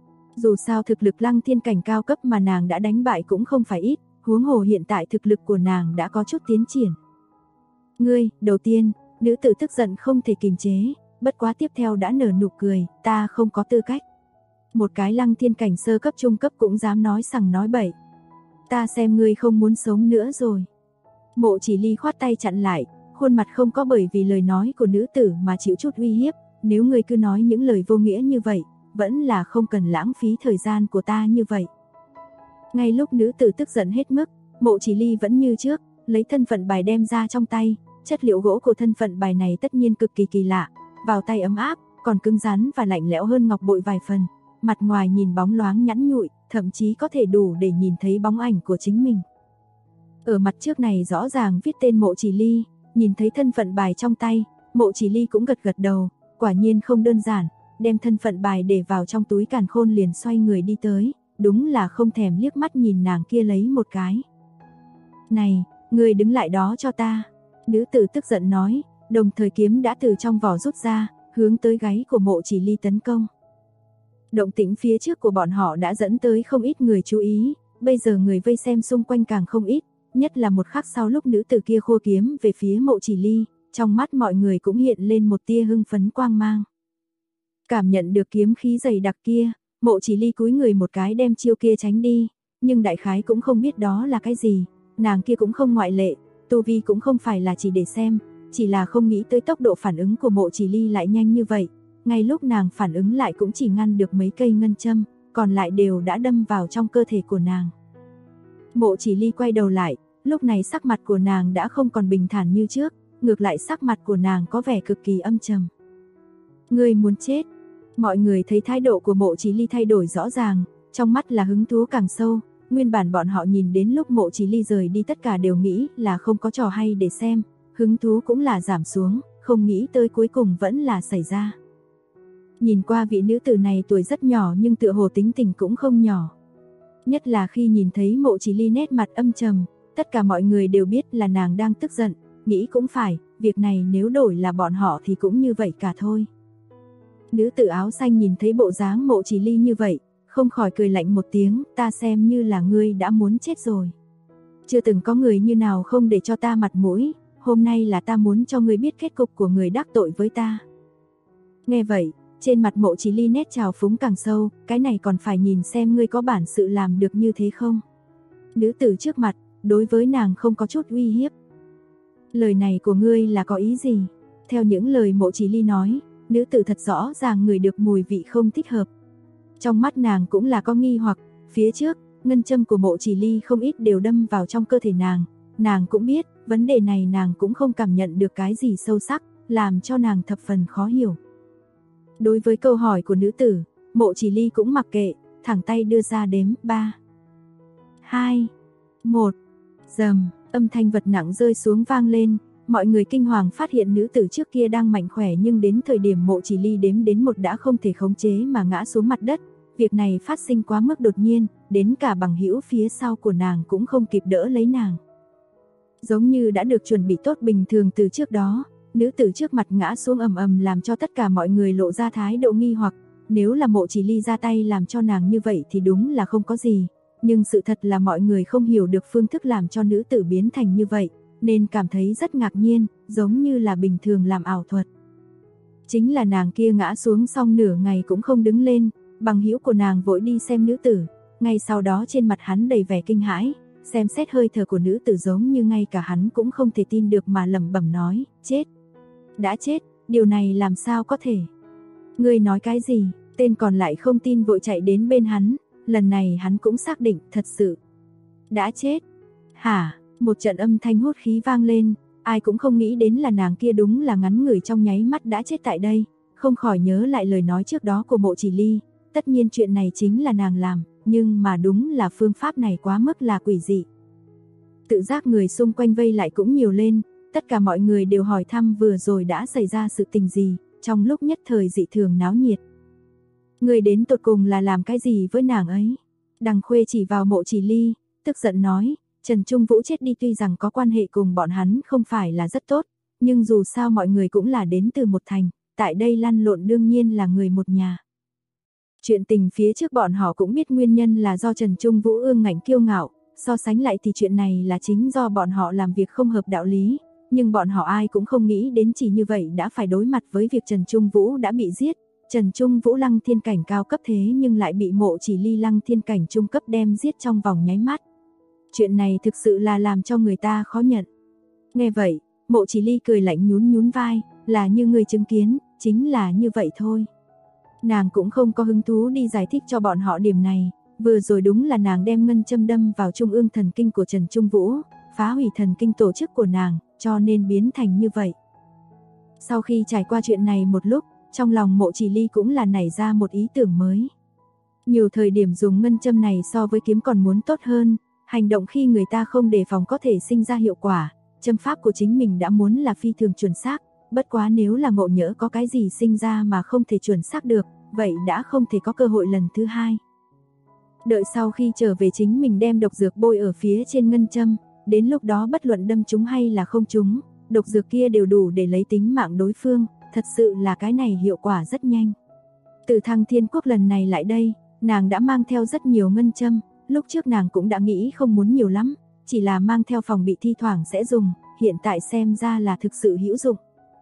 B: Dù sao thực lực Lăng Thiên cảnh cao cấp mà nàng đã đánh bại cũng không phải ít, huống hồ hiện tại thực lực của nàng đã có chút tiến triển. Ngươi, đầu tiên, nữ tử tức giận không thể kiềm chế, bất quá tiếp theo đã nở nụ cười, ta không có tư cách. Một cái Lăng Thiên cảnh sơ cấp trung cấp cũng dám nói sằng nói bậy. Ta xem ngươi không muốn sống nữa rồi. Mộ Chỉ Ly khoát tay chặn lại, khuôn mặt không có bởi vì lời nói của nữ tử mà chịu chút uy hiếp, nếu ngươi cứ nói những lời vô nghĩa như vậy, vẫn là không cần lãng phí thời gian của ta như vậy. Ngay lúc nữ tử tức giận hết mức, Mộ Chỉ Ly vẫn như trước, lấy thân phận bài đem ra trong tay, chất liệu gỗ của thân phận bài này tất nhiên cực kỳ kỳ lạ, vào tay ấm áp, còn cứng rắn và lạnh lẽo hơn ngọc bội vài phần, mặt ngoài nhìn bóng loáng nhẵn nhụi, thậm chí có thể đủ để nhìn thấy bóng ảnh của chính mình. Ở mặt trước này rõ ràng viết tên Mộ Chỉ Ly, nhìn thấy thân phận bài trong tay, Mộ Chỉ Ly cũng gật gật đầu, quả nhiên không đơn giản, đem thân phận bài để vào trong túi càn khôn liền xoay người đi tới, đúng là không thèm liếc mắt nhìn nàng kia lấy một cái. Này, ngươi đứng lại đó cho ta, nữ tử tức giận nói, đồng thời kiếm đã từ trong vỏ rút ra, hướng tới gáy của Mộ Chỉ Ly tấn công. Động tĩnh phía trước của bọn họ đã dẫn tới không ít người chú ý, bây giờ người vây xem xung quanh càng không ít, nhất là một khắc sau lúc nữ tử kia khua kiếm về phía Mộ Chỉ Ly, trong mắt mọi người cũng hiện lên một tia hưng phấn quang mang. Cảm nhận được kiếm khí dày đặc kia, Mộ Chỉ Ly cúi người một cái đem chiêu kia tránh đi, nhưng đại khái cũng không biết đó là cái gì, nàng kia cũng không ngoại lệ, tu vi cũng không phải là chỉ để xem, chỉ là không nghĩ tới tốc độ phản ứng của Mộ Chỉ Ly lại nhanh như vậy, ngay lúc nàng phản ứng lại cũng chỉ ngăn được mấy cây ngân châm, còn lại đều đã đâm vào trong cơ thể của nàng. Mộ Chỉ Ly quay đầu lại, lúc này sắc mặt của nàng đã không còn bình thản như trước, ngược lại sắc mặt của nàng có vẻ cực kỳ âm trầm. Ngươi muốn chết. Mọi người thấy thái độ của Mộ Chỉ Ly thay đổi rõ ràng, trong mắt là hứng thú càng sâu. Nguyên bản bọn họ nhìn đến lúc Mộ Chỉ Ly rời đi tất cả đều nghĩ là không có trò hay để xem, hứng thú cũng là giảm xuống, không nghĩ tới cuối cùng vẫn là xảy ra. Nhìn qua vị nữ tử này tuổi rất nhỏ nhưng tựa hồ tính tình cũng không nhỏ. Nhất là khi nhìn thấy Mộ Chỉ Ly nét mặt âm trầm, tất cả mọi người đều biết là nàng đang tức giận, nghĩ cũng phải, việc này nếu đổi là bọn họ thì cũng như vậy cả thôi. Nữ tử áo xanh nhìn thấy bộ dáng Mộ Chỉ Ly như vậy, không khỏi cười lạnh một tiếng, ta xem như là ngươi đã muốn chết rồi. Chưa từng có người như nào không để cho ta mặt mũi, hôm nay là ta muốn cho ngươi biết kết cục của người đắc tội với ta. Nghe vậy, trên mặt Mộ Chỉ Ly nét trào phúng càng sâu, cái này còn phải nhìn xem ngươi có bản sự làm được như thế không. Nữ tử trước mặt, đối với nàng không có chút uy hiếp. Lời này của ngươi là có ý gì? Theo những lời Mộ Chỉ Ly nói, nữ tử thật rõ ràng ngửi được mùi vị không thích hợp. Trong mắt nàng cũng là có nghi hoặc, phía trước, ngân châm của Mộ Chỉ Ly không ít đều đâm vào trong cơ thể nàng cũng biết, vấn đề này nàng cũng không cảm nhận được cái gì sâu sắc, làm cho nàng thập phần khó hiểu. Đối với câu hỏi của nữ tử, Mộ Chỉ Ly cũng mặc kệ, thẳng tay đưa ra đếm 3, 2, 1, rầm, âm thanh vật nặng rơi xuống vang lên, mọi người kinh hoàng phát hiện nữ tử trước kia đang mạnh khỏe nhưng đến thời điểm Mộ Chỉ Ly đếm đến 1 đã không thể khống chế mà ngã xuống mặt đất. Việc này phát sinh quá mức đột nhiên, đến cả bằng hữu phía sau của nàng cũng không kịp đỡ lấy nàng. Giống như đã được chuẩn bị tốt bình thường từ trước đó, nữ tử trước mặt ngã xuống ầm ầm làm cho tất cả mọi người lộ ra thái độ nghi hoặc, nếu là Mộ Chỉ Ly ra tay làm cho nàng như vậy thì đúng là không có gì, nhưng sự thật là mọi người không hiểu được phương thức làm cho nữ tử biến thành như vậy, nên cảm thấy rất ngạc nhiên, giống như là bình thường làm ảo thuật. Chính là nàng kia ngã xuống xong nửa ngày cũng không đứng lên, bằng hữu của nàng vội đi xem nữ tử, ngay sau đó trên mặt hắn đầy vẻ kinh hãi, xem xét hơi thở của nữ tử giống như ngay cả hắn cũng không thể tin được mà lẩm bẩm nói, chết. Đã chết, điều này làm sao có thể? Ngươi nói cái gì? Tên còn lại không tin vội chạy đến bên hắn, lần này hắn cũng xác định thật sự. Đã chết. Hả? Một trận âm thanh hốt khí vang lên, ai cũng không nghĩ đến là nàng kia đúng là ngắn ngủi trong nháy mắt đã chết tại đây, không khỏi nhớ lại lời nói trước đó của Mộ Chỉ Ly, tất nhiên chuyện này chính là nàng làm, nhưng mà đúng là phương pháp này quá mức là quỷ dị. Tự giác người xung quanh vây lại cũng nhiều lên, tất cả mọi người đều hỏi thăm vừa rồi đã xảy ra sự tình gì, trong lúc nhất thời dị thường náo nhiệt. Người đến tột cùng là làm cái gì với nàng ấy? Đằng Khuê chỉ vào Mộ Chỉ Ly, tức giận nói, Trần Trung Vũ chết đi tuy rằng có quan hệ cùng bọn hắn không phải là rất tốt, nhưng dù sao mọi người cũng là đến từ một thành, tại đây lăn lộn đương nhiên là người một nhà. Chuyện tình phía trước bọn họ cũng biết nguyên nhân là do Trần Trung Vũ ương ngạnh kiêu ngạo, so sánh lại thì chuyện này là chính do bọn họ làm việc không hợp đạo lý, nhưng bọn họ ai cũng không nghĩ đến chỉ như vậy đã phải đối mặt với việc Trần Trung Vũ đã bị giết. Trần Trung Vũ lăng thiên cảnh cao cấp thế nhưng lại bị Mộ Chỉ Ly lăng thiên cảnh trung cấp đem giết trong vòng nháy mắt. Chuyện này thực sự là làm cho người ta khó nhận. Nghe vậy, Mộ Chỉ Ly cười lạnh nhún nhún vai, là như người chứng kiến, chính là như vậy thôi. Nàng cũng không có hứng thú đi giải thích cho bọn họ điểm này, vừa rồi đúng là nàng đem ngân châm đâm vào trung ương thần kinh của Trần Trung Vũ, phá hủy thần kinh tổ chức của nàng, cho nên biến thành như vậy. Sau khi trải qua chuyện này một lúc, trong lòng Mộ Chỉ Ly cũng là nảy ra một ý tưởng mới. Nhiều thời điểm dùng ngân châm này so với kiếm còn muốn tốt hơn, hành động khi người ta không đề phòng có thể sinh ra hiệu quả, châm pháp của chính mình đã muốn là phi thường chuẩn xác, bất quá nếu là ngộ nhỡ có cái gì sinh ra mà không thể chuẩn xác được, vậy đã không thể có cơ hội lần thứ hai. Đợi sau khi trở về chính mình đem độc dược bôi ở phía trên ngân châm, đến lúc đó bất luận đâm trúng hay là không trúng, độc dược kia đều đủ để lấy tính mạng đối phương, thật sự là cái này hiệu quả rất nhanh. Từ Thăng Thiên Quốc lần này lại đây, nàng đã mang theo rất nhiều ngân châm, lúc trước nàng cũng đã nghĩ không muốn nhiều lắm, chỉ là mang theo phòng bị thi thoảng sẽ dùng, hiện tại xem ra là thực sự hữu dụng.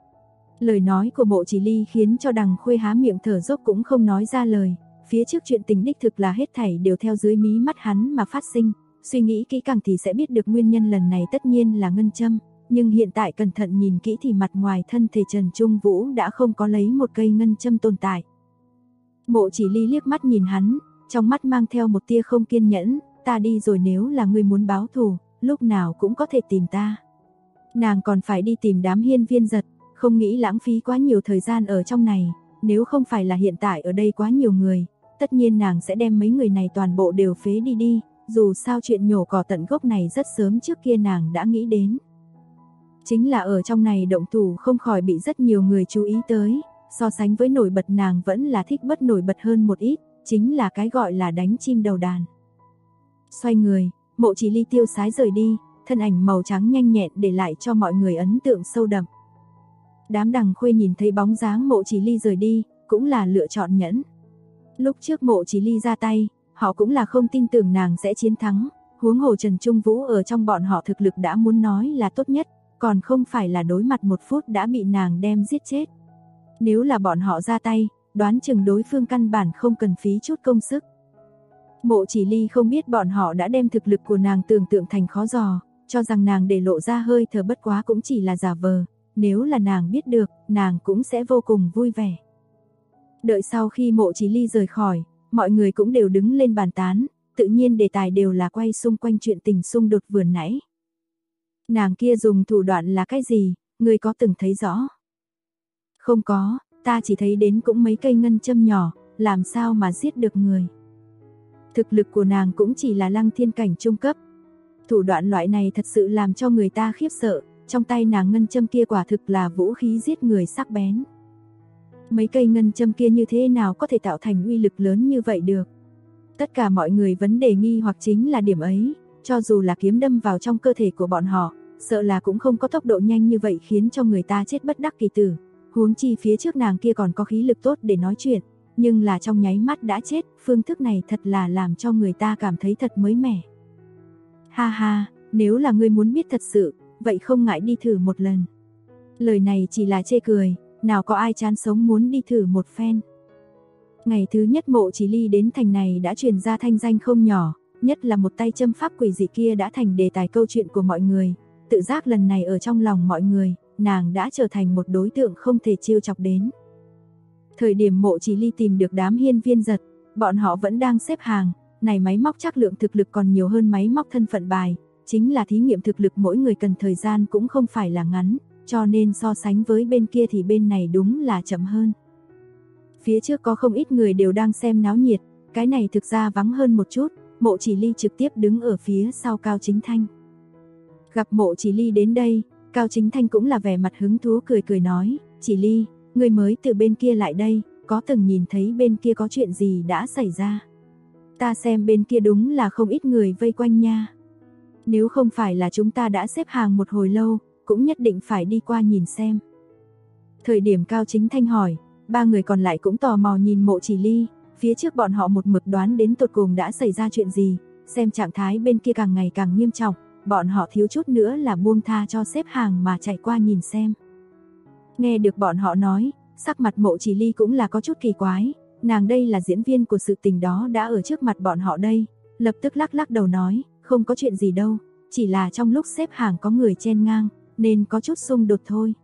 B: Lời nói của Mộ Chỉ Ly khiến cho Đằng Khuê há miệng thở dốc cũng không nói ra lời, phía trước chuyện tình đích thực là hết thảy đều theo dưới mí mắt hắn mà phát sinh, suy nghĩ kỹ càng thì sẽ biết được nguyên nhân lần này tất nhiên là ngân châm, nhưng hiện tại cẩn thận nhìn kỹ thì mặt ngoài thân thể Trần Trung Vũ đã không có lấy một cây ngân châm tồn tại. Mộ Chỉ Ly liếc mắt nhìn hắn, trong mắt mang theo một tia không kiên nhẫn, ta đi rồi, nếu là ngươi muốn báo thù, lúc nào cũng có thể tìm ta. Nàng còn phải đi tìm đám Hiên Viên Giật, không nghĩ lãng phí quá nhiều thời gian ở trong này, nếu không phải là hiện tại ở đây quá nhiều người, tất nhiên nàng sẽ đem mấy người này toàn bộ đều phế đi, dù sao chuyện nhổ cỏ tận gốc này rất sớm trước kia nàng đã nghĩ đến. Chính là ở trong này động thủ không khỏi bị rất nhiều người chú ý tới, so sánh với nổi bật nàng vẫn là thích bất nổi bật hơn một ít, chính là cái gọi là đánh chim đầu đàn. Xoay người, Mộ Chỉ Ly tiêu sái rời đi, thân ảnh màu trắng nhanh nhẹn để lại cho mọi người ấn tượng sâu đậm. Đám Đằng Khuê nhìn thấy bóng dáng Mộ Chỉ Ly rời đi, cũng là lựa chọn nhẫn. Lúc trước Mộ Chỉ Ly ra tay, họ cũng là không tin tưởng nàng sẽ chiến thắng, huống hồ Trần Trung Vũ ở trong bọn họ thực lực đã muốn nói là tốt nhất, còn không phải là đối mặt 1 phút đã bị nàng đem giết chết. Nếu là bọn họ ra tay, đoán chừng đối phương căn bản không cần phí chút công sức. Mộ Chỉ Ly không biết bọn họ đã đem thực lực của nàng tưởng tượng thành khó dò, cho rằng nàng để lộ ra hơi thở bất quá cũng chỉ là giả vờ, nếu là nàng biết được, nàng cũng sẽ vô cùng vui vẻ. Đợi sau khi Mộ Chỉ Ly rời khỏi, mọi người cũng đều đứng lên bàn tán, tự nhiên đề tài đều là quay xung quanh chuyện tình xung đột vừa nãy. Nàng kia dùng thủ đoạn là cái gì, ngươi có từng thấy rõ? Không có, ta chỉ thấy đến cũng mấy cây ngân châm nhỏ, làm sao mà giết được người. Thực lực của nàng cũng chỉ là lăng thiên cảnh trung cấp. Thủ đoạn loại này thật sự làm cho người ta khiếp sợ, trong tay nàng ngân châm kia quả thực là vũ khí giết người sắc bén. Mấy cây ngân châm kia như thế nào có thể tạo thành uy lực lớn như vậy được? Tất cả mọi người vấn đề nghi hoặc chính là điểm ấy, cho dù là kiếm đâm vào trong cơ thể của bọn họ, sợ là cũng không có tốc độ nhanh như vậy khiến cho người ta chết bất đắc kỳ tử. Huống chi phía trước nàng kia còn có khí lực tốt để nói chuyện, nhưng là trong nháy mắt đã chết, phương thức này thật là làm cho người ta cảm thấy thật mới mẻ. Ha ha, nếu là ngươi muốn biết thật sự, vậy không ngại đi thử một lần. Lời này chỉ là chê cười, nào có ai chán sống muốn đi thử một phen. Ngày thứ nhất Mộ Chỉ Ly đến thành này đã truyền ra thanh danh không nhỏ, nhất là một tay châm pháp quỷ dị kia đã thành đề tài câu chuyện của mọi người, tự giác lần này ở trong lòng mọi người, nàng đã trở thành một đối tượng không thể trêu chọc đến. Thời điểm Mộ Chỉ Ly tìm được đám Hiên Viên Giật, bọn họ vẫn đang xếp hàng, này máy móc chắc lượng thực lực còn nhiều hơn máy móc thân phận bài, chính là thí nghiệm thực lực mỗi người cần thời gian cũng không phải là ngắn, cho nên so sánh với bên kia thì bên này đúng là chậm hơn. Phía trước có không ít người đều đang xem náo nhiệt, cái này thực ra vắng hơn một chút, Mộ Chỉ Ly trực tiếp đứng ở phía sau Cao Chính Thanh. Gặp Mộ Chỉ Ly đến đây, Cao Chính Thanh cũng là vẻ mặt hứng thú cười cười nói, Chỉ Ly, người mới từ bên kia lại đây, có từng nhìn thấy bên kia có chuyện gì đã xảy ra? Ta xem bên kia đúng là không ít người vây quanh nha. Nếu không phải là chúng ta đã xếp hàng một hồi lâu, cũng nhất định phải đi qua nhìn xem. Thời điểm Cao Chính Thanh hỏi, 3 người còn lại cũng tò mò nhìn Mộ Chỉ Ly, phía trước bọn họ một mực đoán đến tột cùng đã xảy ra chuyện gì, xem trạng thái bên kia càng ngày càng nghiêm trọng, bọn họ thiếu chút nữa là buông tha cho xếp hàng mà chạy qua nhìn xem. Nghe được bọn họ nói, sắc mặt Mộ Chỉ Ly cũng là có chút kỳ quái, nàng đây là diễn viên của sự tình đó đã ở trước mặt bọn họ đây, lập tức lắc lắc đầu nói, không có chuyện gì đâu, chỉ là trong lúc xếp hàng có người chen ngang, nên có chút xung đột thôi.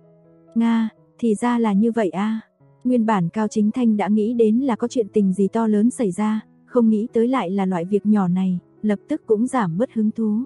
B: Nga, thì ra là như vậy a. Nguyên bản Cao Chính Thanh đã nghĩ đến là có chuyện tình gì to lớn xảy ra, không nghĩ tới lại là loại việc nhỏ này, lập tức cũng giảm bớt hứng thú.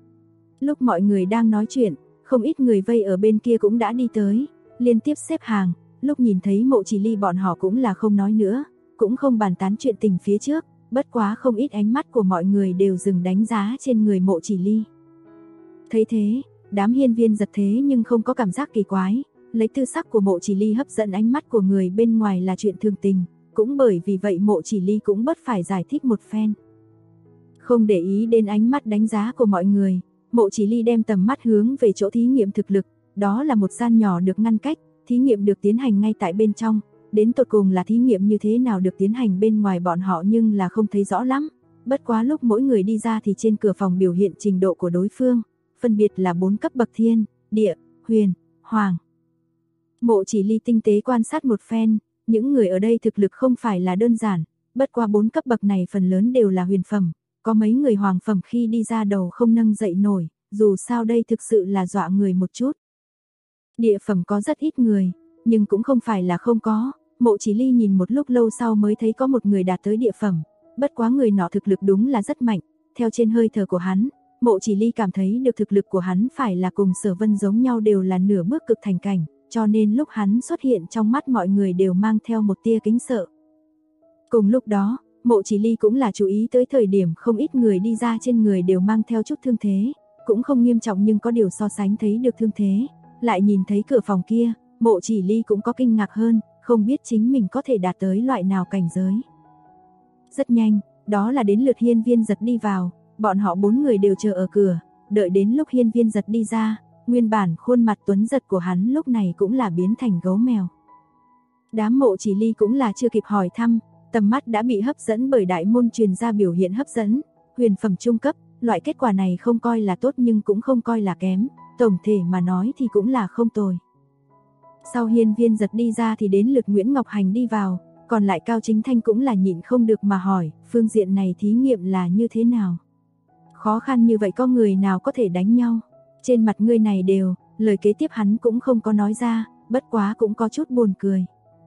B: Lúc mọi người đang nói chuyện, không ít người vây ở bên kia cũng đã đi tới, liên tiếp xếp hàng, lúc nhìn thấy Mộ Chỉ Ly bọn họ cũng là không nói nữa, cũng không bàn tán chuyện tình phía trước, bất quá không ít ánh mắt của mọi người đều dừng đánh giá trên người Mộ Chỉ Ly. Thấy thế, đám Hiên Viên Giật thế nhưng không có cảm giác kỳ quái, lấy tư sắc của Mộ Chỉ Ly hấp dẫn ánh mắt của người bên ngoài là chuyện thường tình, cũng bởi vì vậy Mộ Chỉ Ly cũng bất phải giải thích một phen. Không để ý đến ánh mắt đánh giá của mọi người, Mộ Chỉ Ly đem tầm mắt hướng về chỗ thí nghiệm thực lực, đó là một gian nhỏ được ngăn cách, thí nghiệm được tiến hành ngay tại bên trong, đến tột cùng là thí nghiệm như thế nào được tiến hành bên ngoài bọn họ nhưng là không thấy rõ lắm, bất quá lúc mỗi người đi ra thì trên cửa phòng biểu hiện trình độ của đối phương, phân biệt là 4 cấp bậc thiên, địa, huyền, hoàng. Mộ Chỉ Ly tinh tế quan sát một phen, những người ở đây thực lực không phải là đơn giản, bất qua 4 cấp bậc này phần lớn đều là huyền phẩm, có mấy người hoàng phẩm khi đi ra đầu không nâng dậy nổi, dù sao đây thực sự là dọa người một chút. Địa phẩm có rất ít người, nhưng cũng không phải là không có, Mộ Chỉ Ly nhìn một lúc lâu sau mới thấy có một người đạt tới địa phẩm, bất quá người nọ thực lực đúng là rất mạnh, theo trên hơi thở của hắn, Mộ Chỉ Ly cảm thấy được thực lực của hắn phải là cùng Sở Vân giống nhau, đều là nửa bước cực thành cảnh, cho nên lúc hắn xuất hiện trong mắt mọi người đều mang theo một tia kính sợ. Cùng lúc đó, Mộ Chỉ Ly cũng là chú ý tới thời điểm không ít người đi ra trên người đều mang theo chút thương thế, cũng không nghiêm trọng nhưng có điều so sánh thấy được thương thế, lại nhìn thấy cửa phòng kia, Mộ Chỉ Ly cũng có kinh ngạc hơn, không biết chính mình có thể đạt tới loại nào cảnh giới. Rất nhanh, đó là đến lượt Hiên Viên Giật đi vào, bọn họ 4 người đều chờ ở cửa, đợi đến lúc Hiên Viên Giật đi ra, nguyên bản khuôn mặt tuấn giật của hắn lúc này cũng là biến thành gấu mèo. Đám Mộ Chỉ Ly cũng là chưa kịp hỏi thăm, tầm mắt đã bị hấp dẫn bởi đại môn truyền ra biểu hiện hấp dẫn, huyền phẩm trung cấp, loại kết quả này không coi là tốt nhưng cũng không coi là kém, tổng thể mà nói thì cũng là không tồi. Sau Hiên Viên Giật đi ra thì đến lượt Nguyễn Ngọc Hành đi vào, còn lại Cao Chính Thanh cũng là nhịn không được mà hỏi, phương diện này thí nghiệm là như thế nào? Khó khăn như vậy có người nào có thể đánh nhau? Trên mặt người này đều, lời kế tiếp hắn cũng không có nói ra, bất quá cũng có chút buồn cười.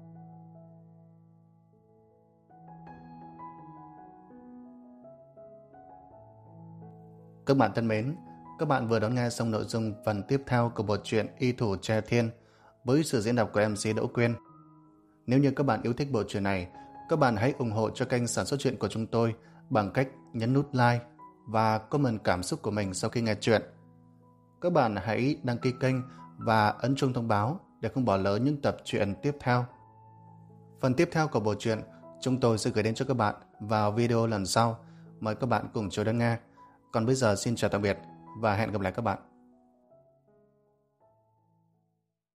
A: Các bạn thân mến, các bạn vừa đón nghe xong nội dung phần tiếp theo của bộ truyện Y Thủ Tre Thiên với sự diễn đọc của MC Đỗ Quyên. Nếu như các bạn yêu thích bộ truyện này, các bạn hãy ủng hộ cho kênh sản xuất truyện của chúng tôi bằng cách nhấn nút like và comment cảm xúc của mình sau khi nghe truyện. Các bạn hãy đăng ký kênh và ấn chuông thông báo để không bỏ lỡ những tập truyện tiếp theo. Phần tiếp theo của bộ truyện chúng tôi sẽ gửi đến cho các bạn vào video lần sau. Mời các bạn cùng chờ đón nghe. Còn bây giờ xin chào tạm biệt và hẹn gặp lại các bạn.